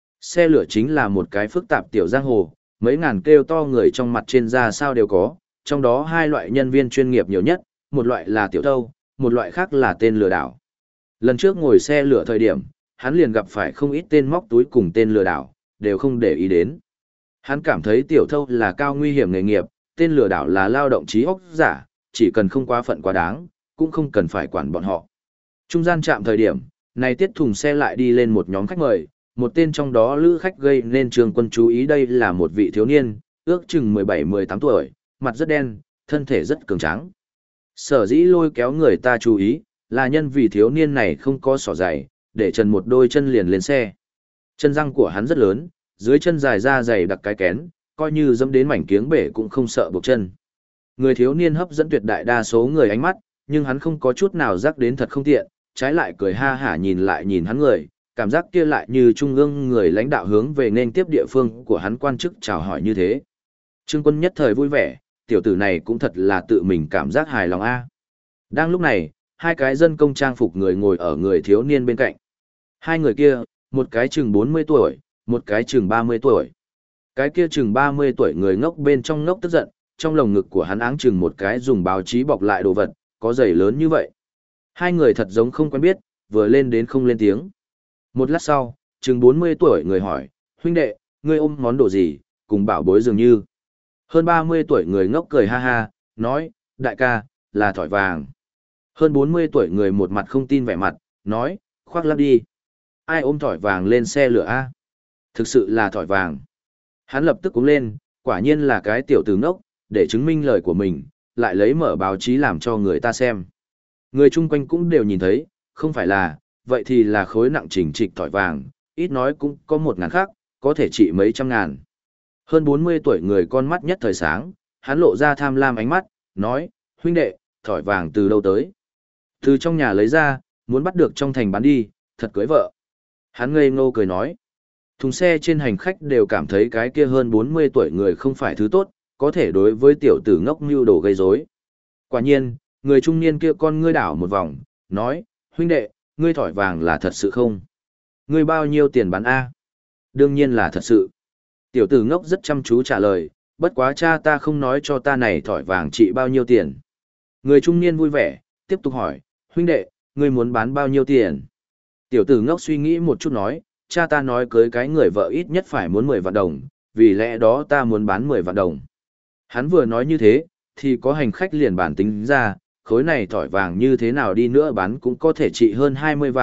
Xe lửa chính là một cái phức tạp tiểu giang hồ, mấy ngàn kêu to người trong mặt trên ra sao đều có, trong đó hai loại nhân viên chuyên nghiệp nhiều nhất, một loại là tiểu thâu, một loại khác là tên lừa đảo. Lần trước ngồi xe lửa thời điểm, hắn liền gặp phải không ít tên móc túi cùng tên lừa đảo, đều không để ý đến. Hắn cảm thấy tiểu thâu là cao nguy hiểm nghề nghiệp, tên lừa đảo là lao động trí óc giả, chỉ cần không quá phận quá đáng, cũng không cần phải quản bọn họ. Trung gian chạm thời điểm, này tiết thùng xe lại đi lên một nhóm khách mời, một tên trong đó lữ khách gây nên Trương Quân chú ý đây là một vị thiếu niên, ước chừng 17-18 tuổi, mặt rất đen, thân thể rất cường tráng. Sở dĩ lôi kéo người ta chú ý, là nhân vì thiếu niên này không có xỏ giày, để trần một đôi chân liền lên xe. Chân răng của hắn rất lớn, dưới chân dài ra dày đặc cái kén, coi như dẫm đến mảnh kiếng bể cũng không sợ buộc chân. Người thiếu niên hấp dẫn tuyệt đại đa số người ánh mắt, nhưng hắn không có chút nào rắc đến thật không tiện, trái lại cười ha hả nhìn lại nhìn hắn người, cảm giác kia lại như trung ương người lãnh đạo hướng về nên tiếp địa phương của hắn quan chức chào hỏi như thế. Trương Quân nhất thời vui vẻ, tiểu tử này cũng thật là tự mình cảm giác hài lòng a. Đang lúc này, hai cái dân công trang phục người ngồi ở người thiếu niên bên cạnh. Hai người kia, một cái chừng 40 tuổi, một cái chừng 30 tuổi. Cái kia chừng 30 tuổi người ngốc bên trong ngốc tức giận, trong lồng ngực của hắn áng chừng một cái dùng báo chí bọc lại đồ vật, có giày lớn như vậy. Hai người thật giống không quen biết, vừa lên đến không lên tiếng. Một lát sau, chừng 40 tuổi người hỏi, huynh đệ, ngươi ôm món đồ gì, cùng bảo bối dường như. Hơn 30 tuổi người ngốc cười ha ha, nói, đại ca, là thỏi vàng. Hơn 40 tuổi người một mặt không tin vẻ mặt, nói, khoác lắp đi. Ai ôm thỏi vàng lên xe lửa a? Thực sự là thỏi vàng. Hắn lập tức cúng lên, quả nhiên là cái tiểu tử ngốc, để chứng minh lời của mình, lại lấy mở báo chí làm cho người ta xem. Người chung quanh cũng đều nhìn thấy, không phải là, vậy thì là khối nặng chỉnh trịch thỏi vàng, ít nói cũng có 1.000 khác, có thể trị mấy trăm ngàn. Hơn 40 tuổi người con mắt nhất thời sáng, hắn lộ ra tham lam ánh mắt, nói, huynh đệ, thỏi vàng từ đâu tới? Từ trong nhà lấy ra, muốn bắt được trong thành bán đi, thật cưới vợ. Hắn ngây ngô cười nói, thùng xe trên hành khách đều cảm thấy cái kia hơn 40 tuổi người không phải thứ tốt, có thể đối với tiểu tử ngốc mưu đồ gây rối. Quả nhiên, người trung niên kia con ngươi đảo một vòng, nói, huynh đệ, ngươi thỏi vàng là thật sự không? Ngươi bao nhiêu tiền bán A? Đương nhiên là thật sự. Tiểu tử ngốc rất chăm chú trả lời, bất quá cha ta không nói cho ta này thỏi vàng trị bao nhiêu tiền. Người trung niên vui vẻ, tiếp tục hỏi, huynh đệ, ngươi muốn bán bao nhiêu tiền? Tiểu tử ngốc suy nghĩ một chút nói, cha ta nói cưới cái người vợ ít nhất phải muốn 10 vạn đồng, vì lẽ đó ta muốn bán 10 vạn đồng. Hắn vừa nói như thế, thì có hành khách liền bản tính ra, khối này thỏi vàng như thế nào đi nữa bán cũng có thể trị hơn 20 vạn,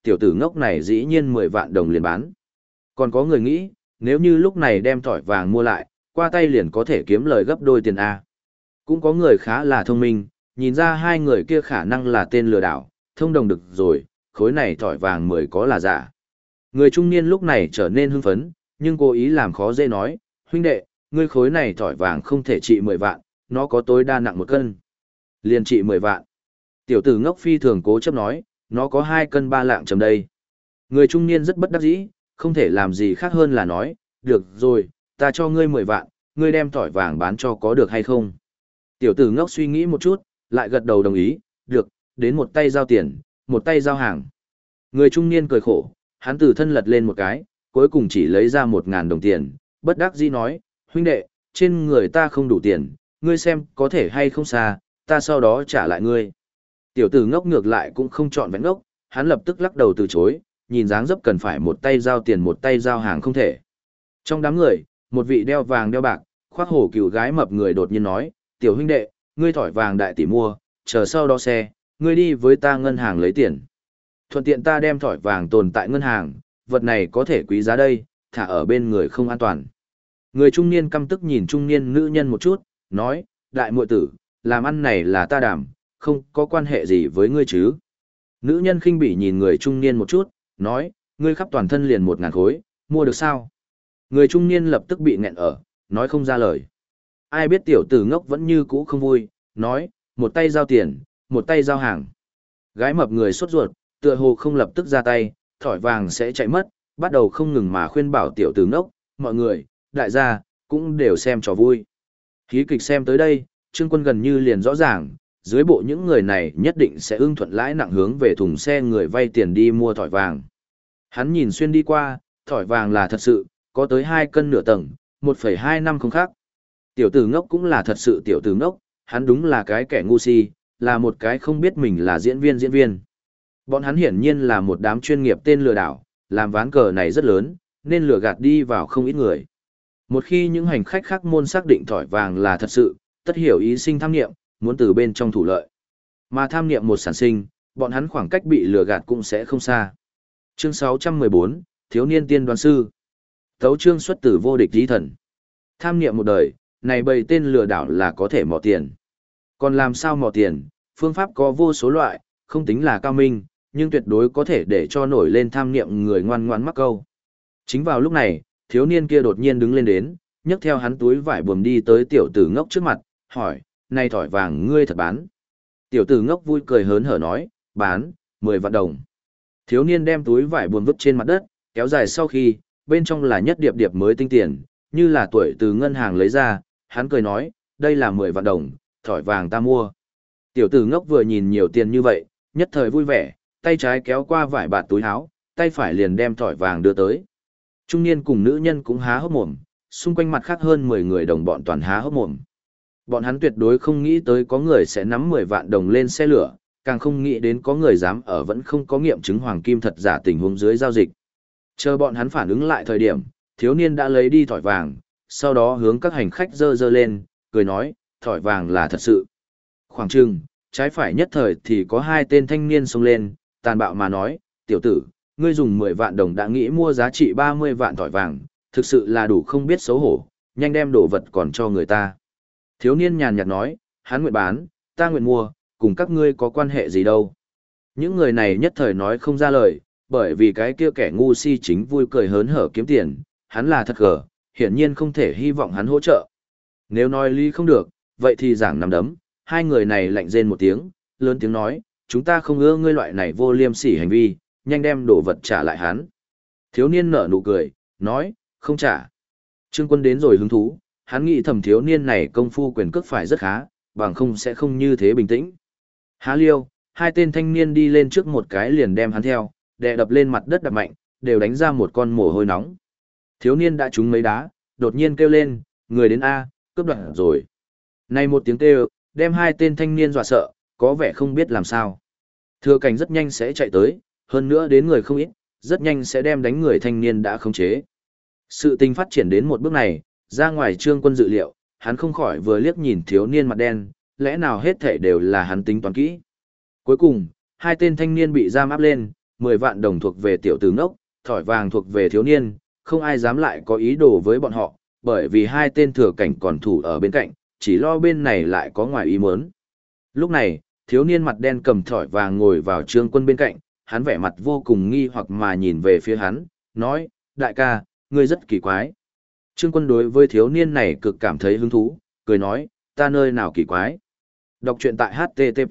tiểu tử ngốc này dĩ nhiên 10 vạn đồng liền bán. Còn có người nghĩ, nếu như lúc này đem thỏi vàng mua lại, qua tay liền có thể kiếm lời gấp đôi tiền A. Cũng có người khá là thông minh, nhìn ra hai người kia khả năng là tên lừa đảo, thông đồng được rồi, khối này thỏi vàng 10 có là giả. Người trung niên lúc này trở nên hưng phấn, nhưng cố ý làm khó dễ nói, huynh đệ, ngươi khối này thỏi vàng không thể trị 10 vạn, nó có tối đa nặng 1 cân. Liền trị 10 vạn. Tiểu tử ngốc phi thường cố chấp nói, nó có 2 cân 3 lạng chấm đây. Người trung niên rất bất đắc dĩ, không thể làm gì khác hơn là nói, được rồi, ta cho ngươi 10 vạn, ngươi đem thỏi vàng bán cho có được hay không? Tiểu tử ngốc suy nghĩ một chút, lại gật đầu đồng ý, được, đến một tay giao tiền, một tay giao hàng. Người trung niên cười khổ, hắn từ thân lật lên một cái, cuối cùng chỉ lấy ra 1.000 đồng tiền, bất đắc dĩ nói, huynh đệ, trên người ta không đủ tiền, ngươi xem có thể hay không xa, ta sau đó trả lại ngươi. Tiểu tử ngốc ngược lại cũng không chọn vẹn ngốc, hắn lập tức lắc đầu từ chối, nhìn dáng dấp cần phải một tay giao tiền một tay giao hàng không thể. Trong đám người, một vị đeo vàng đeo bạc, khoác hổ cừu gái mập người đột nhiên nói, tiểu huynh đệ, ngươi thỏi vàng đại tỷ mua, chờ sau đó xe, ngươi đi với ta ngân hàng lấy tiền. Thuận tiện ta đem thỏi vàng tồn tại ngân hàng, vật này có thể quý giá đây, thả ở bên người không an toàn. Người trung niên căm tức nhìn trung niên nữ nhân một chút, nói, đại muội tử, làm ăn này là ta đảm, không có quan hệ gì với ngươi chứ. Nữ nhân khinh bỉ nhìn người trung niên một chút, nói, ngươi khắp toàn thân liền 1.000 khối, mua được sao? Người trung niên lập tức bị nghẹn ở, nói không ra lời. Ai biết tiểu tử ngốc vẫn như cũ không vui, nói, một tay giao tiền, một tay giao hàng. Gái mập người sốt ruột, tựa hồ không lập tức ra tay, thỏi vàng sẽ chạy mất, bắt đầu không ngừng mà khuyên bảo tiểu tử ngốc, mọi người, đại gia, cũng đều xem trò vui. Hí kịch xem tới đây, Trương Quân gần như liền rõ ràng, dưới bộ những người này nhất định sẽ ưng thuận lãi nặng hướng về thùng xe người vay tiền đi mua thỏi vàng. Hắn nhìn xuyên đi qua, thỏi vàng là thật sự, có tới 2 cân nửa tầng, 1,2 năm không khác. Tiểu tử ngốc cũng là thật sự tiểu tử ngốc, hắn đúng là cái kẻ ngu si, là một cái không biết mình là diễn viên. Bọn hắn hiển nhiên là một đám chuyên nghiệp tên lừa đảo, làm ván cờ này rất lớn, nên lừa gạt đi vào không ít người. Một khi những hành khách khác môn xác định thỏi vàng là thật sự, tất hiểu ý sinh tham nghiệm, muốn từ bên trong thủ lợi. Mà tham nghiệm một sản sinh, bọn hắn khoảng cách bị lừa gạt cũng sẽ không xa. Chương 614, Thiếu niên tiên đoán sư. Tấu chương xuất tử vô địch dí thần. Tham nghiệm một đời, này bầy tên lừa đảo là có thể mò tiền. Còn làm sao mò tiền, phương pháp có vô số loại, không tính là cao minh, nhưng tuyệt đối có thể để cho nổi lên tham nghiệm người ngoan ngoãn mắc câu. Chính vào lúc này, thiếu niên kia đột nhiên đứng lên đến, nhấc theo hắn túi vải buồm đi tới tiểu tử ngốc trước mặt, hỏi, này thỏi vàng ngươi thật bán. Tiểu tử ngốc vui cười hớn hở nói, bán, 10 vạn đồng. Thiếu niên đem túi vải buồm vứt trên mặt đất, kéo dài sau khi, bên trong là nhất điệp điệp mới tinh tiền, như là tuổi từ ngân hàng lấy ra, hắn cười nói, đây là 10 vạn đồng, thỏi vàng ta mua. Tiểu tử ngốc vừa nhìn nhiều tiền như vậy, nhất thời vui vẻ, tay trái kéo qua vải bạt túi áo, tay phải liền đem thỏi vàng đưa tới. Trung niên cùng nữ nhân cũng há hốc mồm, xung quanh mặt khác hơn 10 người đồng bọn toàn há hốc mồm. Bọn hắn tuyệt đối không nghĩ tới có người sẽ nắm 10 vạn đồng lên xe lửa, càng không nghĩ đến có người dám ở vẫn không có nghiệm chứng hoàng kim thật giả tình huống dưới giao dịch. Chờ bọn hắn phản ứng lại thời điểm, thiếu niên đã lấy đi thỏi vàng, sau đó hướng các hành khách dơ dơ lên, cười nói, thỏi vàng là thật sự. Khoảng chừng, trái phải nhất thời thì có 2 tên thanh niên xông lên, tàn bạo mà nói, tiểu tử, ngươi dùng 10 vạn đồng đã nghĩ mua giá trị 30 vạn thỏi vàng, thực sự là đủ không biết xấu hổ, nhanh đem đồ vật còn cho người ta. Thiếu niên nhàn nhạt nói, hắn nguyện bán, ta nguyện mua, cùng các ngươi có quan hệ gì đâu. Những người này nhất thời nói không ra lời, bởi vì cái kia kẻ ngu si chính vui cười hớn hở kiếm tiền, hắn là thật gở, hiển nhiên không thể hy vọng hắn hỗ trợ. Nếu nói lý không được, vậy thì giảng nắm đấm, hai người này lạnh rên một tiếng, lớn tiếng nói, chúng ta không ưa ngươi loại này vô liêm sỉ hành vi, nhanh đem đồ vật trả lại hắn. Thiếu niên nở nụ cười, nói, không trả. Trương Quân đến rồi hứng thú, hắn nghĩ thầm thiếu niên này công phu quyền cước phải rất khá, bằng không sẽ không như thế bình tĩnh. Há liêu, 2 tên thanh niên đi lên trước một cái liền đem hắn theo, đè đập lên mặt đất đập mạnh, đều đánh ra một con mồ hôi nóng. Thiếu niên đã trúng mấy đá, đột nhiên kêu lên, người đến A, cướp đoạt rồi. Này một tiếng kêu, đem 2 tên thanh niên dọa sợ, có vẻ không biết làm sao. Thừa cảnh rất nhanh sẽ chạy tới, hơn nữa đến người không ít, rất nhanh sẽ đem đánh người thanh niên đã khống chế. Sự tình phát triển đến một bước này, ra ngoài Trương Quân dự liệu, hắn không khỏi vừa liếc nhìn thiếu niên mặt đen, lẽ nào hết thảy đều là hắn tính toán kỹ. Cuối cùng, 2 tên thanh niên bị giam áp lên, 10 vạn đồng thuộc về tiểu tử ngốc, thỏi vàng thuộc về thiếu niên, không ai dám lại có ý đồ với bọn họ, bởi vì hai tên thừa cảnh còn thủ ở bên cạnh, chỉ lo bên này lại có ngoài ý muốn. Lúc này, thiếu niên mặt đen cầm thỏi vàng ngồi vào Trương Quân bên cạnh, hắn vẻ mặt vô cùng nghi hoặc mà nhìn về phía hắn, nói, đại ca, ngươi rất kỳ quái. Trương Quân đối với thiếu niên này cực cảm thấy hứng thú, cười nói, ta nơi nào kỳ quái. Đọc truyện tại HTTP.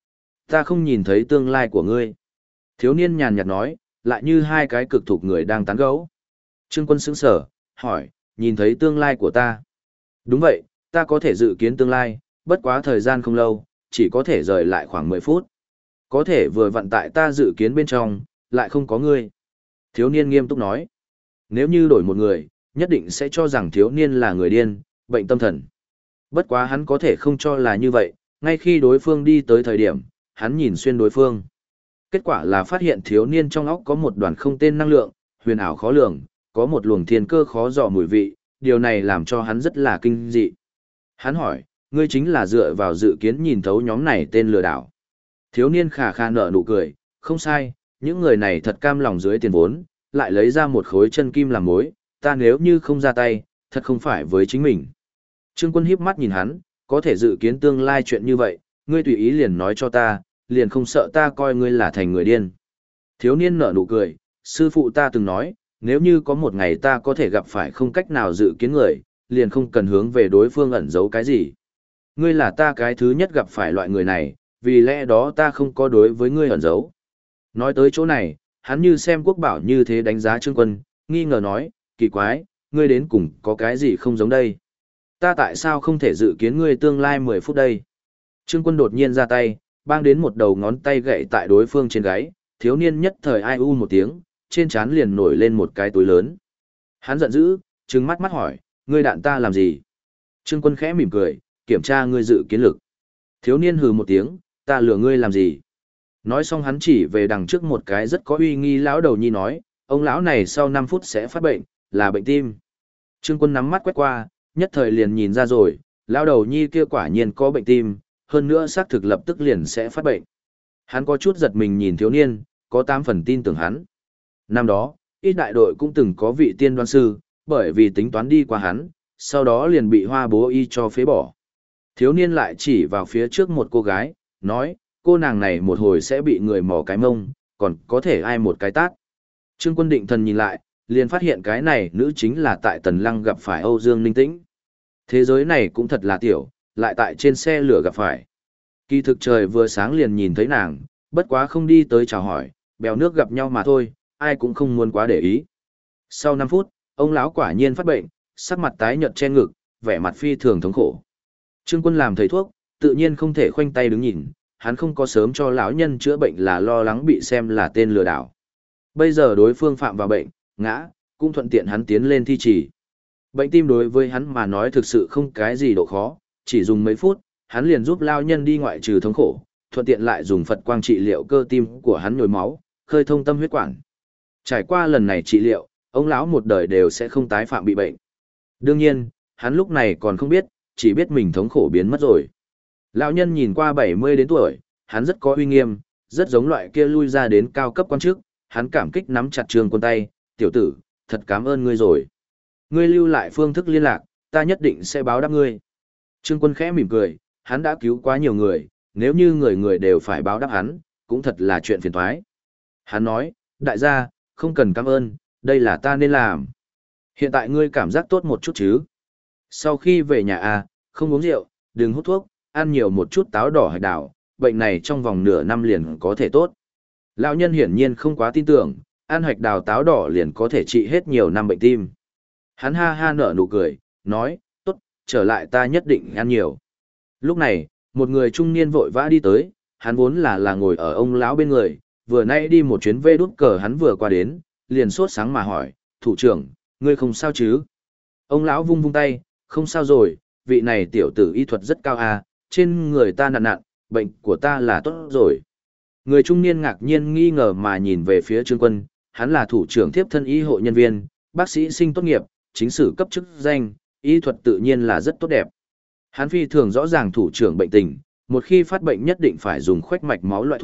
Ta không nhìn thấy tương lai của ngươi. Thiếu niên nhàn nhạt nói, lại như hai cái cực thuộc người đang tán gẫu. Trương Quân sững sờ, hỏi, nhìn thấy tương lai của ta. Đúng vậy, ta có thể dự kiến tương lai, bất quá thời gian không lâu, chỉ có thể rời lại khoảng 10 phút. Có thể vừa vặn tại ta dự kiến bên trong, lại không có ngươi. Thiếu niên nghiêm túc nói, nếu như đổi một người, nhất định sẽ cho rằng thiếu niên là người điên, bệnh tâm thần. Bất quá hắn có thể không cho là như vậy, ngay khi đối phương đi tới thời điểm, hắn nhìn xuyên đối phương. Kết quả là phát hiện thiếu niên trong óc có một đoàn không tên năng lượng, huyền ảo khó lường, có một luồng thiên cơ khó dò mùi vị, điều này làm cho hắn rất là kinh dị. Hắn hỏi, ngươi chính là dựa vào dự kiến nhìn thấu nhóm này tên lừa đảo. Thiếu niên khà khà nở nụ cười, không sai, những người này thật cam lòng dưới tiền vốn, lại lấy ra một khối chân kim làm mối, ta nếu như không ra tay, thật không phải với chính mình. Trương Quân híp mắt nhìn hắn, có thể dự kiến tương lai chuyện như vậy, ngươi tùy ý liền nói cho ta, liền không sợ ta coi ngươi là thành người điên. Thiếu niên nở nụ cười, sư phụ ta từng nói, nếu như có một ngày ta có thể gặp phải không cách nào dự kiến người, liền không cần hướng về đối phương ẩn giấu cái gì. Ngươi là ta cái thứ nhất gặp phải loại người này, vì lẽ đó ta không có đối với ngươi ẩn giấu. Nói tới chỗ này, hắn như xem quốc bảo như thế đánh giá Trương Quân, nghi ngờ nói, kỳ quái, ngươi đến cùng có cái gì không giống đây? Ta tại sao không thể dự kiến ngươi tương lai 10 phút đây? Trương Quân đột nhiên ra tay, bang đến một đầu ngón tay gậy tại đối phương trên gáy, thiếu niên nhất thời ai u một tiếng, trên trán liền nổi lên một cái túi lớn. Hắn giận dữ, trừng mắt mắt hỏi, ngươi đạn ta làm gì? Trương Quân khẽ mỉm cười, kiểm tra ngươi dự kiến lực. Thiếu niên hừ một tiếng, ta lừa ngươi làm gì? Nói xong hắn chỉ về đằng trước một cái rất có uy nghi lão đầu nhi nói, ông lão này sau 5 phút sẽ phát bệnh, là bệnh tim. Trương Quân nắm mắt quét qua, nhất thời liền nhìn ra rồi, lão đầu nhi kia quả nhiên có bệnh tim, hơn nữa xác thực lập tức liền sẽ phát bệnh. Hắn có chút giật mình nhìn thiếu niên, có 8 phần tin tưởng hắn. Năm đó, ít đại đội cũng từng có vị tiên đoan sư, bởi vì tính toán đi qua hắn, sau đó liền bị hoa bố y cho phế bỏ. Thiếu niên lại chỉ vào phía trước một cô gái, nói, cô nàng này một hồi sẽ bị người mò cái mông, còn có thể ai một cái tát. Trương Quân định thần nhìn lại, liền phát hiện cái này nữ chính là tại Tần Lăng gặp phải Âu Dương Ninh Tĩnh. Thế giới này cũng thật là tiểu, lại tại trên xe lửa gặp phải. Kỳ thực trời vừa sáng liền nhìn thấy nàng, bất quá không đi tới chào hỏi, bèo nước gặp nhau mà thôi, ai cũng không muốn quá để ý. Sau 5 phút, ông lão quả nhiên phát bệnh, sắc mặt tái nhợt che ngực, vẻ mặt phi thường thống khổ. Trương Quân làm thầy thuốc, tự nhiên không thể khoanh tay đứng nhìn, hắn không có sớm cho lão nhân chữa bệnh là lo lắng bị xem là tên lừa đảo. Bây giờ đối phương phạm vào bệnh, ngã, cũng thuận tiện hắn tiến lên thi trì. Bệnh tim đối với hắn mà nói thực sự không cái gì độ khó, chỉ dùng mấy phút, hắn liền giúp lão nhân đi ngoại trừ thống khổ, thuận tiện lại dùng Phật quang trị liệu cơ tim của hắn nhồi máu, khơi thông tâm huyết quản. Trải qua lần này trị liệu, ông lão một đời đều sẽ không tái phạm bị bệnh. Đương nhiên, hắn lúc này còn không biết, chỉ biết mình thống khổ biến mất rồi. Lão nhân nhìn qua 70 đến tuổi, hắn rất có uy nghiêm, rất giống loại kia lui ra đến cao cấp quan chức, hắn cảm kích nắm chặt Trương Quân tay, tiểu tử, thật cảm ơn ngươi rồi. Ngươi lưu lại phương thức liên lạc, ta nhất định sẽ báo đáp ngươi. Trương Quân khẽ mỉm cười, hắn đã cứu quá nhiều người, nếu như người người đều phải báo đáp hắn, cũng thật là chuyện phiền toái. Hắn nói, đại gia, không cần cảm ơn, đây là ta nên làm. Hiện tại ngươi cảm giác tốt một chút chứ? Sau khi về nhà không uống rượu, đừng hút thuốc, ăn nhiều một chút táo đỏ hạch đào, bệnh này trong vòng nửa năm liền có thể tốt. Lão nhân hiển nhiên không quá tin tưởng, ăn hạch đào táo đỏ liền có thể trị hết nhiều năm bệnh tim. Hắn ha ha nở nụ cười, nói, tốt, trở lại ta nhất định ăn nhiều. Lúc này, một người trung niên vội vã đi tới, hắn vốn là ngồi ở ông lão bên người, vừa nãy đi một chuyến vê đút cờ hắn vừa qua đến, liền sốt sáng mà hỏi, thủ trưởng, ngươi không sao chứ? Ông lão vung vung tay, không sao rồi, vị này tiểu tử y thuật rất cao trên người ta nặn nặn, bệnh của ta là tốt rồi. Người trung niên ngạc nhiên nghi ngờ mà nhìn về phía Trương Quân, hắn là thủ trưởng tiếp thân y hộ nhân viên, bác sĩ sinh tốt nghiệp, chính sử cấp chức danh, y thuật tự nhiên là rất tốt đẹp. Hắn phi thường rõ ràng thủ trưởng bệnh tình, một khi phát bệnh nhất định phải dùng khuếch mạch máu loại thuốc,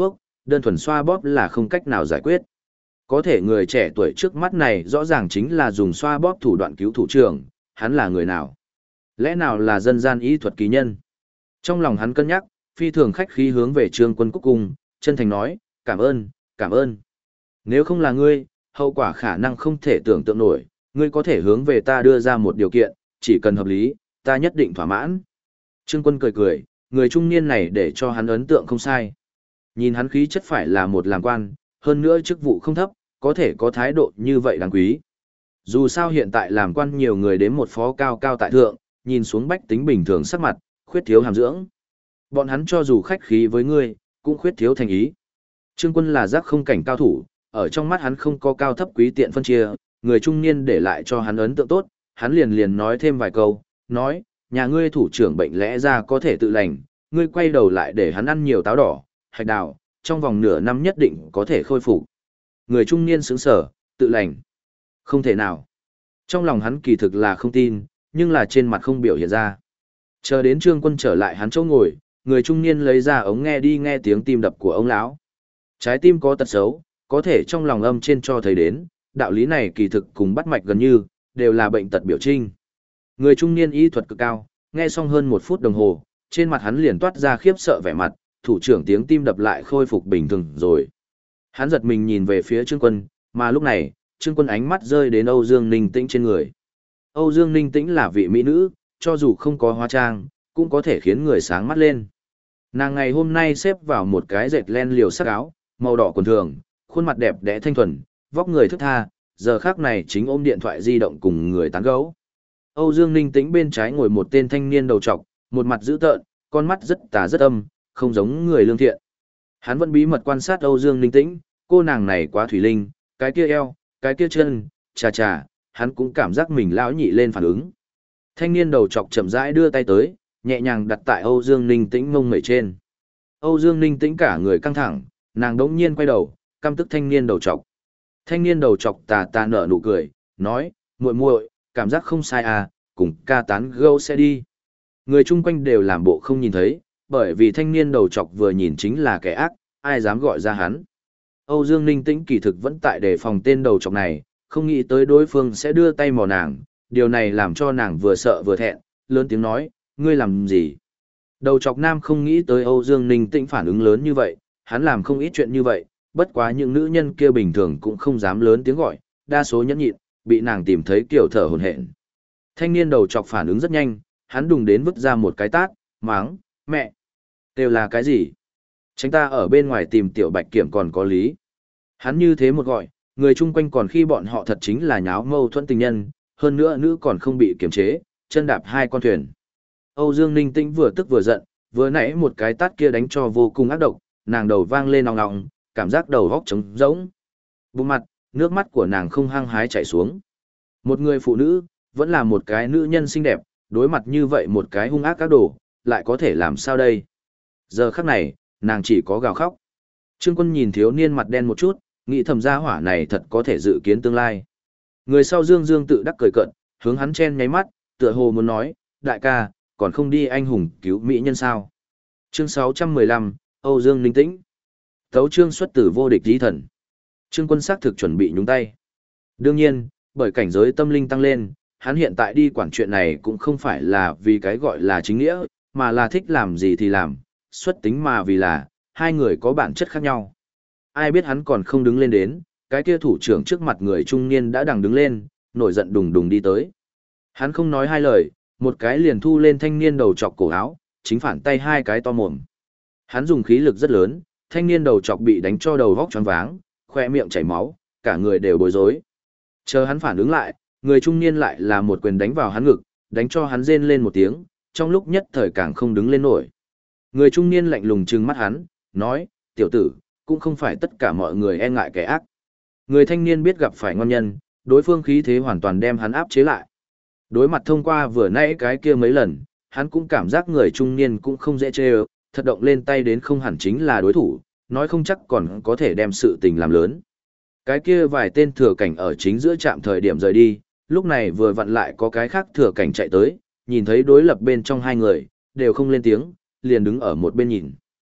đơn thuần xoa bóp là không cách nào giải quyết. Có thể người trẻ tuổi trước mắt này rõ ràng chính là dùng xoa bóp thủ đoạn cứu thủ trưởng, hắn là người nào? Lẽ nào là dân gian y thuật kỳ nhân? Trong lòng hắn cân nhắc, phi thường khách khí hướng về Trương Quân cúc cung, chân thành nói, cảm ơn, cảm ơn. Nếu không là ngươi, hậu quả khả năng không thể tưởng tượng nổi, ngươi có thể hướng về ta đưa ra một điều kiện, chỉ cần hợp lý, ta nhất định thỏa mãn. Trương Quân cười cười, người trung niên này để cho hắn ấn tượng không sai. Nhìn hắn khí chất phải là một làm quan, hơn nữa chức vụ không thấp, có thể có thái độ như vậy đáng quý. Dù sao hiện tại làm quan nhiều người đến một phó cao cao tại thượng, nhìn xuống bách tính bình thường sắc mặt, khuyết thiếu hàm dưỡng. Bọn hắn cho dù khách khí với ngươi, cũng khuyết thiếu thành ý. Trương Quân là giác không cảnh cao thủ, ở trong mắt hắn không có cao thấp quý tiện phân chia, người trung niên để lại cho hắn ấn tượng tốt, hắn liền nói thêm vài câu, nói, nhà ngươi thủ trưởng bệnh lẽ ra có thể tự lành, ngươi quay đầu lại để hắn ăn nhiều táo đỏ, hạch đào, trong vòng nửa năm nhất định có thể khôi phục. Người trung niên sững sờ, tự lành. Không thể nào. Trong lòng hắn kỳ thực là không tin, nhưng là trên mặt không biểu hiện ra. Chờ đến Trương Quân trở lại hắn chỗ ngồi, người trung niên lấy ra ống nghe đi nghe tiếng tim đập của ông lão. Trái tim có tật xấu, có thể trong lòng âm trên cho thấy đến, đạo lý này kỳ thực cùng bắt mạch gần như, đều là bệnh tật biểu trưng. Người trung niên y thuật cực cao, nghe xong hơn 1 phút đồng hồ, trên mặt hắn liền toát ra khiếp sợ vẻ mặt, thủ trưởng tiếng tim đập lại khôi phục bình thường rồi. Hắn giật mình nhìn về phía Trương Quân, mà lúc này, Trương Quân ánh mắt rơi đến Âu Dương Ninh Tĩnh trên người. Âu Dương Ninh Tĩnh là vị mỹ nữ, cho dù không có hóa trang, cũng có thể khiến người sáng mắt lên. Nàng ngày hôm nay xếp vào một cái dệt len liều sắc áo, màu đỏ quần thường, khuôn mặt đẹp đẽ thanh thuần, vóc người thức tha, giờ khác này chính ôm điện thoại di động cùng người tán gẫu. Âu Dương Ninh Tĩnh bên trái ngồi một tên thanh niên đầu trọc, một mặt dữ tợn, con mắt rất tà rất âm, không giống người lương thiện. Hắn vẫn bí mật quan sát Âu Dương Ninh Tĩnh, cô nàng này quá thủy linh, cái kia eo, cái kia chân, chà chà, hắn cũng cảm giác mình lão nhị lên phản ứng. Thanh niên đầu trọc chậm rãi đưa tay tới, nhẹ nhàng đặt tại Âu Dương Ninh Tĩnh mông mẩy trên. Âu Dương Ninh Tĩnh cả người căng thẳng, nàng đống nhiên quay đầu, căm tức thanh niên đầu trọc. Thanh niên đầu trọc tà tà nở nụ cười, nói, muội muội, cảm giác không sai à, cùng ca tán gẫu sẽ đi. Người chung quanh đều làm bộ không nhìn thấy, bởi vì thanh niên đầu trọc vừa nhìn chính là kẻ ác, ai dám gọi ra hắn. Âu Dương Ninh Tĩnh kỳ thực vẫn tại đề phòng tên đầu trọc này, không nghĩ tới đối phương sẽ đưa tay mò nàng, điều này làm cho nàng vừa sợ vừa thẹn, lớn tiếng nói, ngươi làm gì? Đầu trọc nam không nghĩ tới Âu Dương Ninh Tĩnh phản ứng lớn như vậy, hắn làm không ít chuyện như vậy, bất quá những nữ nhân kia bình thường cũng không dám lớn tiếng gọi, đa số nhẫn nhịn, bị nàng tìm thấy kiểu thở hổn hển. Thanh niên đầu trọc phản ứng rất nhanh, hắn đùng đến vứt ra một cái tát, máng, mẹ, đều là cái gì? Tránh ta ở bên ngoài tìm tiểu bạch kiểm còn có lý. Hắn như thế một gọi, người chung quanh còn khi bọn họ thật chính là nháo mâu thuẫn tình nhân, hơn nữa nữ còn không bị kiềm chế, chân đạp 2 con thuyền. Âu Dương Ninh Tĩnh vừa tức vừa giận, vừa nãy một cái tát kia đánh cho vô cùng ác độc, nàng đầu vang lên ong ong, cảm giác đầu óc trống rỗng. Bụng mặt, nước mắt của nàng không hăng hái chảy xuống. Một người phụ nữ, vẫn là một cái nữ nhân xinh đẹp, đối mặt như vậy một cái hung ác các đồ, lại có thể làm sao đây? Giờ khắc này, nàng chỉ có gào khóc. Trương Quân nhìn thiếu niên mặt đen một chút, nghĩ thầm gia hỏa này thật có thể dự kiến tương lai. Người sau Dương Dương tự đắc cười cợt, hướng hắn chen nháy mắt, tựa hồ muốn nói, đại ca, còn không đi anh hùng cứu mỹ nhân sao? Chương 615, Âu Dương Ninh Tĩnh. Tấu chương xuất tử vô địch lý thần. Trương Quân xác thực chuẩn bị nhúng tay. Đương nhiên, bởi cảnh giới tâm linh tăng lên, hắn hiện tại đi quản chuyện này cũng không phải là vì cái gọi là chính nghĩa, mà là thích làm gì thì làm, xuất tính mà vì là, hai người có bản chất khác nhau. Ai biết hắn còn không đứng lên đến, cái kia thủ trưởng trước mặt người trung niên đã đằng đứng lên, nổi giận đùng đùng đi tới. Hắn không nói hai lời, một cái liền thu lên thanh niên đầu chọc cổ áo, chính phản tay 2 cái to mồm. Hắn dùng khí lực rất lớn, thanh niên đầu chọc bị đánh cho đầu vóc choáng váng, khoe miệng chảy máu, cả người đều bối rối. Chờ hắn phản ứng lại, người trung niên lại là một quyền đánh vào hắn ngực, đánh cho hắn rên lên một tiếng, trong lúc nhất thời càng không đứng lên nổi. Người trung niên lạnh lùng trừng mắt hắn, nói, tiểu tử, cũng không phải tất cả mọi người e ngại kẻ ác. Người thanh niên biết gặp phải ngon nhân, đối phương khí thế hoàn toàn đem hắn áp chế lại. Đối mặt thông qua vừa nãy cái kia mấy lần, hắn cũng cảm giác người trung niên cũng không dễ chê ơ, thật động lên tay đến không hẳn chính là đối thủ, nói không chắc còn có thể đem sự tình làm lớn. Cái kia vài tên thừa cảnh ở chính giữa trạm thời điểm rời đi, lúc này vừa vặn lại có cái khác thừa cảnh chạy tới, nhìn thấy đối lập bên trong hai người, đều không lên tiếng, liền đứng ở một bên nhìn.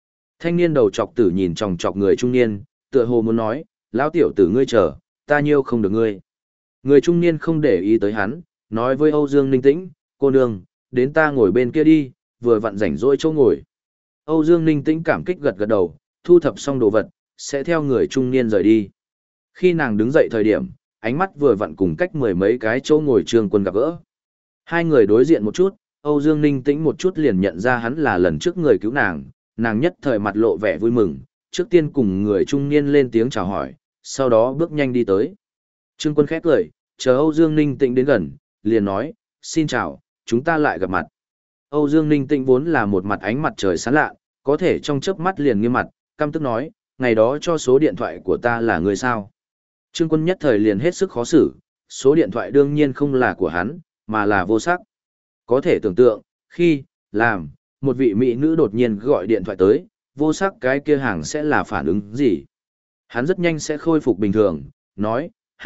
Thanh niên đầu chọc tử nhìn chòng chọc người trung niên, tựa hồ muốn nói, lão tiểu tử ngươi chờ, ta nhiêu không được ngươi. Người trung niên không để ý tới hắn, nói với Âu Dương Ninh Tĩnh, cô nương, đến ta ngồi bên kia đi, vừa vặn rảnh rỗi chỗ ngồi. Âu Dương Ninh Tĩnh cảm kích gật gật đầu, thu thập xong đồ vật, sẽ theo người trung niên rời đi. Khi nàng đứng dậy thời điểm, ánh mắt vừa vặn cùng cách mười mấy cái chỗ ngồi Trương Quân gặp gỡ. Hai người đối diện một chút, Âu Dương Ninh Tĩnh một chút liền nhận ra hắn là lần trước người cứu nàng, nàng nhất thời mặt lộ vẻ vui mừng, trước tiên cùng người trung niên lên tiếng chào hỏi, sau đó bước nhanh đi tới. Trương Quân khép cười, chờ Âu Dương Ninh Tĩnh đến gần, liền nói, xin chào, chúng ta lại gặp mặt. Âu Dương Ninh Tĩnh vốn là một mặt ánh mặt trời sáng lạ, có thể trong chớp mắt liền nghiêm mặt, căm tức nói, ngày đó cho số điện thoại của ta là người sao. Trương Quân nhất thời liền hết sức khó xử, số điện thoại đương nhiên không là của hắn, mà là vô sắc. Có thể tưởng tượng, khi, làm, một vị mỹ nữ đột nhiên gọi điện thoại tới, vô sắc cái kia hàng sẽ là phản ứng gì. Hắn rất nhanh sẽ khôi phục bình thường, nói,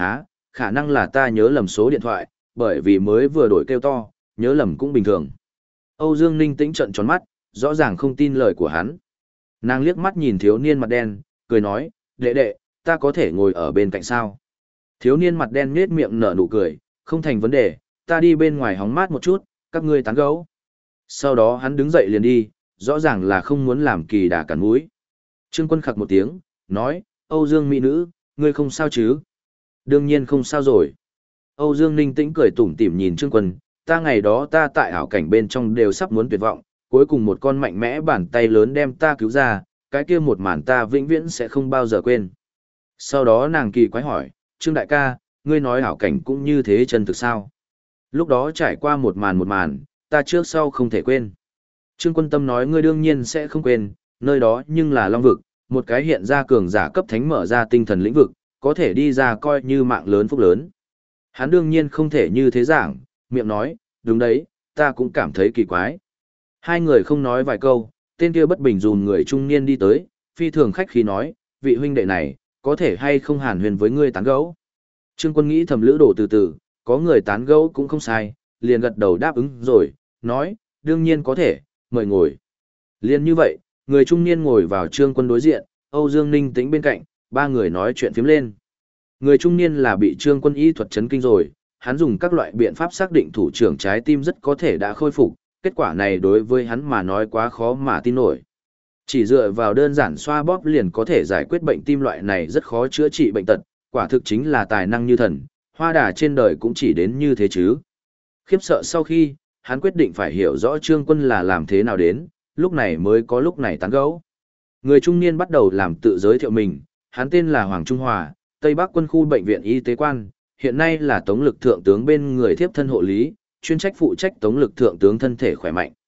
khả năng là ta nhớ lầm số điện thoại, bởi vì mới vừa đổi kêu to, nhớ lầm cũng bình thường. Âu Dương Ninh Tĩnh trợn tròn mắt, rõ ràng không tin lời của hắn. Nàng liếc mắt nhìn thiếu niên mặt đen, cười nói, đệ đệ, ta có thể ngồi ở bên cạnh sao? Thiếu niên mặt đen nhếch miệng nở nụ cười, không thành vấn đề, ta đi bên ngoài hóng mát một chút, các ngươi tán gẫu. Sau đó hắn đứng dậy liền đi, rõ ràng là không muốn làm kỳ đà cản mũi. Trương Quân khặc một tiếng, nói, Âu Dương mỹ nữ, ngươi không sao chứ? Đương nhiên không sao rồi. Âu Dương Ninh Tĩnh cười tủm tỉm nhìn Trương Quân, ta ngày đó ta tại ảo cảnh bên trong đều sắp muốn tuyệt vọng, cuối cùng một con mạnh mẽ bàn tay lớn đem ta cứu ra, cái kia một màn ta vĩnh viễn sẽ không bao giờ quên. Sau đó nàng kỳ quái hỏi, Trương đại ca, ngươi nói ảo cảnh cũng như thế chân thực sao? Lúc đó trải qua một màn, ta trước sau không thể quên. Trương Quân Tâm nói ngươi đương nhiên sẽ không quên, nơi đó nhưng là Long Vực, một cái hiện ra cường giả cấp thánh mở ra tinh thần lĩnh vực, có thể đi ra coi như mạng lớn phúc lớn. Hắn đương nhiên không thể như thế giảng, miệng nói, đúng đấy, ta cũng cảm thấy kỳ quái. Hai người không nói vài câu, tên kia bất bình dùn người trung niên đi tới, phi thường khách khí nói, vị huynh đệ này, có thể hay không hàn huyền với ngươi tán gẫu. Trương Quân nghĩ thầm lữ đổ từ từ, có người tán gẫu cũng không sai, liền gật đầu đáp ứng rồi, nói, đương nhiên có thể, mời ngồi. Liền như vậy, người trung niên ngồi vào Trương Quân đối diện, Âu Dương Ninh Tĩnh bên cạnh, ba người nói chuyện phiếm lên. Người trung niên là bị Trương Quân y thuật chấn kinh rồi, hắn dùng các loại biện pháp xác định thủ trưởng trái tim rất có thể đã khôi phục, kết quả này đối với hắn mà nói quá khó mà tin nổi. Chỉ dựa vào đơn giản xoa bóp liền có thể giải quyết bệnh tim loại này rất khó chữa trị bệnh tật, quả thực chính là tài năng như thần, hoa đà trên đời cũng chỉ đến như thế chứ. Khiếp sợ sau khi, hắn quyết định phải hiểu rõ Trương Quân là làm thế nào đến, lúc này mới có lúc này tán gẫu. Người trung niên bắt đầu làm tự giới thiệu mình, hắn tên là Hoàng Trung Hòa, Tây Bắc quân khu bệnh viện y tế quan, hiện nay là Tống Lực thượng tướng bên người thiếp thân hộ lý, chuyên trách phụ trách Tống Lực thượng tướng thân thể khỏe mạnh.